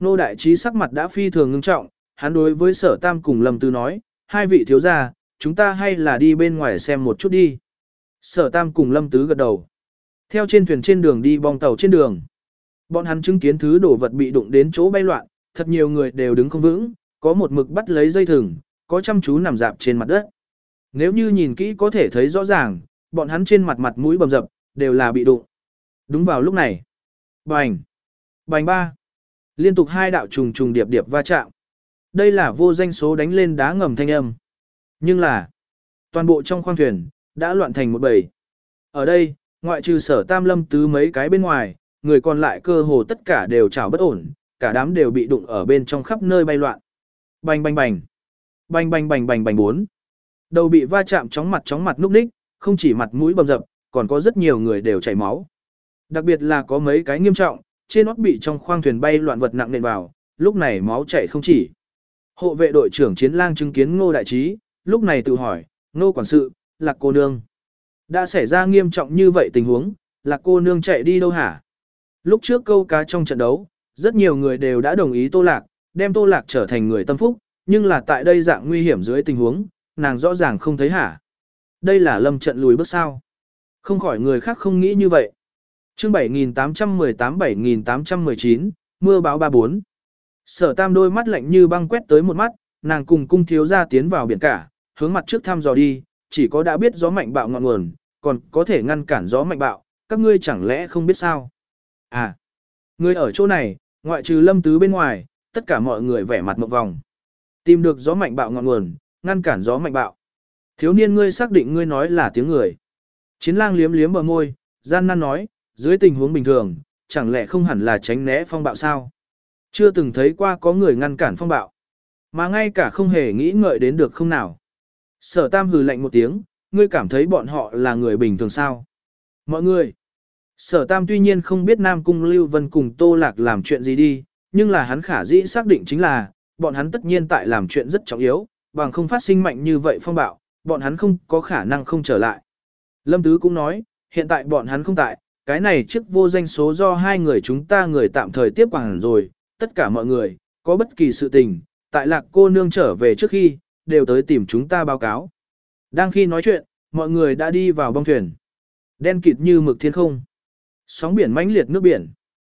Nô đại trí sắc mặt đã phi thường ngưng trọng, hắn đối với sở tam cùng Lâm Tứ nói, hai vị thiếu gia, chúng ta hay là đi bên ngoài xem một chút đi. Sở tam cùng Lâm Tứ gật đầu. Theo trên thuyền trên đường đi bong tàu trên đường. Bọn hắn chứng kiến thứ đồ vật bị đụng đến chỗ bay loạn, thật nhiều người đều đứng không vững, có một mực bắt lấy dây thừng, có chăm chú nằm dạp trên mặt đất. Nếu như nhìn kỹ có thể thấy rõ ràng, bọn hắn trên mặt mặt mũi bầm dập, đều là bị đụng. Đúng vào lúc này. Bành! Bành ba! Liên tục hai đạo trùng trùng điệp điệp va chạm. Đây là vô danh số đánh lên đá ngầm thanh âm. Nhưng là, toàn bộ trong khoang thuyền, đã loạn thành một bầy. Ở đây, ngoại trừ sở tam Lâm Tứ mấy cái bên ngoài, người còn lại cơ hồ tất cả đều chảo bất ổn, cả đám đều bị đụng ở bên trong khắp nơi bay loạn. Bành bành bành. Bành bành bành bành bành bốn. Đầu bị va chạm chóng mặt chóng mặt núp ních, không chỉ mặt mũi bầm dập, còn có rất nhiều người đều chảy máu. Đặc biệt là có mấy cái nghiêm trọng, trên nót bị trong khoang thuyền bay loạn vật nặng nện vào, lúc này máu chảy không chỉ. Hộ vệ đội trưởng Chiến Lang chứng kiến Ngô đại trí, lúc này tự hỏi, Ngô quản sự, Lạc cô nương. Đã xảy ra nghiêm trọng như vậy tình huống, Lạc cô nương chạy đi đâu hả? Lúc trước câu cá trong trận đấu, rất nhiều người đều đã đồng ý Tô Lạc, đem Tô Lạc trở thành người tâm phúc, nhưng là tại đây dạng nguy hiểm dưới tình huống, nàng rõ ràng không thấy hả? Đây là lâm trận lùi bước sao? Không khỏi người khác không nghĩ như vậy. Chương bảy nghìn tám trăm mười tám bảy nghìn tám trăm mười chín, mưa báo ba bốn. Sở Tam đôi mắt lạnh như băng quét tới một mắt, nàng cùng cung thiếu gia tiến vào biển cả, hướng mặt trước thăm dò đi, chỉ có đã biết gió mạnh bạo ngọn nguồn, còn có thể ngăn cản gió mạnh bạo, các ngươi chẳng lẽ không biết sao? À, ngươi ở chỗ này, ngoại trừ Lâm Tứ bên ngoài, tất cả mọi người vẻ mặt ngộp vòng. Tìm được gió mạnh bạo ngọn nguồn, ngăn cản gió mạnh bạo. Thiếu niên ngươi xác định ngươi nói là tiếng người. Chiến Lang liếm liếm bờ môi, gian nan nói, dưới tình huống bình thường, chẳng lẽ không hẳn là tránh né phong bạo sao? Chưa từng thấy qua có người ngăn cản phong bạo, mà ngay cả không hề nghĩ ngợi đến được không nào. Sở Tam hừ lạnh một tiếng, ngươi cảm thấy bọn họ là người bình thường sao? Mọi người. Sở Tam tuy nhiên không biết Nam Cung Lưu Vân cùng Tô Lạc làm chuyện gì đi, nhưng là hắn khả dĩ xác định chính là, bọn hắn tất nhiên tại làm chuyện rất trọng yếu, bằng không phát sinh mạnh như vậy phong bạo, bọn hắn không có khả năng không trở lại. Lâm Tứ cũng nói, hiện tại bọn hắn không tại, cái này trước vô danh số do hai người chúng ta người tạm thời tiếp quản rồi, tất cả mọi người, có bất kỳ sự tình, tại Lạc cô nương trở về trước khi, đều tới tìm chúng ta báo cáo. Đang khi nói chuyện, mọi người đã đi vào bong thuyền. Đen kịt như mực thiên không. Sóng biển mãnh liệt nước biển.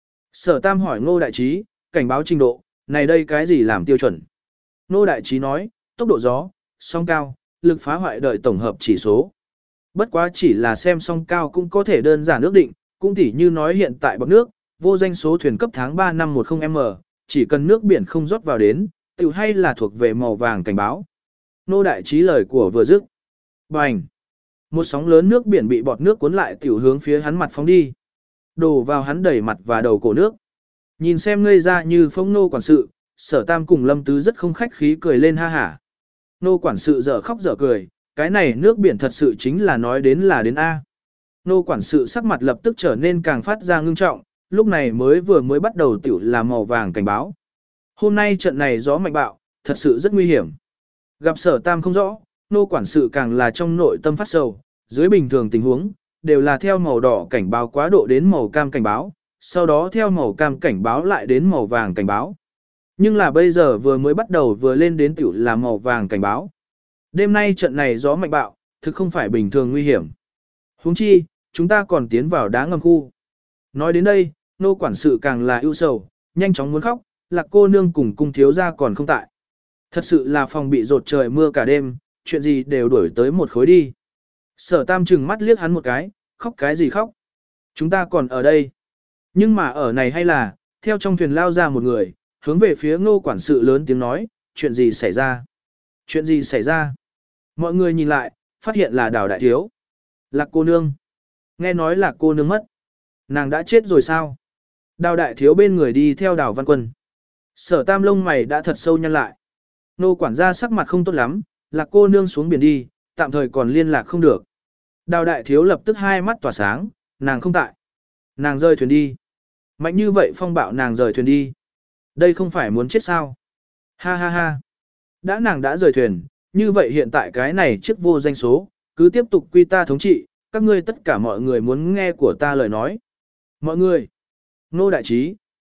Sở Tam hỏi Ngô Đại Trí, cảnh báo trình độ, này đây cái gì làm tiêu chuẩn? Ngô Đại Trí nói, tốc độ gió, sóng cao, lực phá hoại đợi tổng hợp chỉ số. Bất quá chỉ là xem sóng cao cũng có thể đơn giản ước định, cũng tỉ như nói hiện tại bọc nước, vô danh số thuyền cấp tháng ba năm một không M, chỉ cần nước biển không rót vào đến, tiểu hay là thuộc về màu vàng cảnh báo. Ngô Đại Trí lời của vừa dứt. Bành! Một sóng lớn nước biển bị bọt nước cuốn lại tiểu hướng phía hắn mặt phóng đi. Đổ vào hắn đầy mặt và đầu cổ nước. Nhìn xem ngây ra như phong Nô quản sự, Sở Tam cùng Lâm Tứ rất không khách khí cười lên ha hả. Nô quản sự dở khóc dở cười, cái này nước biển thật sự chính là nói đến là đến A. Nô quản sự sắc mặt lập tức trở nên càng phát ra ngưng trọng, lúc này mới vừa mới bắt đầu tiểu là màu vàng cảnh báo. Hôm nay trận này gió mạnh bạo, thật sự rất nguy hiểm. Gặp Sở Tam không rõ, nô quản sự càng là trong nội tâm phát sầu, dưới bình thường tình huống, đều là theo màu đỏ cảnh báo quá độ đến màu cam cảnh báo, sau đó theo màu cam cảnh báo lại đến màu vàng cảnh báo. Nhưng là bây giờ vừa mới bắt đầu vừa lên đến tiểu là màu vàng cảnh báo. Đêm nay trận này gió mạnh bạo, thực không phải bình thường nguy hiểm. Huống chi, chúng ta còn tiến vào đá ngầm khu. Nói đến đây, nô quản sự càng là ưu sầu, nhanh chóng muốn khóc, Lạc cô nương cùng cung thiếu gia còn không tại. Thật sự là phòng bị rột trời mưa cả đêm, chuyện gì đều đuổi tới một khối đi. Sở Tam trừng mắt liếc hắn một cái, khóc cái gì khóc. Chúng ta còn ở đây. Nhưng mà ở này hay là, theo trong thuyền lao ra một người, hướng về phía Ngô quản sự lớn tiếng nói, chuyện gì xảy ra? Chuyện gì xảy ra? Mọi người nhìn lại, phát hiện là Đào đại thiếu. Lạc cô nương. Nghe nói là cô nương mất. Nàng đã chết rồi sao? Đào đại thiếu bên người đi theo Đào Văn Quân. Sở Tam lông mày đã thật sâu nhăn lại. Nô quản gia sắc mặt không tốt lắm, Lạc cô nương xuống biển đi, tạm thời còn liên lạc không được. Đào đại thiếu lập tức hai mắt tỏa sáng, nàng không tại. Nàng rời thuyền đi. Mạnh như vậy phong bạo nàng rời thuyền đi. Đây không phải muốn chết sao? Ha ha ha. Đã nàng đã rời thuyền, như vậy hiện tại cái này chiếc vô danh số, cứ tiếp tục quy ta thống trị, các ngươi tất cả mọi người muốn nghe của ta lời nói. Mọi người. Ngô Đại Trí,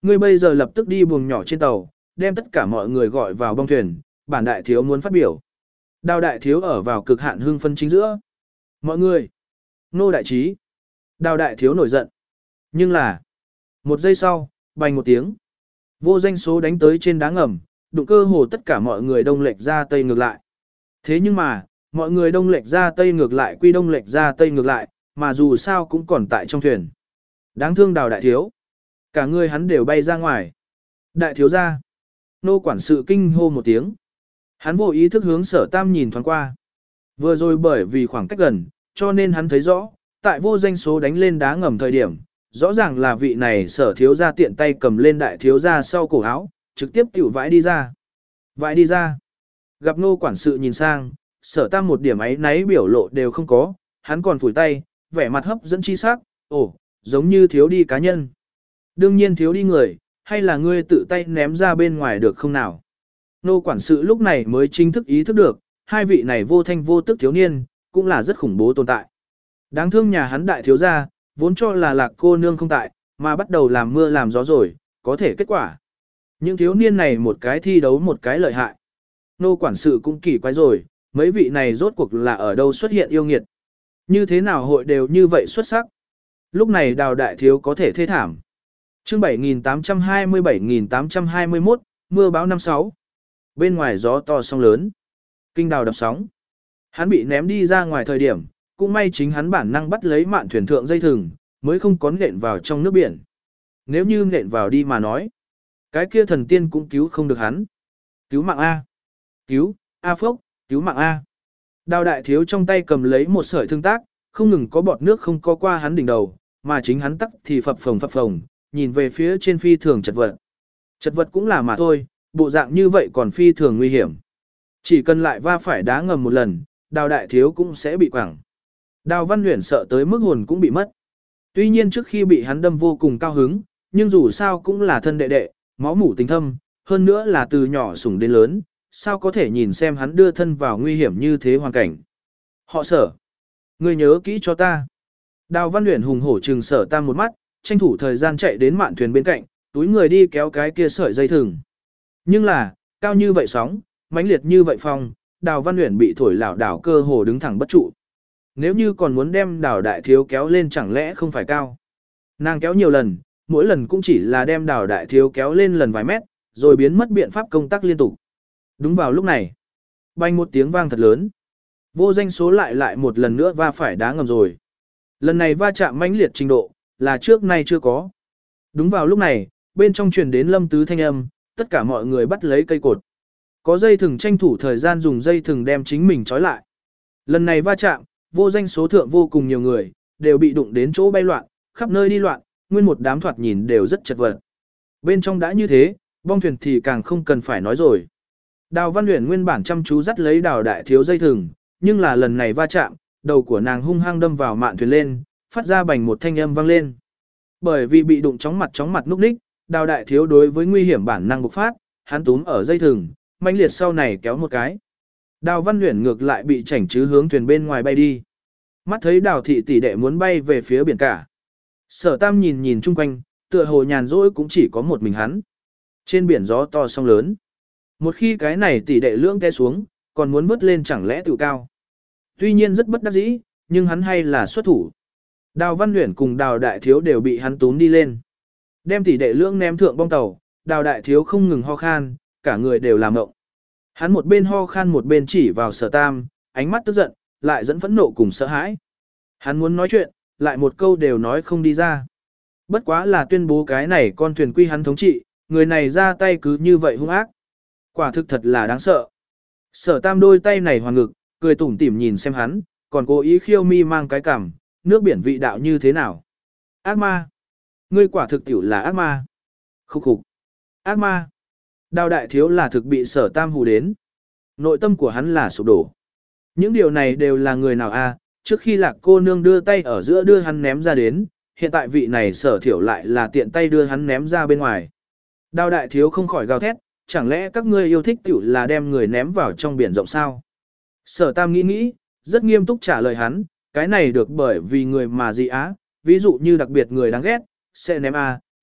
Ngươi bây giờ lập tức đi buồng nhỏ trên tàu, đem tất cả mọi người gọi vào bong thuyền, bản đại thiếu muốn phát biểu. Đào đại thiếu ở vào cực hạn hưng phân chính giữa. Mọi người, nô đại trí. Đào đại thiếu nổi giận. Nhưng là, một giây sau, bành một tiếng. Vô danh số đánh tới trên đá ngầm, đụng cơ hồ tất cả mọi người đông lệch ra tây ngược lại. Thế nhưng mà, mọi người đông lệch ra tây ngược lại quy đông lệch ra tây ngược lại, mà dù sao cũng còn tại trong thuyền. Đáng thương đào đại thiếu. Cả người hắn đều bay ra ngoài. Đại thiếu ra. Nô quản sự kinh hô một tiếng. Hắn vô ý thức hướng sở tam nhìn thoáng qua. Vừa rồi bởi vì khoảng cách gần, cho nên hắn thấy rõ, tại vô danh số đánh lên đá ngầm thời điểm, rõ ràng là vị này sở thiếu ra tiện tay cầm lên đại thiếu ra sau cổ áo, trực tiếp tiểu vãi đi ra. Vãi đi ra. Gặp nô quản sự nhìn sang, sở tam một điểm ấy náy biểu lộ đều không có, hắn còn phủi tay, vẻ mặt hấp dẫn chi sắc, ồ, giống như thiếu đi cá nhân. Đương nhiên thiếu đi người, hay là ngươi tự tay ném ra bên ngoài được không nào? Nô quản sự lúc này mới chính thức ý thức được, hai vị này vô thanh vô tức thiếu niên, cũng là rất khủng bố tồn tại. Đáng thương nhà hắn đại thiếu gia, vốn cho là lạc cô nương không tại, mà bắt đầu làm mưa làm gió rồi, có thể kết quả. Những thiếu niên này một cái thi đấu một cái lợi hại. Nô quản sự cũng kỳ quái rồi, mấy vị này rốt cuộc là ở đâu xuất hiện yêu nghiệt. Như thế nào hội đều như vậy xuất sắc. Lúc này đào đại thiếu có thể thê thảm. Chương bảy nghìn tám trăm hai mươi bảy nghìn tám trăm hai mươi mốt, mưa báo năm sáu. Bên ngoài gió to sóng lớn. Kinh đào đập sóng. Hắn bị ném đi ra ngoài thời điểm, cũng may chính hắn bản năng bắt lấy mạn thuyền thượng dây thừng, mới không có nện vào trong nước biển. Nếu như nện vào đi mà nói, cái kia thần tiên cũng cứu không được hắn. Cứu mạng A. Cứu, A phốc, cứu mạng A. Đào đại thiếu trong tay cầm lấy một sợi thương tác, không ngừng có bọt nước không có qua hắn đỉnh đầu, mà chính hắn tắc thì phập phồng phập phồng, nhìn về phía trên phi thường chật vật. Chật vật cũng là mà thôi, bộ dạng như vậy còn phi thường nguy hiểm. Chỉ cần lại va phải đá ngầm một lần, đào đại thiếu cũng sẽ bị quẳng. Đào Văn Huyền sợ tới mức hồn cũng bị mất. Tuy nhiên trước khi bị hắn đâm vô cùng cao hứng, nhưng dù sao cũng là thân đệ đệ, máu mủ tình thâm, hơn nữa là từ nhỏ sủng đến lớn, sao có thể nhìn xem hắn đưa thân vào nguy hiểm như thế hoàn cảnh. Họ Sở, ngươi nhớ kỹ cho ta. Đào Văn Huyền hùng hổ trừng Sở Tam một mắt, tranh thủ thời gian chạy đến mạn thuyền bên cạnh, túi người đi kéo cái kia sợi dây thừng. Nhưng là, cao như vậy sóng, mãnh liệt như vậy phong, Đào Văn Huyền bị thổi lảo đảo cơ hồ đứng thẳng bất trụ. Nếu như còn muốn đem Đào đại thiếu kéo lên chẳng lẽ không phải cao. Nàng kéo nhiều lần, mỗi lần cũng chỉ là đem Đào đại thiếu kéo lên lần vài mét, rồi biến mất biện pháp công tác liên tục. Đúng vào lúc này, bành một tiếng vang thật lớn. Vô danh số lại lại một lần nữa va phải đá ngầm rồi. Lần này va chạm mãnh liệt trình độ, là trước nay chưa có. Đúng vào lúc này, bên trong truyền đến Lâm Tứ thanh âm, tất cả mọi người bắt lấy cây cột. Có dây thừng tranh thủ thời gian dùng dây thừng đem chính mình trói lại. Lần này va chạm, vô danh số thượng vô cùng nhiều người, đều bị đụng đến chỗ bay loạn, khắp nơi đi loạn, nguyên một đám thoạt nhìn đều rất chật vật. Bên trong đã như thế, bong thuyền thì càng không cần phải nói rồi. Đào Văn Huyền nguyên bản chăm chú dắt lấy Đào đại thiếu dây thừng, nhưng là lần này va chạm, đầu của nàng hung hăng đâm vào mạn thuyền lên, phát ra bành một thanh âm vang lên. Bởi vì bị đụng chóng mặt chóng mặt núc ních, Đào đại thiếu đối với nguy hiểm bản năng bộc phát, hắn túm ở dây thừng, mãnh liệt sau này kéo một cái. Đào Văn Huyền ngược lại bị chảnh chứ hướng thuyền bên ngoài bay đi. Mắt thấy Đào thị tỷ đệ muốn bay về phía biển cả. Sở Tam nhìn nhìn chung quanh, tựa hồ nhàn rỗi cũng chỉ có một mình hắn. Trên biển gió to sóng lớn. Một khi cái này tỷ đệ lưỡng té xuống, còn muốn vớt lên chẳng lẽ tự cao. Tuy nhiên rất bất đắc dĩ, nhưng hắn hay là xuất thủ. Đào Văn Huyền cùng Đào đại thiếu đều bị hắn túm đi lên. Đem tỷ đệ lưỡng ném thượng bong tàu, Đào đại thiếu không ngừng ho khan, cả người đều làm ngộng. Hắn một bên ho khan một bên chỉ vào Sở Tam, ánh mắt tức giận, lại dẫn phẫn nộ cùng sợ hãi. Hắn muốn nói chuyện, lại một câu đều nói không đi ra. Bất quá là tuyên bố cái này con thuyền quy hắn thống trị, người này ra tay cứ như vậy hung ác. Quả thực thật là đáng sợ. Sở Tam đôi tay này hoàn ngực, cười tủm tỉm nhìn xem hắn, còn cố ý khiêu mi mang cái cằm, nước biển vị đạo như thế nào. Ác ma. Ngươi quả thực tiểu là ác ma. Khúc khục. Ác ma. Đào đại thiếu là thực bị Sở Tam hù đến. Nội tâm của hắn là sụp đổ. Những điều này đều là người nào a? Trước khi Lạc cô nương đưa tay ở giữa đưa hắn ném ra đến, hiện tại vị này Sở thiểu lại là tiện tay đưa hắn ném ra bên ngoài. Đào đại thiếu không khỏi gào thét, chẳng lẽ các ngươi yêu thích tiểu là đem người ném vào trong biển rộng sao? Sở Tam nghĩ nghĩ, rất nghiêm túc trả lời hắn, cái này được bởi vì người mà gì á, ví dụ như đặc biệt người đáng ghét, sẽ ném a,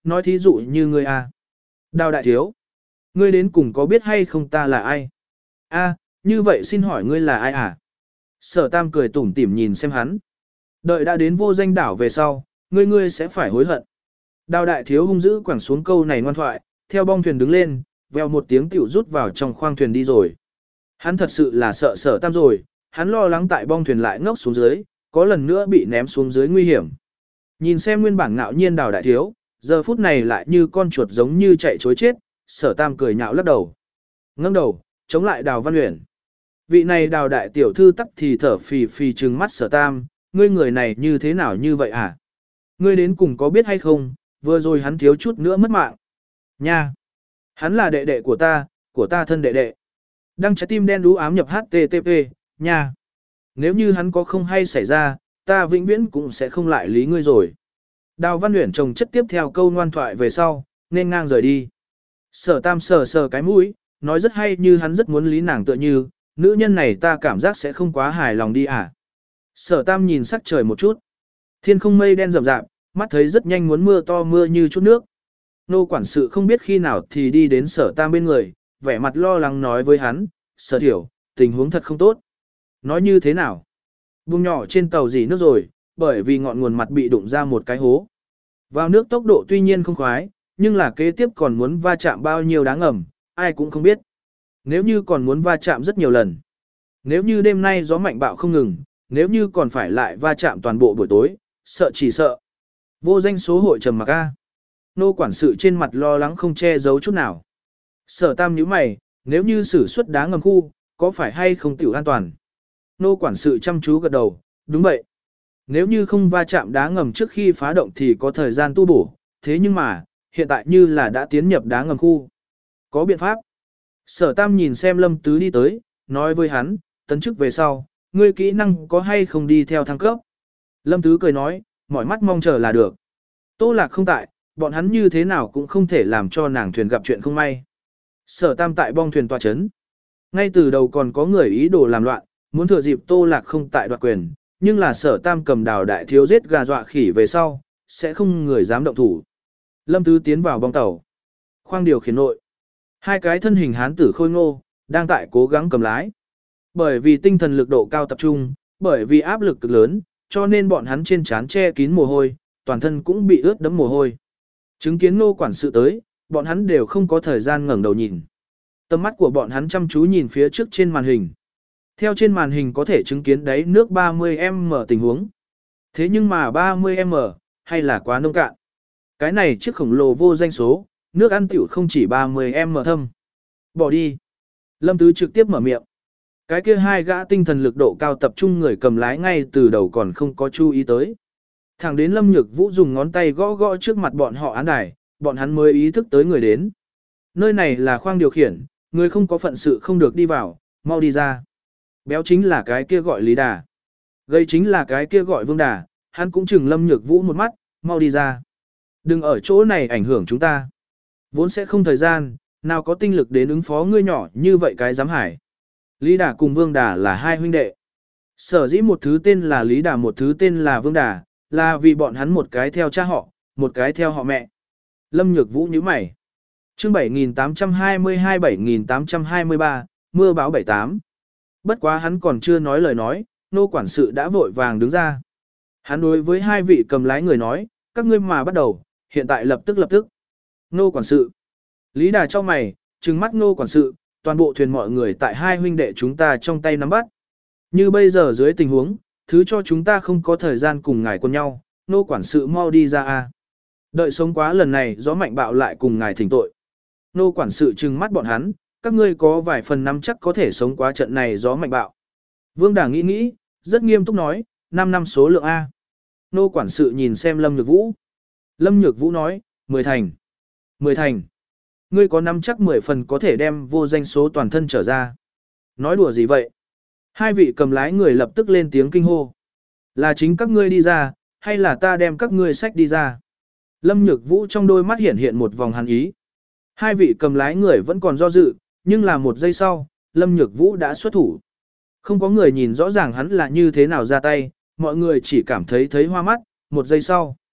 nói thí dụ như ngươi a. Đào đại thiếu, ngươi đến cùng có biết hay không ta là ai? A, như vậy xin hỏi ngươi là ai à? Sở Tam cười tủm tỉm nhìn xem hắn. Đợi đã đến vô danh đảo về sau, ngươi ngươi sẽ phải hối hận. Đào đại thiếu hung dữ quẳng xuống câu này ngoan thoại, theo bong thuyền đứng lên, vèo một tiếng tiểu rút vào trong khoang thuyền đi rồi. Hắn thật sự là sợ Sở Tam rồi, hắn lo lắng tại bong thuyền lại ngốc xuống dưới, có lần nữa bị ném xuống dưới nguy hiểm. Nhìn xem nguyên bản ngạo nhiên Đào đại thiếu, giờ phút này lại như con chuột giống như chạy chối chết, Sở Tam cười nhạo lắc đầu. Ngẩng đầu, chống lại Đào Văn Uyển. Vị này Đào đại tiểu thư tắc thì thở phì phì trừng mắt Sở Tam, ngươi người này như thế nào như vậy hả? Ngươi đến cùng có biết hay không, vừa rồi hắn thiếu chút nữa mất mạng. Nha! Hắn là đệ đệ của ta, của ta thân đệ đệ. Đăng trái tim đen đú ám nhập hát tê tê pê, nha! Nếu như hắn có không hay xảy ra, ta vĩnh viễn cũng sẽ không lại lý ngươi rồi. Đào Văn Uyển trồng chất tiếp theo câu ngoan thoại về sau, nên ngang rời đi. Sở Tam sờ sờ cái mũi, nói rất hay như hắn rất muốn lý nàng tựa như, nữ nhân này ta cảm giác sẽ không quá hài lòng đi à. Sở Tam nhìn sắc trời một chút. Thiên không mây đen rậm rạp, mắt thấy rất nhanh muốn mưa to mưa như chút nước. Nô quản sự không biết khi nào thì đi đến Sở Tam bên người, vẻ mặt lo lắng nói với hắn, Sở Thiểu, tình huống thật không tốt. Nói như thế nào? Buông nhỏ trên tàu dỉ nước rồi, bởi vì ngọn nguồn mặt bị đụng ra một cái hố. Vào nước tốc độ tuy nhiên không khoái, nhưng là kế tiếp còn muốn va chạm bao nhiêu đáng ngầm, ai cũng không biết. Nếu như còn muốn va chạm rất nhiều lần. Nếu như đêm nay gió mạnh bạo không ngừng, nếu như còn phải lại va chạm toàn bộ buổi tối, sợ chỉ sợ. Vô danh số hội trầm mặc a. Nô quản sự trên mặt lo lắng không che giấu chút nào. Sở Tam nhíu mày, nếu như sử xuất đá ngầm khu, có phải hay không tiểu an toàn? Nô quản sự chăm chú gật đầu, đúng vậy. Nếu như không va chạm đá ngầm trước khi phá động thì có thời gian tu bổ, thế nhưng mà, hiện tại như là đã tiến nhập đá ngầm khu. Có biện pháp. Sở Tam nhìn xem Lâm Tứ đi tới, nói với hắn, tấn chức về sau, ngươi kỹ năng có hay không đi theo thăng cấp. Lâm Tứ cười nói, mỏi mắt mong chờ là được. Tô Lạc không tại, bọn hắn như thế nào cũng không thể làm cho nàng thuyền gặp chuyện không may. Sở Tam tại bong thuyền tòa chấn. Ngay từ đầu còn có người ý đồ làm loạn, muốn thừa dịp Tô Lạc không tại đoạt quyền, nhưng là Sở Tam cầm Đào đại thiếu giết gà dọa khỉ về sau, sẽ không người dám động thủ. Lâm Tứ tiến vào bong tàu. Khoang điều khiển nội. Hai cái thân hình hán tử khôi ngô, đang tại cố gắng cầm lái. Bởi vì tinh thần lực độ cao tập trung, bởi vì áp lực cực lớn, cho nên bọn hắn trên trán che kín mồ hôi, toàn thân cũng bị ướt đẫm mồ hôi. Chứng kiến Nô quản sự tới, bọn hắn đều không có thời gian ngẩng đầu nhìn. Tầm mắt của bọn hắn chăm chú nhìn phía trước trên màn hình. Theo trên màn hình có thể chứng kiến đáy nước ba mươi mét tình huống. Thế nhưng mà ba mươi mét, hay là quá nông cạn. Cái này chiếc khổng lồ vô danh số, nước ăn tiểu không chỉ ba mươi mét thâm. Bỏ đi. Lâm Tứ trực tiếp mở miệng. Cái kia hai gã tinh thần lực độ cao tập trung người cầm lái ngay từ đầu còn không có chú ý tới. Thẳng đến Lâm Nhược Vũ dùng ngón tay gõ gõ trước mặt bọn họ án đài, bọn hắn mới ý thức tới người đến. Nơi này là khoang điều khiển, người không có phận sự không được đi vào, mau đi ra. Béo chính là cái kia gọi Lý Đà. Gây chính là cái kia gọi Vương Đà, hắn cũng chừng Lâm Nhược Vũ một mắt, mau đi ra. Đừng ở chỗ này ảnh hưởng chúng ta. Vốn sẽ không thời gian, nào có tinh lực đến ứng phó ngươi nhỏ như vậy cái giám hải. Lý Đà cùng Vương Đà là hai huynh đệ. Sở dĩ một thứ tên là Lý Đà một thứ tên là Vương Đà, là vì bọn hắn một cái theo cha họ, một cái theo họ mẹ. Lâm Nhược Vũ nhíu mày. Chương bảy nghìn tám trăm hai mươi hai bảy nghìn tám trăm hai mươi ba, mưa báo bảy tám. Bất quá hắn còn chưa nói lời nói, nô quản sự đã vội vàng đứng ra. Hắn đối với hai vị cầm lái người nói, các ngươi mà bắt đầu, hiện tại lập tức lập tức. Nô quản sự. Lý Đà cho mày, trừng mắt nô quản sự, toàn bộ thuyền mọi người tại hai huynh đệ chúng ta trong tay nắm bắt. Như bây giờ dưới tình huống, thứ cho chúng ta không có thời gian cùng ngài quân nhau, nô quản sự mau đi ra a. Đợi sống quá lần này gió mạnh bạo lại cùng ngài thỉnh tội. Nô quản sự trừng mắt bọn hắn, các ngươi có vài phần nắm chắc có thể sống quá trận này gió mạnh bạo. Vương Đà nghĩ nghĩ, rất nghiêm túc nói, năm năm số lượng A. Nô quản sự nhìn xem Lâm Nhược Vũ. Lâm Nhược Vũ nói, mười thành. mười thành. Ngươi có nắm chắc mười phần có thể đem vô danh số toàn thân trở ra. Nói đùa gì vậy? Hai vị cầm lái người lập tức lên tiếng kinh hô. Là chính các ngươi đi ra, hay là ta đem các ngươi sách đi ra? Lâm Nhược Vũ trong đôi mắt hiện hiện một vòng hàn ý. Hai vị cầm lái người vẫn còn do dự, nhưng là một giây sau, Lâm Nhược Vũ đã xuất thủ. Không có người nhìn rõ ràng hắn là như thế nào ra tay, mọi người chỉ cảm thấy thấy hoa mắt, một giây sau.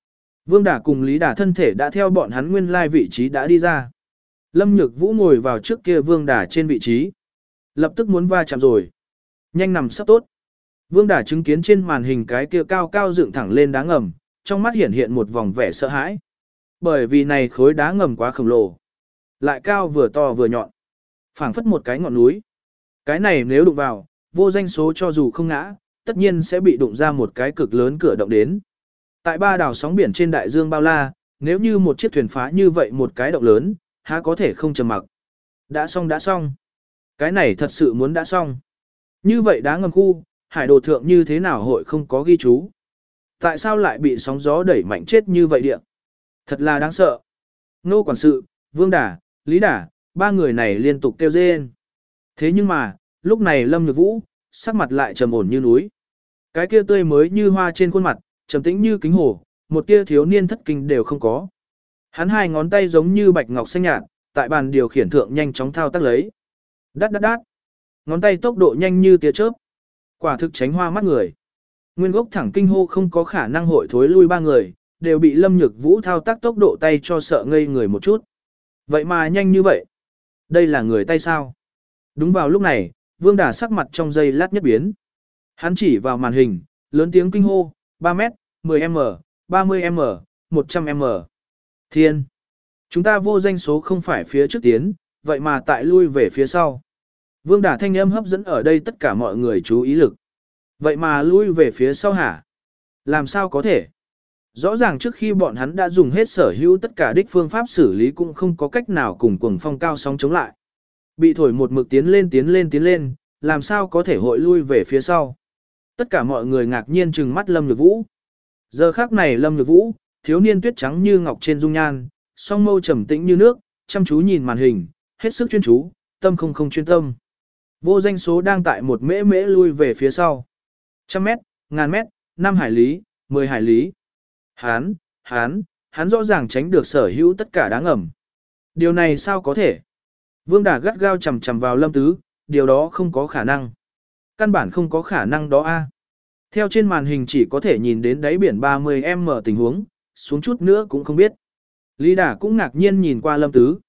Vương Đả cùng Lý Đả thân thể đã theo bọn hắn nguyên lai vị trí đã đi ra. Lâm Nhược Vũ ngồi vào trước kia Vương Đả trên vị trí. Lập tức muốn va chạm rồi. Nhanh nằm sắp tốt. Vương Đả chứng kiến trên màn hình cái kia cao cao dựng thẳng lên đá ngầm, trong mắt hiện hiện một vòng vẻ sợ hãi. Bởi vì này khối đá ngầm quá khổng lồ. Lại cao vừa to vừa nhọn. Phảng phất một cái ngọn núi. Cái này nếu đụng vào, vô danh số cho dù không ngã, tất nhiên sẽ bị đụng ra một cái cực lớn cửa động đến. Tại ba đảo sóng biển trên đại dương bao la, nếu như một chiếc thuyền phá như vậy một cái động lớn, há có thể không trầm mặc. Đã xong đã xong. Cái này thật sự muốn đã xong. Như vậy đá ngầm khu, hải đồ thượng như thế nào hội không có ghi chú. Tại sao lại bị sóng gió đẩy mạnh chết như vậy địa? Thật là đáng sợ. Nô quản sự, Vương Đả, Lý Đả, ba người này liên tục kêu rên. Thế nhưng mà, lúc này Lâm Nhược Vũ, sắc mặt lại trầm ổn như núi. Cái kia tươi mới như hoa trên khuôn mặt, trầm tĩnh như kính hồ, một tia thiếu niên thất kinh đều không có. Hắn hai ngón tay giống như bạch ngọc xanh nhạt, tại bàn điều khiển thượng nhanh chóng thao tác lấy. Đát đát đát. Ngón tay tốc độ nhanh như tia chớp. Quả thực tránh hoa mắt người. Nguyên gốc thẳng kinh hô không có khả năng hội thối lui ba người, đều bị Lâm Nhược Vũ thao tác tốc độ tay cho sợ ngây người một chút. Vậy mà nhanh như vậy. Đây là người tay sao? Đúng vào lúc này, Vương Đả sắc mặt trong giây lát nhất biến. Hắn chỉ vào màn hình, lớn tiếng kinh hô, ba mét, mười mét, ba mươi mét, một trăm mét. Thiên! Chúng ta vô danh số không phải phía trước tiến, vậy mà tại lui về phía sau. Vương Đả thanh âm hấp dẫn ở đây tất cả mọi người chú ý lực. Vậy mà lui về phía sau hả? Làm sao có thể? Rõ ràng trước khi bọn hắn đã dùng hết sở hữu tất cả đích phương pháp xử lý cũng không có cách nào cùng cuồng phong cao sóng chống lại. Bị thổi một mực tiến lên tiến lên tiến lên, làm sao có thể hội lui về phía sau? Tất cả mọi người ngạc nhiên trừng mắt Lâm Nhược Vũ. Giờ khắc này Lâm Nhược Vũ, thiếu niên tuyết trắng như ngọc trên dung nhan, song mâu trầm tĩnh như nước, chăm chú nhìn màn hình, hết sức chuyên chú, tâm không không chuyên tâm. Vô danh số đang tại một mễ mễ lui về phía sau. Trăm mét, ngàn mét, năm hải lý, mười hải lý. Hán, hán, hắn rõ ràng tránh được sở hữu tất cả đá ngầm. Điều này sao có thể? Vương Đả gắt gao chầm chầm vào Lâm Tứ, điều đó không có khả năng. Căn bản không có khả năng đó a. Theo trên màn hình chỉ có thể nhìn đến đáy biển ba mươi mét tình huống, xuống chút nữa cũng không biết. Lý Đả cũng ngạc nhiên nhìn qua Lâm Tứ.